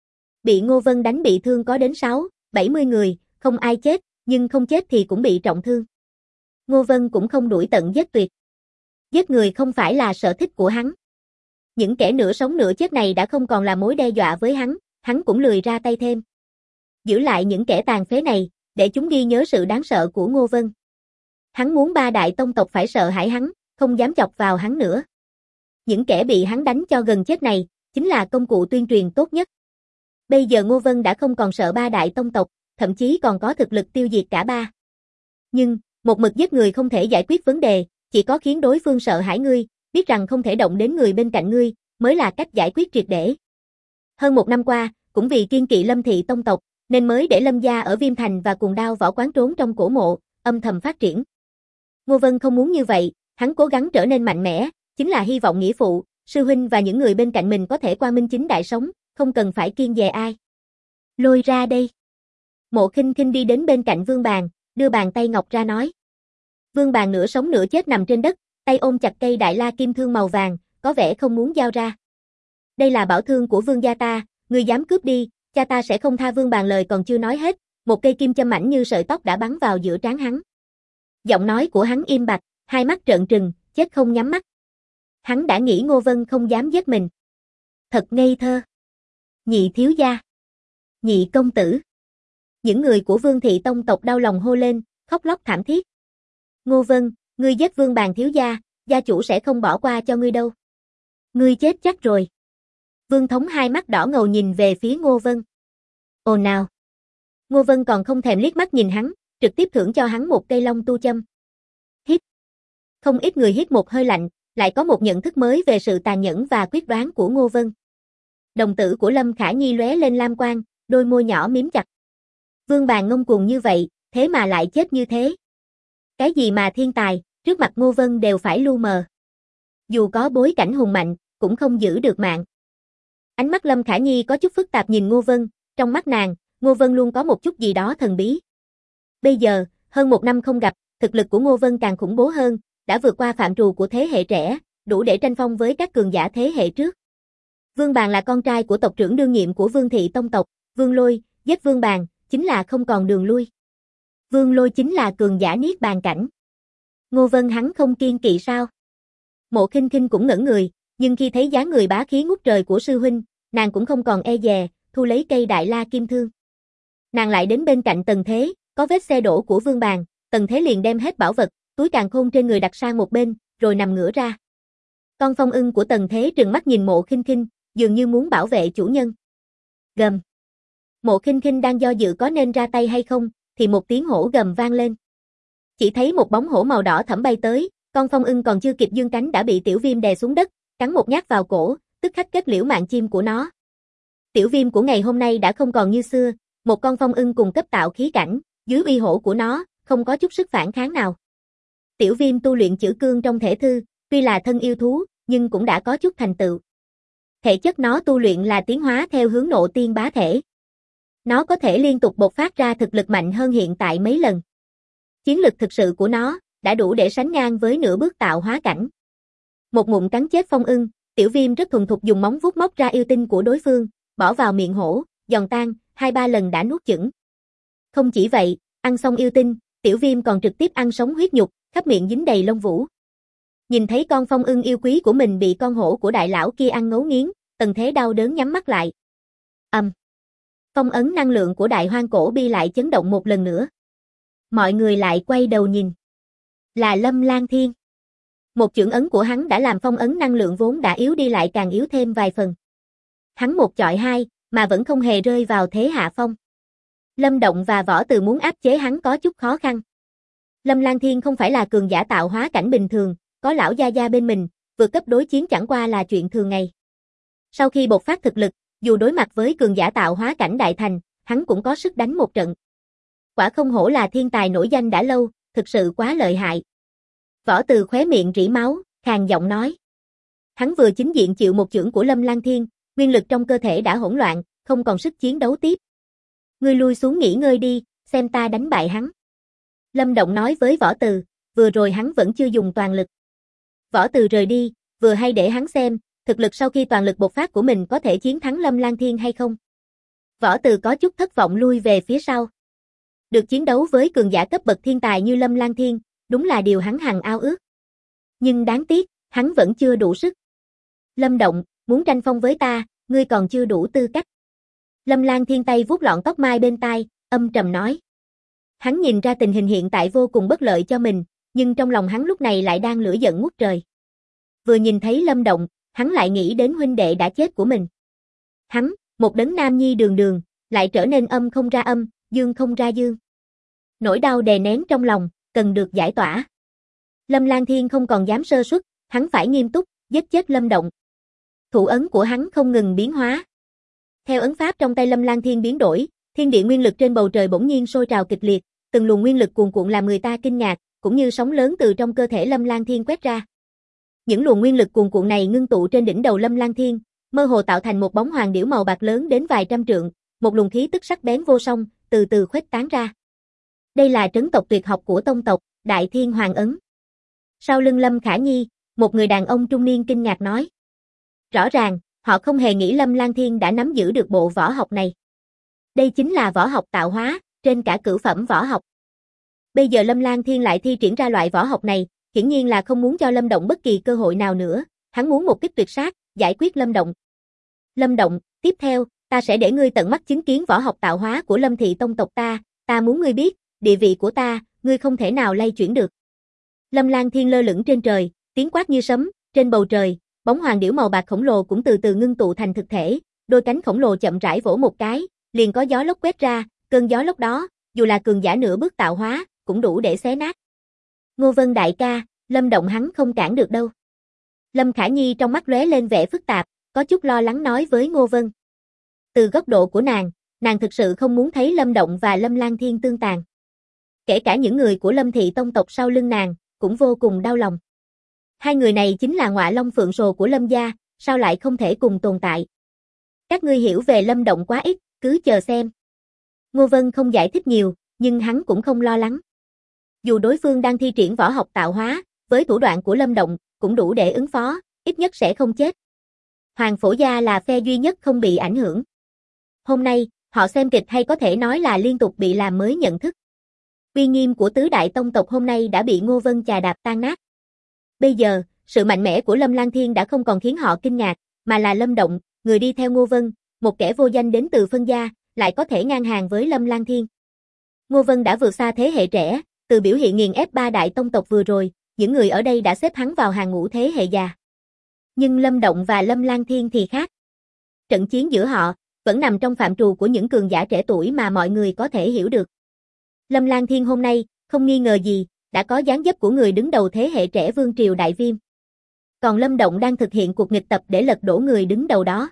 Bị Ngô Vân đánh bị thương có đến 6-70 người, không ai chết, nhưng không chết thì cũng bị trọng thương. Ngô Vân cũng không đuổi tận giết tuyệt. Giết người không phải là sở thích của hắn. Những kẻ nửa sống nửa chết này đã không còn là mối đe dọa với hắn cũng lười ra tay thêm. Giữ lại những kẻ tàn phế này, để chúng ghi nhớ sự đáng sợ của Ngô Vân. Hắn muốn ba đại tông tộc phải sợ hãi hắn, không dám chọc vào hắn nữa. Những kẻ bị hắn đánh cho gần chết này, chính là công cụ tuyên truyền tốt nhất. Bây giờ Ngô Vân đã không còn sợ ba đại tông tộc, thậm chí còn có thực lực tiêu diệt cả ba. Nhưng, một mực giết người không thể giải quyết vấn đề, chỉ có khiến đối phương sợ hãi ngươi, biết rằng không thể động đến người bên cạnh ngươi, mới là cách giải quyết triệt để. Hơn một năm qua, cũng vì kiên kỵ Lâm thị tông tộc, nên mới để Lâm gia ở Viêm Thành và Cuồng Đao Võ Quán trốn trong cổ mộ, âm thầm phát triển. Ngô Vân không muốn như vậy, hắn cố gắng trở nên mạnh mẽ, chính là hy vọng nghĩa phụ, sư huynh và những người bên cạnh mình có thể quang minh chính đại sống, không cần phải kiêng dè ai. Lôi ra đây. Mộ Khinh Khinh đi đến bên cạnh Vương Bàn, đưa bàn tay ngọc ra nói. Vương Bàn nửa sống nửa chết nằm trên đất, tay ôm chặt cây đại la kim thương màu vàng, có vẻ không muốn giao ra. Đây là bảo thương của vương gia ta, ngươi dám cướp đi, cha ta sẽ không tha. Vương Bàn lời còn chưa nói hết, một cây kim châm mảnh như sợi tóc đã bắn vào giữa trán hắn. Giọng nói của hắn im bặt, hai mắt trợn trừng, chết không nhắm mắt. Hắn đã nghĩ Ngô Vân không dám giết mình. Thật ngây thơ. Nhị thiếu gia. Nhị công tử. Những người của Vương thị tông tộc đau lòng hô lên, khóc lóc thảm thiết. Ngô Vân, ngươi giết Vương Bàn thiếu gia, gia chủ sẽ không bỏ qua cho ngươi đâu. Ngươi chết chắc rồi. Vương Thống hai mắt đỏ ngầu nhìn về phía Ngô Vân. Ồ nào. Ngô Vân còn không thèm liếc mắt nhìn hắn, trực tiếp thưởng cho hắn một cây long tu châm. Hít. Không ít người hít một hơi lạnh, lại có một nhận thức mới về sự tàn nhẫn và quyết đoán của Ngô Vân. Đồng tử của Lâm Khả Nhi lóe lên lam quang, đôi môi nhỏ mím chặt. Vương Bàn ngông cuồng như vậy, thế mà lại chết như thế. Cái gì mà thiên tài, trước mặt Ngô Vân đều phải lu mờ. Dù có bối cảnh hùng mạnh, cũng không giữ được mạng. Ánh mắt Lâm Khả Nhi có chút phức tạp nhìn Ngô Vân, trong mắt nàng, Ngô Vân luôn có một chút gì đó thần bí. Bây giờ, hơn một năm không gặp, thực lực của Ngô Vân càng khủng bố hơn, đã vượt qua phạm trù của thế hệ trẻ, đủ để tranh phong với các cường giả thế hệ trước. Vương Bàn là con trai của tộc trưởng đương nhiệm của Vương thị tông tộc, Vương Lôi, giết Vương Bàn, chính là không còn đường lui. Vương Lôi chính là cường giả niết bàn cảnh. Ngô Vân hắn không kiên kỵ sao? Mộ Khinh Khinh cũng ngẩn người, nhưng khi thấy dáng người bá khí ngút trời của sư huynh, nàng cũng không còn e dè, thu lấy cây đại la kim thương. Nàng lại đến bên cạnh Tần Thế, có vết xe đổ của Vương Bàn, Tần Thế liền đem hết bảo vật, túi càn khôn trên người đặt sang một bên, rồi nằm ngửa ra. Con phong ưng của Tần Thế trừng mắt nhìn Mộ Khinh Khinh, dường như muốn bảo vệ chủ nhân. Gầm. Mộ Khinh Khinh đang do dự có nên ra tay hay không, thì một tiếng hổ gầm vang lên. Chỉ thấy một bóng hổ màu đỏ thẫm bay tới, con phong ưng còn chưa kịp dương cánh đã bị Tiểu Viêm đè xuống đất, cắn một nhát vào cổ, tức khắc kết liễu mạng chim của nó. Tiểu Viêm của ngày hôm nay đã không còn như xưa, một con phong ưng cùng cấp tạo khí cảnh, dưới uy hổ của nó, không có chút sức phản kháng nào. Tiểu Viêm tu luyện chữ cương trong thể thư, tuy là thân yêu thú, nhưng cũng đã có chút thành tựu. Thể chất nó tu luyện là tiến hóa theo hướng nộ tiên bá thể. Nó có thể liên tục bộc phát ra thực lực mạnh hơn hiện tại mấy lần. Chiến lực thực sự của nó đã đủ để sánh ngang với nửa bước tạo hóa cảnh. Một ngụm cắn chết phong ưng, Tiểu Viêm rất thuần thục dùng móng vuốt móc ra yêu tinh của đối phương, bỏ vào miệng hổ, giòn tan, 2-3 lần đã nuốt chửng. Không chỉ vậy, ăn xong yêu tinh, Tiểu Viêm còn trực tiếp ăn sống huyết nhục, khắp miệng dính đầy lông vũ. Nhìn thấy con phong ưng yêu quý của mình bị con hổ của đại lão kia ăn ngấu nghiến, Tần Thế đau đớn nhắm mắt lại. Phong ấn năng lượng của đại hoang cổ bi lại chấn động một lần nữa. Mọi người lại quay đầu nhìn. Là Lâm Lang Thiên. Một chưởng ấn của hắn đã làm phong ấn năng lượng vốn đã yếu đi lại càng yếu thêm vài phần. Hắn một chọi hai, mà vẫn không hề rơi vào thế hạ phong. Lâm Động và Võ Từ muốn áp chế hắn có chút khó khăn. Lâm Lang Thiên không phải là cường giả tạo hóa cảnh bình thường, có lão gia gia bên mình, vượt cấp đối chiến chẳng qua là chuyện thường ngày. Sau khi bộc phát thực lực, dù đối mặt với cường giả tạo hóa cảnh đại thành, hắn cũng có sức đánh một trận. Quả không hổ là thiên tài nổi danh đã lâu, thực sự quá lợi hại. Võ Từ khóe miệng rỉ máu, khàn giọng nói. Hắn vừa chính diện chịu một chưởng của Lâm Lang Thiên, nguyên lực trong cơ thể đã hỗn loạn, không còn sức chiến đấu tiếp. Ngươi lui xuống nghỉ ngơi đi, xem ta đánh bại hắn. Lâm Động nói với Võ Từ, vừa rồi hắn vẫn chưa dùng toàn lực. Võ Từ rời đi, vừa hay để hắn xem, thực lực sau khi toàn lực bộc phát của mình có thể chiến thắng Lâm Lang Thiên hay không. Võ Từ có chút thất vọng lui về phía sau. Được chiến đấu với cường giả cấp bậc thiên tài như Lâm Lang Thiên, đúng là điều hắn hằng ao ước. Nhưng đáng tiếc, hắn vẫn chưa đủ sức. Lâm Động, muốn tranh phong với ta, ngươi còn chưa đủ tư cách. Lâm Lang Thiên tay vuốt lọn tóc mai bên tai, âm trầm nói. Hắn nhìn ra tình hình hiện tại vô cùng bất lợi cho mình, nhưng trong lòng hắn lúc này lại đang lửa giận ngút trời. Vừa nhìn thấy Lâm Động, hắn lại nghĩ đến huynh đệ đã chết của mình. Hắn, một đấng nam nhi đường đường, lại trở nên âm không ra âm, dương không ra dương. Nỗi đau đè nén trong lòng, cần được giải tỏa. Lâm Lang Thiên không còn dám sơ suất, hắn phải nghiêm túc, giết chết Lâm Động. Thủ ấn của hắn không ngừng biến hóa. Theo ấn pháp trong tay Lâm Lang Thiên biến đổi, thiên địa nguyên lực trên bầu trời bỗng nhiên sôi trào kịch liệt, từng luồng nguyên lực cuồn cuộn làm người ta kinh ngạc, cũng như sóng lớn từ trong cơ thể Lâm Lang Thiên quét ra. Những luồng nguyên lực cuồn cuộn này ngưng tụ trên đỉnh đầu Lâm Lang Thiên, mơ hồ tạo thành một bóng hoàng điểu màu bạc lớn đến vài trăm trượng, một luồng khí tức sắc bén vô song, từ từ khuếch tán ra. Đây là trấn tộc tuyệt học của tông tộc, Đại Thiên Hoàng Ấn. Sau lưng Lâm Khả Nhi, một người đàn ông trung niên kinh ngạc nói. Rõ ràng, họ không hề nghĩ Lâm Lang Thiên đã nắm giữ được bộ võ học này. Đây chính là võ học tạo hóa, trên cả cửu phẩm võ học. Bây giờ Lâm Lang Thiên lại thi triển ra loại võ học này, hiển nhiên là không muốn cho Lâm Động bất kỳ cơ hội nào nữa, hắn muốn một kích tuyệt sát, giải quyết Lâm Động. Lâm Động, tiếp theo, ta sẽ để ngươi tận mắt chứng kiến võ học tạo hóa của Lâm thị tông tộc ta muốn ngươi biết, địa vị của ta, ngươi không thể nào lay chuyển được. Lâm Lang Thiên lơ lửng trên trời, tiếng quát như sấm, trên bầu trời, bóng hoàng điểu màu bạc khổng lồ cũng từ từ ngưng tụ thành thực thể, đôi cánh khổng lồ chậm rãi vỗ một cái, liền có gió lốc quét ra, cơn gió lốc đó, dù là cường giả nửa bước tạo hóa, cũng đủ để xé nát. Ngô Vân đại ca, Lâm Động hắn không cản được đâu. Lâm Khả Nhi trong mắt lóe lên vẻ phức tạp, có chút lo lắng nói với Ngô Vân. Từ góc độ của nàng thực sự không muốn thấy Lâm Động và Lâm Lang Thiên tương tàn. Kể cả những người của Lâm thị tông tộc sau lưng nàng, cũng vô cùng đau lòng. Hai người này chính là ngọa long phượng sồ của Lâm gia, sao lại không thể cùng tồn tại? Các ngươi hiểu về Lâm Động quá ít, cứ chờ xem. Ngô Vân không giải thích nhiều, nhưng hắn cũng không lo lắng. Dù đối phương đang thi triển võ học tạo hóa, với thủ đoạn của Lâm Động, cũng đủ để ứng phó, ít nhất sẽ không chết. Hoàng Phổ gia là phe duy nhất không bị ảnh hưởng. Hôm nay, họ xem kịch hay có thể nói là liên tục bị làm mới nhận thức. Uy nghiêm của tứ đại tông tộc hôm nay đã bị Ngô Vân chà đạp tan nát. Bây giờ, sự mạnh mẽ của Lâm Lang Thiên đã không còn khiến họ kinh ngạc, mà là Lâm Động, người đi theo Ngô Vân, một kẻ vô danh đến từ phân gia, lại có thể ngang hàng với Lâm Lang Thiên. Ngô Vân đã vượt xa thế hệ trẻ, từ biểu hiện nghiền ép ba đại tông tộc vừa rồi, những người ở đây đã xếp hắn vào hàng ngũ thế hệ già. Nhưng Lâm Động và Lâm Lang Thiên thì khác. Trận chiến giữa họ vẫn nằm trong phạm trù của những cường giả trẻ tuổi mà mọi người có thể hiểu được. Lâm Lang Thiên hôm nay, không nghi ngờ gì, đã có dáng dấp của người đứng đầu thế hệ trẻ vương triều Đại Viêm. Còn Lâm Động đang thực hiện cuộc nghịch tập để lật đổ người đứng đầu đó.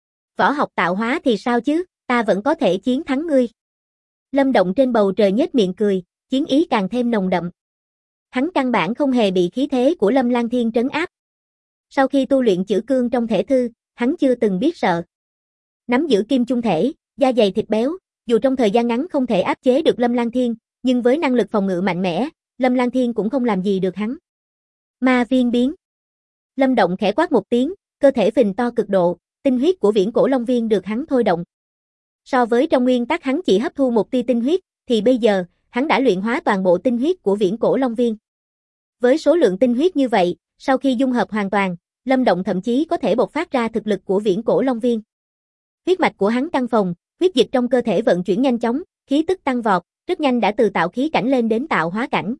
Võ học tạo hóa thì sao chứ, ta vẫn có thể chiến thắng ngươi. Lâm Động trên bầu trời nhếch miệng cười, chiến ý càng thêm nồng đậm. Hắn căn bản không hề bị khí thế của Lâm Lang Thiên trấn áp. Sau khi tu luyện chữ cương trong thể thư, hắn chưa từng biết sợ. Nắm giữ kim chung thể, da dày thịt béo, dù trong thời gian ngắn không thể áp chế được Lâm Lang Thiên, nhưng với năng lực phòng ngự mạnh mẽ, Lâm Lang Thiên cũng không làm gì được hắn. Ma viên biến. Lâm Động khẽ quát một tiếng, cơ thể phình to cực độ, tinh huyết của viễn cổ long viên được hắn thôi động. So với trong nguyên tắc hắn chỉ hấp thu một tia tinh huyết, thì bây giờ, hắn đã luyện hóa toàn bộ tinh huyết của viễn cổ long viên. Với số lượng tinh huyết như vậy, sau khi dung hợp hoàn toàn, Lâm Động thậm chí có thể bộc phát ra thực lực của viễn cổ long viên. Huyết mạch của hắn căng phồng, huyết dịch trong cơ thể vận chuyển nhanh chóng, khí tức tăng vọt, rất nhanh đã từ tạo khí cảnh lên đến tạo hóa cảnh.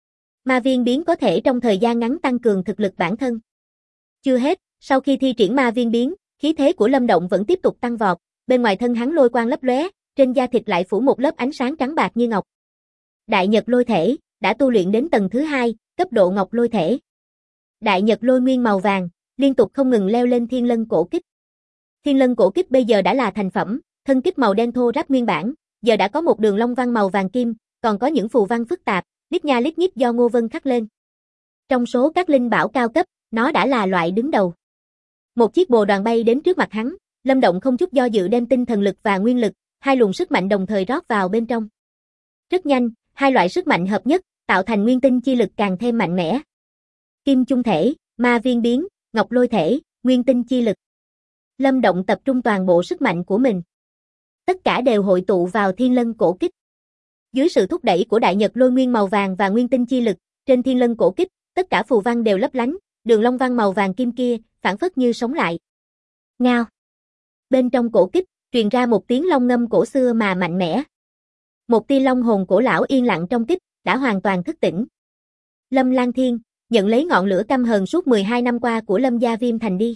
Ma viên biến có thể trong thời gian ngắn tăng cường thực lực bản thân. Chưa hết, sau khi thi triển ma viên biến, khí thế của Lâm Động vẫn tiếp tục tăng vọt, bên ngoài thân hắn lôi quang lấp lóe, trên da thịt lại phủ một lớp ánh sáng trắng bạc như ngọc. Đại Nhật lôi thể, đã tu luyện đến tầng thứ 2, cấp độ ngọc lôi thể. Đại Nhật lôi nguyên màu vàng, liên tục không ngừng leo lên thiên lân cổ kích. Thiên lân cổ kích bây giờ đã là thành phẩm, thân kích màu đen thô ráp nguyên bản, giờ đã có một đường long văn màu vàng kim, còn có những phù văn phức tạp, lít nha lít nhít do Ngô Vân khắc lên. Trong số các linh bảo cao cấp, nó đã là loại đứng đầu. Một chiếc bồ đoàn bay đến trước mặt hắn, Lâm Động không chút do dự đem tinh thần lực và nguyên lực, hai luồng sức mạnh đồng thời rót vào bên trong. Rất nhanh, hai loại sức mạnh hợp nhất, tạo thành nguyên tinh chi lực càng thêm mạnh mẽ. Kim chung thể, ma viên biến, ngọc lôi thể, nguyên tinh chi lực. Lâm Động tập trung toàn bộ sức mạnh của mình. Tất cả đều hội tụ vào thiên lân cổ kích. Dưới sự thúc đẩy của đại nhật lôi nguyên màu vàng và nguyên tinh chi lực, trên thiên lân cổ kích, tất cả phù văn đều lấp lánh, đường long văn màu vàng kim kia, phản phất như sống lại. Ngao. Bên trong cổ kích, truyền ra một tiếng long ngâm cổ xưa mà mạnh mẽ. Một tia long hồn cổ lão yên lặng trong kích, đã hoàn toàn thức tỉnh. Lâm Lang Thiên, nhận lấy ngọn lửa căm hờn suốt 12 năm qua của Lâm gia Viêm Thành đi.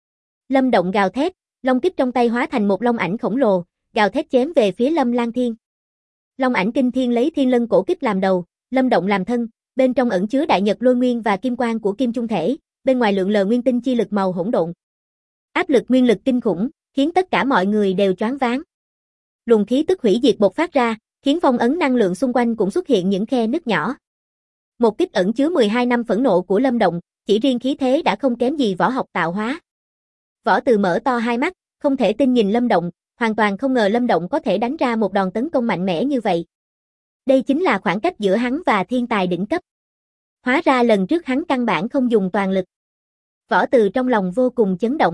Lâm Động gào thét, long kích trong tay hóa thành một long ảnh khổng lồ, gào thét chém về phía Lâm Lang Thiên. Long ảnh kinh thiên lấy thiên lân cổ kích làm đầu, Lâm Động làm thân, bên trong ẩn chứa đại nhật lôi nguyên và kim quang của kim chung thể, bên ngoài lượn lờ nguyên tinh chi lực màu hỗn độn. Áp lực nguyên lực kinh khủng, khiến tất cả mọi người đều choáng váng. Luồng khí tức hủy diệt bộc phát ra, khiến phong ấn năng lượng xung quanh cũng xuất hiện những khe nứt nhỏ. Một kích ẩn chứa 12 năm phẫn nộ của Lâm Động, chỉ riêng khí thế đã không kém gì võ học tạo hóa. Võ Từ mở to hai mắt, không thể tin nhìn Lâm Động, hoàn toàn không ngờ Lâm Động có thể đánh ra một đòn tấn công mạnh mẽ như vậy. Đây chính là khoảng cách giữa hắn và thiên tài đỉnh cấp. Hóa ra lần trước hắn căn bản không dùng toàn lực. Võ Từ trong lòng vô cùng chấn động.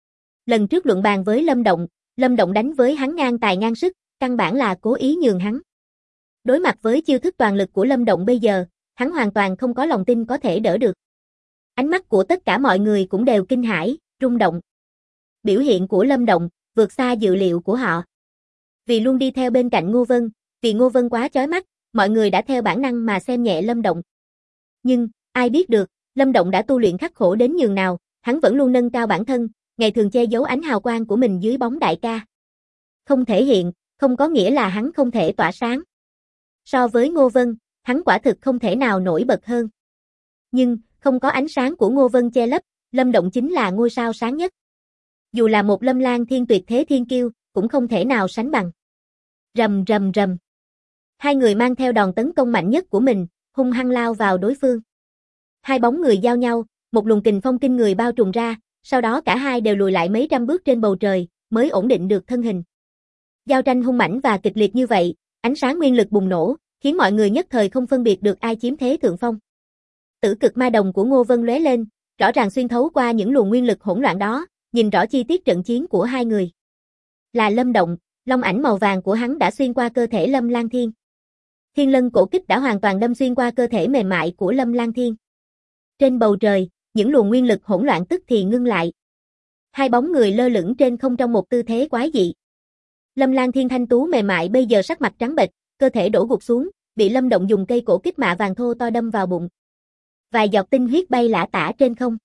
Lần trước luận bàn với Lâm Động đánh với hắn ngang tài ngang sức, căn bản là cố ý nhường hắn. Đối mặt với chiêu thức toàn lực của Lâm Động bây giờ, hắn hoàn toàn không có lòng tin có thể đỡ được. Ánh mắt của tất cả mọi người cũng đều kinh hãi, rung động. Biểu hiện của Lâm Động, vượt xa dự liệu của họ. Vì luôn đi theo bên cạnh Ngô Vân, vì Ngô Vân quá chói mắt, mọi người đã theo bản năng mà xem nhẹ Lâm Động. Nhưng, ai biết được, Lâm Động đã tu luyện khắc khổ đến nhường nào, hắn vẫn luôn nâng cao bản thân, ngày thường che giấu ánh hào quang của mình dưới bóng đại ca. Không thể hiện, không có nghĩa là hắn không thể tỏa sáng. So với Ngô Vân, hắn quả thực không thể nào nổi bật hơn. Nhưng, không có ánh sáng của Ngô Vân che lấp, Lâm Động chính là ngôi sao sáng nhất. Dù là một Lâm Lang Thiên tuyệt thế thiên kiêu, cũng không thể nào sánh bằng. Rầm rầm rầm. Hai người mang theo đòn tấn công mạnh nhất của mình, hung hăng lao vào đối phương. Hai bóng người giao nhau, một luồng kình phong kinh người bao trùm ra, sau đó cả hai đều lùi lại mấy trăm bước trên bầu trời, mới ổn định được thân hình. Giao tranh hung mãnh và kịch liệt như vậy, ánh sáng nguyên lực bùng nổ, khiến mọi người nhất thời không phân biệt được ai chiếm thế thượng phong. Tử cực ma đồng của Ngô Vân lóe lên, rõ ràng xuyên thấu qua những luồng nguyên lực hỗn loạn đó, nhìn rõ chi tiết trận chiến của hai người. Là Lâm Động, long ảnh màu vàng của hắn đã xuyên qua cơ thể Lâm Lang Thiên. Thiên Lân cổ kích đã hoàn toàn đâm xuyên qua cơ thể mềm mại của Lâm Lang Thiên. Trên bầu trời, những luồng nguyên lực hỗn loạn tức thì ngưng lại. Hai bóng người lơ lửng trên không trong một tư thế quái dị. Lâm Lang Thiên thanh tú mềm mại bây giờ sắc mặt trắng bệch, cơ thể đổ gục xuống, bị Lâm Động dùng cây cổ kích mạ vàng thô to đâm vào bụng. Vài giọt tinh huyết bay lả tả trên không.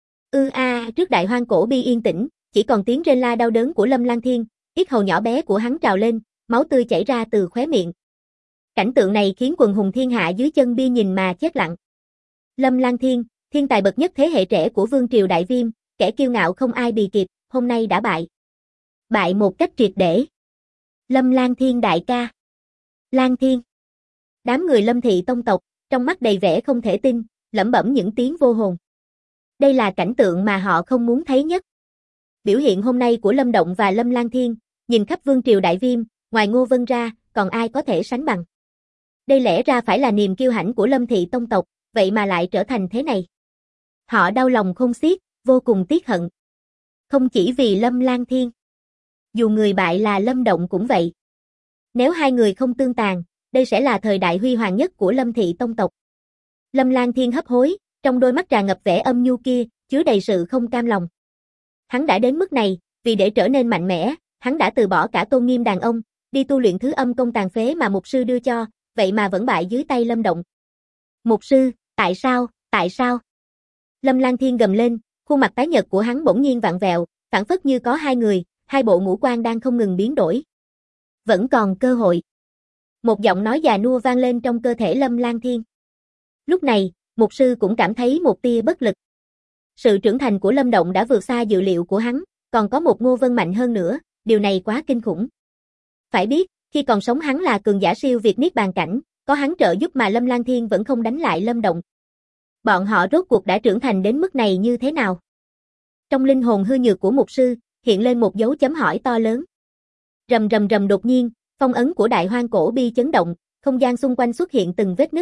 Trước đại hoang cổ bi yên tĩnh, chỉ còn tiếng rên la đau đớn của Lâm Lang Thiên, yết hầu nhỏ bé của hắn trào lên, máu tươi chảy ra từ khóe miệng. Cảnh tượng này khiến quần hùng thiên hạ dưới chân bia nhìn mà chết lặng. Lâm Lang Thiên, thiên tài bậc nhất thế hệ trẻ của Vương triều Đại Viêm, kẻ kiêu ngạo không ai bì kịp, hôm nay đã bại. Bại một cách triệt để. Lâm Lang Thiên đại ca. Lang Thiên. Đám người Lâm thị tông tộc, trong mắt đầy vẻ không thể tin, lẩm bẩm những tiếng vô hồn. Đây là cảnh tượng mà họ không muốn thấy nhất. Biểu hiện hôm nay của Lâm Động và Lâm Lang Thiên, nhìn khắp Vương triều Đại Viêm, ngoài Ngô Vân ra, còn ai có thể sánh bằng. Đây lẽ ra phải là niềm kiêu hãnh của Lâm thị tông tộc, vậy mà lại trở thành thế này. Họ đau lòng khôn xiết, vô cùng tiếc hận. Không chỉ vì Lâm Lang Thiên. Dù người bại là Lâm Động cũng vậy. Nếu hai người không tương tàn, đây sẽ là thời đại huy hoàng nhất của Lâm thị tông tộc. Lâm Lang Thiên hấp hối, trong đôi mắt tràn ngập vẻ âm nhu kia, chứa đầy sự không cam lòng. Hắn đã đến mức này, vì để trở nên mạnh mẽ, hắn đã từ bỏ cả tôn nghiêm đàn ông, đi tu luyện thứ âm công tàn phế mà mục sư đưa cho, vậy mà vẫn bại dưới tay Lâm Động. Mục sư, tại sao, tại sao? Lâm Lang Thiên gầm lên, khuôn mặt tái nhợt của hắn bỗng nhiên vặn vẹo, phảng phất như có hai người, hai bộ ngũ quan đang không ngừng biến đổi. Vẫn còn cơ hội. Một giọng nói già nua vang lên trong cơ thể Lâm Lang Thiên. Lúc này, mục sư cũng cảm thấy một tia bất lực. Sự trưởng thành của Lâm Động đã vượt xa dự liệu của hắn, còn có một Ngô Vân mạnh hơn nữa, điều này quá kinh khủng. Phải biết, khi còn sống hắn là cường giả siêu việt niết bàn cảnh, có hắn trợ giúp mà Lâm Lang Thiên vẫn không đánh lại Lâm Động. Bọn họ rốt cuộc đã trưởng thành đến mức này như thế nào? Trong linh hồn hư nhược của mục sư, hiện lên một dấu chấm hỏi to lớn. Rầm rầm rầm đột nhiên, phong ấn của đại hoang cổ bi chấn động, không gian xung quanh xuất hiện từng vết nứt.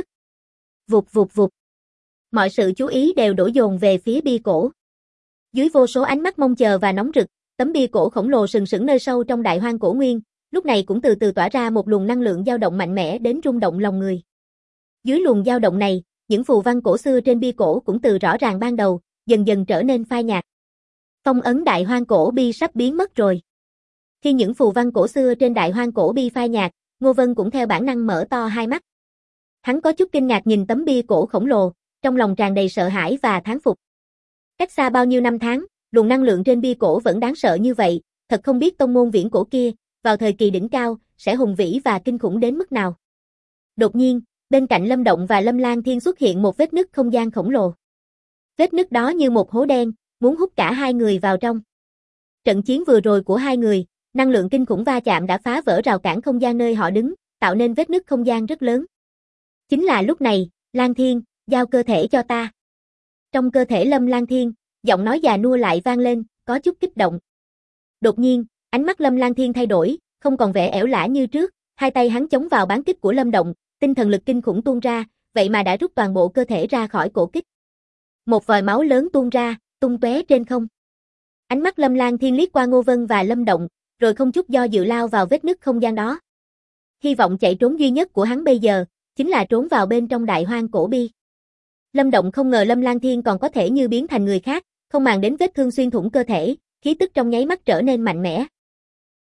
Vụt vụt vụt. Mọi sự chú ý đều đổ dồn về phía bia cổ. Dưới vô số ánh mắt mong chờ và nóng rực, tấm bia cổ khổng lồ sừng sững nơi sâu trong đại hoang cổ nguyên, lúc này cũng từ từ tỏa ra một luồng năng lượng dao động mạnh mẽ đến rung động lòng người. Dưới luồng dao động này, những phù văn cổ xưa trên bia cổ cũng từ rõ ràng ban đầu, dần dần trở nên phai nhạt. Phong ấn đại hoang cổ bi sắp biến mất rồi. Khi những phù văn cổ xưa trên đại hoang cổ bi phai nhạt, Ngô Vân cũng theo bản năng mở to hai mắt. Hắn có chút kinh ngạc nhìn tấm bia cổ khổng lồ, trong lòng tràn đầy sợ hãi và thán phục. Cách xa bao nhiêu năm tháng, luồng năng lượng trên bia cổ vẫn đáng sợ như vậy, thật không biết tông môn viễn cổ kia, vào thời kỳ đỉnh cao, sẽ hùng vĩ và kinh khủng đến mức nào. Đột nhiên, bên cạnh Lâm Động và Lâm Lang Thiên xuất hiện một vết nứt không gian khổng lồ. Vết nứt đó như một hố đen, muốn hút cả hai người vào trong. Trận chiến vừa rồi của hai người, năng lượng kinh khủng va chạm đã phá vỡ rào cản không gian nơi họ đứng, tạo nên vết nứt không gian rất lớn. Chính là lúc này, Lang Thiên, giao cơ thể cho ta. Trong cơ thể Lâm Lang Thiên, giọng nói già nua lại vang lên, có chút kích động. Đột nhiên, ánh mắt Lâm Lang Thiên thay đổi, không còn vẻ ẻo lả như trước, hai tay hắn chống vào bán kích của Lâm Động, tinh thần lực kinh khủng tuôn ra, vậy mà đã rút toàn bộ cơ thể ra khỏi cổ kích. Một vòi máu lớn tuôn ra, tung tóe trên không. Ánh mắt Lâm Lang Thiên liếc qua Ngô Vân và Lâm Động, rồi không chút do dự lao vào vết nứt không gian đó. Hy vọng chạy trốn duy nhất của hắn bây giờ, chính là trốn vào bên trong đại hoang cổ bi. Lâm Động không ngờ Lâm Lang Thiên còn có thể như biến thành người khác, không màng đến vết thương xuyên thủng cơ thể, khí tức trong nháy mắt trở nên mạnh mẽ.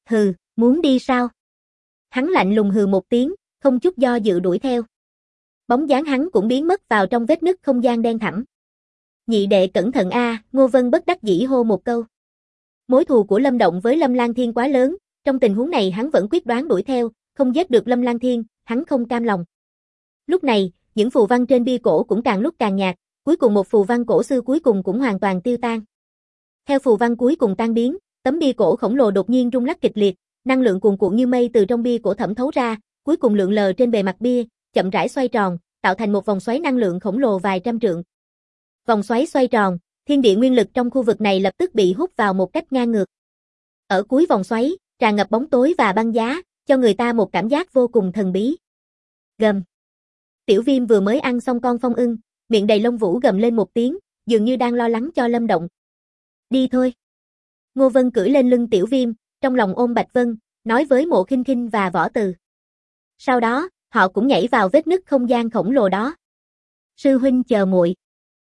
Hừ, muốn đi sao? Hắn lạnh lùng hừ một tiếng, không chút do dự đuổi theo. Bóng dáng hắn cũng biến mất vào trong vết nứt không gian đen thẳm. Nhị đệ cẩn thận a, Ngô Vân bất đắc dĩ hô một câu. Mối thù của Lâm Động với Lâm Lang Thiên quá lớn, trong tình huống này hắn vẫn quyết đoán đuổi theo, không giết được Lâm Lang Thiên, hắn không cam lòng. Lúc này, những phù văn trên bia cổ cũng càng lúc càng nhạt, cuối cùng một phù văn cổ xưa cuối cùng cũng hoàn toàn tiêu tan. Theo phù văn cuối cùng tan biến, tấm bia cổ khổng lồ đột nhiên rung lắc kịch liệt, năng lượng cuồn cuộn như mây từ trong bia cổ thẩm thấu ra, cuối cùng lượn lờ trên bề mặt bia, chậm rãi xoay tròn, tạo thành một vòng xoáy năng lượng khổng lồ vài trăm trượng. Vòng xoáy xoay tròn, thiên địa nguyên lực trong khu vực này lập tức bị hút vào một cách ngang ngược. Ở cuối vòng xoáy, tràn ngập bóng tối và băng giá, cho người ta một cảm giác vô cùng thần bí. Gầm. Tiểu Viêm vừa mới ăn xong con phong ưng, miệng đầy lông vũ gầm lên một tiếng, dường như đang lo lắng cho Lâm Động. Đi thôi. Ngô Vân cưỡi lên lưng Tiểu Viêm, trong lòng ôm Bạch Vân, nói với Mộ Khinh Khinh và Võ Từ. Sau đó, họ cũng nhảy vào vết nứt không gian khổng lồ đó. Sư huynh chờ muội.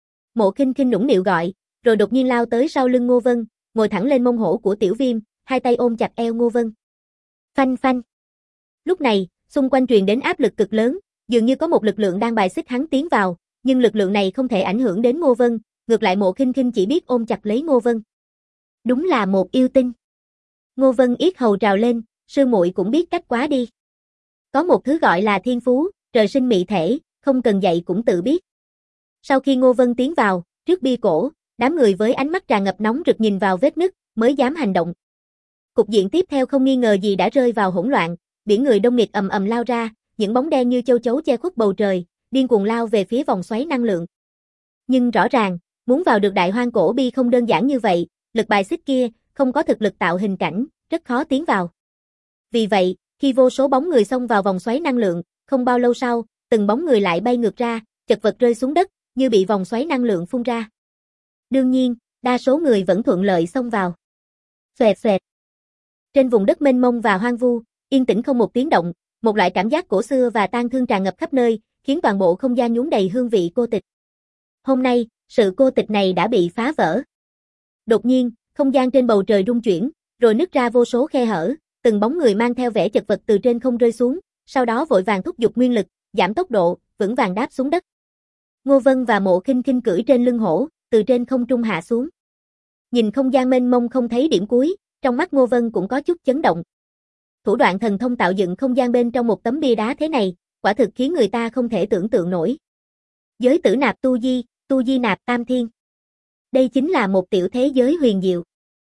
Mộ Khinh Khinh nũng nịu gọi, rồi đột nhiên lao tới sau lưng Ngô Vân, ngồi thẳng lên mông hổ của Tiểu Viêm, hai tay ôm chặt eo Ngô Vân. Phanh phanh. Lúc này, xung quanh truyền đến áp lực cực lớn, dường như có một lực lượng đang bài xích hắn tiến vào, nhưng lực lượng này không thể ảnh hưởng đến Ngô Vân, ngược lại Mộ Khinh Khinh chỉ biết ôm chặt lấy Ngô Vân. Đúng là một yêu tinh. Ngô Vân yết hầu trào lên, sư muội cũng biết cách quá đi. Có một thứ gọi là thiên phú, trời sinh mị thể, không cần dạy cũng tự biết. Sau khi Ngô Vân tiến vào, trước bia cổ, đám người với ánh mắt tràn ngập nóng rực nhìn vào vết nứt, mới dám hành động. Cục diện tiếp theo không nghi ngờ gì đã rơi vào hỗn loạn, biển người đông nghịt ầm ầm lao ra, những bóng đen như châu chấu che khuất bầu trời, điên cuồng lao về phía vòng xoáy năng lượng. Nhưng rõ ràng, muốn vào được đại hoang cổ bi không đơn giản như vậy, lực bài xích kia, không có thực lực tạo hình cảnh, rất khó tiến vào. Vì vậy, khi vô số bóng người xông vào vòng xoáy năng lượng, không bao lâu sau, từng bóng người lại bay ngược ra, chật vật rơi xuống đất, như bị vòng xoáy năng lượng phun ra. Đương nhiên, đa số người vẫn thuận lợi xông vào. Xoẹt xoẹt. Trên vùng đất mênh mông và hoang vu, yên tĩnh không một tiếng động, một loại cảm giác cổ xưa và tang thương tràn ngập khắp nơi, khiến toàn bộ không gian nhuốm đầy hương vị cô tịch. Hôm nay, sự cô tịch này đã bị phá vỡ. Đột nhiên, không gian trên bầu trời rung chuyển, rồi nứt ra vô số khe hở, từng bóng người mang theo vẻ chật vật từ trên không rơi xuống, sau đó vội vàng thúc giục nguyên lực, giảm tốc độ, vững vàng đáp xuống đất. Ngô Vân và Mộ Khinh Khinh cưỡi trên lưng hổ, từ trên không trung hạ xuống. Nhìn không gian mênh mông không thấy điểm cuối, trong mắt Ngô Vân cũng có chút chấn động. Thủ đoạn thần thông tạo dựng không gian bên trong một tấm bia đá thế này, quả thực khiến người ta không thể tưởng tượng nổi. Giới tử nạp tu di nạp tam thiên. Đây chính là một tiểu thế giới huyền diệu.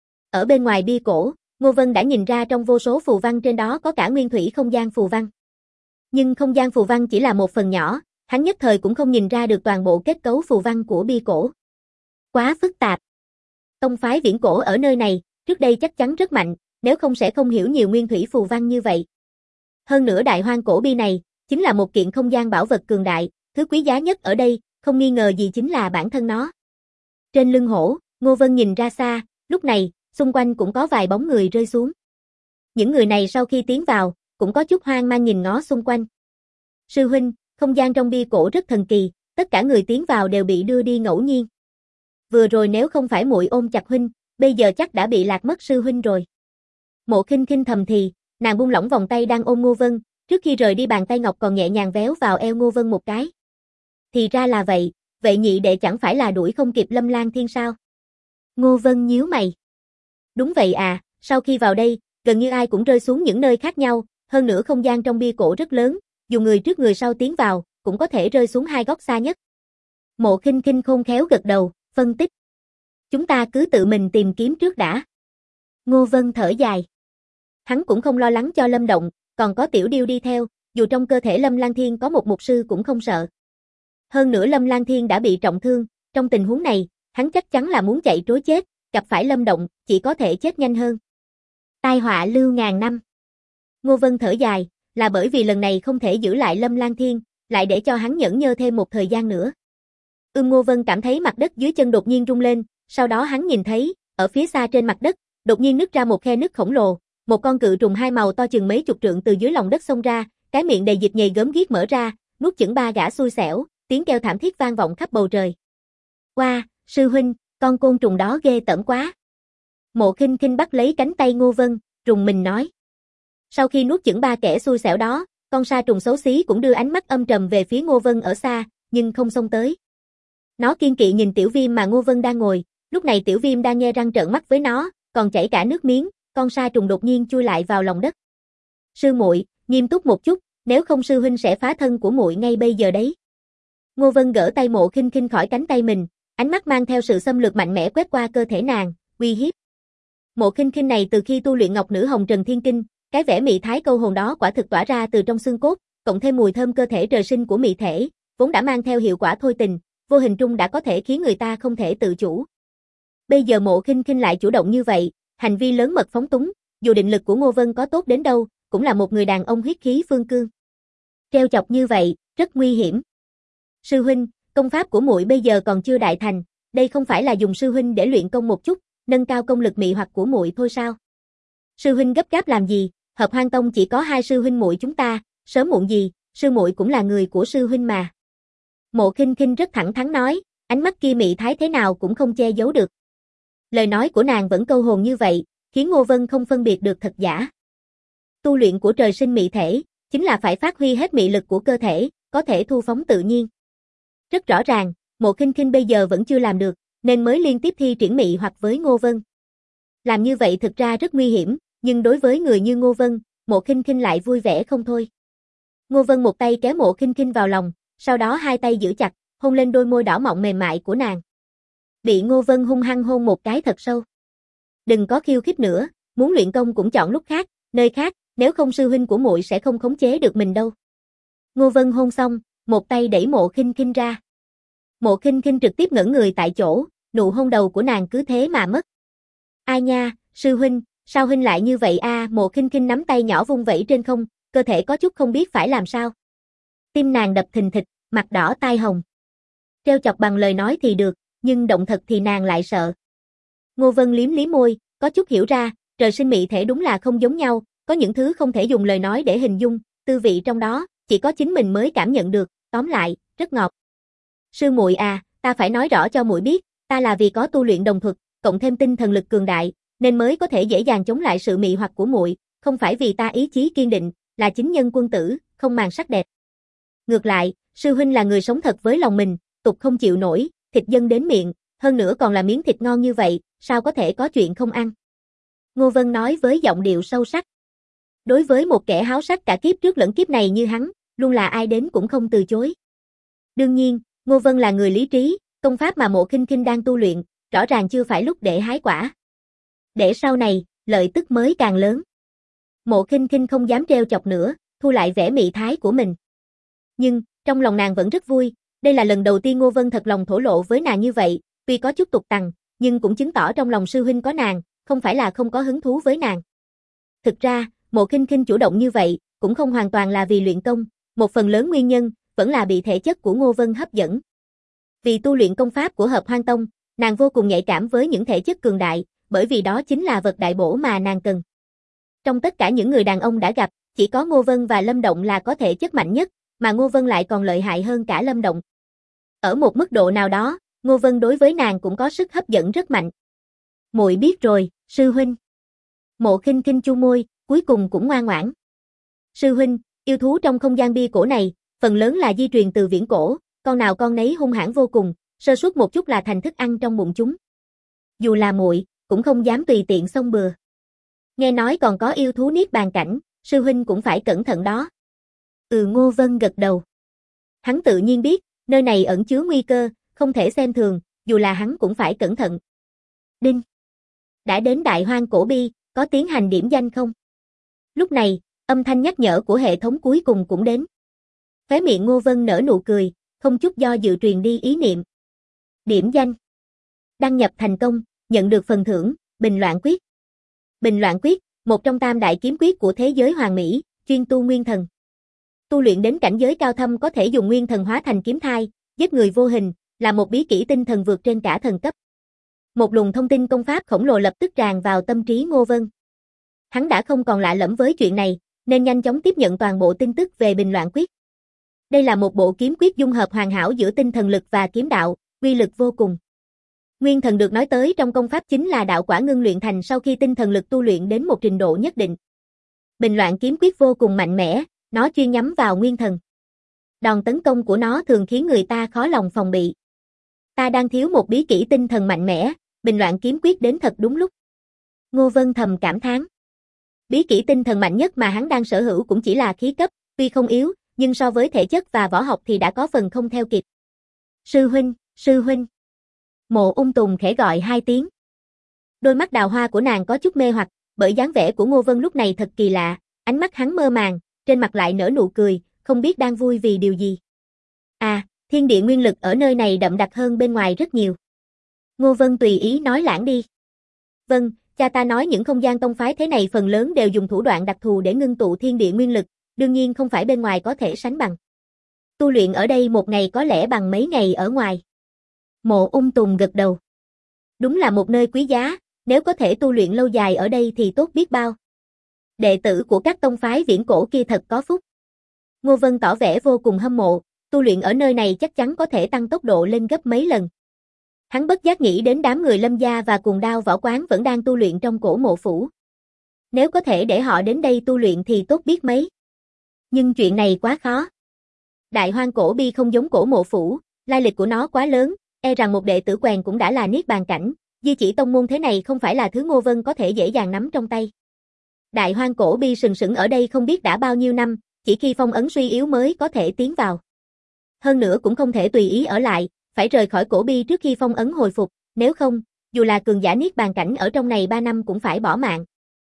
Ở bên ngoài bia cổ, Ngô Vân đã nhìn ra trong vô số phù văn trên đó có cả nguyên thủy không gian phù văn. Nhưng không gian phù văn chỉ là một phần nhỏ, hắn nhất thời cũng không nhìn ra được toàn bộ kết cấu phù văn của bia cổ. Quá phức tạp. Tông phái viễn cổ ở nơi này, trước đây chắc chắn rất mạnh, nếu không sẽ không hiểu nhiều nguyên thủy phù văn như vậy. Hơn nữa đại hoang cổ bia này, chính là một kiện không gian bảo vật cường đại, thứ quý giá nhất ở đây, không nghi ngờ gì chính là bản thân nó. Trên lưng hổ, Ngô Vân nhìn ra xa, lúc này, xung quanh cũng có vài bóng người rơi xuống. Những người này sau khi tiến vào, cũng có chút hoang mang nhìn ngó xung quanh. Sư huynh, không gian trong bia cổ rất thần kỳ, tất cả người tiến vào đều bị đưa đi ngẫu nhiên. Vừa rồi nếu không phải muội ôm chặt huynh, bây giờ chắc đã bị lạc mất sư huynh rồi. Mộ Khinh Khinh thầm thì, nàng buông lỏng vòng tay đang ôm Ngô Vân, trước khi rời đi bàn tay ngọc còn nhẹ nhàng véo vào eo Ngô Vân một cái. Thì ra là vậy, vậy nhị đệ chẳng phải là đuổi không kịp Lâm Lang Thiên sao? Ngô Vân nhíu mày. Đúng vậy à, sau khi vào đây, gần như ai cũng rơi xuống những nơi khác nhau, hơn nữa không gian trong bia cổ rất lớn, dù người trước người sau tiến vào, cũng có thể rơi xuống hai góc xa nhất. Mộ Khinh Khinh khôn khéo gật đầu, phân tích. Chúng ta cứ tự mình tìm kiếm trước đã. Ngô Vân thở dài. Hắn cũng không lo lắng cho Lâm Động, còn có Tiểu Điêu đi theo, dù trong cơ thể Lâm Lang Thiên có một mục sư cũng không sợ. Hơn nữa Lâm Lang Thiên đã bị trọng thương, trong tình huống này, hắn chắc chắn là muốn chạy trối chết, gặp phải Lâm Động, chỉ có thể chết nhanh hơn. Tai họa lưu ngàn năm. Ngô Vân thở dài, là bởi vì lần này không thể giữ lại Lâm Lang Thiên, lại để cho hắn nhẫn nhơ thêm một thời gian nữa. Ngô Vân cảm thấy mặt đất dưới chân đột nhiên rung lên, sau đó hắn nhìn thấy, ở phía xa trên mặt đất, đột nhiên nứt ra một khe nứt khổng lồ, một con cự trùng hai màu to chừng mấy chục trượng từ dưới lòng đất xông ra, cái miệng đầy dịch nhầy gớm ghiếc mở ra, nuốt chửng ba gã xui xẻo, tiếng kêu thảm thiết vang vọng khắp bầu trời. Oa, sư huynh, con côn trùng đó ghê tởm quá. Mộ Khinh Khinh bắt lấy cánh tay Ngô Vân, rùng mình nói. Sau khi nuốt chửng ba kẻ xui xẻo đó, con sa trùng xấu xí cũng đưa ánh mắt âm trầm về phía Ngô Vân ở xa, nhưng không xông tới. Nó kiên kỵ nhìn Tiểu Viêm mà Ngô Vân đang ngồi, lúc này Tiểu Viêm đang nhe răng trợn mắt với nó, còn chảy cả nước miếng, con sa trùng đột nhiên chui lại vào lòng đất. Sư muội, nghiêm túc một chút, nếu không sư huynh sẽ phá thân của muội ngay bây giờ đấy. Ngô Vân gỡ tay Mộ Khinh Khinh khỏi cánh tay mình, ánh mắt mang theo sự xâm lược mạnh mẽ quét qua cơ thể nàng, uy hiếp. Mộ Khinh Khinh này từ khi tu luyện Ngọc Nữ Hồng Trần Thiên Kinh, cái vẻ mị thái câu hồn đó quả thực tỏa ra từ trong xương cốt, cộng thêm mùi thơm cơ thể trời sinh của mị thể, vốn đã mang theo hiệu quả thôi tình, vô hình trung đã có thể khiến người ta không thể tự chủ. Bây giờ Mộ Khinh Khinh lại chủ động như vậy, hành vi lớn mật phóng túng, dù định lực của Ngô Vân có tốt đến đâu, cũng là một người đàn ông huyết khí phương cương. Treo chọc như vậy, rất nguy hiểm. Sư huynh, công pháp của muội bây giờ còn chưa đại thành, đây không phải là dùng sư huynh để luyện công một chút, nâng cao công lực mị hoặc của muội thôi sao? Sư huynh gấp gáp làm gì? Hợp Hoan Tông chỉ có 2 sư huynh muội chúng ta, sớm muộn gì, sư muội cũng là người của sư huynh mà. Mộ Khinh Khinh rất thẳng thắn nói, ánh mắt kia mị thái thế nào cũng không che giấu được. Lời nói của nàng vẫn câu hồn như vậy, khiến Ngô Vân không phân biệt được thật giả. Tu luyện của trời sinh mị thể, chính là phải phát huy hết mị lực của cơ thể, có thể thu phóng tự nhiên. Rất rõ ràng, Mộ Khinh Khinh bây giờ vẫn chưa làm được, nên mới liên tiếp thi triển mị hoặc với Ngô Vân. Làm như vậy thực ra rất nguy hiểm, nhưng đối với người như Ngô Vân, Mộ Khinh Khinh lại vui vẻ không thôi. Ngô Vân một tay kéo Mộ Khinh Khinh vào lòng, sau đó 2 tay giữ chặt, hôn lên đôi môi đỏ mọng mềm mại của nàng. Bị Ngô Vân hung hăng hôn một cái thật sâu. Đừng có khiêu khích nữa, muốn luyện công cũng chọn lúc khác, nơi khác, nếu không sư huynh của muội sẽ không khống chế được mình đâu. Ngô Vân hôn xong, một tay đẩy Mộ Khinh Khinh ra. Mộ Khinh Khinh trực tiếp ngẩn người tại chỗ, nụ hôn đầu của nàng cứ thế mà mất. Ai nha, sư huynh, sao huynh lại như vậy a? Mộ Khinh Khinh nắm tay nhỏ vung vẩy trên không, cơ thể có chút không biết phải làm sao. Tim nàng đập thình thịch, mặt đỏ tai hồng. Treo chọc bằng lời nói thì được, nhưng động thật thì nàng lại sợ. Ngô Vân liếm liếm môi, có chút hiểu ra, trời sinh mị thể đúng là không giống nhau, có những thứ không thể dùng lời nói để hình dung, tư vị trong đó, chỉ có chính mình mới cảm nhận được, tóm lại, rất ngọt. Sư muội à, ta phải nói rõ cho muội biết, ta là vì có tu luyện đồng thuật, cộng thêm tinh thần lực cường đại, nên mới có thể dễ dàng chống lại sự mị hoặc của muội, không phải vì ta ý chí kiên định, là chính nhân quân tử, không màng sắc đẹp. Ngược lại, sư huynh là người sống thật với lòng mình, tục không chịu nổi, thịt dâng đến miệng, hơn nữa còn là miếng thịt ngon như vậy, sao có thể có chuyện không ăn. Ngô Vân nói với giọng điệu sâu sắc. Đối với một kẻ háo sắc cả kiếp trước lẫn kiếp này như hắn, luôn là ai đến cũng không từ chối. Đương nhiên, Ngô Vân là người lý trí, công pháp mà Mộ Khinh Khinh đang tu luyện, rõ ràng chưa phải lúc để hái quả. Để sau này, lợi tức mới càng lớn. Mộ Khinh Khinh không dám trêu chọc nữa, thu lại vẻ mị thái của mình. Nhưng, trong lòng nàng vẫn rất vui, đây là lần đầu tiên Ngô Vân thật lòng thổ lộ với nàng như vậy, tuy có chút tục tằng, nhưng cũng chứng tỏ trong lòng sư huynh có nàng, không phải là không có hứng thú với nàng. Thực ra, Mộ Khinh Khinh chủ động như vậy, cũng không hoàn toàn là vì luyện công, một phần lớn nguyên nhân, vẫn là bị thể chất của Ngô Vân hấp dẫn. Vì tu luyện công pháp của Hợp Hoan Tông, nàng vô cùng nhạy cảm với những thể chất cường đại, bởi vì đó chính là vật đại bổ mà nàng cần. Trong tất cả những người đàn ông đã gặp, chỉ có Ngô Vân và Lâm Động là có thể chất mạnh nhất, mà Ngô Vân lại còn lợi hại hơn cả Lâm Động. Ở một mức độ nào đó, Ngô Vân đối với nàng cũng có sức hấp dẫn rất mạnh. Muội biết rồi, sư huynh. Mộ Khinh Khinh chu môi, cuối cùng cũng ngoan ngoãn. Sư huynh, yêu thú trong không gian bia cổ này, phần lớn là di truyền từ viễn cổ, con nào con nấy hung hãn vô cùng, sơ suất một chút là thành thức ăn trong bụng chúng. Dù là muội, cũng không dám tùy tiện xông bừa. Nghe nói còn có yêu thú niết bàn cảnh, sư huynh cũng phải cẩn thận đó. Ngô Vân gật đầu. Hắn tự nhiên biết, nơi này ẩn chứa nguy cơ, không thể xem thường, dù là hắn cũng phải cẩn thận. Đinh. Đã đến Đại Hoang Cổ Bi, có tiến hành điểm danh không? Lúc này, âm thanh nhắc nhở của hệ thống cuối cùng cũng đến. Khóe miệng Ngô Vân nở nụ cười, không chút do dự truyền đi ý niệm. Điểm danh. Đăng nhập thành công, nhận được phần thưởng, Bình Loạn Quyết. Bình Loạn Quyết, một trong tam đại kiếm quyết của thế giới Hoàng Mỹ, chuyên tu nguyên thần. Tu luyện đến cảnh giới cao thâm có thể dùng nguyên thần hóa thành kiếm thai, giết người vô hình, là một bí kỹ tinh thần vượt trên cả thần cấp. Một luồng thông tin công pháp khổng lồ lập tức tràn vào tâm trí Ngô Vân. Hắn đã không còn lạ lẫm với chuyện này, nên nhanh chóng tiếp nhận toàn bộ tin tức về Bình Loạn Quyết. Đây là một bộ kiếm quyết dung hợp hoàn hảo giữa tinh thần lực và kiếm đạo, uy lực vô cùng. Nguyên thần được nói tới trong công pháp chính là đạo quả ngưng luyện thành sau khi tinh thần lực tu luyện đến một trình độ nhất định. Bình loạn kiếm quyết vô cùng mạnh mẽ, nó chuyên nhắm vào nguyên thần. Đòn tấn công của nó thường khiến người ta khó lòng phòng bị. Ta đang thiếu một bí kỹ tinh thần mạnh mẽ, bình loạn kiếm quyết đến thật đúng lúc. Ngô Vân thầm cảm thán. Bí kỹ tinh thần mạnh nhất mà hắn đang sở hữu cũng chỉ là khí cấp, tuy không yếu, nhưng so với thể chất và võ học thì đã có phần không theo kịp. Sư huynh, sư huynh. Mộ Ung Tùng khẽ gọi 2 tiếng. Đôi mắt đào hoa của nàng có chút mê hoặc, bởi dáng vẻ của Ngô Vân lúc này thật kỳ lạ, ánh mắt hắn mơ màng, trên mặt lại nở nụ cười, không biết đang vui vì điều gì. À, thiên địa nguyên lực ở nơi này đậm đặc hơn bên ngoài rất nhiều. Ngô Vân tùy ý nói lãng đi. Vâng, cha ta nói những không gian tông phái thế này phần lớn đều dùng thủ đoạn đặc thù để ngưng tụ thiên địa nguyên lực, đương nhiên không phải bên ngoài có thể sánh bằng. Tu luyện ở đây một ngày có lẽ bằng mấy ngày ở ngoài. Mộ Ung Tùng gật đầu. Đúng là một nơi quý giá, nếu có thể tu luyện lâu dài ở đây thì tốt biết bao. Đệ tử của các tông phái viễn cổ kia thật có phúc. Ngô Vân tỏ vẻ vô cùng hâm mộ, tu luyện ở nơi này chắc chắn có thể tăng tốc độ lên gấp mấy lần. Hắn bất giác nghĩ đến đám người Lâm gia và Cuồng Đao Võ Quán vẫn đang tu luyện trong cổ mộ phủ. Nếu có thể để họ đến đây tu luyện thì tốt biết mấy. Nhưng chuyện này quá khó. Đại Hoang Cổ Bi không giống cổ mộ phủ, lai lịch của nó quá lớn, e rằng một đệ tử quèn cũng đã là niết bàn cảnh, di chỉ tông môn thế này không phải là thứ Ngô Vân có thể dễ dàng nắm trong tay. Đại Hoang Cổ Bi sừng sững ở đây không biết đã bao nhiêu năm, chỉ khi phong ấn suy yếu mới có thể tiến vào. Hơn nữa cũng không thể tùy ý ở lại, phải rời khỏi cổ bi trước khi phong ấn hồi phục, nếu không, dù là cường giả niết bàn cảnh ở trong này 3 năm cũng phải bỏ mạng.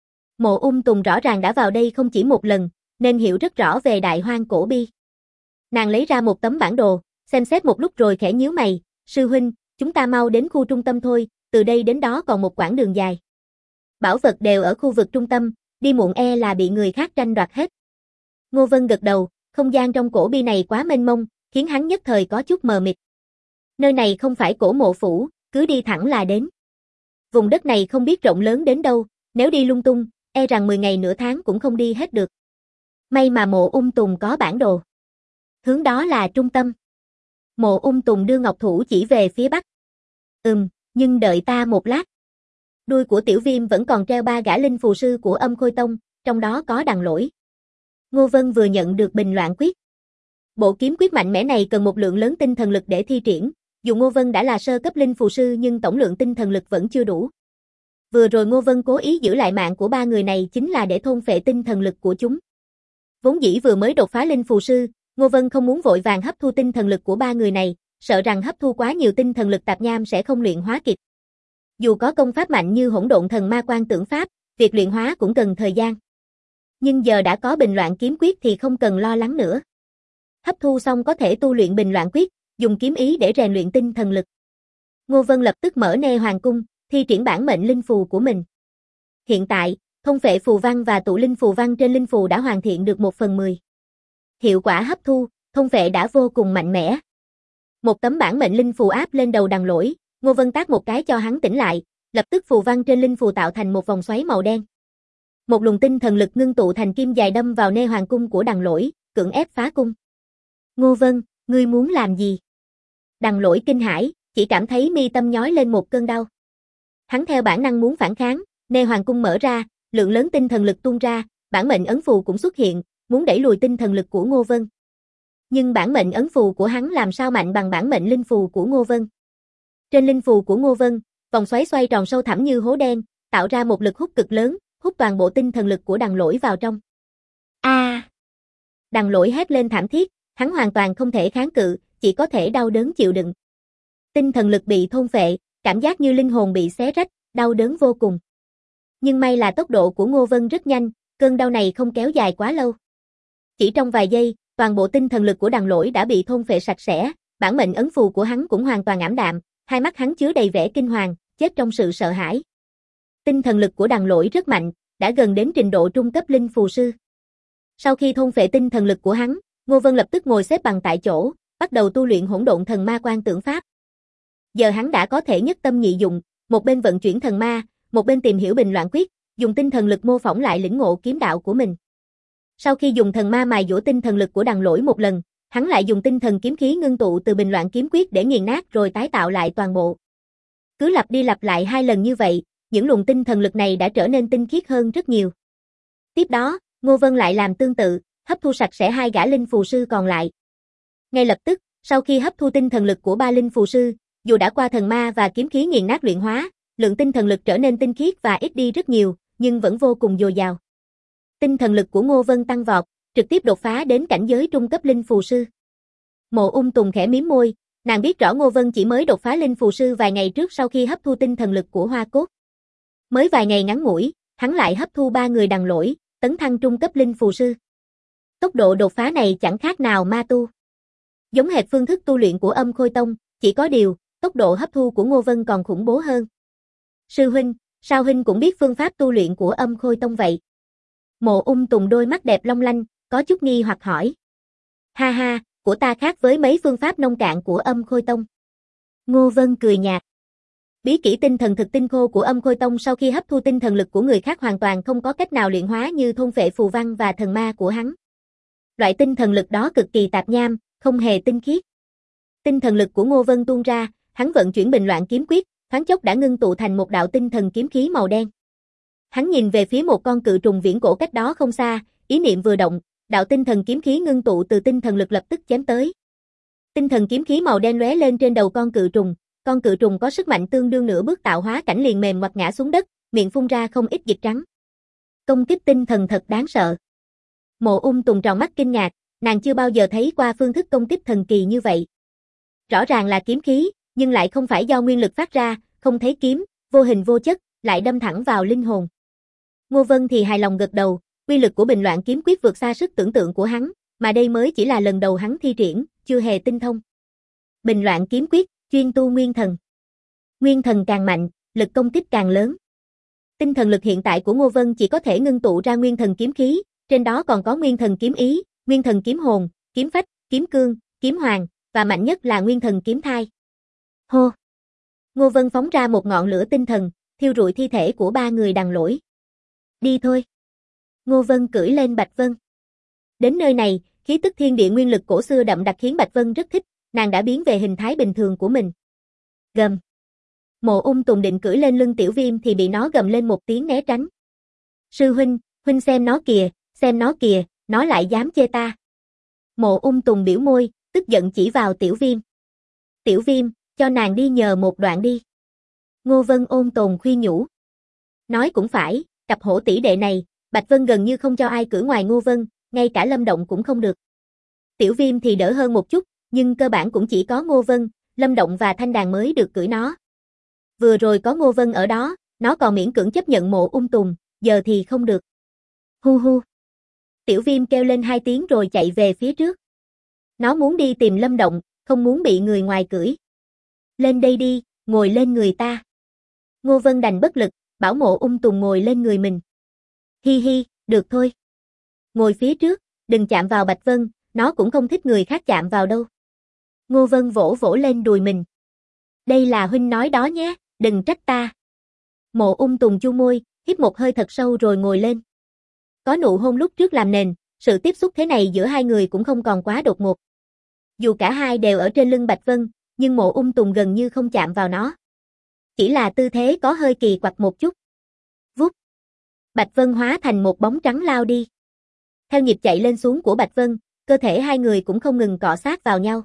Mộ Ung Tùng rõ ràng đã vào đây không chỉ một lần, nên hiểu rất rõ về Đại Hoang Cổ Bi. Nàng lấy ra một tấm bản đồ, xem xét một lúc rồi khẽ nhíu mày, sư huynh, chúng ta mau đến khu trung tâm thôi, từ đây đến đó còn một quãng đường dài. Bảo vật đều ở khu vực trung tâm, đi muộn e là bị người khác tranh đoạt hết. Ngô Vân gật đầu, không gian trong cổ bi này quá mênh mông, khiến hắn nhất thời có chút mờ mịt. Nơi này không phải cổ mộ phủ, cứ đi thẳng là đến. Vùng đất này không biết rộng lớn đến đâu, nếu đi lung tung, e rằng 10 ngày nửa tháng cũng không đi hết được. May mà Mộ Ung Tùng có bản đồ. Hướng đó là trung tâm. Mộ Ung Tùng đưa ngọc thủ chỉ về phía bắc. Nhưng đợi ta một lát. Đuôi của Tiểu Viêm vẫn còn treo 3 gã linh phù sư của Âm Khôi Tông, trong đó có Đằng Lỗi. Ngô Vân vừa nhận được bình loạn quyết. Bộ kiếm quyết mạnh mẽ này cần một lượng lớn tinh thần lực để thi triển, dù Ngô Vân đã là sơ cấp linh phù sư nhưng tổng lượng tinh thần lực vẫn chưa đủ. Vừa rồi Ngô Vân cố ý giữ lại mạng của 3 người này chính là để thôn phệ tinh thần lực của chúng. Vốn dĩ vừa mới đột phá linh phù sư, Ngô Vân không muốn vội vàng hấp thu tinh thần lực của 3 người này, sợ rằng hấp thu quá nhiều tinh thần lực tạp nham sẽ không luyện hóa kịp. Dù có công pháp mạnh như Hỗn Độn Thần Ma Quan Tưởng Pháp, việc luyện hóa cũng cần thời gian. Nhưng giờ đã có bình loạn kiếm quyết thì không cần lo lắng nữa. Hấp thu xong có thể tu luyện bình loạn quyết, dùng kiếm ý để rèn luyện tinh thần lực. Ngô Vân lập tức mở nê hoàng cung, thi triển bản mệnh linh phù của mình. Hiện tại, thông phệ phù văn và tụ linh phù văn trên linh phù đã hoàn thiện được 1/10. Hiệu quả hấp thu, thông phệ đã vô cùng mạnh mẽ. Một tấm bản mệnh linh phù áp lên đầu Đằng Lỗi, Ngô Vân tát một cái cho hắn tỉnh lại, lập tức phù văn trên linh phù tạo thành một vòng xoáy màu đen. Một luồng tinh thần lực ngưng tụ thành kim dài đâm vào nê hoàng cung của Đằng Lỗi, cưỡng ép phá cung. Ngô Vân, ngươi muốn làm gì? Đằng Lỗi kinh hãi, chỉ cảm thấy mi tâm nhói lên một cơn đau. Hắn theo bản năng muốn phản kháng, nê hoàng cung mở ra, lượng lớn tinh thần lực tuôn ra, bản mệnh ấn phù cũng xuất hiện, muốn đẩy lùi tinh thần lực của Ngô Vân. Nhưng bản mệnh ấn phù của hắn làm sao mạnh bằng bản mệnh linh phù của Ngô Vân. Trên linh phù của Ngô Vân, vòng xoáy xoay tròn sâu thẳm như hố đen, tạo ra một lực hút cực lớn, hút toàn bộ tinh thần lực của Đằng Lỗi vào trong. Đằng Lỗi hét lên thảm thiết, hắn hoàn toàn không thể kháng cự, chỉ có thể đau đớn chịu đựng. Tinh thần lực bị thôn phệ, cảm giác như linh hồn bị xé rách, đau đớn vô cùng. Nhưng may là tốc độ của Ngô Vân rất nhanh, cơn đau này không kéo dài quá lâu. Chỉ trong vài giây, toàn bộ tinh thần lực của Đằng Lỗi đã bị thôn phệ sạch sẽ, bản mệnh ấn phù của hắn cũng hoàn toàn ảm đạm, hai mắt hắn chứa đầy vẻ kinh hoàng, chết trong sự sợ hãi. Tinh thần lực của Đằng Lỗi rất mạnh, đã gần đến trình độ trung cấp linh phù sư. Sau khi thôn phệ tinh thần lực của hắn, Ngô Vân lập tức ngồi xếp bằng tại chỗ, bắt đầu tu luyện Hỗn Độn Thần Ma Quan Tưởng Pháp. Giờ hắn đã có thể nhất tâm nhị dụng, một bên vận chuyển thần ma, một bên tìm hiểu bình loạn quyết, dùng tinh thần lực mô phỏng lại lĩnh ngộ kiếm đạo của mình. Sau khi dùng thần ma mài dũa tinh thần lực của Đằng Lỗi một lần, hắn lại dùng tinh thần kiếm khí ngưng tụ từ bình loạn kiếm quyết để nghiền nát rồi tái tạo lại toàn bộ. Cứ lặp đi lặp lại 2 lần như vậy, những luồng tinh thần lực này đã trở nên tinh khiết hơn rất nhiều. Tiếp đó, Ngô Vân lại làm tương tự, hấp thu sạch sẽ 2 gã linh phù sư còn lại. Ngay lập tức, sau khi hấp thu tinh thần lực của 3 linh phù sư, dù đã qua thần ma và kiếm khí nghiền nát luyện hóa, lượng tinh thần lực trở nên tinh khiết và ít đi rất nhiều, nhưng vẫn vô cùng dồi dào. Tinh thần lực của Ngô Vân tăng vọt, trực tiếp đột phá đến cảnh giới trung cấp linh phù sư. Mộ Tùng khẽ mím môi, nàng biết rõ Ngô Vân chỉ mới đột phá linh phù sư vài ngày trước sau khi hấp thu tinh thần lực của Hoa Cốt. Mới vài ngày ngắn ngủi, hắn lại hấp thu 3 người đằng lỗi, tấn thăng trung cấp linh phù sư. Tốc độ đột phá này chẳng khác nào ma tu. Giống hệt phương thức tu luyện của Âm Khôi Tông, chỉ có điều, tốc độ hấp thu của Ngô Vân còn khủng bố hơn. Sư huynh, sao huynh cũng biết phương pháp tu luyện của Âm Khôi Tông vậy? Mộ Tùng đôi mắt đẹp long lanh, có chút nghi hoặc hỏi. Ha ha, của ta khác với mấy phương pháp nông cạn của Âm Khôi Tông. Ngô Vân cười nhạt. Bí kỹ tinh thần thực tinh khô của Âm Khôi Tông sau khi hấp thu tinh thần lực của người khác hoàn toàn không có cách nào luyện hóa như thôn phệ phù văn và thần ma của hắn. Loại tinh thần lực đó cực kỳ tạp nham, không hề tinh khiết. Tinh thần lực của Ngô Vân tuôn ra, hắn vận chuyển Bình Loạn Kiếm Quyết, thoáng chốc đã ngưng tụ thành một đạo tinh thần kiếm khí màu đen. Hắn nhìn về phía một con cự trùng viễn cổ cách đó không xa, ý niệm vừa động, đạo tinh thần kiếm khí ngưng tụ từ tinh thần lực lập tức chém tới. Tinh thần kiếm khí màu đen lóe lên trên đầu con cự trùng có sức mạnh tương đương nửa bước tạo hóa cảnh liền mềm ngoặt ngã xuống đất, miệng phun ra không ít dịch trắng. Công kích tinh thần thật đáng sợ. Mộ Tùng tròn mắt kinh ngạc, nàng chưa bao giờ thấy qua phương thức công kích thần kỳ như vậy. Rõ ràng là kiếm khí, nhưng lại không phải do nguyên lực phát ra, không thấy kiếm, vô hình vô chất, lại đâm thẳng vào linh hồn. Ngô Vân thì hài lòng gật đầu, uy lực của Bình Loạn Kiếm Quyết vượt xa sức tưởng tượng của hắn, mà đây mới chỉ là lần đầu hắn thi triển, chưa hề tinh thông. Bình Loạn Kiếm Quyết, chuyên tu nguyên thần. Nguyên thần càng mạnh, lực công kích càng lớn. Tinh thần lực hiện tại của Ngô Vân chỉ có thể ngưng tụ ra nguyên thần kiếm khí, trên đó còn có nguyên thần kiếm ý, nguyên thần kiếm hồn, kiếm phách, kiếm cương, kiếm hoàng, và mạnh nhất là nguyên thần kiếm thai. Hô! Ngô Vân phóng ra một ngọn lửa tinh thần, thiêu rụi thi thể của 3 người đằng lỗi. Đi thôi! Ngô Vân cưỡi lên Bạch Vân. Đến nơi này, khí tức thiên địa nguyên lực cổ xưa đậm đặc khiến Bạch Vân rất thích, nàng đã biến về hình thái bình thường của mình. Gầm! Mộ Tùng định cưỡi lên lưng Tiểu Viêm thì bị nó gầm lên một tiếng né tránh. Sư huynh, huynh xem nó kìa, nó lại dám chê ta. Mộ Tùng biểu môi, tức giận chỉ vào Tiểu Viêm. Tiểu Viêm, cho nàng đi nhờ một đoạn đi. Ngô Vân ôn tồn khuyên nhủ. Nói cũng phải, cặp hổ tỷ đệ này, Bạch Vân gần như không cho ai cưỡi ngoài Ngô Vân, ngay cả Lâm Động cũng không được. Tiểu Viêm thì đỡ hơn một chút, nhưng cơ bản cũng chỉ có Ngô Vân, Lâm Động và Thanh Đàn mới được cưỡi nó. Vừa rồi có Ngô Vân ở đó, nó còn miễn cưỡng chấp nhận Mộ Tùng, giờ thì không được. Hu hu. Tiểu Viêm kêu lên 2 tiếng rồi chạy về phía trước. Nó muốn đi tìm Lâm Động, không muốn bị người ngoài cưỡi. Lên đây đi, ngồi lên người ta. Ngô Vân đành bất lực, bảo Mộ Tùng ngồi lên người mình. Hi hi, được thôi. Ngồi phía trước, đừng chạm vào Bạch Vân, nó cũng không thích người khác chạm vào đâu. Ngô Vân vỗ vỗ lên đùi mình. Đây là huynh nói đó nhé, đừng trách ta. Mộ Tùng chu môi, hít một hơi thật sâu rồi ngồi lên. Có nụ hôn lúc trước làm nền, sự tiếp xúc thế này giữa hai người cũng không còn quá đột ngột. Dù cả hai đều ở trên lưng Bạch Vân, nhưng Mộ Tùng gần như không chạm vào nó. Chỉ là tư thế có hơi kỳ quặc một chút. Vút. Bạch Vân hóa thành một bóng trắng lao đi. Theo nhịp chạy lên xuống của Bạch Vân, cơ thể hai người cũng không ngừng cọ sát vào nhau.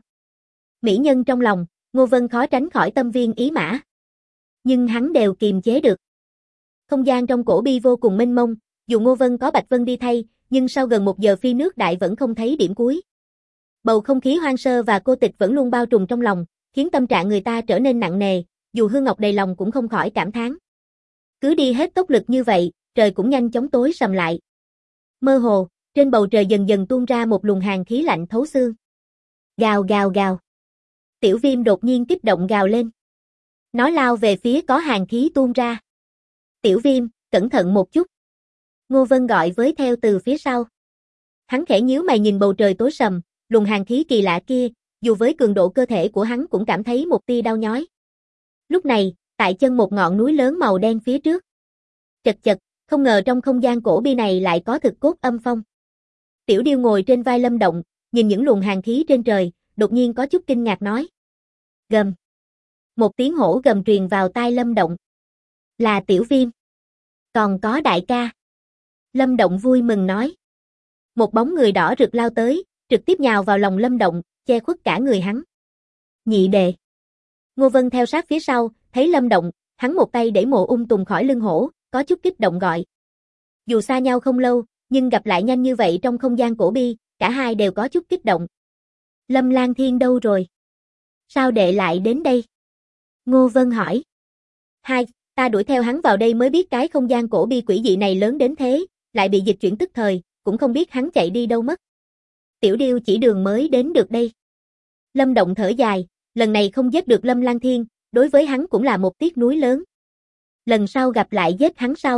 Mỹ nhân trong lòng, Ngô Vân khó tránh khỏi tâm viên ý mã. Nhưng hắn đều kiềm chế được. Không gian trong cổ bi vô cùng mênh mông, dù Ngô Vân có Bạch Vân đi thay, nhưng sau gần 1 giờ phi nước đại vẫn không thấy điểm cuối. Bầu không khí hoang sơ và cô tịch vẫn luôn bao trùm trong lòng, khiến tâm trạng người ta trở nên nặng nề, dù Hương Ngọc đầy lòng cũng không khỏi cảm thán. Cứ đi hết tốc lực như vậy, trời cũng nhanh chóng tối sầm lại. Mơ hồ, trên bầu trời dần dần tuôn ra một luồng hàn khí lạnh thấu xương. Gào gào gào. Tiểu Viêm đột nhiên kích động gào lên. Nó lao về phía có hàn khí tuôn ra. Tiểu Viêm, cẩn thận một chút. Ngô Vân gọi với theo từ phía sau. Hắn khẽ nhíu mày nhìn bầu trời tối sầm, luồng hàn khí kỳ lạ kia, dù với cường độ cơ thể của hắn cũng cảm thấy một tia đau nhói. Lúc này, tại chân một ngọn núi lớn màu đen phía trước. Chật chật, không ngờ trong không gian cổ bi này lại có thực cốt âm phong. Tiểu Điêu ngồi trên vai Lâm Động, nhìn những luồng hàn khí trên trời, đột nhiên có chút kinh ngạc nói. Gầm. Một tiếng hổ gầm truyền vào tai Lâm Động. Là Tiểu Viêm. Còn có đại ca. Lâm Động vui mừng nói. Một bóng người đỏ rực lao tới, trực tiếp nhào vào lòng Lâm Động, che khuất cả người hắn. Nhị đệ. Ngô Vân theo sát phía sau, thấy Lâm Động, hắn một tay đẩy Mộ Tùng khỏi lưng hổ, có chút kích động gọi. Dù xa nhau không lâu, nhưng gặp lại nhanh như vậy trong không gian cổ bi, cả hai đều có chút kích động. Lâm Lang Thiên đâu rồi? Sao đệ lại đến đây? Ngô Vân hỏi. Ta đuổi theo hắn vào đây mới biết cái không gian cổ bi quỷ dị này lớn đến thế, lại bị dịch chuyển tức thời, cũng không biết hắn chạy đi đâu mất. Tiểu Điêu chỉ đường mới đến được đây. Lâm Động thở dài, lần này không giết được Lâm Lang Thiên, đối với hắn cũng là một tiếc nuối lớn. Lần sau gặp lại giết hắn sau.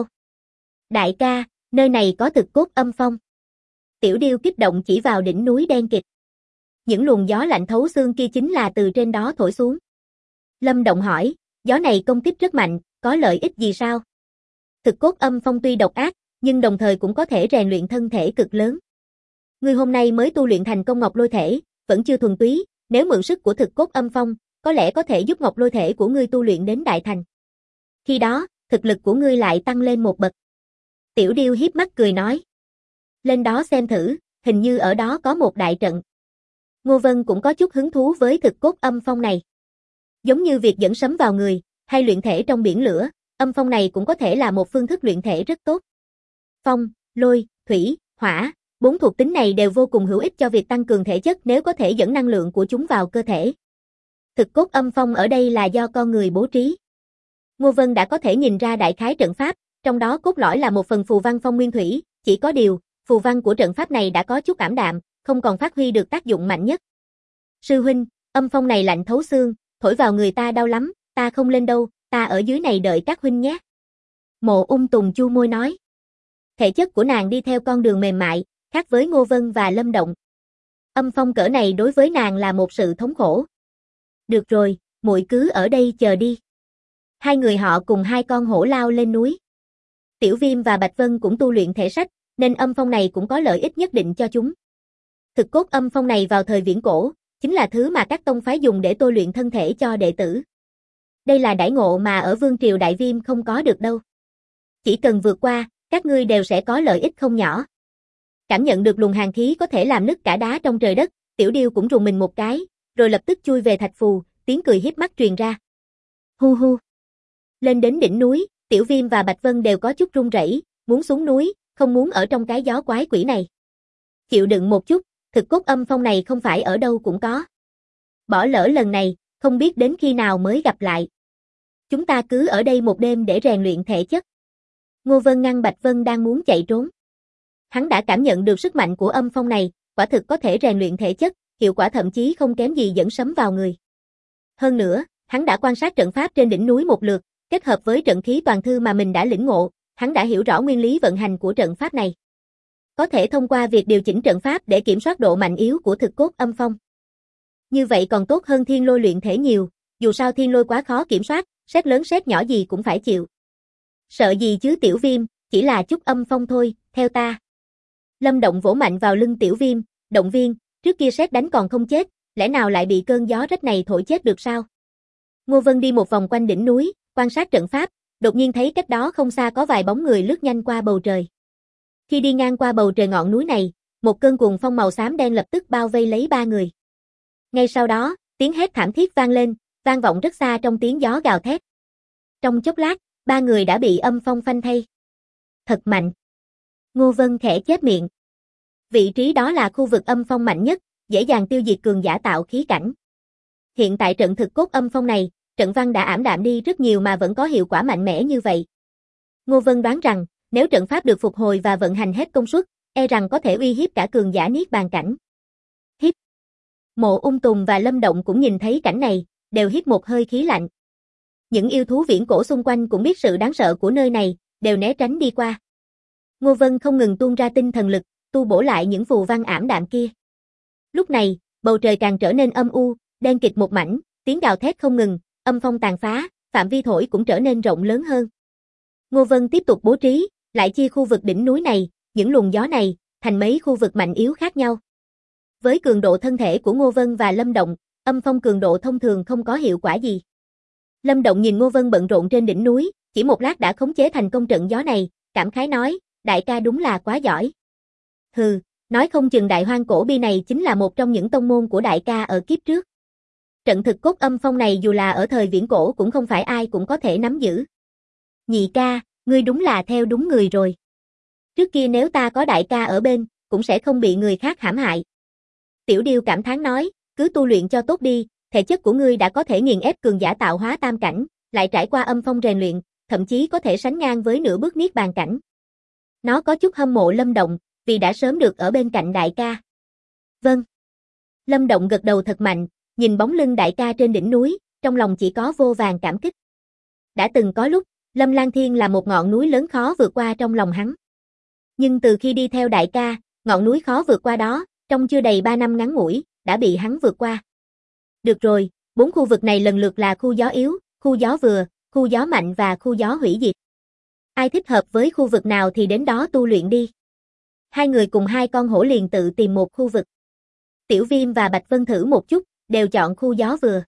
Đại ca, nơi này có thực cốt âm phong. Tiểu Điêu kích động chỉ vào đỉnh núi đen kịt. Những luồng gió lạnh thấu xương kia chính là từ trên đó thổi xuống. Lâm Động hỏi, gió này công kích rất mạnh, có lợi ích gì sao? Thực cốt âm phong tuy độc ác, nhưng đồng thời cũng có thể rèn luyện thân thể cực lớn. Ngươi hôm nay mới tu luyện thành công ngọc lôi thể, vẫn chưa thuần túy, nếu mượn sức của thực cốt âm phong, có lẽ có thể giúp ngọc lôi thể của ngươi tu luyện đến đại thành. Khi đó, thực lực của ngươi lại tăng lên một bậc. Tiểu Điêu hiếp mắt cười nói. Lên đó xem thử, hình như ở đó có một đại trận. Ngô Vân cũng có chút hứng thú với thực cốt âm phong này. Giống như việc dẫn sấm vào người, hay luyện thể trong biển lửa, âm phong này cũng có thể là một phương thức luyện thể rất tốt. Phong, lôi, thủy, hỏa, 4 thuộc tính này đều vô cùng hữu ích cho việc tăng cường thể chất nếu có thể dẫn năng lượng của chúng vào cơ thể. Thực cốt âm phong ở đây là do con người bố trí. Ngô Vân đã có thể nhìn ra đại khái trận pháp, trong đó cốt lõi là một phần phù văn phong nguyên thủy, chỉ có điều, phù văn của trận pháp này đã có chút ảm đạm, không còn phát huy được tác dụng mạnh nhất. Sư huynh, âm phong này lạnh thấu xương, thổi vào người ta đau lắm, ta không lên đâu, ta ở dưới này đợi các huynh nhé. Mộ Tùng chu môi nói. Thể chất của nàng đi theo con đường mềm mại, khác với Ngô Vân và Lâm Động. Âm phong cỡ này đối với nàng là một sự thống khổ. Được rồi, muội cứ ở đây chờ đi. Hai người họ cùng hai con hổ lao lên núi. Tiểu Viêm và Bạch Vân cũng tu luyện thể sách, nên âm phong này cũng có lợi ích nhất định cho chúng. Thực cốt âm phong này vào thời viễn cổ, chính là thứ mà các tông phái dùng để tôi luyện thân thể cho đệ tử. Đây là đãi ngộ mà ở Vương Triều Đại Viêm không có được đâu. Chỉ cần vượt qua, các ngươi đều sẽ có lợi ích không nhỏ. Cảm nhận được luồng hàn khí có thể làm nứt cả đá trong trời đất, Tiểu Điêu cũng rùng mình một cái, rồi lập tức chui về thạch phù, tiếng cười hiếp mắt truyền ra. Hu hu. Lên đến đỉnh núi, Tiểu Viêm và Bạch Vân đều có chút run rẩy, muốn xuống núi, không muốn ở trong cái gió quái quỷ này. Chịu đựng một chút, thực cốt âm phong này không phải ở đâu cũng có. Bỏ lỡ lần này, không biết đến khi nào mới gặp lại. Chúng ta cứ ở đây một đêm để rèn luyện thể chất. Ngô Vân ngăn Bạch Vân đang muốn chạy trốn. Hắn đã cảm nhận được sức mạnh của âm phong này, quả thực có thể rèn luyện thể chất, hiệu quả thậm chí không kém gì dẫn sấm vào người. Hơn nữa, hắn đã quan sát trận pháp trên đỉnh núi một lượt, kết hợp với trận khí toàn thư mà mình đã lĩnh ngộ, hắn đã hiểu rõ nguyên lý vận hành của trận pháp này. Có thể thông qua việc điều chỉnh trận pháp để kiểm soát độ mạnh yếu của thực cốt âm phong. Như vậy còn tốt hơn thiên lôi luyện thể nhiều, dù sao thiên lôi quá khó kiểm soát, sét lớn sét nhỏ gì cũng phải chịu. Sợ gì chứ Tiểu Viêm, chỉ là chút âm phong thôi, theo ta. Lâm Động vỗ mạnh vào lưng Tiểu Viêm, động viên, trước kia sét đánh còn không chết, lẽ nào lại bị cơn gió rét này thổi chết được sao? Ngô Vân đi một vòng quanh đỉnh núi, quan sát trận pháp, đột nhiên thấy cách đó không xa có vài bóng người lướt nhanh qua bầu trời. Khi đi ngang qua bầu trời ngọn núi này, một cơn cuồng phong màu xám đen lập tức bao vây lấy ba người. Ngay sau đó, tiếng hét thảm thiết vang lên, vang vọng rất xa trong tiếng gió gào thét. Trong chốc lát, ba người đã bị âm phong phanh thây. Thật mạnh. Ngô Vân khẽ chép miệng. Vị trí đó là khu vực âm phong mạnh nhất, dễ dàng tiêu diệt cường giả tạo khí cảnh. Hiện tại trận thực cốt âm phong này, trận văn đã ảm đạm đi rất nhiều mà vẫn có hiệu quả mạnh mẽ như vậy. Ngô Vân đoán rằng, nếu trận pháp được phục hồi và vận hành hết công suất, e rằng có thể uy hiếp cả cường giả niết bàn cảnh. Hít. Mộ Tùng và Lâm Động cũng nhìn thấy cảnh này, đều hít một hơi khí lạnh. Những yêu thú viễn cổ xung quanh cũng biết sự đáng sợ của nơi này, đều né tránh đi qua. Ngô Vân không ngừng tuôn ra tinh thần lực, tu bổ lại những phù văn ảm đạm kia. Lúc này, bầu trời càng trở nên âm u, đen kịt một mảnh, tiếng gào thét không ngừng, âm phong tàn phá, phạm vi thổi cũng trở nên rộng lớn hơn. Ngô Vân tiếp tục bố trí, lại chia khu vực đỉnh núi này, những luồng gió này, thành mấy khu vực mạnh yếu khác nhau. Với cường độ thân thể của Ngô Vân và Lâm Động, âm phong cường độ thông thường không có hiệu quả gì. Lâm Động nhìn Ngô Vân bận rộn trên đỉnh núi, chỉ một lát đã khống chế thành công trận gió này, cảm khái nói, đại ca đúng là quá giỏi. Hừ, nói không chừng Đại Hoang Cổ Bi này chính là một trong những tông môn của đại ca ở kiếp trước. Trận thực cốt âm phong này dù là ở thời viễn cổ cũng không phải ai cũng có thể nắm giữ. Nhị ca, ngươi đúng là theo đúng người rồi. Trước kia nếu ta có đại ca ở bên, cũng sẽ không bị người khác hãm hại. Tiểu Điêu cảm thán nói, cứ tu luyện cho tốt đi, thể chất của ngươi đã có thể nghiền ép cường giả tạo hóa tam cảnh, lại trải qua âm phong rèn luyện, thậm chí có thể sánh ngang với nửa bước niết bàn cảnh. Nó có chút hâm mộ Lâm Động, vì đã sớm được ở bên cạnh đại ca. Vâng. Lâm Động gật đầu thật mạnh, nhìn bóng lưng đại ca trên đỉnh núi, trong lòng chỉ có vô vàn cảm kích. Đã từng có lúc, Lâm Lang Thiên là một ngọn núi lớn khó vượt qua trong lòng hắn. Nhưng từ khi đi theo đại ca, ngọn núi khó vượt qua đó, trong chưa đầy 3 năm ngắn ngủi, đã bị hắn vượt qua. Được rồi, 4 khu vực này lần lượt là khu gió yếu, khu gió vừa, khu gió mạnh và khu gió hủy diệt. Ai thích hợp với khu vực nào thì đến đó tu luyện đi. Hai người cùng hai con hổ liền tự tìm một khu vực. Tiểu Viêm và Bạch Vân thử một chút, đều chọn khu gió vừa.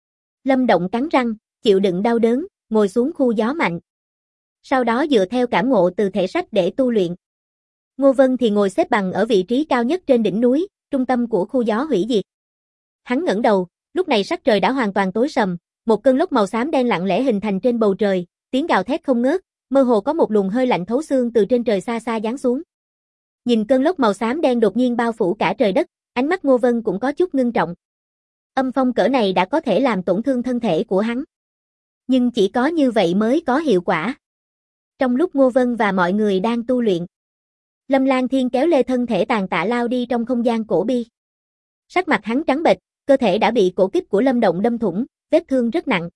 Lâm Động cắn răng, chịu đựng đau đớn, ngồi xuống khu gió mạnh. Sau đó dựa theo cảm ngộ từ thể sách để tu luyện. Ngô Vân thì ngồi xếp bằng ở vị trí cao nhất trên đỉnh núi, trung tâm của khu gió hủy diệt. Hắn ngẩng đầu, lúc này sắc trời đã hoàn toàn tối sầm, một cơn lốc màu xám đen lặng lẽ hình thành trên bầu trời, tiếng gào thét không ngớt, mơ hồ có một luồng hơi lạnh thấu xương từ trên trời xa xa giáng xuống. Nhìn cơn lốc màu xám đen đột nhiên bao phủ cả trời đất, ánh mắt Ngô Vân cũng có chút ngưng trọng. Âm phong cỡ này đã có thể làm tổn thương thân thể của hắn. Nhưng chỉ có như vậy mới có hiệu quả. Trong lúc Ngô Vân và mọi người đang tu luyện, Lâm Lang Thiên kéo lê thân thể tàn tạ lao đi trong không gian cổ bi. Sắc mặt hắn trắng bệch, cơ thể đã bị cổ kích của Lâm Động đâm thủng, vết thương rất nặng.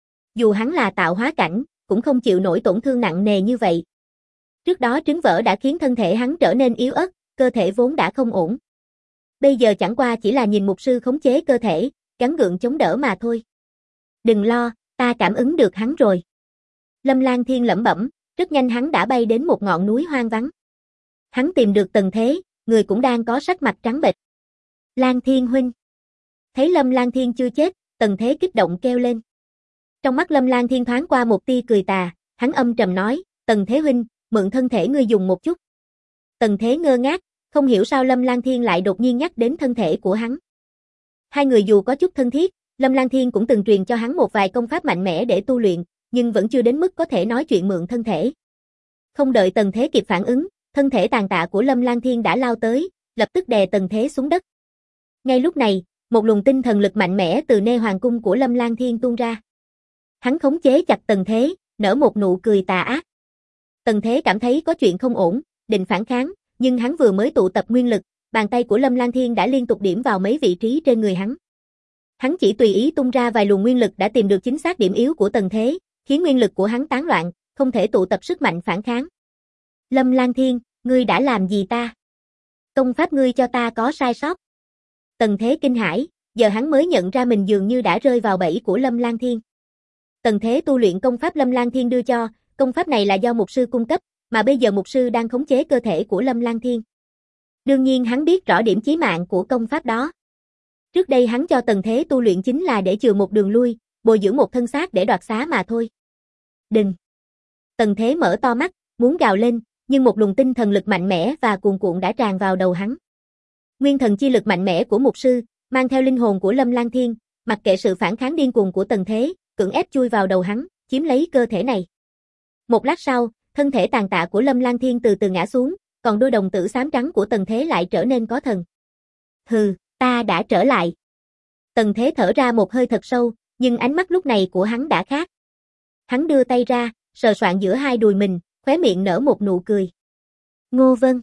Dù hắn là tạo hóa cảnh, cũng không chịu nổi tổn thương nặng nề như vậy. Trước đó trứng vỡ đã khiến thân thể hắn trở nên yếu ớt, cơ thể vốn đã không ổn. Bây giờ chẳng qua chỉ là nhìn mục sư khống chế cơ thể, gắng gượng chống đỡ mà thôi. Đừng lo, ta cảm ứng được hắn rồi. Lâm Lang Thiên lẩm bẩm, rất nhanh hắn đã bay đến một ngọn núi hoang vắng. Hắn tìm được Tần Thế, người cũng đang có sắc mặt trắng bệch. Lang Thiên huynh. Thấy Lâm Lang Thiên chưa chết, Tần Thế kích động kêu lên. Trong mắt Lâm Lang Thiên thoáng qua một tia cười tà, hắn âm trầm nói, Tần Thế huynh, mượn thân thể ngươi dùng một chút. Tần Thế ngơ ngác, không hiểu sao Lâm Lang Thiên lại đột nhiên nhắc đến thân thể của hắn. Hai người dù có chút thân thiết, Lâm Lang Thiên cũng từng truyền cho hắn một vài công pháp mạnh mẽ để tu luyện, nhưng vẫn chưa đến mức có thể nói chuyện mượn thân thể. Không đợi Tần Thế kịp phản ứng, thân thể tàn tạ của Lâm Lang Thiên đã lao tới, lập tức đè Tần Thế xuống đất. Ngay lúc này, một luồng tinh thần lực mạnh mẽ từ nê hoàng cung của Lâm Lang Thiên tuôn ra. Hắn khống chế chặt Tần Thế, nở một nụ cười tà ác. Tần Thế cảm thấy có chuyện không ổn, định phản kháng, nhưng hắn vừa mới tụ tập nguyên lực, bàn tay của Lâm Lang Thiên đã liên tục điểm vào mấy vị trí trên người hắn. Hắn chỉ tùy ý tung ra vài luồng nguyên lực đã tìm được chính xác điểm yếu của Tần Thế, khiến nguyên lực của hắn tán loạn, không thể tụ tập sức mạnh phản kháng. Lâm Lang Thiên, ngươi đã làm gì ta? Công pháp ngươi cho ta có sai sót. Tần Thế kinh hãi, giờ hắn mới nhận ra mình dường như đã rơi vào bẫy của Lâm Lang Thiên. Tần Thế tu luyện công pháp Lâm Lang Thiên đưa cho, công pháp này là do mục sư cung cấp, mà bây giờ mục sư đang khống chế cơ thể của Lâm Lang Thiên. Đương nhiên hắn biết rõ điểm chí mạng của công pháp đó. Trước đây hắn cho Tần Thế tu luyện chính là để chừa một đường lui, bồi dưỡng một thân xác để đoạt xá mà thôi. Đừng! Tần Thế mở to mắt, muốn gào lên, nhưng một luồng tinh thần lực mạnh mẽ và cuồn cuộn đã tràn vào đầu hắn. Nguyên thần chi lực mạnh mẽ của mục sư, mang theo linh hồn của Lâm Lang Thiên, mặc kệ sự phản kháng điên cuồng của Tần Thế, cưỡng ép chui vào đầu hắn, chiếm lấy cơ thể này. Một lát sau, thân thể tàn tạ của Lâm Lang Thiên từ từ ngã xuống, còn đôi đồng tử xám trắng của Tần Thế lại trở nên có thần. Hừ, ta đã trở lại. Tần Thế thở ra một hơi thật sâu, nhưng ánh mắt lúc này của hắn đã khác. Hắn đưa tay ra, sờ soạng giữa hai đùi mình, khóe miệng nở một nụ cười. Ngô Vân,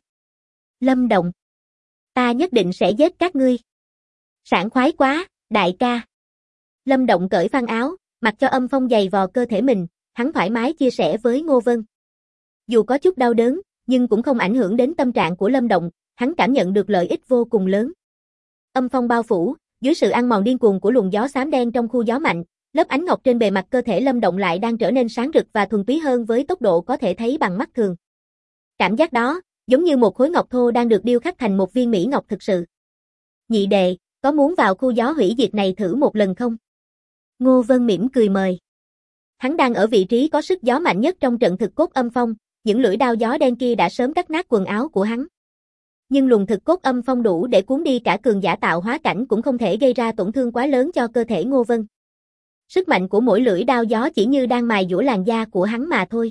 Lâm Động, ta nhất định sẽ giết các ngươi. Sảng khoái quá, đại ca. Lâm Động cởi phăng áo, mặc cho âm phong dày vò cơ thể mình, hắn thoải mái chia sẻ với Ngô Vân. Dù có chút đau đớn, nhưng cũng không ảnh hưởng đến tâm trạng của Lâm Động, hắn cảm nhận được lợi ích vô cùng lớn. Âm phong bao phủ, dưới sự ăn mòn điên cuồng của luồng gió xám đen trong khu gió mạnh, lớp ánh ngọc trên bề mặt cơ thể Lâm Động lại đang trở nên sáng rực và thuần túy hơn với tốc độ có thể thấy bằng mắt thường. Cảm giác đó, giống như một khối ngọc thô đang được điêu khắc thành một viên mỹ ngọc thực sự. Nhị đệ, có muốn vào khu gió hủy diệt này thử một lần không? Ngô Vân mỉm cười mời. Hắn đang ở vị trí có sức gió mạnh nhất trong trận thực cốt âm phong, những lưỡi đao gió đen kia đã sớm cắt nát quần áo của hắn. Nhưng luồng thực cốt âm phong đủ để cuốn đi cả cường giả tạo hóa cảnh cũng không thể gây ra tổn thương quá lớn cho cơ thể Ngô Vân. Sức mạnh của mỗi lưỡi đao gió chỉ như đang mài dũa làn da của hắn mà thôi.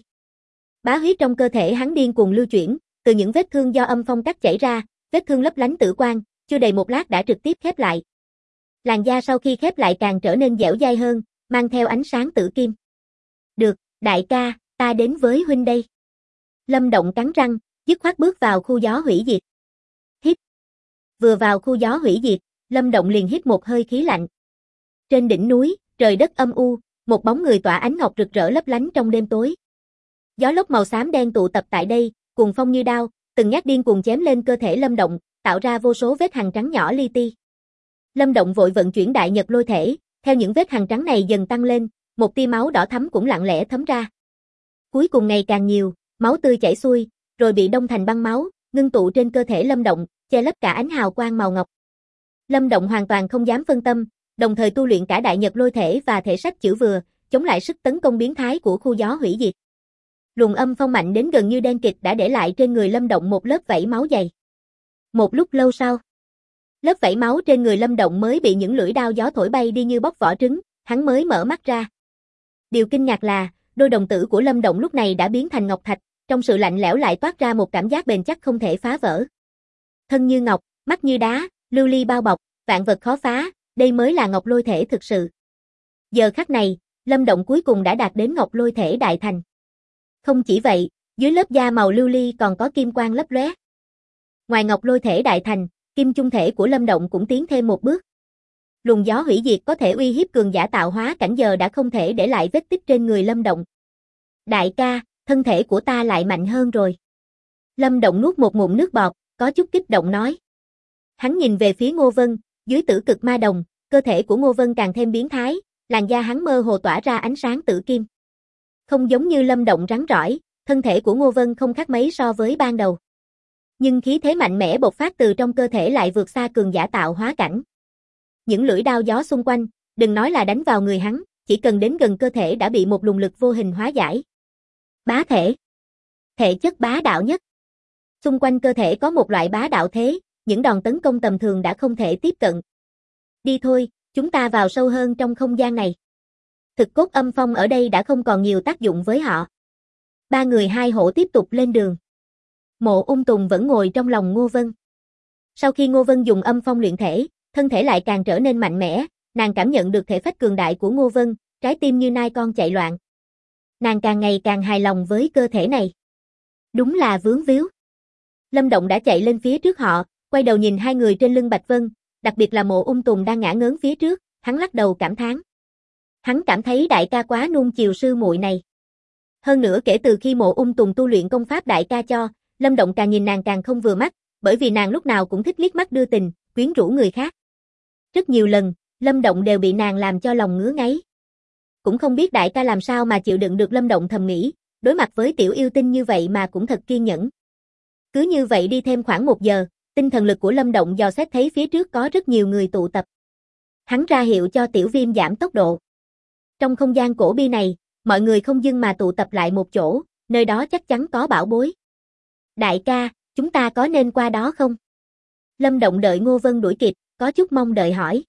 Bá huyết trong cơ thể hắn điên cuồng lưu chuyển, từ những vết thương do âm phong cắt chảy ra, vết thương lấp lánh tử quang, chưa đầy một lát đã trực tiếp khép lại. Làn da sau khi khép lại càng trở nên dẻo dai hơn, mang theo ánh sáng tử kim. Được, đại ca, ta đến với huynh đây. Lâm Động cắn răng, dứt khoát bước vào khu gió hủy diệt. Hít. Vừa vào khu gió hủy diệt, Lâm Động liền hít một hơi khí lạnh. Trên đỉnh núi, trời đất âm u, một bóng người tỏa ánh ngọc rực rỡ lấp lánh trong đêm tối. Gió lốc màu xám đen tụ tập tại đây, cuồng phong như đao, từng nhát điên cuồng chém lên cơ thể Lâm Động, tạo ra vô số vết hằn trắng nhỏ li ti. Lâm Động vội vận chuyển đại nhật lôi thể, theo những vết hằn trắng này dần tăng lên, một tia máu đỏ thắm cũng lặng lẽ thấm ra. Cuối cùng ngày càng nhiều, máu tươi chảy xuôi, rồi bị đông thành băng máu, ngưng tụ trên cơ thể Lâm Động, che lấp cả ánh hào quang màu ngọc. Lâm Động hoàn toàn không dám phân tâm, đồng thời tu luyện cả đại nhật lôi thể và thể sách chữ vừa, chống lại sức tấn công biến thái của khu gió hủy diệt. Luồng âm phong mạnh đến gần như đen kịt đã để lại trên người Lâm Động một lớp vảy máu dày. Một lúc lâu sau, lớp vảy máu trên người Lâm Động mới bị những lưỡi đao gió thổi bay đi như bóc vỏ trứng, hắn mới mở mắt ra. Điều kinh ngạc là, đôi đồng tử của Lâm Động lúc này đã biến thành ngọc thạch, trong sự lạnh lẽo lại toát ra một cảm giác bền chắc không thể phá vỡ. Thân như ngọc, mắt như đá, lưu ly bao bọc, vạn vật khó phá, đây mới là ngọc lôi thể thực sự. Giờ khắc này, Lâm Động cuối cùng đã đạt đến ngọc lôi thể đại thành. Không chỉ vậy, dưới lớp da màu lưu ly còn có kim quang lấp lóe. Ngoài ngọc lôi thể đại thành, kim chung thể của Lâm Động cũng tiến thêm một bước. Luồng gió hủy diệt có thể uy hiếp cường giả tạo hóa cảnh giờ đã không thể để lại vết tích trên người Lâm Động. Đại ca, thân thể của ta lại mạnh hơn rồi. Lâm Động nuốt một ngụm nước bọt, có chút kích động nói. Hắn nhìn về phía Ngô Vân, dưới tử cực ma đồng, cơ thể của Ngô Vân càng thêm biến thái, làn da hắn mơ hồ tỏa ra ánh sáng tử kim. Không giống như Lâm Động rắn rỏi, thân thể của Ngô Vân không khác mấy so với ban đầu. Nhưng khí thế mạnh mẽ bộc phát từ trong cơ thể lại vượt xa cường giả tạo hóa cảnh. Những lưỡi đao gió xung quanh, đừng nói là đánh vào người hắn, chỉ cần đến gần cơ thể đã bị một luồng lực vô hình hóa giải. Bá thể. Thể chất bá đạo nhất. Xung quanh cơ thể có một loại bá đạo thế, những đòn tấn công tầm thường đã không thể tiếp cận. Đi thôi, chúng ta vào sâu hơn trong không gian này. Thực cốt âm phong ở đây đã không còn nhiều tác dụng với họ. Ba người hai hổ tiếp tục lên đường. Mộ Ung Tùng vẫn ngồi trong lòng Ngô Vân. Sau khi Ngô Vân dùng âm phong luyện thể, thân thể lại càng trở nên mạnh mẽ, nàng cảm nhận được thể phách cường đại của Ngô Vân, trái tim như nai con chạy loạn. Nàng càng ngày càng hài lòng với cơ thể này. Đúng là vướng víu. Lâm Động đã chạy lên phía trước họ, quay đầu nhìn hai người trên lưng Bạch Vân, đặc biệt là Mộ Ung Tùng đang ngã ngớn phía trước, hắn lắc đầu cảm thán. Hắn cảm thấy đại ca quá nuông chiều sư muội này. Hơn nữa kể từ khi Mộ Ung Tùng tu luyện công pháp đại ca cho, Lâm Động càng nhìn nàng càng không vừa mắt, bởi vì nàng lúc nào cũng thích liếc mắt đưa tình, quyến rũ người khác. Rất nhiều lần, Lâm Động đều bị nàng làm cho lòng ngứa ngáy. Cũng không biết đại ca làm sao mà chịu đựng được, Lâm Động thầm nghĩ, đối mặt với tiểu yêu tinh như vậy mà cũng thật kiên nhẫn. Cứ như vậy đi thêm khoảng 1 giờ, tinh thần lực của Lâm Động dò xét thấy phía trước có rất nhiều người tụ tập. Hắn ra hiệu cho Tiểu Viêm giảm tốc độ. Trong không gian cổ bi này, mọi người không dưng mà tụ tập lại một chỗ, nơi đó chắc chắn có bảo bối. Đại ca, chúng ta có nên qua đó không? Lâm Động đợi Ngô Vân đuổi kịp, có chút mong đợi hỏi.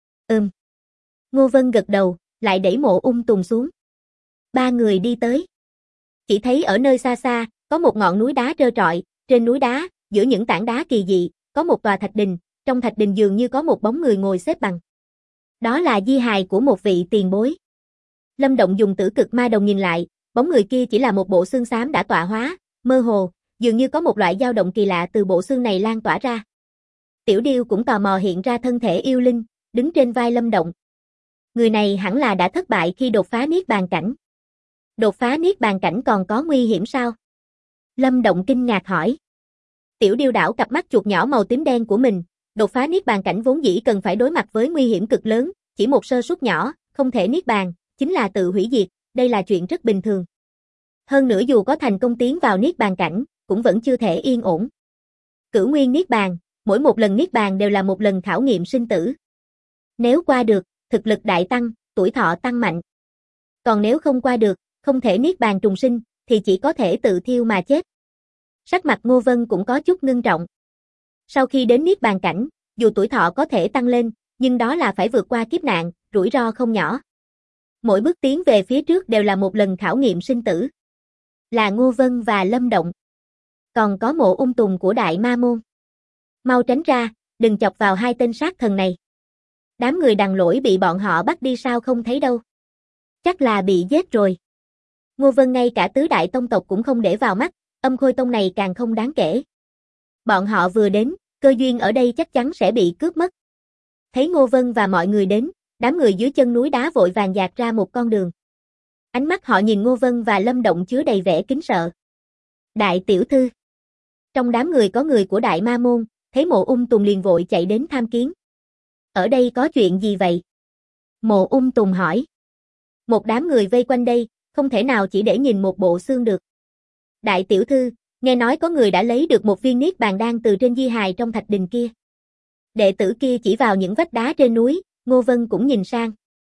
Ngô Vân gật đầu, lại đẩy Mộ Ung Tùng xuống. Ba người đi tới. Chỉ thấy ở nơi xa xa, có một ngọn núi đá trơ trọi, trên núi đá, giữa những tảng đá kỳ dị, có một tòa thạch đình, trong thạch đình dường như có một bóng người ngồi xếp bằng. Đó là di hài của một vị tiền bối. Lâm Động dùng tử cực ma đồng nhìn lại, bóng người kia chỉ là một bộ xương xám đã tọa hóa, mơ hồ, dường như có một loại dao động kỳ lạ từ bộ xương này lan tỏa ra. Tiểu Điêu cũng tò mò hiện ra thân thể yêu linh, đứng trên vai Lâm Động. Người này hẳn là đã thất bại khi đột phá niết bàn cảnh. Đột phá niết bàn cảnh còn có nguy hiểm sao? Lâm Động kinh ngạc hỏi. Tiểu Điêu đảo cặp mắt chuột nhỏ màu tím đen của mình, đột phá niết bàn cảnh vốn dĩ cần phải đối mặt với nguy hiểm cực lớn, chỉ một sơ suất nhỏ, không thể niết bàn, chính là tự hủy diệt, đây là chuyện rất bình thường. Hơn nữa dù có thành công tiến vào niết bàn cảnh, cũng vẫn chưa thể yên ổn. Cửu nguyên niết bàn, mỗi một lần niết bàn đều là một lần khảo nghiệm sinh tử. Nếu qua được, thực lực đại tăng, tuổi thọ tăng mạnh. Còn nếu không qua được, không thể niết bàn trùng sinh, thì chỉ có thể tự thiêu mà chết. Sắc mặt Ngô Vân cũng có chút ngưng trọng. Sau khi đến niết bàn cảnh, dù tuổi thọ có thể tăng lên, nhưng đó là phải vượt qua kiếp nạn, rủi ro không nhỏ. Mỗi bước tiến về phía trước đều là một lần khảo nghiệm sinh tử. Là Ngô Vân và Lâm Động. Còn có Mộ Ung Tùng của Đại Ma Môn. Mau tránh ra, đừng chọc vào hai tên sát thần này. Đám người Đằng Lỗi bị bọn họ bắt đi sao không thấy đâu. Chắc là bị giết rồi. Ngô Vân ngay cả tứ đại tông tộc cũng không để vào mắt, Âm Khôi Tông này càng không đáng kể. Bọn họ vừa đến, cơ duyên ở đây chắc chắn sẽ bị cướp mất. Thấy Ngô Vân và mọi người đến, đám người dưới chân núi đá vội vàng dạt ra một con đường. Ánh mắt họ nhìn Ngô Vân và Lâm Động chứa đầy vẻ kính sợ. Đại tiểu thư. Trong đám người có người của Đại Ma Môn, thấy Mộ Ung Tùng liền vội chạy đến tham kiến. Ở đây có chuyện gì vậy? Mộ Ung Tùng hỏi. Một đám người vây quanh đây, không thể nào chỉ để nhìn một bộ xương được. Đại tiểu thư, nghe nói có người đã lấy được một viên niết bàn đan từ trên di hài trong thạch đình kia. Đệ tử kia chỉ vào những vách đá trên núi, Ngô Vân cũng nhìn sang.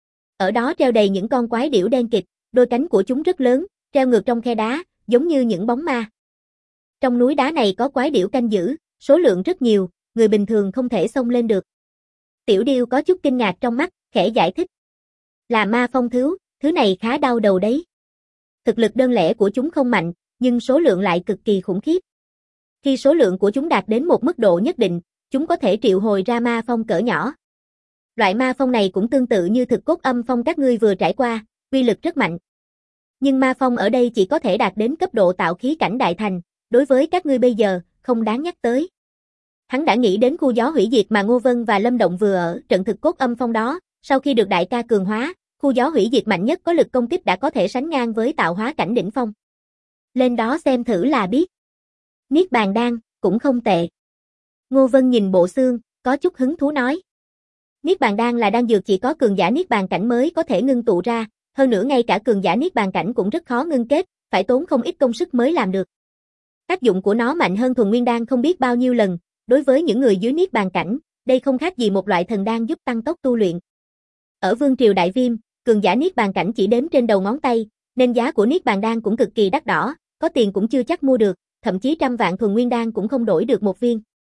Ở đó treo đầy những con quái điểu đen kịt, đôi cánh của chúng rất lớn, treo ngược trong khe đá, giống như những bóng ma. Trong núi đá này có quái điểu canh giữ, số lượng rất nhiều, người bình thường không thể xông lên được. Tiểu Điêu có chút kinh ngạc trong mắt, khẽ giải thích. Là ma phong thứ này khá đau đầu đấy. Thực lực đơn lẻ của chúng không mạnh, nhưng số lượng lại cực kỳ khủng khiếp. Khi số lượng của chúng đạt đến một mức độ nhất định, chúng có thể triệu hồi ra ma phong cỡ nhỏ. Loại ma phong này cũng tương tự như thực cốt âm phong các ngươi vừa trải qua, uy lực rất mạnh. Nhưng ma phong ở đây chỉ có thể đạt đến cấp độ tạo khí cảnh đại thành, đối với các ngươi bây giờ, không đáng nhắc tới. Hắn đã nghĩ đến khu gió hủy diệt mà Ngô Vân và Lâm Động vừa ở trận thực cốt âm phong đó, sau khi được đại ca cường hóa, khu gió hủy diệt mạnh nhất có lực công kích đã có thể sánh ngang với tạo hóa cảnh đỉnh phong. Lên đó xem thử là biết. Niết bàn đan, cũng không tệ. Ngô Vân nhìn bộ xương, có chút hứng thú nói. Niết bàn đan là đan dược chỉ có cường giả niết bàn cảnh mới có thể ngưng tụ ra, hơn nữa ngay cả cường giả niết bàn cảnh cũng rất khó ngưng kết, phải tốn không ít công sức mới làm được. Tác dụng của nó mạnh hơn thuần nguyên đan không biết bao nhiêu lần, đối với những người dưới niết bàn cảnh, đây không khác gì một loại thần đan giúp tăng tốc tu luyện. Ở Vương triều Đại Viêm, cường giả niết bàn cảnh chỉ đếm trên đầu ngón tay, nên giá của niết bàn đan cũng cực kỳ đắt đỏ, có tiền cũng chưa chắc mua được, thậm chí trăm vạn thuần nguyên đan cũng không đổi được một viên.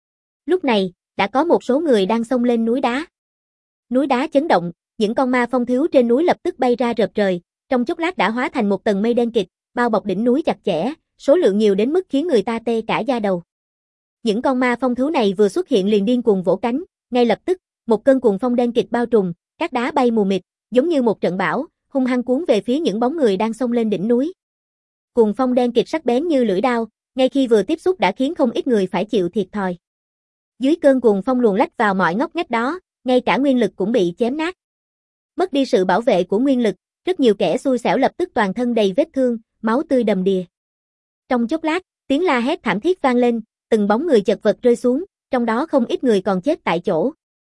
Lúc này, đã có một số người đang xông lên núi đá. Núi đá chấn động, những con ma phong thiếu trên núi lập tức bay ra rợp trời, trong chốc lát đã hóa thành một tầng mây đen kịt, bao bọc đỉnh núi chặt chẽ, số lượng nhiều đến mức khiến người ta tê cả da đầu. Những con ma phong thú này vừa xuất hiện liền điên cuồng vỗ cánh, ngay lập tức, một cơn cuồng phong đen kịt bao trùm, các đá bay mù mịt, giống như một trận bão, hung hăng cuốn về phía những bóng người đang xông lên đỉnh núi. Cuồng phong đen kịt sắc bén như lưỡi đao, ngay khi vừa tiếp xúc đã khiến không ít người phải chịu thiệt thòi. Dưới cơn cuồng phong luồn lách vào mọi ngóc ngách đó, ngay cả nguyên lực cũng bị chém nát. Mất đi sự bảo vệ của nguyên lực, rất nhiều kẻ xui xẻo lập tức toàn thân đầy vết thương, máu tươi đầm đìa. Trong chốc lát, tiếng la hét thảm thiết vang lên, từng bóng người chật vật rơi xuống, trong đó không ít người còn chết tại chỗ.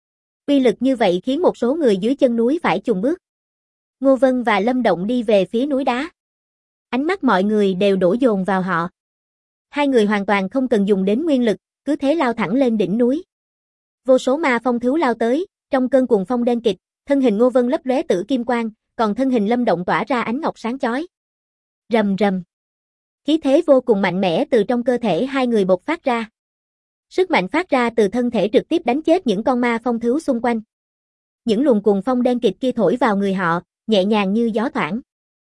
Uy lực như vậy khiến một số người dưới chân núi phải chùn bước. Ngô Vân và Lâm Động đi về phía núi đá. Ánh mắt mọi người đều đổ dồn vào họ. Hai người hoàn toàn không cần dùng đến nguyên lực, cứ thế lao thẳng lên đỉnh núi. Vô số ma phong thú lao tới, trong cơn cuồng phong đen kịt, thân hình Ngô Vân lấp lóe tử kim quang, còn thân hình Lâm Động tỏa ra ánh ngọc sáng chói. Rầm rầm. Khí thế vô cùng mạnh mẽ từ trong cơ thể hai người bộc phát ra. Sức mạnh phát ra từ thân thể trực tiếp đánh chết những con ma phong thú xung quanh. Những luồng cuồng phong đen kịt kia thổi vào người họ, nhẹ nhàng như gió thoảng.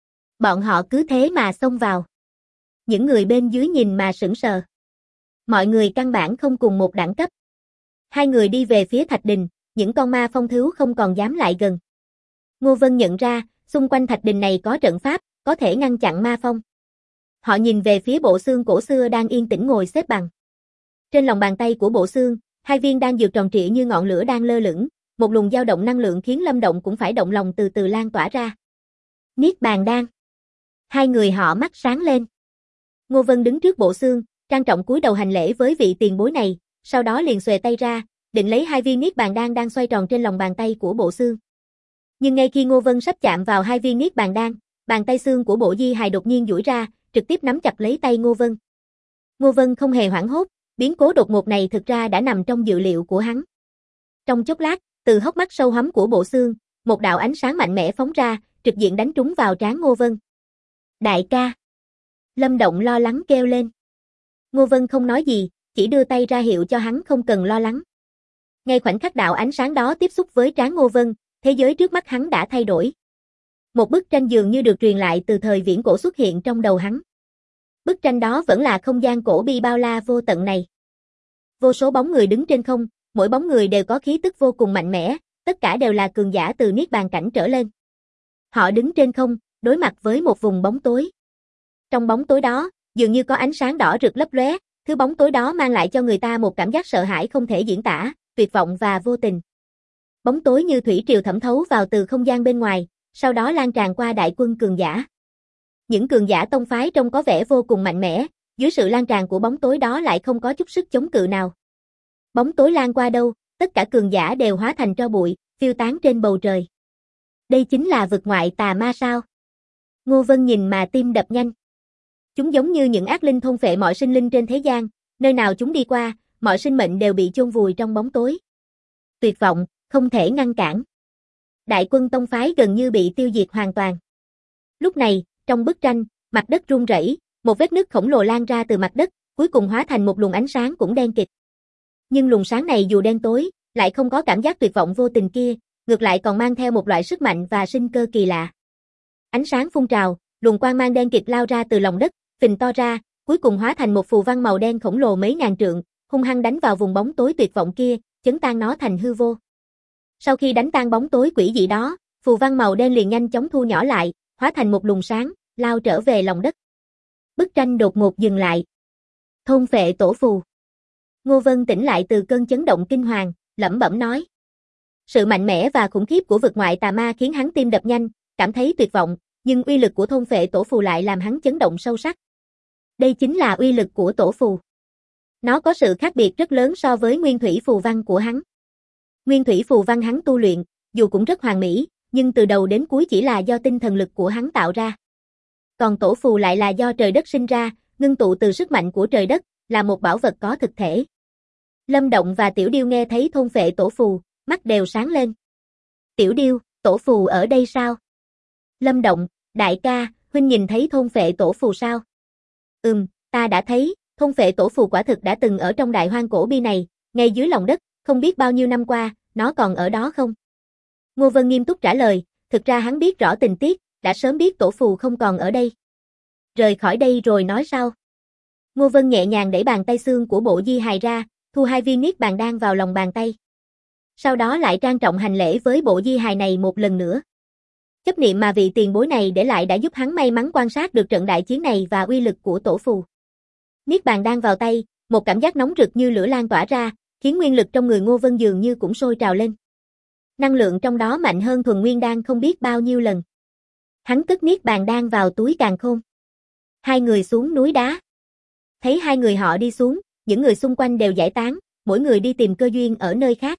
Bọn họ cứ thế mà xông vào. Những người bên dưới nhìn mà sững sờ. Mọi người căn bản không cùng một đẳng cấp. Hai người đi về phía thạch đình, những con ma phong thú không còn dám lại gần. Ngô Vân nhận ra, xung quanh thạch đình này có trận pháp, có thể ngăn chặn ma phong. Họ nhìn về phía bộ xương cổ xưa đang yên tĩnh ngồi xếp bằng. Trên lòng bàn tay của bộ xương, hai viên đan dược tròn trịa như ngọn lửa đang lơ lửng, một luồng dao động năng lượng khiến Lâm Động cũng phải động lòng từ từ lan tỏa ra. Niết bàn đan. Hai người họ mắt sáng lên. Ngô Vân đứng trước bộ xương, trang trọng cúi đầu hành lễ với vị tiền bối này, sau đó liền xuề tay ra, định lấy hai viên niết bàn đan đang xoay tròn trên lòng bàn tay của bộ xương. Nhưng ngay khi Ngô Vân sắp chạm vào hai viên niết bàn đan, bàn tay xương của bộ di hài đột nhiên duỗi ra, trực tiếp nắm chặt lấy tay Ngô Vân. Ngô Vân không hề hoảng hốt, biến cố đột ngột này thực ra đã nằm trong dự liệu của hắn. Trong chốc lát, từ hốc mắt sâu hoắm của bộ xương, một đạo ánh sáng mạnh mẽ phóng ra, trực diện đánh trúng vào trán Ngô Vân. Đại ca! Lâm Động lo lắng kêu lên. Ngô Vân không nói gì, chỉ đưa tay ra hiệu cho hắn không cần lo lắng. Ngay khoảnh khắc đạo ánh sáng đó tiếp xúc với trán Ngô Vân, thế giới trước mắt hắn đã thay đổi. Một bức tranh dường như được truyền lại từ thời viễn cổ xuất hiện trong đầu hắn. Bức tranh đó vẫn là không gian cổ bi bao la vô tận này. Vô số bóng người đứng trên không, mỗi bóng người đều có khí tức vô cùng mạnh mẽ, tất cả đều là cường giả từ niết bàn cảnh trở lên. Họ đứng trên không, đối mặt với một vùng bóng tối. Trong bóng tối đó, dường như có ánh sáng đỏ rực lấp lóe, thứ bóng tối đó mang lại cho người ta một cảm giác sợ hãi không thể diễn tả, tuyệt vọng và vô tình. Bóng tối như thủy triều thẩm thấu vào từ không gian bên ngoài, sau đó lan tràn qua đại quân cường giả. Những cường giả tông phái trông có vẻ vô cùng mạnh mẽ, dưới sự lan tràn của bóng tối đó lại không có chút sức chống cự nào. Bóng tối lan qua đâu, tất cả cường giả đều hóa thành tro bụi, phiêu tán trên bầu trời. Đây chính là vực ngoại tà ma sao? Ngô Vân nhìn mà tim đập nhanh. Chúng giống như những ác linh thôn phệ mọi sinh linh trên thế gian, nơi nào chúng đi qua, mọi sinh mệnh đều bị chôn vùi trong bóng tối. Tuyệt vọng, không thể ngăn cản. Đại quân tông phái gần như bị tiêu diệt hoàn toàn. Lúc này, trong bức tranh, mặt đất rung rẩy, một vết nứt khổng lồ lan ra từ mặt đất, cuối cùng hóa thành một luồng ánh sáng cũng đen kịt. Nhưng luồng sáng này dù đen tối, lại không có cảm giác tuyệt vọng vô tình kia, ngược lại còn mang theo một loại sức mạnh và sinh cơ kỳ lạ. Ánh sáng phun trào, luồng quang mang đen kịt lao ra từ lòng đất, phình to ra, cuối cùng hóa thành một phù văn màu đen khổng lồ mấy ngàn trượng, hung hăng đánh vào vùng bóng tối tuyệt vọng kia, chấn tan nó thành hư vô. Sau khi đánh tan bóng tối quỷ dị đó, phù văn màu đen liền nhanh chóng thu nhỏ lại, hóa thành một luồng sáng, lao trở về lòng đất. Bức tranh đột ngột dừng lại. Thôn phệ tổ phù. Ngô Vân tỉnh lại từ cơn chấn động kinh hoàng, lẩm bẩm nói. Sự mạnh mẽ và khủng khiếp của vực ngoại tà ma khiến hắn tim đập nhanh, cảm thấy tuyệt vọng, nhưng uy lực của thôn phệ tổ phù lại làm hắn chấn động sâu sắc. Đây chính là uy lực của tổ phù. Nó có sự khác biệt rất lớn so với nguyên thủy phù văn của hắn. Nguyên thủy phù văn hắn tu luyện, dù cũng rất hoàn mỹ, nhưng từ đầu đến cuối chỉ là do tinh thần lực của hắn tạo ra. Còn tổ phù lại là do trời đất sinh ra, ngưng tụ từ sức mạnh của trời đất, là một bảo vật có thực thể. Lâm Động và Tiểu Điêu nghe thấy thôn phệ tổ phù, mắt đều sáng lên. Tiểu Điêu, tổ phù ở đây sao? Lâm Động, đại ca, huynh nhìn thấy thôn phệ tổ phù sao? Ta đã thấy, thôn phệ tổ phù quả thực đã từng ở trong đại hoang cổ bi này, ngay dưới lòng đất, không biết bao nhiêu năm qua, nó còn ở đó không? Ngô Vân nghiêm túc trả lời, thực ra hắn biết rõ tình tiết, đã sớm biết tổ phù không còn ở đây. Rời khỏi đây rồi nói sau. Ngô Vân nhẹ nhàng đẩy bàn tay xương của bộ di hài ra, thu 2 viên niết bàn đan vào lòng bàn tay. Sau đó lại trang trọng hành lễ với bộ di hài này một lần nữa. Chấp niệm mà vị tiền bối này để lại đã giúp hắn may mắn quan sát được trận đại chiến này và uy lực của tổ phù. Niết bàn đan vào tay, một cảm giác nóng rực như lửa lan tỏa ra, khiến nguyên lực trong người Ngô Vân dường như cũng sôi trào lên. Năng lượng trong đó mạnh hơn thuần nguyên đan không biết bao nhiêu lần. Hắn cất niết bàn đan vào túi càn khôn. Hai người xuống núi đá. Thấy hai người họ đi xuống, những người xung quanh đều giải tán, mỗi người đi tìm cơ duyên ở nơi khác.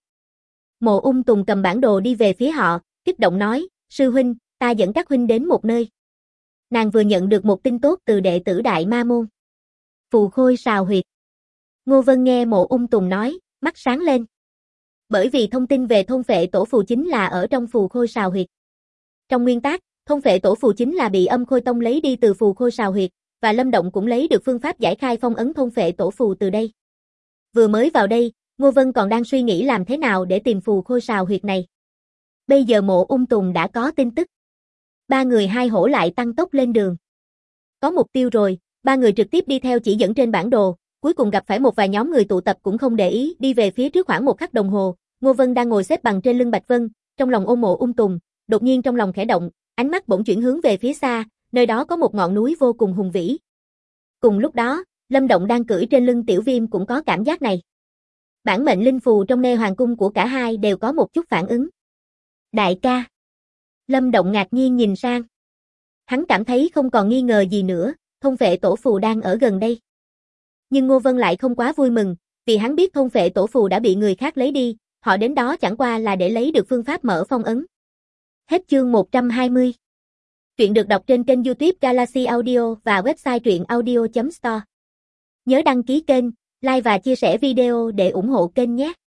Mộ Ung Tùng cầm bản đồ đi về phía họ, kích động nói, sư huynh, ta dẫn các huynh đến một nơi. Nàng vừa nhận được một tin tốt từ đệ tử Đại Ma Môn. Phù Khôi Sào Huyệt. Ngô Vân nghe Mộ Ung Tùng nói, mắt sáng lên. Bởi vì thông tin về thôn phệ tổ phù chính là ở trong Phù Khôi Sào Huyệt. Trong nguyên tắc, thôn phệ tổ phù chính là bị Âm Khôi Tông lấy đi từ Phù Khôi Sào Huyệt, và Lâm Động cũng lấy được phương pháp giải khai phong ấn thôn phệ tổ phù từ đây. Vừa mới vào đây, Ngô Vân còn đang suy nghĩ làm thế nào để tìm Phù Khôi Sào Huyệt này. Bây giờ Mộ Ung Tùng đã có tin tức. Ba người hai hổ lại tăng tốc lên đường. Có mục tiêu rồi, ba người trực tiếp đi theo chỉ dẫn trên bản đồ, cuối cùng gặp phải một vài nhóm người tụ tập cũng không để ý, đi về phía trước khoảng 1 khắc đồng hồ. Ngô Vân đang ngồi xếp bằng trên lưng Bạch Vân, trong lòng ôm Mộ Ung Tùng, đột nhiên trong lòng khẽ động, ánh mắt bỗng chuyển hướng về phía xa, nơi đó có một ngọn núi vô cùng hùng vĩ. Cùng lúc đó, Lâm Động đang cưỡi trên lưng Tiểu Viêm cũng có cảm giác này. Bản mệnh linh phù trong Nê Hoàng cung của cả hai đều có một chút phản ứng. Đại ca. Lâm Động ngạc nhiên nhìn sang. Hắn cảm thấy không còn nghi ngờ gì nữa, thôn phệ tổ phù đang ở gần đây. Nhưng Ngô Vân lại không quá vui mừng, vì hắn biết thôn phệ tổ phù đã bị người khác lấy đi, họ đến đó chẳng qua là để lấy được phương pháp mở phong ấn. Hết chương 120. Truyện được đọc trên kênh YouTube Galaxy Audio và website truyệnaudio.store. Nhớ đăng ký kênh, like và chia sẻ video để ủng hộ kênh nhé.